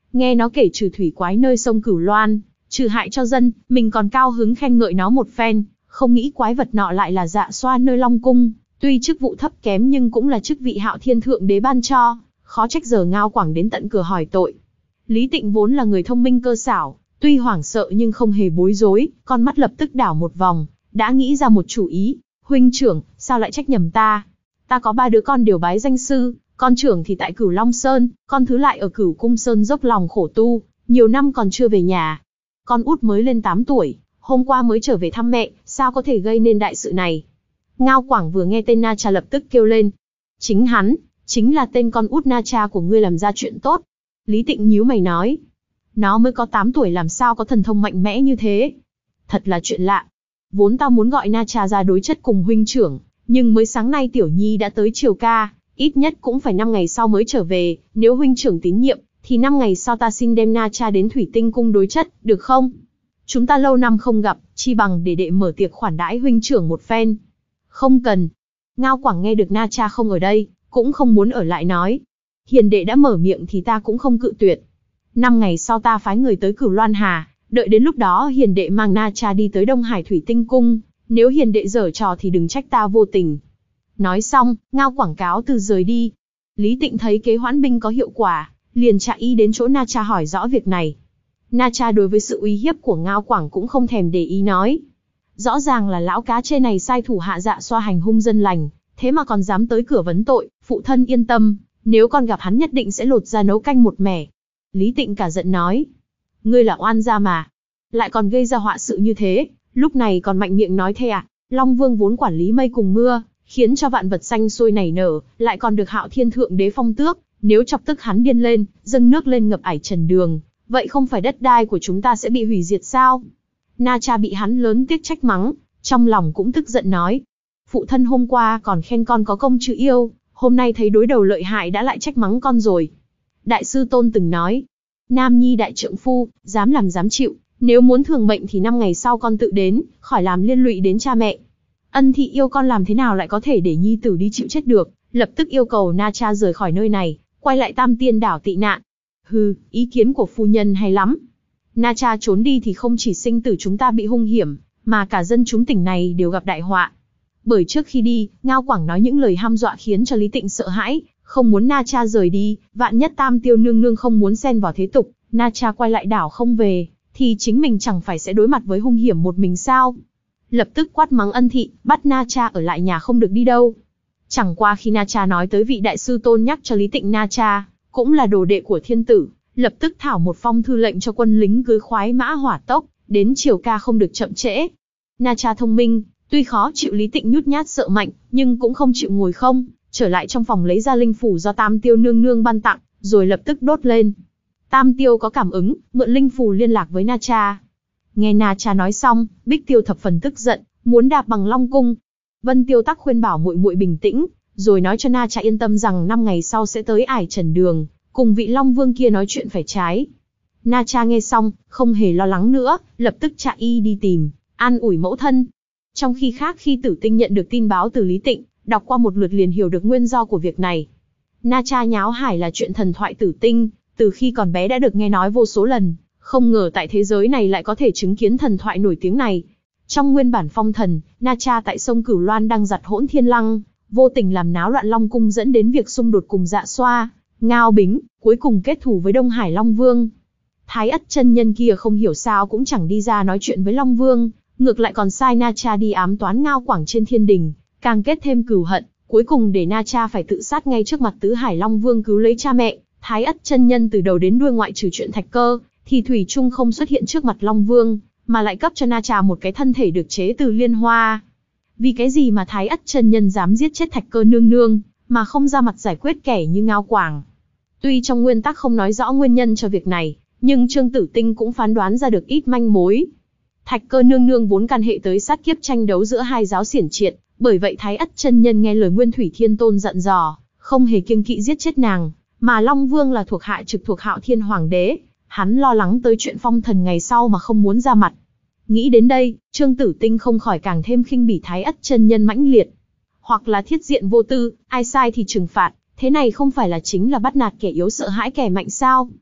Nghe nó kể trừ thủy quái nơi sông Cửu Loan, trừ hại cho dân, mình còn cao hứng khen ngợi nó một phen, không nghĩ quái vật nọ lại là Dạ Xoa nơi Long Cung, tuy chức vụ thấp kém nhưng cũng là chức vị Hạo Thiên Thượng Đế ban cho, khó trách giờ Ngao Quảng đến tận cửa hỏi tội. Lý Tịnh vốn là người thông minh cơ xảo, tuy hoảng sợ nhưng không hề bối rối, con mắt lập tức đảo một vòng, đã nghĩ ra một chủ ý. Huynh trưởng, sao lại trách nhầm ta? Ta có ba đứa con đều bái danh sư, con trưởng thì tại Cửu Long Sơn, con thứ lại ở Cửu Cung Sơn dốc lòng khổ tu, nhiều năm còn chưa về nhà. Con út mới lên tám tuổi, hôm qua mới trở về thăm mẹ, sao có thể gây nên đại sự này? Ngao Quảng vừa nghe tên Na Cha lập tức kêu lên. Chính hắn, chính là tên con út Na Cha của ngươi làm ra chuyện tốt. Lý Tịnh nhíu mày nói. Nó mới có tám tuổi làm sao có thần thông mạnh mẽ như thế? Thật là chuyện lạ. Vốn tao muốn gọi Na Cha ra đối chất cùng huynh trưởng, nhưng mới sáng nay Tiểu Nhi đã tới triều ca, ít nhất cũng phải năm ngày sau mới trở về, nếu huynh trưởng tín nhiệm, thì năm ngày sau ta xin đem Na Cha đến Thủy Tinh Cung đối chất, được không? Chúng ta lâu năm không gặp, chi bằng để đệ mở tiệc khoản đãi huynh trưởng một phen. Không cần. Ngao Quảng nghe được Na Cha không ở đây, cũng không muốn ở lại nói. Hiền đệ đã mở miệng thì ta cũng không cự tuyệt. Năm ngày sau ta phái người tới Cửu Loan Hà, đợi đến lúc đó hiền đệ mang Na Cha đi tới Đông Hải Thủy Tinh Cung, nếu hiền đệ giở trò thì đừng trách ta vô tình. Nói xong, Ngao Quảng cáo từ rời đi. Lý Tịnh thấy kế hoãn binh có hiệu quả, liền chạy y đến chỗ Na Cha hỏi rõ việc này. Na Cha đối với sự uy hiếp của Ngao Quảng cũng không thèm để ý nói. Rõ ràng là lão cá chê này sai thủ hạ Dạ Xoa hành hung dân lành, thế mà còn dám tới cửa vấn tội, phụ thân yên tâm, nếu con gặp hắn nhất định sẽ lột ra nấu canh một mẻ. Lý Tịnh cả giận nói. Ngươi là oan gia mà, lại còn gây ra họa sự như thế, lúc này còn mạnh miệng nói thế à? Long Vương vốn quản lý mây cùng mưa, khiến cho vạn vật xanh sôi nảy nở, lại còn được Hạo Thiên Thượng Đế phong tước, nếu chọc tức hắn điên lên, dâng nước lên ngập ải trần đường, vậy không phải đất đai của chúng ta sẽ bị hủy diệt sao? Na Cha bị hắn lớn tiếc trách mắng, trong lòng cũng tức giận nói. Phụ thân hôm qua còn khen con có công trừ yêu, hôm nay thấy đối đầu lợi hại đã lại trách mắng con rồi. Đại sư Tôn từng nói, Nam Nhi đại trượng phu, dám làm dám chịu, nếu muốn thường mệnh thì năm ngày sau con tự đến, khỏi làm liên lụy đến cha mẹ. Ân thị yêu con làm thế nào lại có thể để nhi tử đi chịu chết được, lập tức yêu cầu Na Cha rời khỏi nơi này, quay lại Tam Tiên đảo tị nạn. Hừ, ý kiến của phu nhân hay lắm. Na Cha trốn đi thì không chỉ sinh tử chúng ta bị hung hiểm, mà cả dân chúng tỉnh này đều gặp đại họa. Bởi trước khi đi, Ngao Quảng nói những lời hăm dọa khiến cho Lý Tịnh sợ hãi, không muốn Na Cha rời đi, vạn nhất Tam Tiêu nương nương không muốn xen vào thế tục, Na Cha quay lại đảo không về, thì chính mình chẳng phải sẽ đối mặt với hung hiểm một mình sao? Lập tức quát mắng Ân thị, bắt Na Cha ở lại nhà không được đi đâu. Chẳng qua khi Na Cha nói tới vị đại sư Tôn nhắc cho Lý Tịnh Na Cha cũng là đồ đệ của thiên tử, lập tức thảo một phong thư lệnh cho quân lính cưới khoái mã hỏa tốc, đến triều ca không được chậm trễ. Na Cha thông minh, tuy khó chịu Lý Tịnh nhút nhát sợ mạnh, nhưng cũng không chịu ngồi không, trở lại trong phòng lấy ra linh phủ do Tam Tiêu nương nương ban tặng, rồi lập tức đốt lên. Tam Tiêu có cảm ứng, mượn linh phù liên lạc với Na Cha. Nghe Na Cha nói xong, Bích Tiêu thập phần tức giận, muốn đạp bằng Long Cung. Vân Tiêu tắc khuyên bảo muội muội bình tĩnh, rồi nói cho Na Cha yên tâm rằng năm ngày sau sẽ tới ải trần đường, cùng vị Long Vương kia nói chuyện phải trái. Na Cha nghe xong, không hề lo lắng nữa, lập tức chạy y đi tìm, an ủi mẫu thân. Trong khi khác khi Tử Tinh nhận được tin báo từ Lý Tịnh, đọc qua một lượt liền hiểu được nguyên do của việc này. Na Cha nháo hải là chuyện thần thoại Tử Tinh, từ khi còn bé đã được nghe nói vô số lần, không ngờ tại thế giới này lại có thể chứng kiến thần thoại nổi tiếng này. Trong nguyên bản phong thần, Na Cha tại sông Cửu Loan đang giặt hỗn thiên lăng, vô tình làm náo loạn Long Cung dẫn đến việc xung đột cùng Dạ Xoa, Ngao Bính, cuối cùng kết thù với Đông Hải Long Vương. Thái Ất chân nhân kia không hiểu sao cũng chẳng đi ra nói chuyện với Long Vương, ngược lại còn sai Na Cha đi ám toán Ngao Quảng trên thiên đình, càng kết thêm cừu hận, cuối cùng để Na Cha phải tự sát ngay trước mặt Tứ Hải Long Vương cứu lấy cha mẹ. Thái Ất chân nhân từ đầu đến đuôi ngoại trừ chuyện Thạch Cơ, thì thủy chung không xuất hiện trước mặt Long Vương, mà lại cấp cho Na Cha một cái thân thể được chế từ liên hoa. Vì cái gì mà Thái Ất chân nhân dám giết chết Thạch Cơ nương nương, mà không ra mặt giải quyết kẻ như Ngao Quảng? Tuy trong nguyên tắc không nói rõ nguyên nhân cho việc này, nhưng Trương Tử Tinh cũng phán đoán ra được ít manh mối. Thạch Cơ nương nương vốn can hệ tới sát kiếp tranh đấu giữa hai giáo xiển triệt, bởi vậy Thái Ất chân nhân nghe lời Nguyên Thủy Thiên Tôn dặn dò, không hề kiêng kỵ giết chết nàng. Mà Long Vương là thuộc hạ trực thuộc Hạo Thiên Hoàng đế, hắn lo lắng tới chuyện phong thần ngày sau mà không muốn ra mặt. Nghĩ đến đây, Trương Tử Tinh không khỏi càng thêm khinh bỉ Thái Ất chân nhân mãnh liệt. Hoặc là thiết diện vô tư, ai sai thì trừng phạt, thế này không phải là chính là bắt nạt kẻ yếu sợ hãi kẻ mạnh sao?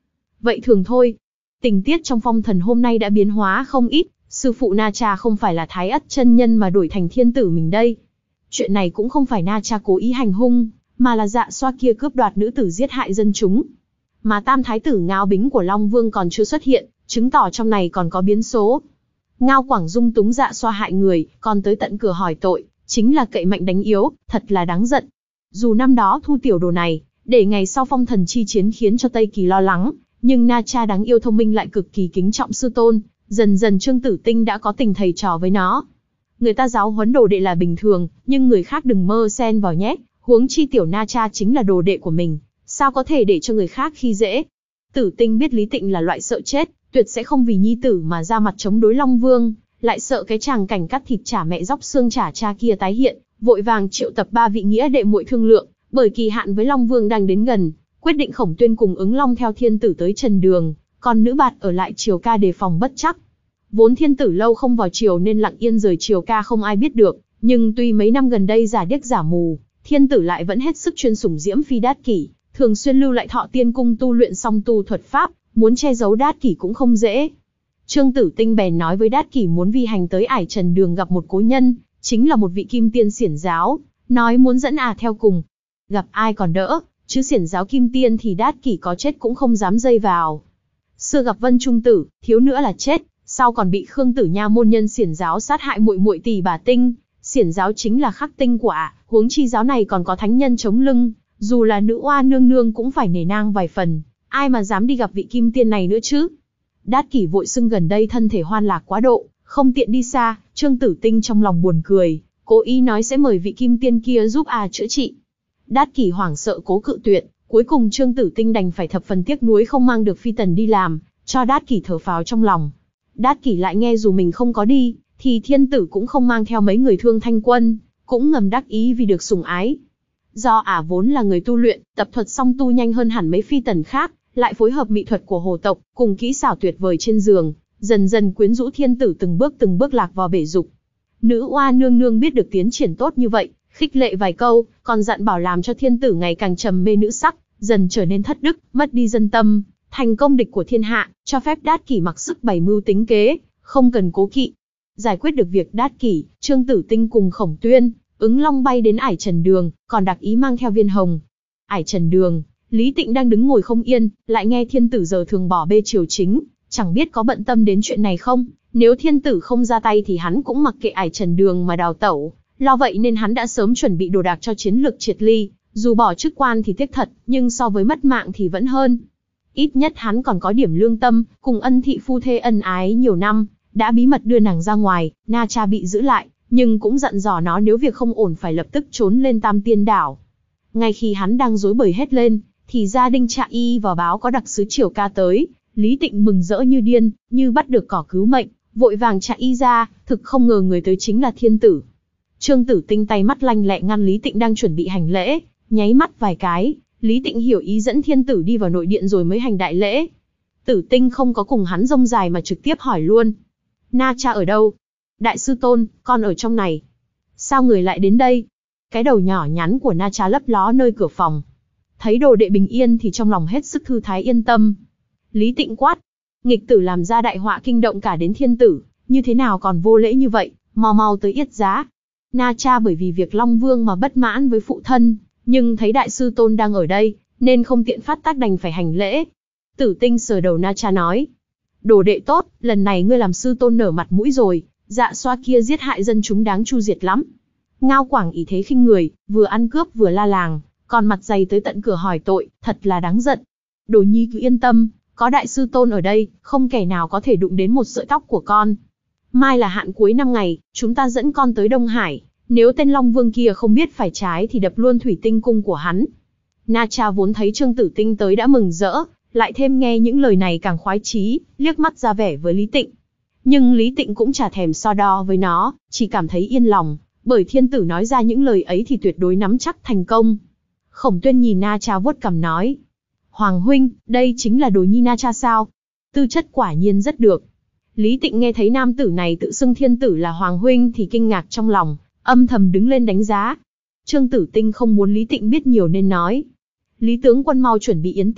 vậy thường thôi. Tình tiết trong phong thần hôm nay đã biến hóa không ít, sư phụ Na Cha không phải là Thái Ất chân nhân mà đổi thành thiên tử mình đây. Chuyện này cũng không phải Na Cha cố ý hành hung, mà là Dạ Xoa kia cướp đoạt nữ tử giết hại dân chúng. Mà tam thái tử Ngao Bính của Long Vương còn chưa xuất hiện, chứng tỏ trong này còn có biến số. Ngao Quảng dung túng Dạ Xoa hại người, còn tới tận cửa hỏi tội, chính là cậy mạnh đánh yếu, thật là đáng giận. Dù năm đó thu tiểu đồ này, để ngày sau phong thần chi chiến khiến cho Tây Kỳ lo lắng, nhưng Na Cha đáng yêu thông minh lại cực kỳ kính trọng sư tôn, dần dần Trương Tử Tinh đã có tình thầy trò với nó. Người ta giáo huấn đồ đệ là bình thường, nhưng người khác đừng mơ xen vào nhé, huống chi tiểu Na Cha chính là đồ đệ của mình, sao có thể để cho người khác khi dễ. Tử Tinh biết Lý Tịnh là loại sợ chết, tuyệt sẽ không vì nhi tử mà ra mặt chống đối Long Vương, lại sợ cái tràng cảnh cắt thịt trả mẹ dóc xương trả cha kia tái hiện, vội vàng triệu tập ba vị nghĩa đệ muội thương lượng, bởi kỳ hạn với Long Vương đang đến gần, quyết định Khổng Tuyên cùng ứng Long theo thiên tử tới Trần Đường, còn nữ bạt ở lại Triều Ca đề phòng bất chắc. Vốn thiên tử lâu không vào triều nên lặng yên rời Triều Ca không ai biết được, nhưng tuy mấy năm gần đây giả điếc giả mù, thiên tử lại vẫn hết sức chuyên sủng Diễm Phi Đát Kỷ, thường xuyên lưu lại Thọ Tiên cung tu luyện song tu thuật pháp, muốn che giấu Đát Kỷ cũng không dễ. Trương Tử Tinh bèn nói với Đát Kỷ muốn vi hành tới ải Trần Đường gặp một cố nhân, chính là một vị kim tiên xiển giáo, nói muốn dẫn à theo cùng. Gặp ai còn đỡ, chứ xiển giáo kim tiên thì Đát Kỷ có chết cũng không dám dây vào. Xưa gặp Vân Trung Tử, thiếu nữa là chết, sau còn bị Khương Tử Nha môn nhân xiển giáo sát hại muội muội Tỷ Bà Tinh. Xiển giáo chính là khắc tinh của ả, huống chi giáo này còn có thánh nhân chống lưng, dù là nữ oa nương nương cũng phải nể nang vài phần, ai mà dám đi gặp vị kim tiên này nữa chứ. Đát Kỷ vội xưng gần đây thân thể hoan lạc quá độ, không tiện đi xa. Trương Tử Tinh trong lòng buồn cười, cố ý nói sẽ mời vị kim tiên kia giúp à chữa trị. Đát Kỷ hoảng sợ cố cự tuyệt, cuối cùng Trương Tử Tinh đành phải thập phần tiếc nuối không mang được phi tần đi làm, cho Đát Kỷ thở phào trong lòng. Đát Kỷ lại nghe dù mình không có đi, thì thiên tử cũng không mang theo mấy người Thương Thanh quân, cũng ngầm đắc ý vì được sủng ái. Do ả vốn là người tu luyện, tập thuật song tu nhanh hơn hẳn mấy phi tần khác, lại phối hợp mỹ thuật của hồ tộc, cùng kỹ xảo tuyệt vời trên giường, dần dần quyến rũ thiên tử từng bước từng bước lạc vào bể dục. Nữ oa nương nương biết được tiến triển tốt như vậy, khích lệ vài câu, còn dặn bảo làm cho thiên tử ngày càng trầm mê nữ sắc, dần trở nên thất đức, mất đi dân tâm, thành công địch của thiên hạ, cho phép Đát Kỷ mặc sức bày mưu tính kế, không cần cố kỵ. Giải quyết được việc Đát Kỷ, Trương Tử Tinh cùng Khổng Tuyên, ứng Long bay đến ải Trần Đường, còn đặc ý mang theo viên hồng. Ải Trần Đường, Lý Tịnh đang đứng ngồi không yên, lại nghe thiên tử giờ thường bỏ bê triều chính, chẳng biết có bận tâm đến chuyện này không. Nếu thiên tử không ra tay thì hắn cũng mặc kệ ải Trần Đường mà đào tẩu, lo vậy nên hắn đã sớm chuẩn bị đồ đạc cho chiến lược triệt ly, dù bỏ chức quan thì tiếc thật, nhưng so với mất mạng thì vẫn hơn. Ít nhất hắn còn có điểm lương tâm, cùng Ân thị phu thê ân ái nhiều năm, đã bí mật đưa nàng ra ngoài. Na Cha bị giữ lại, nhưng cũng dặn dò nó nếu việc không ổn phải lập tức trốn lên Tam Tiên Đảo. Ngay khi hắn đang rối bời hết lên, thì gia đình Trạ Y vào báo có đặc sứ Triều Ca tới. Lý Tịnh mừng rỡ như điên, như bắt được cỏ cứu mệnh, vội vàng Trạ Y ra, thực không ngờ người tới chính là thiên tử. Trương Tử Tinh tay mắt lanh lẹ ngăn Lý Tịnh đang chuẩn bị hành lễ, nháy mắt vài cái, Lý Tịnh hiểu ý dẫn thiên tử đi vào nội điện rồi mới hành đại lễ. Tử Tinh không có cùng hắn rông dài mà trực tiếp hỏi luôn. Na Cha ở đâu? Đại sư tôn, con ở trong này. Sao người lại đến đây? Cái đầu nhỏ nhắn của Na Cha lấp ló nơi cửa phòng. Thấy đồ đệ bình yên thì trong lòng hết sức thư thái yên tâm. Lý Tịnh quát. Nghịch tử làm ra đại họa kinh động cả đến thiên tử, như thế nào còn vô lễ như vậy, mau mau tới yết giá. Na Cha bởi vì việc Long Vương mà bất mãn với phụ thân, nhưng thấy đại sư tôn đang ở đây, nên không tiện phát tác đành phải hành lễ. Tử Tinh sờ đầu Na Cha nói. Đồ đệ tốt, lần này ngươi làm sư tôn nở mặt mũi rồi, Dạ Xoa kia giết hại dân chúng đáng chu diệt lắm. Ngao Quảng ý thế khinh người, vừa ăn cướp vừa la làng, còn mặt dày tới tận cửa hỏi tội, thật là đáng giận. Đồ nhi cứ yên tâm, có đại sư tôn ở đây, không kẻ nào có thể đụng đến một sợi tóc của con. Mai là hạn cuối năm ngày, chúng ta dẫn con tới Đông Hải, nếu tên Long Vương kia không biết phải trái thì đập luôn thủy tinh cung của hắn. Na Cha vốn thấy Trương Tử Tinh tới đã mừng rỡ, lại thêm nghe những lời này càng khoái chí, liếc mắt ra vẻ với Lý Tịnh. Nhưng Lý Tịnh cũng chả thèm so đo với nó, chỉ cảm thấy yên lòng, bởi thiên tử nói ra những lời ấy thì tuyệt đối nắm chắc thành công. Khổng Tuyên nhìn Na Cha vuốt cằm nói. Hoàng huynh, đây chính là đồ nhi Na Cha sao? Tư chất quả nhiên rất được. Lý Tịnh nghe thấy nam tử này tự xưng thiên tử là Hoàng huynh thì kinh ngạc trong lòng, âm thầm đứng lên đánh giá. Trương Tử Tinh không muốn Lý Tịnh biết nhiều nên nói. Lý tướng quân mau chuẩn bị yến tiệc,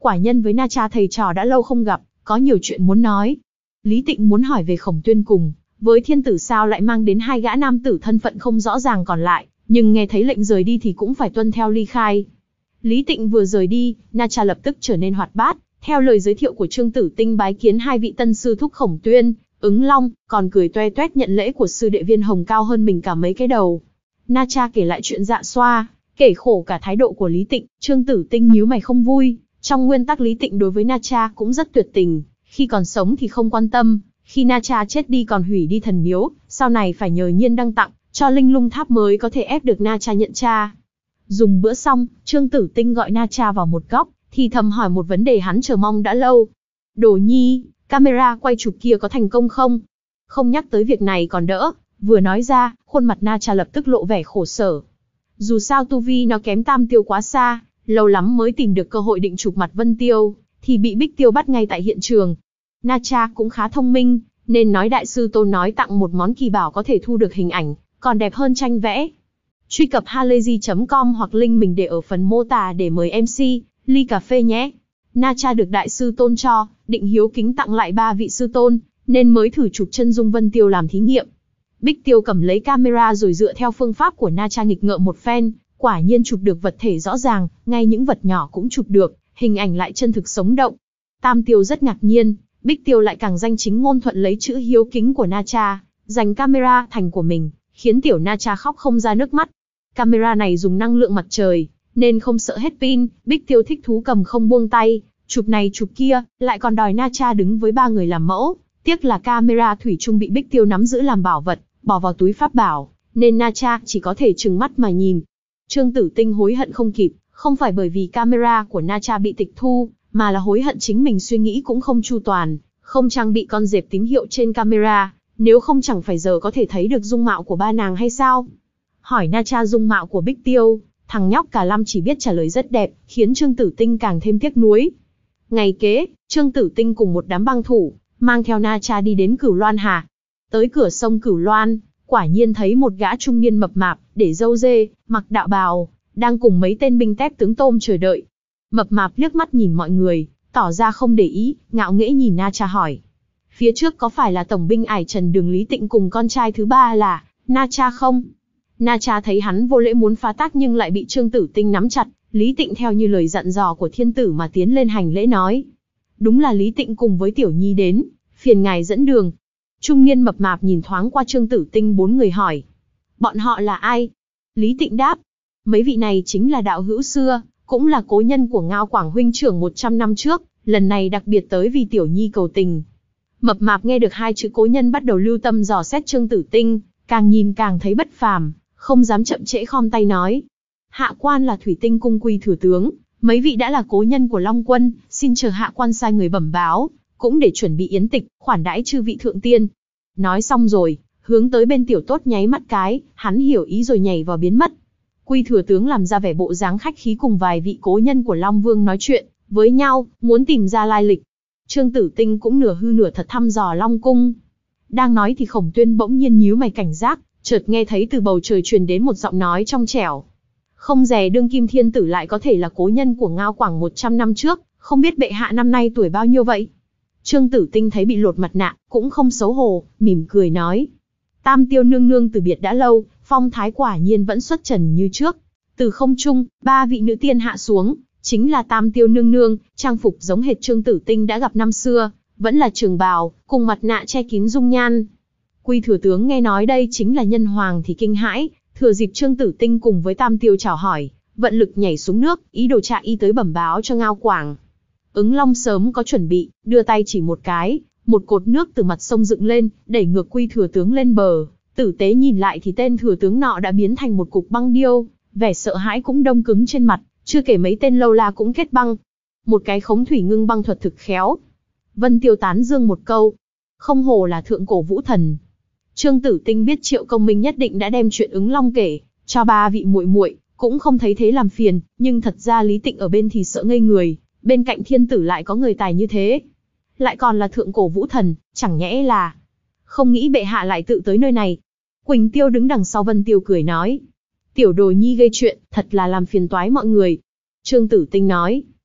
quả nhân với Na Cha thầy trò đã lâu không gặp, có nhiều chuyện muốn nói. Lý Tịnh muốn hỏi về Khổng Tuyên cùng với thiên tử sao lại mang đến hai gã nam tử thân phận không rõ ràng còn lại, nhưng nghe thấy lệnh rời đi thì cũng phải tuân theo ly khai. Lý Tịnh vừa rời đi, Na Cha lập tức trở nên hoạt bát, theo lời giới thiệu của Trương Tử Tinh bái kiến hai vị tân sư thúc Khổng Tuyên, Ứng Long, còn cười toe toét nhận lễ của sư đệ Viên Hồng cao hơn mình cả mấy cái đầu. Na Cha kể lại chuyện Dạ Xoa, kể khổ cả thái độ của Lý Tịnh. Trương Tử Tinh nhíu mày không vui. Trong nguyên tắc Lý Tịnh đối với Na Cha cũng rất tuyệt tình, khi còn sống thì không quan tâm, khi Na Cha chết đi còn hủy đi thần miếu, sau này phải nhờ Nhiên Đăng tặng cho Linh Lung Tháp mới có thể ép được Na Cha nhận cha. Dùng bữa xong, Trương Tử Tinh gọi Na Cha vào một góc, thì thầm hỏi một vấn đề hắn chờ mong đã lâu. Đồ Nhi, camera quay chụp kia có thành công không? Không nhắc tới việc này còn đỡ, vừa nói ra, khuôn mặt Na Cha lập tức lộ vẻ khổ sở. Dù sao tu vi nó kém Tam Tiêu quá xa, lâu lắm mới tìm được cơ hội định chụp mặt Vân Tiêu, thì bị Bích Tiêu bắt ngay tại hiện trường. Na Cha cũng khá thông minh, nên nói đại sư Tôn nói tặng một món kỳ bảo có thể thu được hình ảnh, còn đẹp hơn tranh vẽ. Truy cập halayzi chấm com hoặc link mình để ở phần mô tả để mời em xê, ly cà phê nhé. Na Cha được đại sư Tôn cho, định hiếu kính tặng lại ba vị sư tôn, nên mới thử chụp chân dung Vân Tiêu làm thí nghiệm. Bích Tiêu cầm lấy camera rồi dựa theo phương pháp của Na Cha nghịch ngợm một phen, quả nhiên chụp được vật thể rõ ràng, ngay những vật nhỏ cũng chụp được, hình ảnh lại chân thực sống động. Tam Tiêu rất ngạc nhiên, Bích Tiêu lại càng danh chính ngôn thuận lấy chữ hiếu kính của Na Cha, dành camera thành của mình, khiến tiểu Na Cha khóc không ra nước mắt. Camera này dùng năng lượng mặt trời, nên không sợ hết pin, Bích Tiêu thích thú cầm không buông tay, chụp này chụp kia, lại còn đòi Na Cha đứng với ba người làm mẫu. Tiếc là camera thủy chung bị Bích Tiêu nắm giữ làm bảo vật, bỏ vào túi pháp bảo, nên Na Cha chỉ có thể trừng mắt mà nhìn. Trương Tử Tinh hối hận không kịp, không phải bởi vì camera của Na Cha bị tịch thu, mà là hối hận chính mình suy nghĩ cũng không chu toàn, không trang bị con dẹp tín hiệu trên camera, nếu không chẳng phải giờ có thể thấy được dung mạo của ba nàng hay sao. Hỏi Na Cha dung mạo của Bích Tiêu, thằng nhóc cả lăm chỉ biết trả lời rất đẹp, khiến Trương Tử Tinh càng thêm tiếc nuối. Ngày kế, Trương Tử Tinh cùng một đám băng thủ, mang theo Na Cha đi đến Cửu Loan Hà. Tới cửa sông Cửu Loan, quả nhiên thấy một gã trung niên mập mạp, để râu dê, mặc đạo bào, đang cùng mấy tên binh tép tướng tôm chờ đợi. Mập mạp liếc mắt nhìn mọi người, tỏ ra không để ý, ngạo nghễ nhìn Na Cha hỏi. Phía trước có phải là tổng binh Ải Trần Đường Lý Tịnh cùng con trai thứ ba là Na Cha không? Na Cha thấy hắn vô lễ muốn phá tác nhưng lại bị Trương Tử Tinh nắm chặt, Lý Tịnh theo như lời dặn dò của thiên tử mà tiến lên hành lễ nói. Đúng là Lý Tịnh cùng với Tiểu Nhi đến, phiền ngài dẫn đường. Trung niên mập mạp nhìn thoáng qua Trương Tử Tinh bốn người hỏi. Bọn họ là ai? Lý Tịnh đáp. Mấy vị này chính là đạo hữu xưa, cũng là cố nhân của Ngao Quảng huynh trưởng một trăm năm trước, lần này đặc biệt tới vì Tiểu Nhi cầu tình. Mập mạp nghe được hai chữ cố nhân bắt đầu lưu tâm dò xét Trương Tử Tinh, càng nhìn càng thấy bất phàm, không dám chậm trễ khom tay nói. Hạ quan là Thủy Tinh cung quy thừa tướng, mấy vị đã là cố nhân của Long Quân, xin chờ hạ quan sai người bẩm báo, cũng để chuẩn bị yến tịch, khoản đãi chư vị thượng tiên. Nói xong rồi, hướng tới bên tiểu tốt nháy mắt cái, hắn hiểu ý rồi nhảy vào biến mất. Quy thừa tướng làm ra vẻ bộ dáng khách khí cùng vài vị cố nhân của Long Vương nói chuyện với nhau, muốn tìm ra lai lịch. Trương Tử Tinh cũng nửa hư nửa thật thăm dò Long cung. Đang nói thì Khổng Tuyên bỗng nhiên nhíu mày cảnh giác, chợt nghe thấy từ bầu trời truyền đến một giọng nói trong trẻo. Không dè đương kim thiên tử lại có thể là cố nhân của Ngao Quảng một trăm năm trước, không biết bệ hạ năm nay tuổi bao nhiêu vậy? Trương Tử Tinh thấy bị lột mặt nạ, cũng không xấu hổ, mỉm cười nói. Tam Tiêu nương nương từ biệt đã lâu, phong thái quả nhiên vẫn xuất trần như trước. Từ không trung, ba vị nữ tiên hạ xuống, chính là Tam Tiêu nương nương, trang phục giống hệt Trương Tử Tinh đã gặp năm xưa, vẫn là trường bào, cùng mặt nạ che kín dung nhan. Quy thừa tướng nghe nói đây chính là nhân hoàng thì kinh hãi, thừa dịp Trương Tử Tinh cùng với Tam Tiêu chào hỏi, vận lực nhảy xuống nước, ý đồ chạy y tới bẩm báo cho Ngao Quảng. Ứng Long sớm có chuẩn bị, đưa tay chỉ một cái, một cột nước từ mặt sông dựng lên, đẩy ngược Quy thừa tướng lên bờ. Tử tế nhìn lại thì tên thừa tướng nọ đã biến thành một cục băng điêu, vẻ sợ hãi cũng đông cứng trên mặt, chưa kể mấy tên lâu la cũng kết băng. Một cái khống thủy ngưng băng thuật thực khéo. Vân Tiêu tán dương một câu, không hổ là thượng cổ vũ thần. Trương Tử Tinh biết Triệu Công Minh nhất định đã đem chuyện Ứng Long kể cho ba vị muội muội, cũng không thấy thế làm phiền, nhưng thật ra Lý Tịnh ở bên thì sợ ngây người, bên cạnh thiên tử lại có người tài như thế, lại còn là thượng cổ vũ thần, chẳng nhẽ là không nghĩ bệ hạ lại tự tới nơi này. Quỳnh Tiêu đứng đằng sau Vân Tiêu cười nói, tiểu đồ nhi gây chuyện, thật là làm phiền toái mọi người. Trương Tử Tinh nói,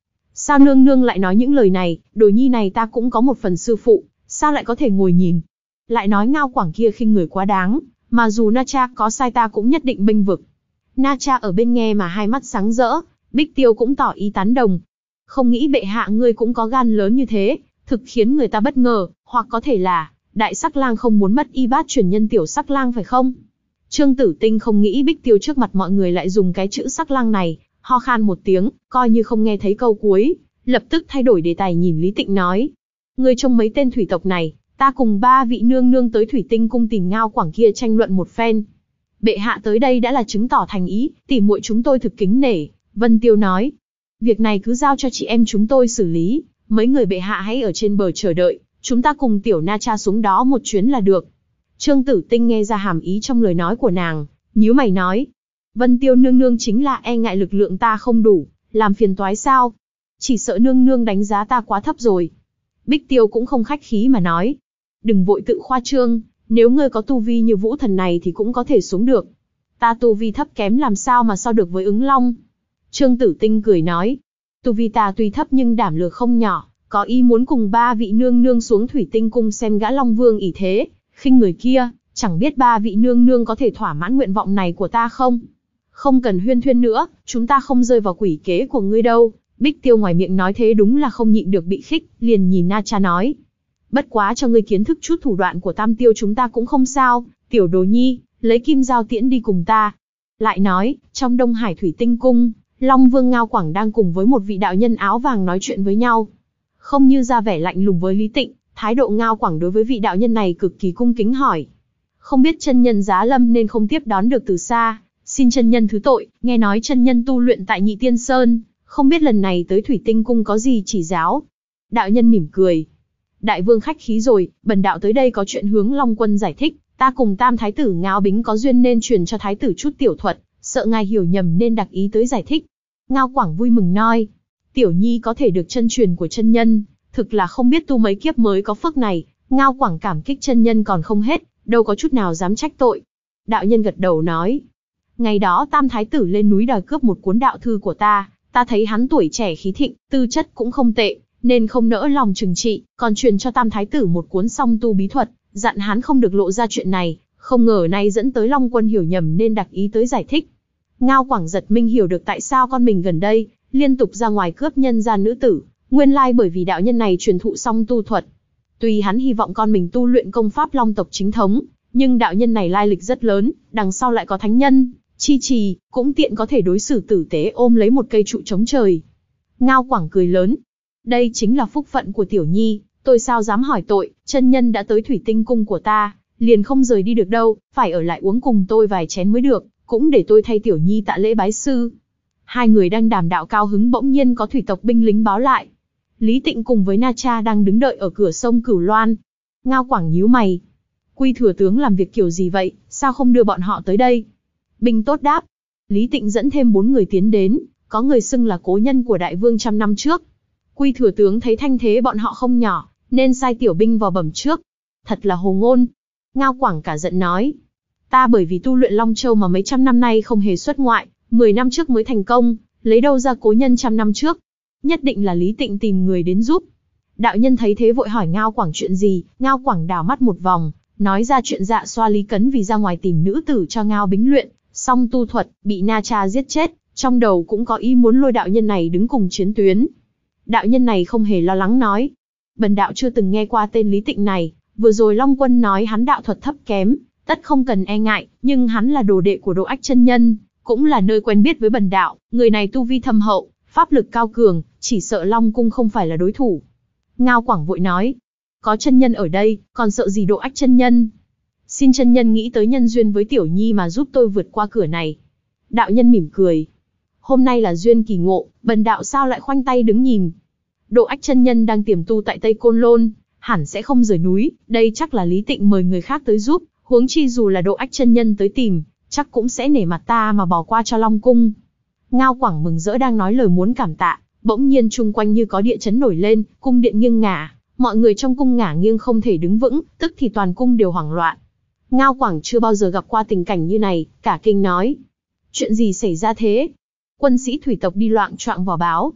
Sao nương nương lại nói những lời này, đồ nhi này ta cũng có một phần sư phụ, sao lại có thể ngồi nhìn. Lại nói Ngao Quảng kia khinh người quá đáng, mà dù Na Cha có sai ta cũng nhất định bênh vực. Na Cha ở bên nghe mà hai mắt sáng rỡ, Bích Tiêu cũng tỏ ý tán đồng. Không nghĩ bệ hạ ngươi cũng có gan lớn như thế, thực khiến người ta bất ngờ, hoặc có thể là, đại sắc lang không muốn mất y bát truyền nhân tiểu sắc lang phải không? Trương Tử Tinh không nghĩ Bích Tiêu trước mặt mọi người lại dùng cái chữ sắc lang này, ho khan một tiếng, coi như không nghe thấy câu cuối, lập tức thay đổi đề tài nhìn Lý Tịnh nói. Ngươi trông mấy tên thủy tộc này, ta cùng ba vị nương nương tới Thủy Tinh cung tìm Ngao Quảng kia tranh luận một phen. Bệ hạ tới đây đã là chứng tỏ thành ý, tỉ muội chúng tôi thực kính nể. Vân Tiêu nói, việc này cứ giao cho chị em chúng tôi xử lý, mấy người bệ hạ hãy ở trên bờ chờ đợi, chúng ta cùng tiểu Na Cha xuống đó một chuyến là được. Trương Tử Tinh nghe ra hàm ý trong lời nói của nàng, nhíu mày nói, Vân Tiêu nương nương chính là e ngại lực lượng ta không đủ, làm phiền toái sao? Chỉ sợ nương nương đánh giá ta quá thấp rồi. Bích Tiêu cũng không khách khí mà nói, đừng vội tự khoa trương, nếu ngươi có tu vi như vũ thần này thì cũng có thể xuống được. Ta tu vi thấp kém làm sao mà so được với ứng long. Trương Tử Tinh cười nói, tu vi ta tuy thấp nhưng đảm lược không nhỏ, có ý muốn cùng ba vị nương nương xuống Thủy Tinh cung xem gã Long Vương ỷ thế, khinh người kia, chẳng biết ba vị nương nương có thể thỏa mãn nguyện vọng này của ta không? Không cần huyên thuyên nữa, chúng ta không rơi vào quỷ kế của ngươi đâu. Bích Tiêu ngoài miệng nói thế đúng là không nhịn được bị khích, liền nhìn Na Cha nói, bất quá cho ngươi kiến thức chút thủ đoạn của Tam Tiêu chúng ta cũng không sao, tiểu đồ nhi, lấy kim giao tiễn đi cùng ta. Lại nói, trong Đông Hải Thủy Tinh cung, Long Vương Ngao Quảng đang cùng với một vị đạo nhân áo vàng nói chuyện với nhau. Không như ra vẻ lạnh lùng với Lý Tịnh, thái độ Ngao Quảng đối với vị đạo nhân này cực kỳ cung kính hỏi. Không biết chân nhân giá lâm nên không tiếp đón được từ xa, xin chân nhân thứ tội, nghe nói chân nhân tu luyện tại Nhị Tiên Sơn, không biết lần này tới Thủy Tinh cung có gì chỉ giáo. Đạo nhân mỉm cười. Đại vương khách khí rồi, bần đạo tới đây có chuyện hướng Long Quân giải thích, ta cùng Tam Thái tử Ngao Bính có duyên nên truyền cho Thái tử chút tiểu thuật, sợ ngài hiểu nhầm nên đặc ý tới giải thích. Ngao Quảng vui mừng nói, tiểu nhi có thể được chân truyền của chân nhân, thực là không biết tu mấy kiếp mới có phước này. Ngao Quảng cảm kích chân nhân còn không hết, đâu có chút nào dám trách tội. Đạo nhân gật đầu nói, ngày đó Tam Thái tử lên núi đòi cướp một cuốn đạo thư của ta, ta thấy hắn tuổi trẻ khí thịnh, tư chất cũng không tệ, nên không nỡ lòng trừng trị, còn truyền cho Tam Thái tử một cuốn song tu bí thuật, dặn hắn không được lộ ra chuyện này, không ngờ nay dẫn tới Long Quân hiểu nhầm nên đặc ý tới giải thích. Ngao Quảng giật mình hiểu được tại sao con mình gần đây liên tục ra ngoài cướp nhân gian nữ tử, nguyên lai bởi vì đạo nhân này truyền thụ song tu thuật. Tuy hắn hy vọng con mình tu luyện công pháp Long tộc chính thống, nhưng đạo nhân này lai lịch rất lớn, đằng sau lại có thánh nhân chi trì, cũng tiện có thể đối xử tử tế ôm lấy một cây trụ chống trời. Ngao Quảng cười lớn, đây chính là phúc phận của tiểu nhi, tôi sao dám hỏi tội, chân nhân đã tới Thủy Tinh cung của ta, liền không rời đi được đâu, phải ở lại uống cùng tôi vài chén mới được, cũng để tôi thay tiểu nhi tạ lễ bái sư. Hai người đang đàm đạo cao hứng bỗng nhiên có thủy tộc binh lính báo lại. Lý Tịnh cùng với Na Cha đang đứng đợi ở cửa sông Cửu Loan. Ngao Quảng nhíu mày, Quy thừa tướng làm việc kiểu gì vậy, sao không đưa bọn họ tới đây? Binh tốt đáp. Lý Tịnh dẫn thêm bốn người tiến đến, có người xưng là cố nhân của đại vương trăm năm trước. Quy thừa tướng thấy thanh thế bọn họ không nhỏ, nên sai tiểu binh vào bẩm trước. Thật là hồ ngôn. Ngao Quảng cả giận nói, ta bởi vì tu luyện Long Châu mà mấy trăm năm nay không hề xuất ngoại, mười năm trước mới thành công, lấy đâu ra cố nhân trăm năm trước? Nhất định là Lý Tịnh tìm người đến giúp. Đạo nhân thấy thế vội hỏi Ngao Quảng chuyện gì. Ngao Quảng đảo mắt một vòng, nói ra chuyện Dạ Xoa Lý Cấn vì ra ngoài tìm nữ tử cho Ngao Bính luyện song tu thuật, bị Na Cha giết chết, trong đầu cũng có ý muốn lôi đạo nhân này đứng cùng chiến tuyến. Đạo nhân này không hề lo lắng nói, bần đạo chưa từng nghe qua tên Lý Tịnh này, vừa rồi Long Quân nói hắn đạo thuật thấp kém, tất không cần e ngại, nhưng hắn là đồ đệ của Độ Ách chân nhân, cũng là nơi quen biết với bần đạo, người này tu vi thâm hậu, pháp lực cao cường, chỉ sợ Long cung không phải là đối thủ. Ngao Quảng vội nói, có chân nhân ở đây, còn sợ gì Độ Ách chân nhân? Xin chân nhân nghĩ tới nhân duyên với tiểu nhi mà giúp tôi vượt qua cửa này. Đạo nhân mỉm cười, hôm nay là duyên kỳ ngộ, bần đạo sao lại khoanh tay đứng nhìn? Độ Ách chân nhân đang tiềm tu tại Tây Côn Lôn, hẳn sẽ không rời núi, đây chắc là Lý Tịnh mời người khác tới giúp, huống chi dù là Độ Ách chân nhân tới tìm, chắc cũng sẽ nể mặt ta mà bỏ qua cho Long cung. Ngao Quảng mừng rỡ đang nói lời muốn cảm tạ, bỗng nhiên chung quanh như có địa chấn nổi lên, cung điện nghiêng ngả, mọi người trong cung ngả nghiêng không thể đứng vững, tức thì toàn cung đều hoảng loạn. Ngao Quảng chưa bao giờ gặp qua tình cảnh như này, cả kinh nói, chuyện gì xảy ra thế? Quân sĩ thủy tộc đi loạng choạng vào báo.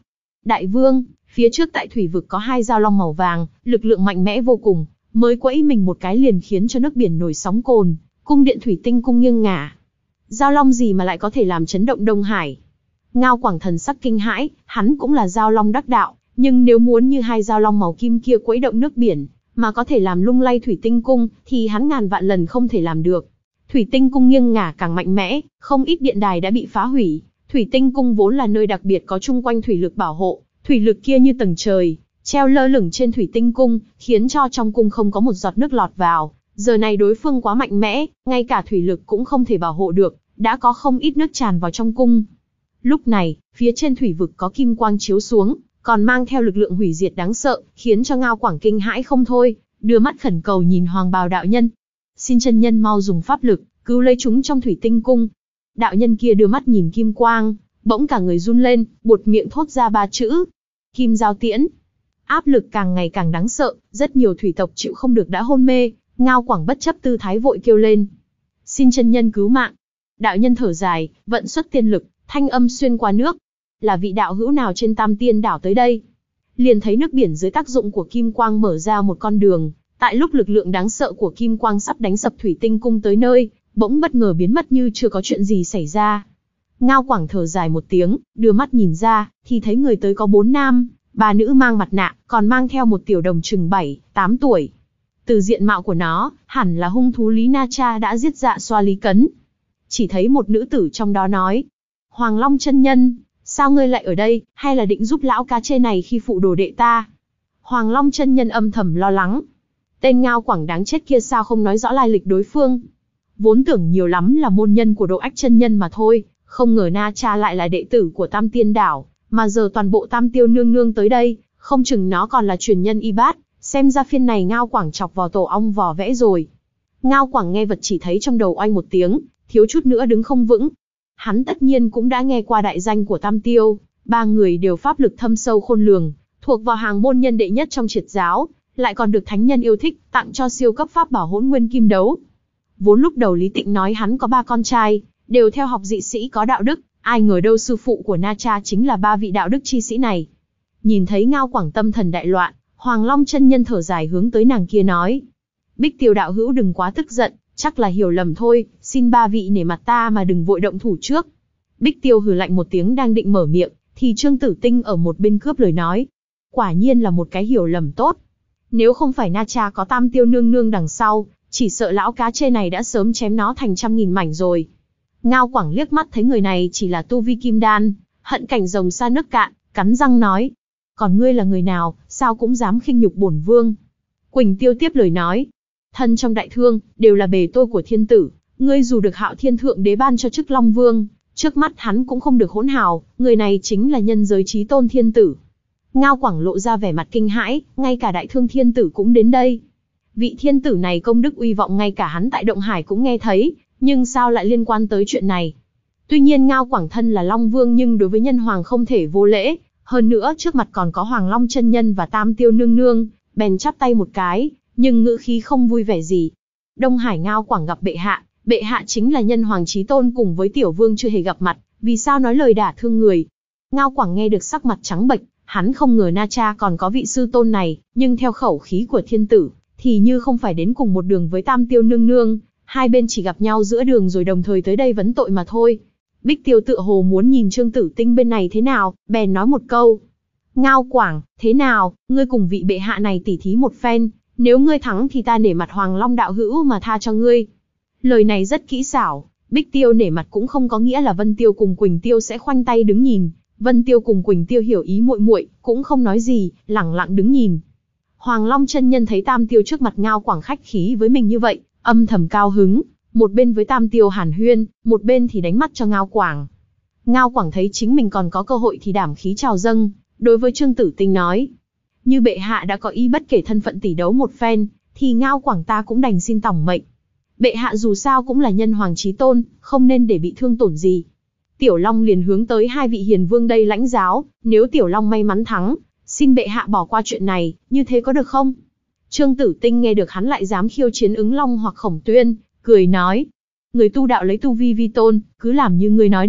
Đại vương, phía trước tại thủy vực có hai dao long màu vàng, lực lượng mạnh mẽ vô cùng, mới quẫy mình một cái liền khiến cho nước biển nổi sóng cồn, cung điện thủy tinh cung nghiêng ngả. Dao long gì mà lại có thể làm chấn động Đông Hải? Ngao Quảng thần sắc kinh hãi, hắn cũng là dao long đắc đạo, nhưng nếu muốn như hai dao long màu kim kia quẫy động nước biển, mà có thể làm lung lay thủy tinh cung, thì hắn ngàn vạn lần không thể làm được. Thủy tinh cung nghiêng ngả càng mạnh mẽ, không ít điện đài đã bị phá hủy. Thủy tinh cung vốn là nơi đặc biệt có chung quanh thủy lực bảo hộ, thủy lực kia như tầng trời, treo lơ lửng trên thủy tinh cung, khiến cho trong cung không có một giọt nước lọt vào. Giờ này đối phương quá mạnh mẽ, ngay cả thủy lực cũng không thể bảo hộ được, đã có không ít nước tràn vào trong cung. Lúc này, phía trên thủy vực có kim quang chiếu xuống, còn mang theo lực lượng hủy diệt đáng sợ, khiến cho Ngao Quảng kinh hãi không thôi, đưa mắt khẩn cầu nhìn Hoàng Bào đạo nhân. Xin chân nhân mau dùng pháp lực, cứu lấy chúng trong thủy tinh cung. Đạo nhân kia đưa mắt nhìn kim quang, bỗng cả người run lên, buột miệng thốt ra ba chữ. Kim giao tiễn. Áp lực càng ngày càng đáng sợ, rất nhiều thủy tộc chịu không được đã hôn mê, Ngao Quảng bất chấp tư thái vội kêu lên. Xin chân nhân cứu mạng. Đạo nhân thở dài, vận xuất tiên lực, thanh âm xuyên qua nước. Là vị đạo hữu nào trên Tam Tiên đảo tới đây? Liền thấy nước biển dưới tác dụng của kim quang mở ra một con đường, tại lúc lực lượng đáng sợ của kim quang sắp đánh sập thủy tinh cung tới nơi, bỗng bất ngờ biến mất như chưa có chuyện gì xảy ra. Ngao Quảng thở dài một tiếng, đưa mắt nhìn ra, thì thấy người tới có bốn nam, ba nữ mang mặt nạ, còn mang theo một tiểu đồng chừng bảy, tám tuổi. Từ diện mạo của nó, hẳn là hung thú Lý Na Cha đã giết dạ xoa Lý Cấn. Chỉ thấy một nữ tử trong đó nói, Hoàng Long chân nhân, sao ngươi lại ở đây, hay là định giúp lão cá chê này khi phụ đồ đệ ta? Hoàng Long chân nhân âm thầm lo lắng. Tên Ngao Quảng đáng chết kia sao không nói rõ lai lịch đối phương? Vốn tưởng nhiều lắm là môn nhân của Độ Ách chân nhân mà thôi, không ngờ Na Cha lại là đệ tử của Tam Tiên đảo, mà giờ toàn bộ Tam Tiêu nương nương tới đây, không chừng nó còn là truyền nhân y bát, xem ra phiên này Ngao Quảng chọc vào tổ ong vò vẽ rồi. Ngao Quảng nghe vật chỉ thấy trong đầu oanh một tiếng, thiếu chút nữa đứng không vững. Hắn tất nhiên cũng đã nghe qua đại danh của Tam Tiêu, ba người đều pháp lực thâm sâu khôn lường, thuộc vào hàng môn nhân đệ nhất trong triệt giáo, lại còn được thánh nhân yêu thích, tặng cho siêu cấp pháp bảo Hỗn Nguyên Kim Đấu. Vốn lúc đầu Lý Tịnh nói hắn có ba con trai, đều theo học dị sĩ có đạo đức, ai ngờ đâu sư phụ của Na Cha chính là ba vị đạo đức chi sĩ này. Nhìn thấy Ngao Quảng tâm thần đại loạn, Hoàng Long chân nhân thở dài hướng tới nàng kia nói: Bích Tiêu đạo hữu đừng quá tức giận, chắc là hiểu lầm thôi, xin ba vị nể mặt ta mà đừng vội động thủ trước. Bích Tiêu hừ lạnh một tiếng đang định mở miệng, thì Trương Tử Tinh ở một bên cướp lời nói. Quả nhiên là một cái hiểu lầm tốt. Nếu không phải Na Cha có Tam Tiêu nương nương đằng sau, chỉ sợ lão cá chê này đã sớm chém nó thành trăm nghìn mảnh rồi. Ngao Quảng liếc mắt thấy người này chỉ là tu vi kim đan, hận cảnh rồng xa nước cạn, cắn răng nói: Còn ngươi là người nào, sao cũng dám khinh nhục bổn vương? Quỳnh Tiêu tiếp lời nói: Thân trong đại thương, đều là bề tôi của thiên tử, ngươi dù được Hạo Thiên Thượng Đế ban cho chức Long Vương, trước mắt hắn cũng không được hỗn hào, người này chính là nhân giới chí tôn thiên tử. Ngao Quảng lộ ra vẻ mặt kinh hãi, ngay cả đại thương thiên tử cũng đến đây. Vị thiên tử này công đức uy vọng ngay cả hắn tại Động Hải cũng nghe thấy, nhưng sao lại liên quan tới chuyện này? Tuy nhiên Ngao Quảng thân là Long Vương nhưng đối với nhân hoàng không thể vô lễ, hơn nữa trước mặt còn có Hoàng Long chân nhân và Tam Tiêu nương nương, bèn chắp tay một cái, nhưng ngữ khí không vui vẻ gì. Đông Hải Ngao Quảng gặp bệ hạ, bệ hạ chính là nhân hoàng chí tôn cùng với tiểu vương chưa hề gặp mặt, vì sao nói lời đả thương người? Ngao Quảng nghe được sắc mặt trắng bệch, hắn không ngờ Na Cha còn có vị sư tôn này, nhưng theo khẩu khí của thiên tử, thì như không phải đến cùng một đường với Tam Tiêu nương nương, hai bên chỉ gặp nhau giữa đường rồi đồng thời tới đây vấn tội mà thôi. Bích Tiêu tựa hồ muốn nhìn Trương Tử Tinh bên này thế nào, bèn nói một câu: Ngao Quảng, thế nào, ngươi cùng vị bệ hạ này tỉ thí một phen, nếu ngươi thắng thì ta nể mặt Hoàng Long đạo hữu mà tha cho ngươi. Lời này rất kỹ xảo, Bích Tiêu nể mặt cũng không có nghĩa là Vân Tiêu cùng Quỳnh Tiêu sẽ khoanh tay đứng nhìn. Vân Tiêu cùng Quỳnh Tiêu hiểu ý muội muội, cũng không nói gì, lẳng lặng đứng nhìn. Hoàng Long chân nhân thấy Tam Tiêu trước mặt Ngao Quảng khách khí với mình như vậy, âm thầm cao hứng, một bên với Tam Tiêu hàn huyên, một bên thì đánh mắt cho Ngao Quảng. Ngao Quảng thấy chính mình còn có cơ hội thì đảm khí trào dâng, đối với Trương Tử Tinh nói: Như bệ hạ đã có ý bất kể thân phận tỷ đấu một phen, thì Ngao Quảng ta cũng đành xin tòng mệnh. Bệ hạ dù sao cũng là nhân hoàng chí tôn, không nên để bị thương tổn gì. Tiểu Long liền hướng tới hai vị hiền vương đây lãnh giáo, nếu Tiểu Long may mắn thắng, xin bệ hạ bỏ qua chuyện này, như thế có được không? Trương Tử Tinh nghe được hắn lại dám khiêu chiến ứng Long hoặc Khổng Tuyên, cười nói: Người tu đạo lấy tu vi vi tôn, cứ làm như ngươi nói đi,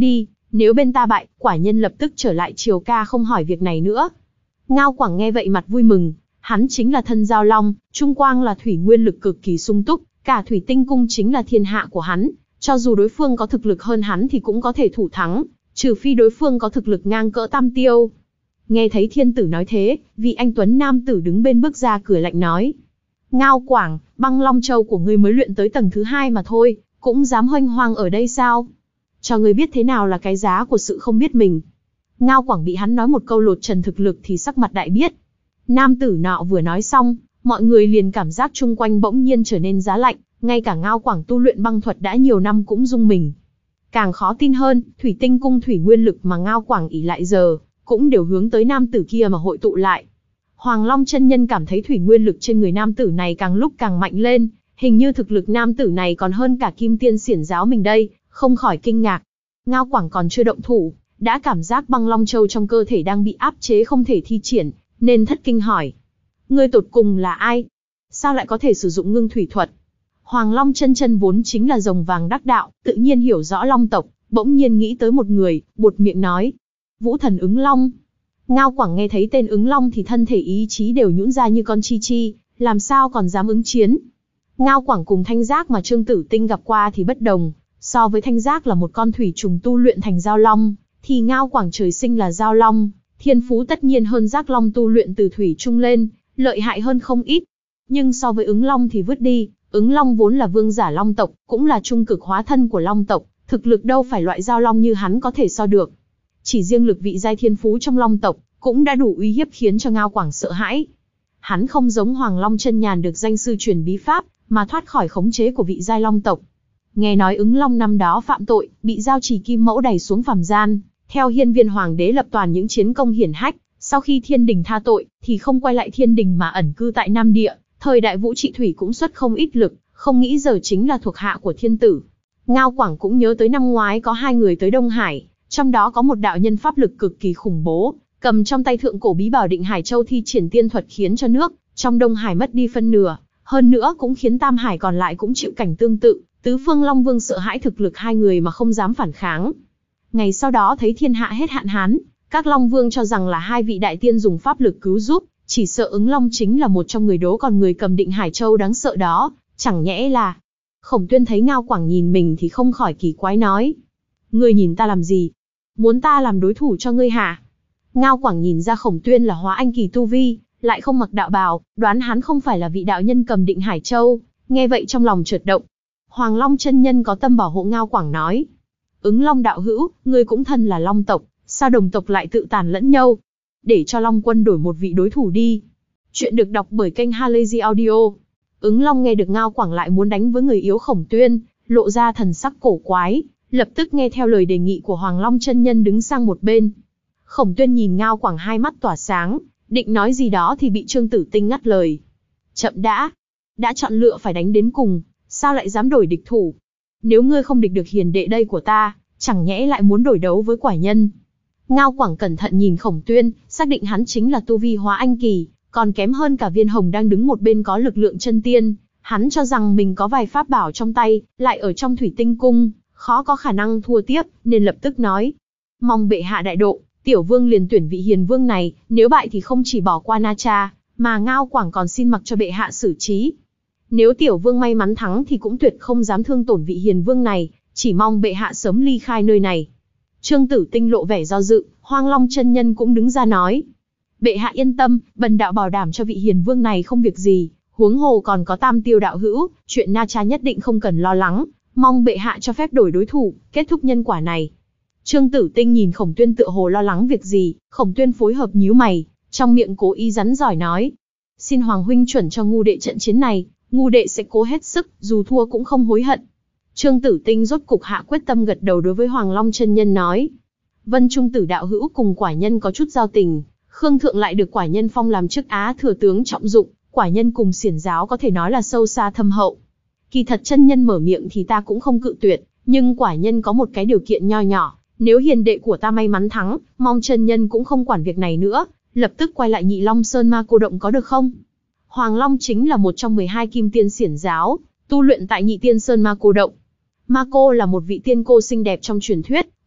Nếu bên ta bại, quả nhân lập tức trở lại Triều ca không hỏi việc này nữa. Ngao Quảng nghe vậy mặt vui mừng, hắn chính là thân Giao Long, Trung Quang là thủy nguyên lực cực kỳ sung túc, cả thủy tinh cung chính là thiên hạ của hắn, cho dù đối phương có thực lực hơn hắn thì cũng có thể thủ thắng, trừ phi đối phương có thực lực ngang cỡ Tam Tiêu. Nghe thấy thiên tử nói thế, vị anh tuấn nam tử đứng bên bước ra cười lạnh nói: Ngao Quảng, Băng Long Châu của ngươi mới luyện tới tầng thứ hai mà thôi, cũng dám hoanh hoang ở đây sao? Cho ngươi biết thế nào là cái giá của sự không biết mình. Ngao Quảng bị hắn nói một câu lột trần thực lực thì sắc mặt đại biết. Nam tử nọ vừa nói xong, mọi người liền cảm giác chung quanh bỗng nhiên trở nên giá lạnh, ngay cả Ngao Quảng tu luyện băng thuật đã nhiều năm cũng rung mình. Càng khó tin hơn, thủy tinh cung thủy nguyên lực mà Ngao Quảng ỷ lại giờ, cũng đều hướng tới nam tử kia mà hội tụ lại. Hoàng Long chân nhân cảm thấy thủy nguyên lực trên người nam tử này càng lúc càng mạnh lên, hình như thực lực nam tử này còn hơn cả Kim Tiên Xiển giáo mình đây, không khỏi kinh ngạc. Ngao Quảng còn chưa động thủ, đã cảm giác băng long châu trong cơ thể đang bị áp chế không thể thi triển, nên thất kinh hỏi: Ngươi tột cùng là ai? Sao lại có thể sử dụng ngưng thủy thuật? Hoàng Long chân chân vốn chính là rồng vàng đắc đạo, tự nhiên hiểu rõ long tộc, bỗng nhiên nghĩ tới một người, buột miệng nói: Vũ thần ứng long. Ngao Quảng nghe thấy tên ứng long thì thân thể ý chí đều nhũn ra như con chi chi, làm sao còn dám ứng chiến. Ngao Quảng cùng Thanh Giác mà Trương Tử Tinh gặp qua thì bất đồng, so với Thanh Giác là một con thủy trùng tu luyện thành giao long, thì Ngao Quảng trời sinh là giao long, thiên phú tất nhiên hơn Giác Long tu luyện từ thủy trung lên, lợi hại hơn không ít. Nhưng so với ứng long thì vứt đi, ứng long vốn là vương giả long tộc, cũng là trung cực hóa thân của long tộc, thực lực đâu phải loại giao long như hắn có thể so được. Chỉ riêng lực vị giai thiên phú trong long tộc, cũng đã đủ uy hiếp khiến cho Ngao Quảng sợ hãi. Hắn không giống Hoàng Long chân nhàn được danh sư truyền bí pháp, mà thoát khỏi khống chế của vị giai long tộc. Nghe nói ứng long năm đó phạm tội, bị giao trì kim mẫu đày xuống phàm gian, theo hiên viên hoàng đế lập toàn những chiến công hiển hách, sau khi thiên đình tha tội, thì không quay lại thiên đình mà ẩn cư tại Nam Địa, thời đại Vũ Trị Thủy cũng xuất không ít lực, không nghĩ giờ chính là thuộc hạ của thiên tử. Ngao Quảng cũng nhớ tới năm ngoái có hai người tới Đông Hải, trong đó có một đạo nhân pháp lực cực kỳ khủng bố, cầm trong tay thượng cổ bí bảo Định Hải Châu thi triển tiên thuật khiến cho nước trong Đông Hải mất đi phân nửa, hơn nữa cũng khiến Tam Hải còn lại cũng chịu cảnh tương tự, tứ phương Long Vương sợ hãi thực lực hai người mà không dám phản kháng. Ngày sau đó thấy thiên hạ hết hạn hán, các Long Vương cho rằng là hai vị đại tiên dùng pháp lực cứu giúp, chỉ sợ ứng Long chính là một trong người đố còn người cầm Định Hải Châu đáng sợ đó, chẳng nhẽ là... Khổng Tuyên thấy Ngao Quảng nhìn mình thì không khỏi kỳ quái nói: Ngươi nhìn ta làm gì? Muốn ta làm đối thủ cho ngươi hả? Ngao Quảng nhìn ra Khổng Tuyên là hóa anh kỳ tu vi, lại không mặc đạo bào, đoán hắn không phải là vị đạo nhân cầm Định Hải Châu, nghe vậy trong lòng chợt động. Hoàng Long chân nhân có tâm bảo hộ Ngao Quảng nói: Ứng Long đạo hữu, ngươi cũng thân là Long tộc, sao đồng tộc lại tự tàn lẫn nhau? Để cho Long Quân đổi một vị đối thủ đi. Chuyện được đọc bởi kênh Halazy Audio. Ứng Long nghe được Ngao Quảng lại muốn đánh với người yếu Khổng Tuyên, lộ ra thần sắc cổ quái, lập tức nghe theo lời đề nghị của Hoàng Long chân nhân đứng sang một bên. Khổng Tuyên nhìn Ngao Quảng hai mắt tỏa sáng, định nói gì đó thì bị Trương Tử Tinh ngắt lời. Chậm đã, đã chọn lựa phải đánh đến cùng, sao lại dám đổi địch thủ? Nếu ngươi không địch được hiền đệ đây của ta, chẳng nhẽ lại muốn đổi đấu với quả nhân? Ngao Quảng cẩn thận nhìn Khổng Tuyên, xác định hắn chính là tu vi hóa anh kỳ, còn kém hơn cả Viên Hồng đang đứng một bên có lực lượng chân tiên. Hắn cho rằng mình có vài pháp bảo trong tay, lại ở trong thủy tinh cung, khó có khả năng thua tiếp, nên lập tức nói: Mong bệ hạ đại độ, tiểu vương liền tuyển vị hiền vương này, nếu bại thì không chỉ bỏ qua Na Cha, mà Ngao Quảng còn xin mặc cho bệ hạ xử trí. Nếu tiểu vương may mắn thắng thì cũng tuyệt không dám thương tổn vị hiền vương này, chỉ mong bệ hạ sớm ly khai nơi này. Trương Tử Tinh lộ vẻ do dự, Hoang Long chân nhân cũng đứng ra nói: Bệ hạ yên tâm, bần đạo bảo đảm cho vị hiền vương này không việc gì, huống hồ còn có Tam Tiêu đạo hữu, chuyện Na Cha nhất định không cần lo lắng, mong bệ hạ cho phép đổi đối thủ, kết thúc nhân quả này. Trương Tử Tinh nhìn Khổng Tuyên tựa hồ lo lắng việc gì, Khổng Tuyên phối hợp nhíu mày, trong miệng cố ý rắn giỏi nói: Xin Hoàng huynh chuẩn cho ngu đệ trận chiến này, ngu đệ sẽ cố hết sức, dù thua cũng không hối hận. Trương Tử Tinh rốt cục hạ quyết tâm gật đầu đối với Hoàng Long chân nhân nói: Vân Trung Tử đạo hữu cùng quả nhân có chút giao tình, Khương Thượng lại được quả nhân phong làm chức Á thừa tướng trọng dụng, quả nhân cùng xiển giáo có thể nói là sâu xa thâm hậu. Kỳ thật chân nhân mở miệng thì ta cũng không cự tuyệt, nhưng quả nhân có một cái điều kiện nho nhỏ, nếu hiền đệ của ta may mắn thắng, mong chân nhân cũng không quản việc này nữa, lập tức quay lại Nhị Long Sơn Ma Cô Động có được không? Hoàng Long chính là một trong mười hai kim tiên xiển giáo, tu luyện tại Nhị Tiên Sơn Ma Cô Động. Ma Cô là một vị tiên cô xinh đẹp trong truyền thuyết,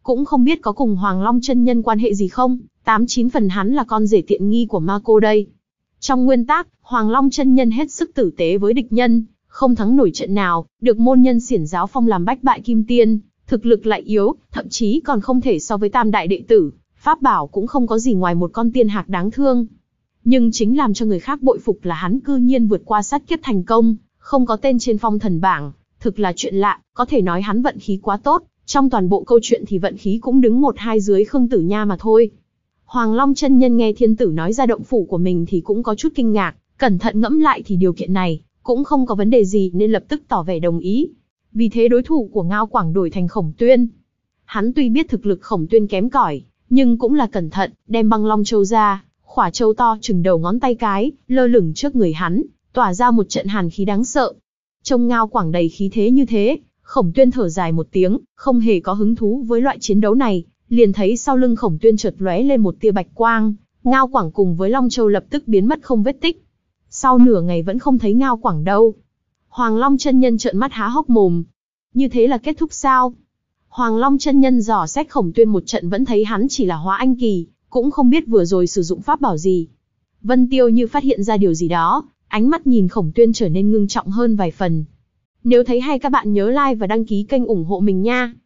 cũng không biết có cùng Hoàng Long chân nhân quan hệ gì không, tám chín phần hắn là con rể tiện nghi của ma cô đây. Trong nguyên tắc, Hoàng Long chân nhân hết sức tử tế với địch nhân, không thắng nổi trận nào, được môn nhân Xiển giáo phong làm bách bại kim tiên, thực lực lại yếu, thậm chí còn không thể so với tam đại đệ tử, pháp bảo cũng không có gì ngoài một con tiên hạc đáng thương. Nhưng chính làm cho người khác bội phục là hắn cư nhiên vượt qua sát kiếp thành công, không có tên trên phong thần bảng, thực là chuyện lạ, có thể nói hắn vận khí quá tốt, trong toàn bộ câu chuyện thì vận khí cũng đứng một hai dưới Khương Tử Nha mà thôi. Hoàng Long chân nhân nghe thiên tử nói ra động phủ của mình thì cũng có chút kinh ngạc, cẩn thận ngẫm lại thì điều kiện này cũng không có vấn đề gì nên lập tức tỏ vẻ đồng ý. Vì thế đối thủ của Ngao Quảng đổi thành Khổng Tuyên. Hắn tuy biết thực lực Khổng Tuyên kém cỏi, nhưng cũng là cẩn thận, đem băng long châu ra, khỏa châu to chừng đầu ngón tay cái, lơ lửng trước người hắn, tỏa ra một trận hàn khí đáng sợ. Trông Ngao Quảng đầy khí thế như thế, Khổng Tuyên thở dài một tiếng, không hề có hứng thú với loại chiến đấu này, liền thấy sau lưng Khổng Tuyên chợt lóe lên một tia bạch quang, Ngao Quảng cùng với Long Châu lập tức biến mất không vết tích. Sau nửa ngày vẫn không thấy Ngao Quảng đâu. Hoàng Long chân nhân trợn mắt há hốc mồm. Như thế là kết thúc sao? Hoàng Long chân nhân dò xét Khổng Tuyên một trận vẫn thấy hắn chỉ là hóa anh kỳ, cũng không biết vừa rồi sử dụng pháp bảo gì. Vân Tiêu như phát hiện ra điều gì đó, ánh mắt nhìn Khổng Tuyên trở nên ngưng trọng hơn vài phần. Nếu thấy hay các bạn nhớ like và đăng ký kênh ủng hộ mình nha.